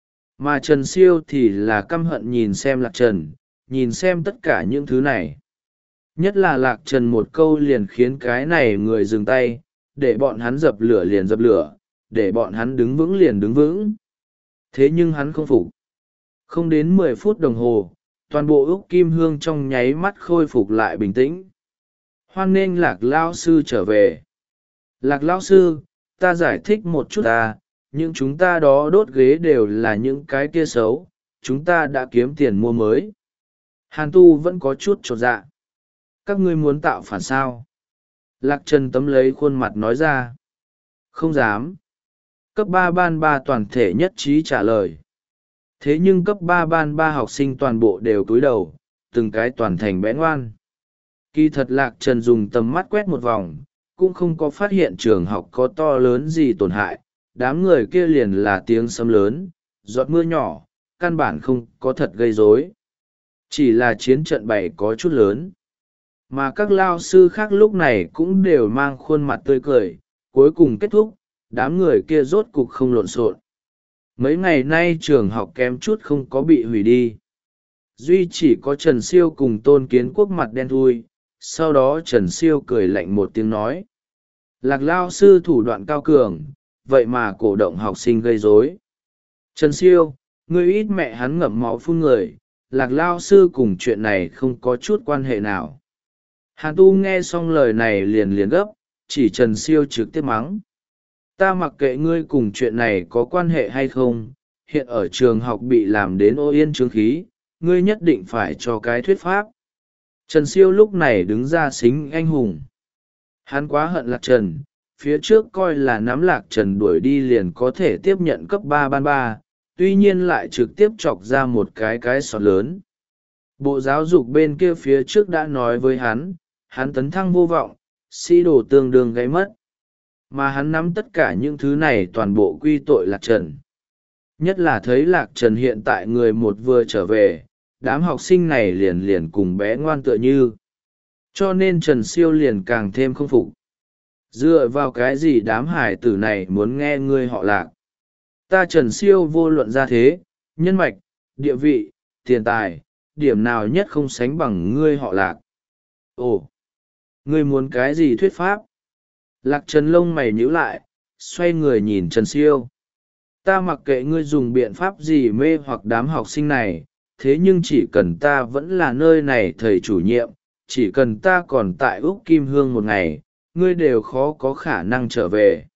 Mà Trần Siêu thì là căm hận nhìn xem Lạc Trần, nhìn xem tất cả những thứ này. Nhất là Lạc Trần một câu liền khiến cái này người dừng tay, để bọn hắn dập lửa liền dập lửa, để bọn hắn đứng vững liền đứng vững. Thế nhưng hắn không phục. Không đến mười phút đồng hồ, toàn bộ Úc Kim Hương trong nháy mắt khôi phục lại bình tĩnh. Hoan nghênh Lạc lao sư trở về. Lạc lao sư, ta giải thích một chút ta, những chúng ta đó đốt ghế đều là những cái kia xấu, chúng ta đã kiếm tiền mua mới. Hàn Tu vẫn có chút chột dạ. Các ngươi muốn tạo phản sao? Lạc Trần tấm lấy khuôn mặt nói ra. Không dám. Cấp ba ban ba toàn thể nhất trí trả lời. Thế nhưng cấp ba ban ba học sinh toàn bộ đều cúi đầu, từng cái toàn thành bé ngoan. Kỳ thật Lạc Trần dùng tầm mắt quét một vòng, cũng không có phát hiện trường học có to lớn gì tổn hại, đám người kia liền là tiếng sấm lớn, giọt mưa nhỏ, căn bản không có thật gây rối. Chỉ là chiến trận bày có chút lớn. Mà các lao sư khác lúc này cũng đều mang khuôn mặt tươi cười, cuối cùng kết thúc, đám người kia rốt cục không lộn xộn. Mấy ngày nay trường học kém chút không có bị hủy đi. Duy chỉ có Trần Siêu cùng Tôn Kiến Quốc mặt đen thui, sau đó Trần Siêu cười lạnh một tiếng nói. Lạc lao sư thủ đoạn cao cường, vậy mà cổ động học sinh gây rối. Trần Siêu, ngươi ít mẹ hắn ngậm máu phun người, Lạc lao sư cùng chuyện này không có chút quan hệ nào. Hàn Tu nghe xong lời này liền liền gấp, chỉ Trần Siêu trực tiếp mắng. Ta mặc kệ ngươi cùng chuyện này có quan hệ hay không, hiện ở trường học bị làm đến ô yên trướng khí, ngươi nhất định phải cho cái thuyết pháp. Trần Siêu lúc này đứng ra xính anh hùng. Hắn quá hận Lạc Trần, phía trước coi là nắm Lạc Trần đuổi đi liền có thể tiếp nhận cấp ba ban ba, tuy nhiên lại trực tiếp chọc ra một cái cái sọt lớn. Bộ giáo dục bên kia phía trước đã nói với hắn, hắn tấn thăng vô vọng, sĩ đồ tương đương gáy mất. Mà hắn nắm tất cả những thứ này toàn bộ quy tội Lạc Trần. Nhất là thấy Lạc Trần hiện tại người một vừa trở về, đám học sinh này liền liền cùng bé ngoan tựa như. Cho nên Trần Siêu liền càng thêm không phục. Dựa vào cái gì đám hải tử này muốn nghe ngươi họ Lạc? Ta Trần Siêu vô luận ra thế, nhân mạch, địa vị, tiền tài, điểm nào nhất không sánh bằng ngươi họ Lạc. Ồ, ngươi muốn cái gì thuyết pháp? Lạc Trần lông mày nhíu lại, xoay người nhìn Trần Siêu. Ta mặc kệ ngươi dùng biện pháp gì mê hoặc đám học sinh này, thế nhưng chỉ cần ta vẫn là nơi này thầy chủ nhiệm, chỉ cần ta còn tại Úc Kim Hương một ngày, ngươi đều khó có khả năng trở về.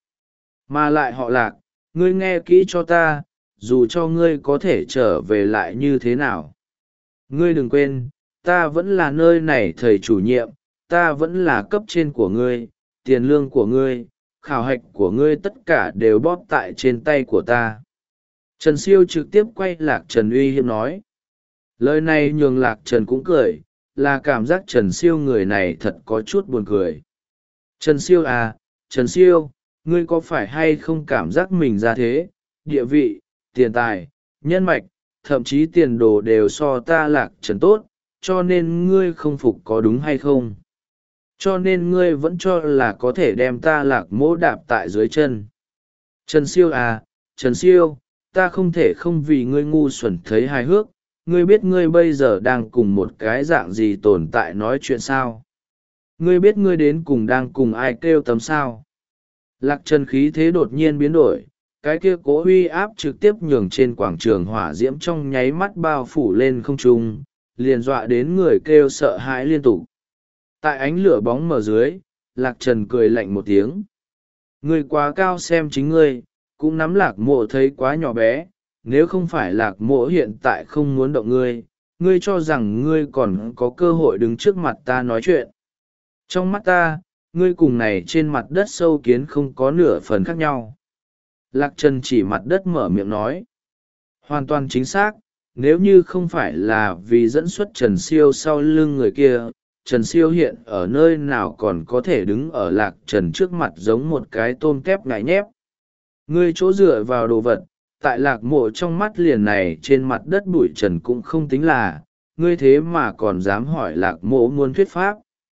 Mà lại họ Lạc, ngươi nghe kỹ cho ta, dù cho ngươi có thể trở về lại như thế nào. Ngươi đừng quên, ta vẫn là nơi này thầy chủ nhiệm, ta vẫn là cấp trên của ngươi, tiền lương của ngươi, khảo hạch của ngươi tất cả đều bóp tại trên tay của ta. Trần Siêu trực tiếp quay Lạc Trần uy hiếp nói. Lời này nhường Lạc Trần cũng cười, là cảm giác Trần Siêu người này thật có chút buồn cười. Trần Siêu à, Trần Siêu, ngươi có phải hay không cảm giác mình ra thế, địa vị, tiền tài, nhân mạch, thậm chí tiền đồ đều so ta Lạc Trần tốt, cho nên ngươi không phục có đúng hay không? Cho nên ngươi vẫn cho là có thể đem ta Lạc mỗ đạp tại dưới chân. Trần Siêu à, Trần Siêu, ta không thể không vì ngươi ngu xuẩn thấy hài hước, ngươi biết ngươi bây giờ đang cùng một cái dạng gì tồn tại nói chuyện sao? Ngươi biết ngươi đến cùng đang cùng ai kêu tấm sao? Lạc Trần khí thế đột nhiên biến đổi, cái kia cố uy áp trực tiếp nhường trên quảng trường hỏa diễm trong nháy mắt bao phủ lên không trung, liền dọa đến người kêu sợ hãi liên tục. Tại ánh lửa bóng mờ dưới, Lạc Trần cười lạnh một tiếng. Ngươi quá cao xem chính ngươi, cũng nắm Lạc mộ thấy quá nhỏ bé, nếu không phải lạc mỗ hiện tại không muốn động ngươi, ngươi cho rằng ngươi còn có cơ hội đứng trước mặt ta nói chuyện. Trong mắt ta, ngươi cùng này trên mặt đất sâu kiến không có nửa phần khác nhau. Lạc Trần chỉ mặt đất mở miệng nói. Hoàn toàn chính xác, nếu như không phải là vì dẫn xuất Trần Siêu sau lưng người kia, Trần Siêu hiện ở nơi nào còn có thể đứng ở Lạc Trần trước mặt giống một cái tôm kép ngại nhép. Ngươi chỗ dựa vào đồ vật, tại Lạc Mộ trong mắt liền này trên mặt đất bụi trần cũng không tính là, ngươi thế mà còn dám hỏi Lạc Mộ muốn thuyết pháp.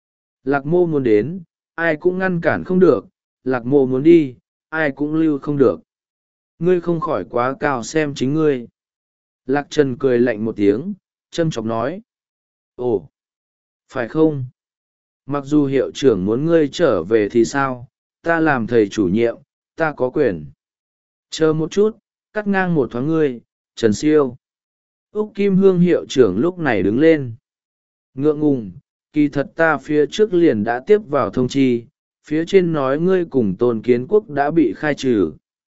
Lạc Mộ muốn đến, ai cũng ngăn cản không được, Lạc Mộ muốn đi, ai cũng lưu không được. Ngươi không khỏi quá cao xem chính ngươi. Lạc Trần cười lạnh một tiếng, châm chọc nói. Ồ, phải không? Mặc dù hiệu trưởng muốn ngươi trở về thì sao, ta làm thầy chủ nhiệm, ta có quyền. Chờ một chút, cắt ngang một thoáng ngươi, Trần Siêu. Úc Kim Hương hiệu trưởng lúc này đứng lên. Ngượng ngùng, kỳ thật ta phía trước liền đã tiếp vào thông chi, phía trên nói ngươi cùng Tôn Kiến Quốc đã bị khai trừ.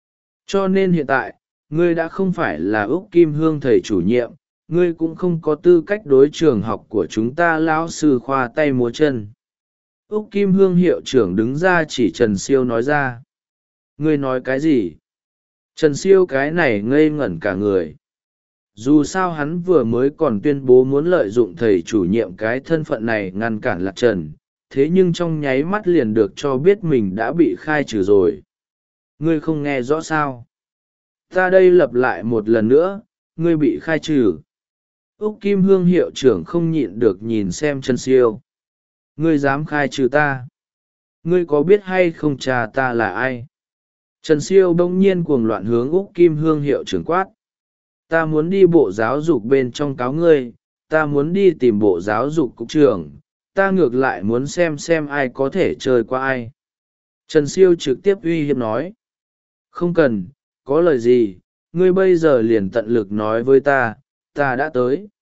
Cho nên hiện tại, ngươi đã không phải là Úc Kim Hương thầy chủ nhiệm, ngươi cũng không có tư cách đối trường học của chúng ta lão sư khoa tay múa chân. Úc Kim Hương hiệu trưởng đứng ra chỉ Trần Siêu nói ra. Ngươi nói cái gì? Trần Siêu cái này ngây ngẩn cả người. Dù sao hắn vừa mới còn tuyên bố muốn lợi dụng thầy chủ nhiệm cái thân phận này ngăn cản Lạc Trần, thế nhưng trong nháy mắt liền được cho biết mình đã bị khai trừ rồi. Ngươi không nghe rõ sao? Ta đây lặp lại một lần nữa, ngươi bị khai trừ. Úc Kim Hương hiệu trưởng không nhịn được nhìn xem Trần Siêu. Ngươi dám khai trừ ta? Ngươi có biết hay không cha ta là ai? Trần Siêu bỗng nhiên cuồng loạn hướng Úc Kim Hương hiệu trưởng quát. Ta muốn đi bộ giáo dục bên trong cáo ngươi, ta muốn đi tìm bộ giáo dục cục trưởng, ta ngược lại muốn xem xem ai có thể chơi qua ai. Trần Siêu trực tiếp uy hiếp nói. Không cần, có lời gì, ngươi bây giờ liền tận lực nói với ta, ta đã tới.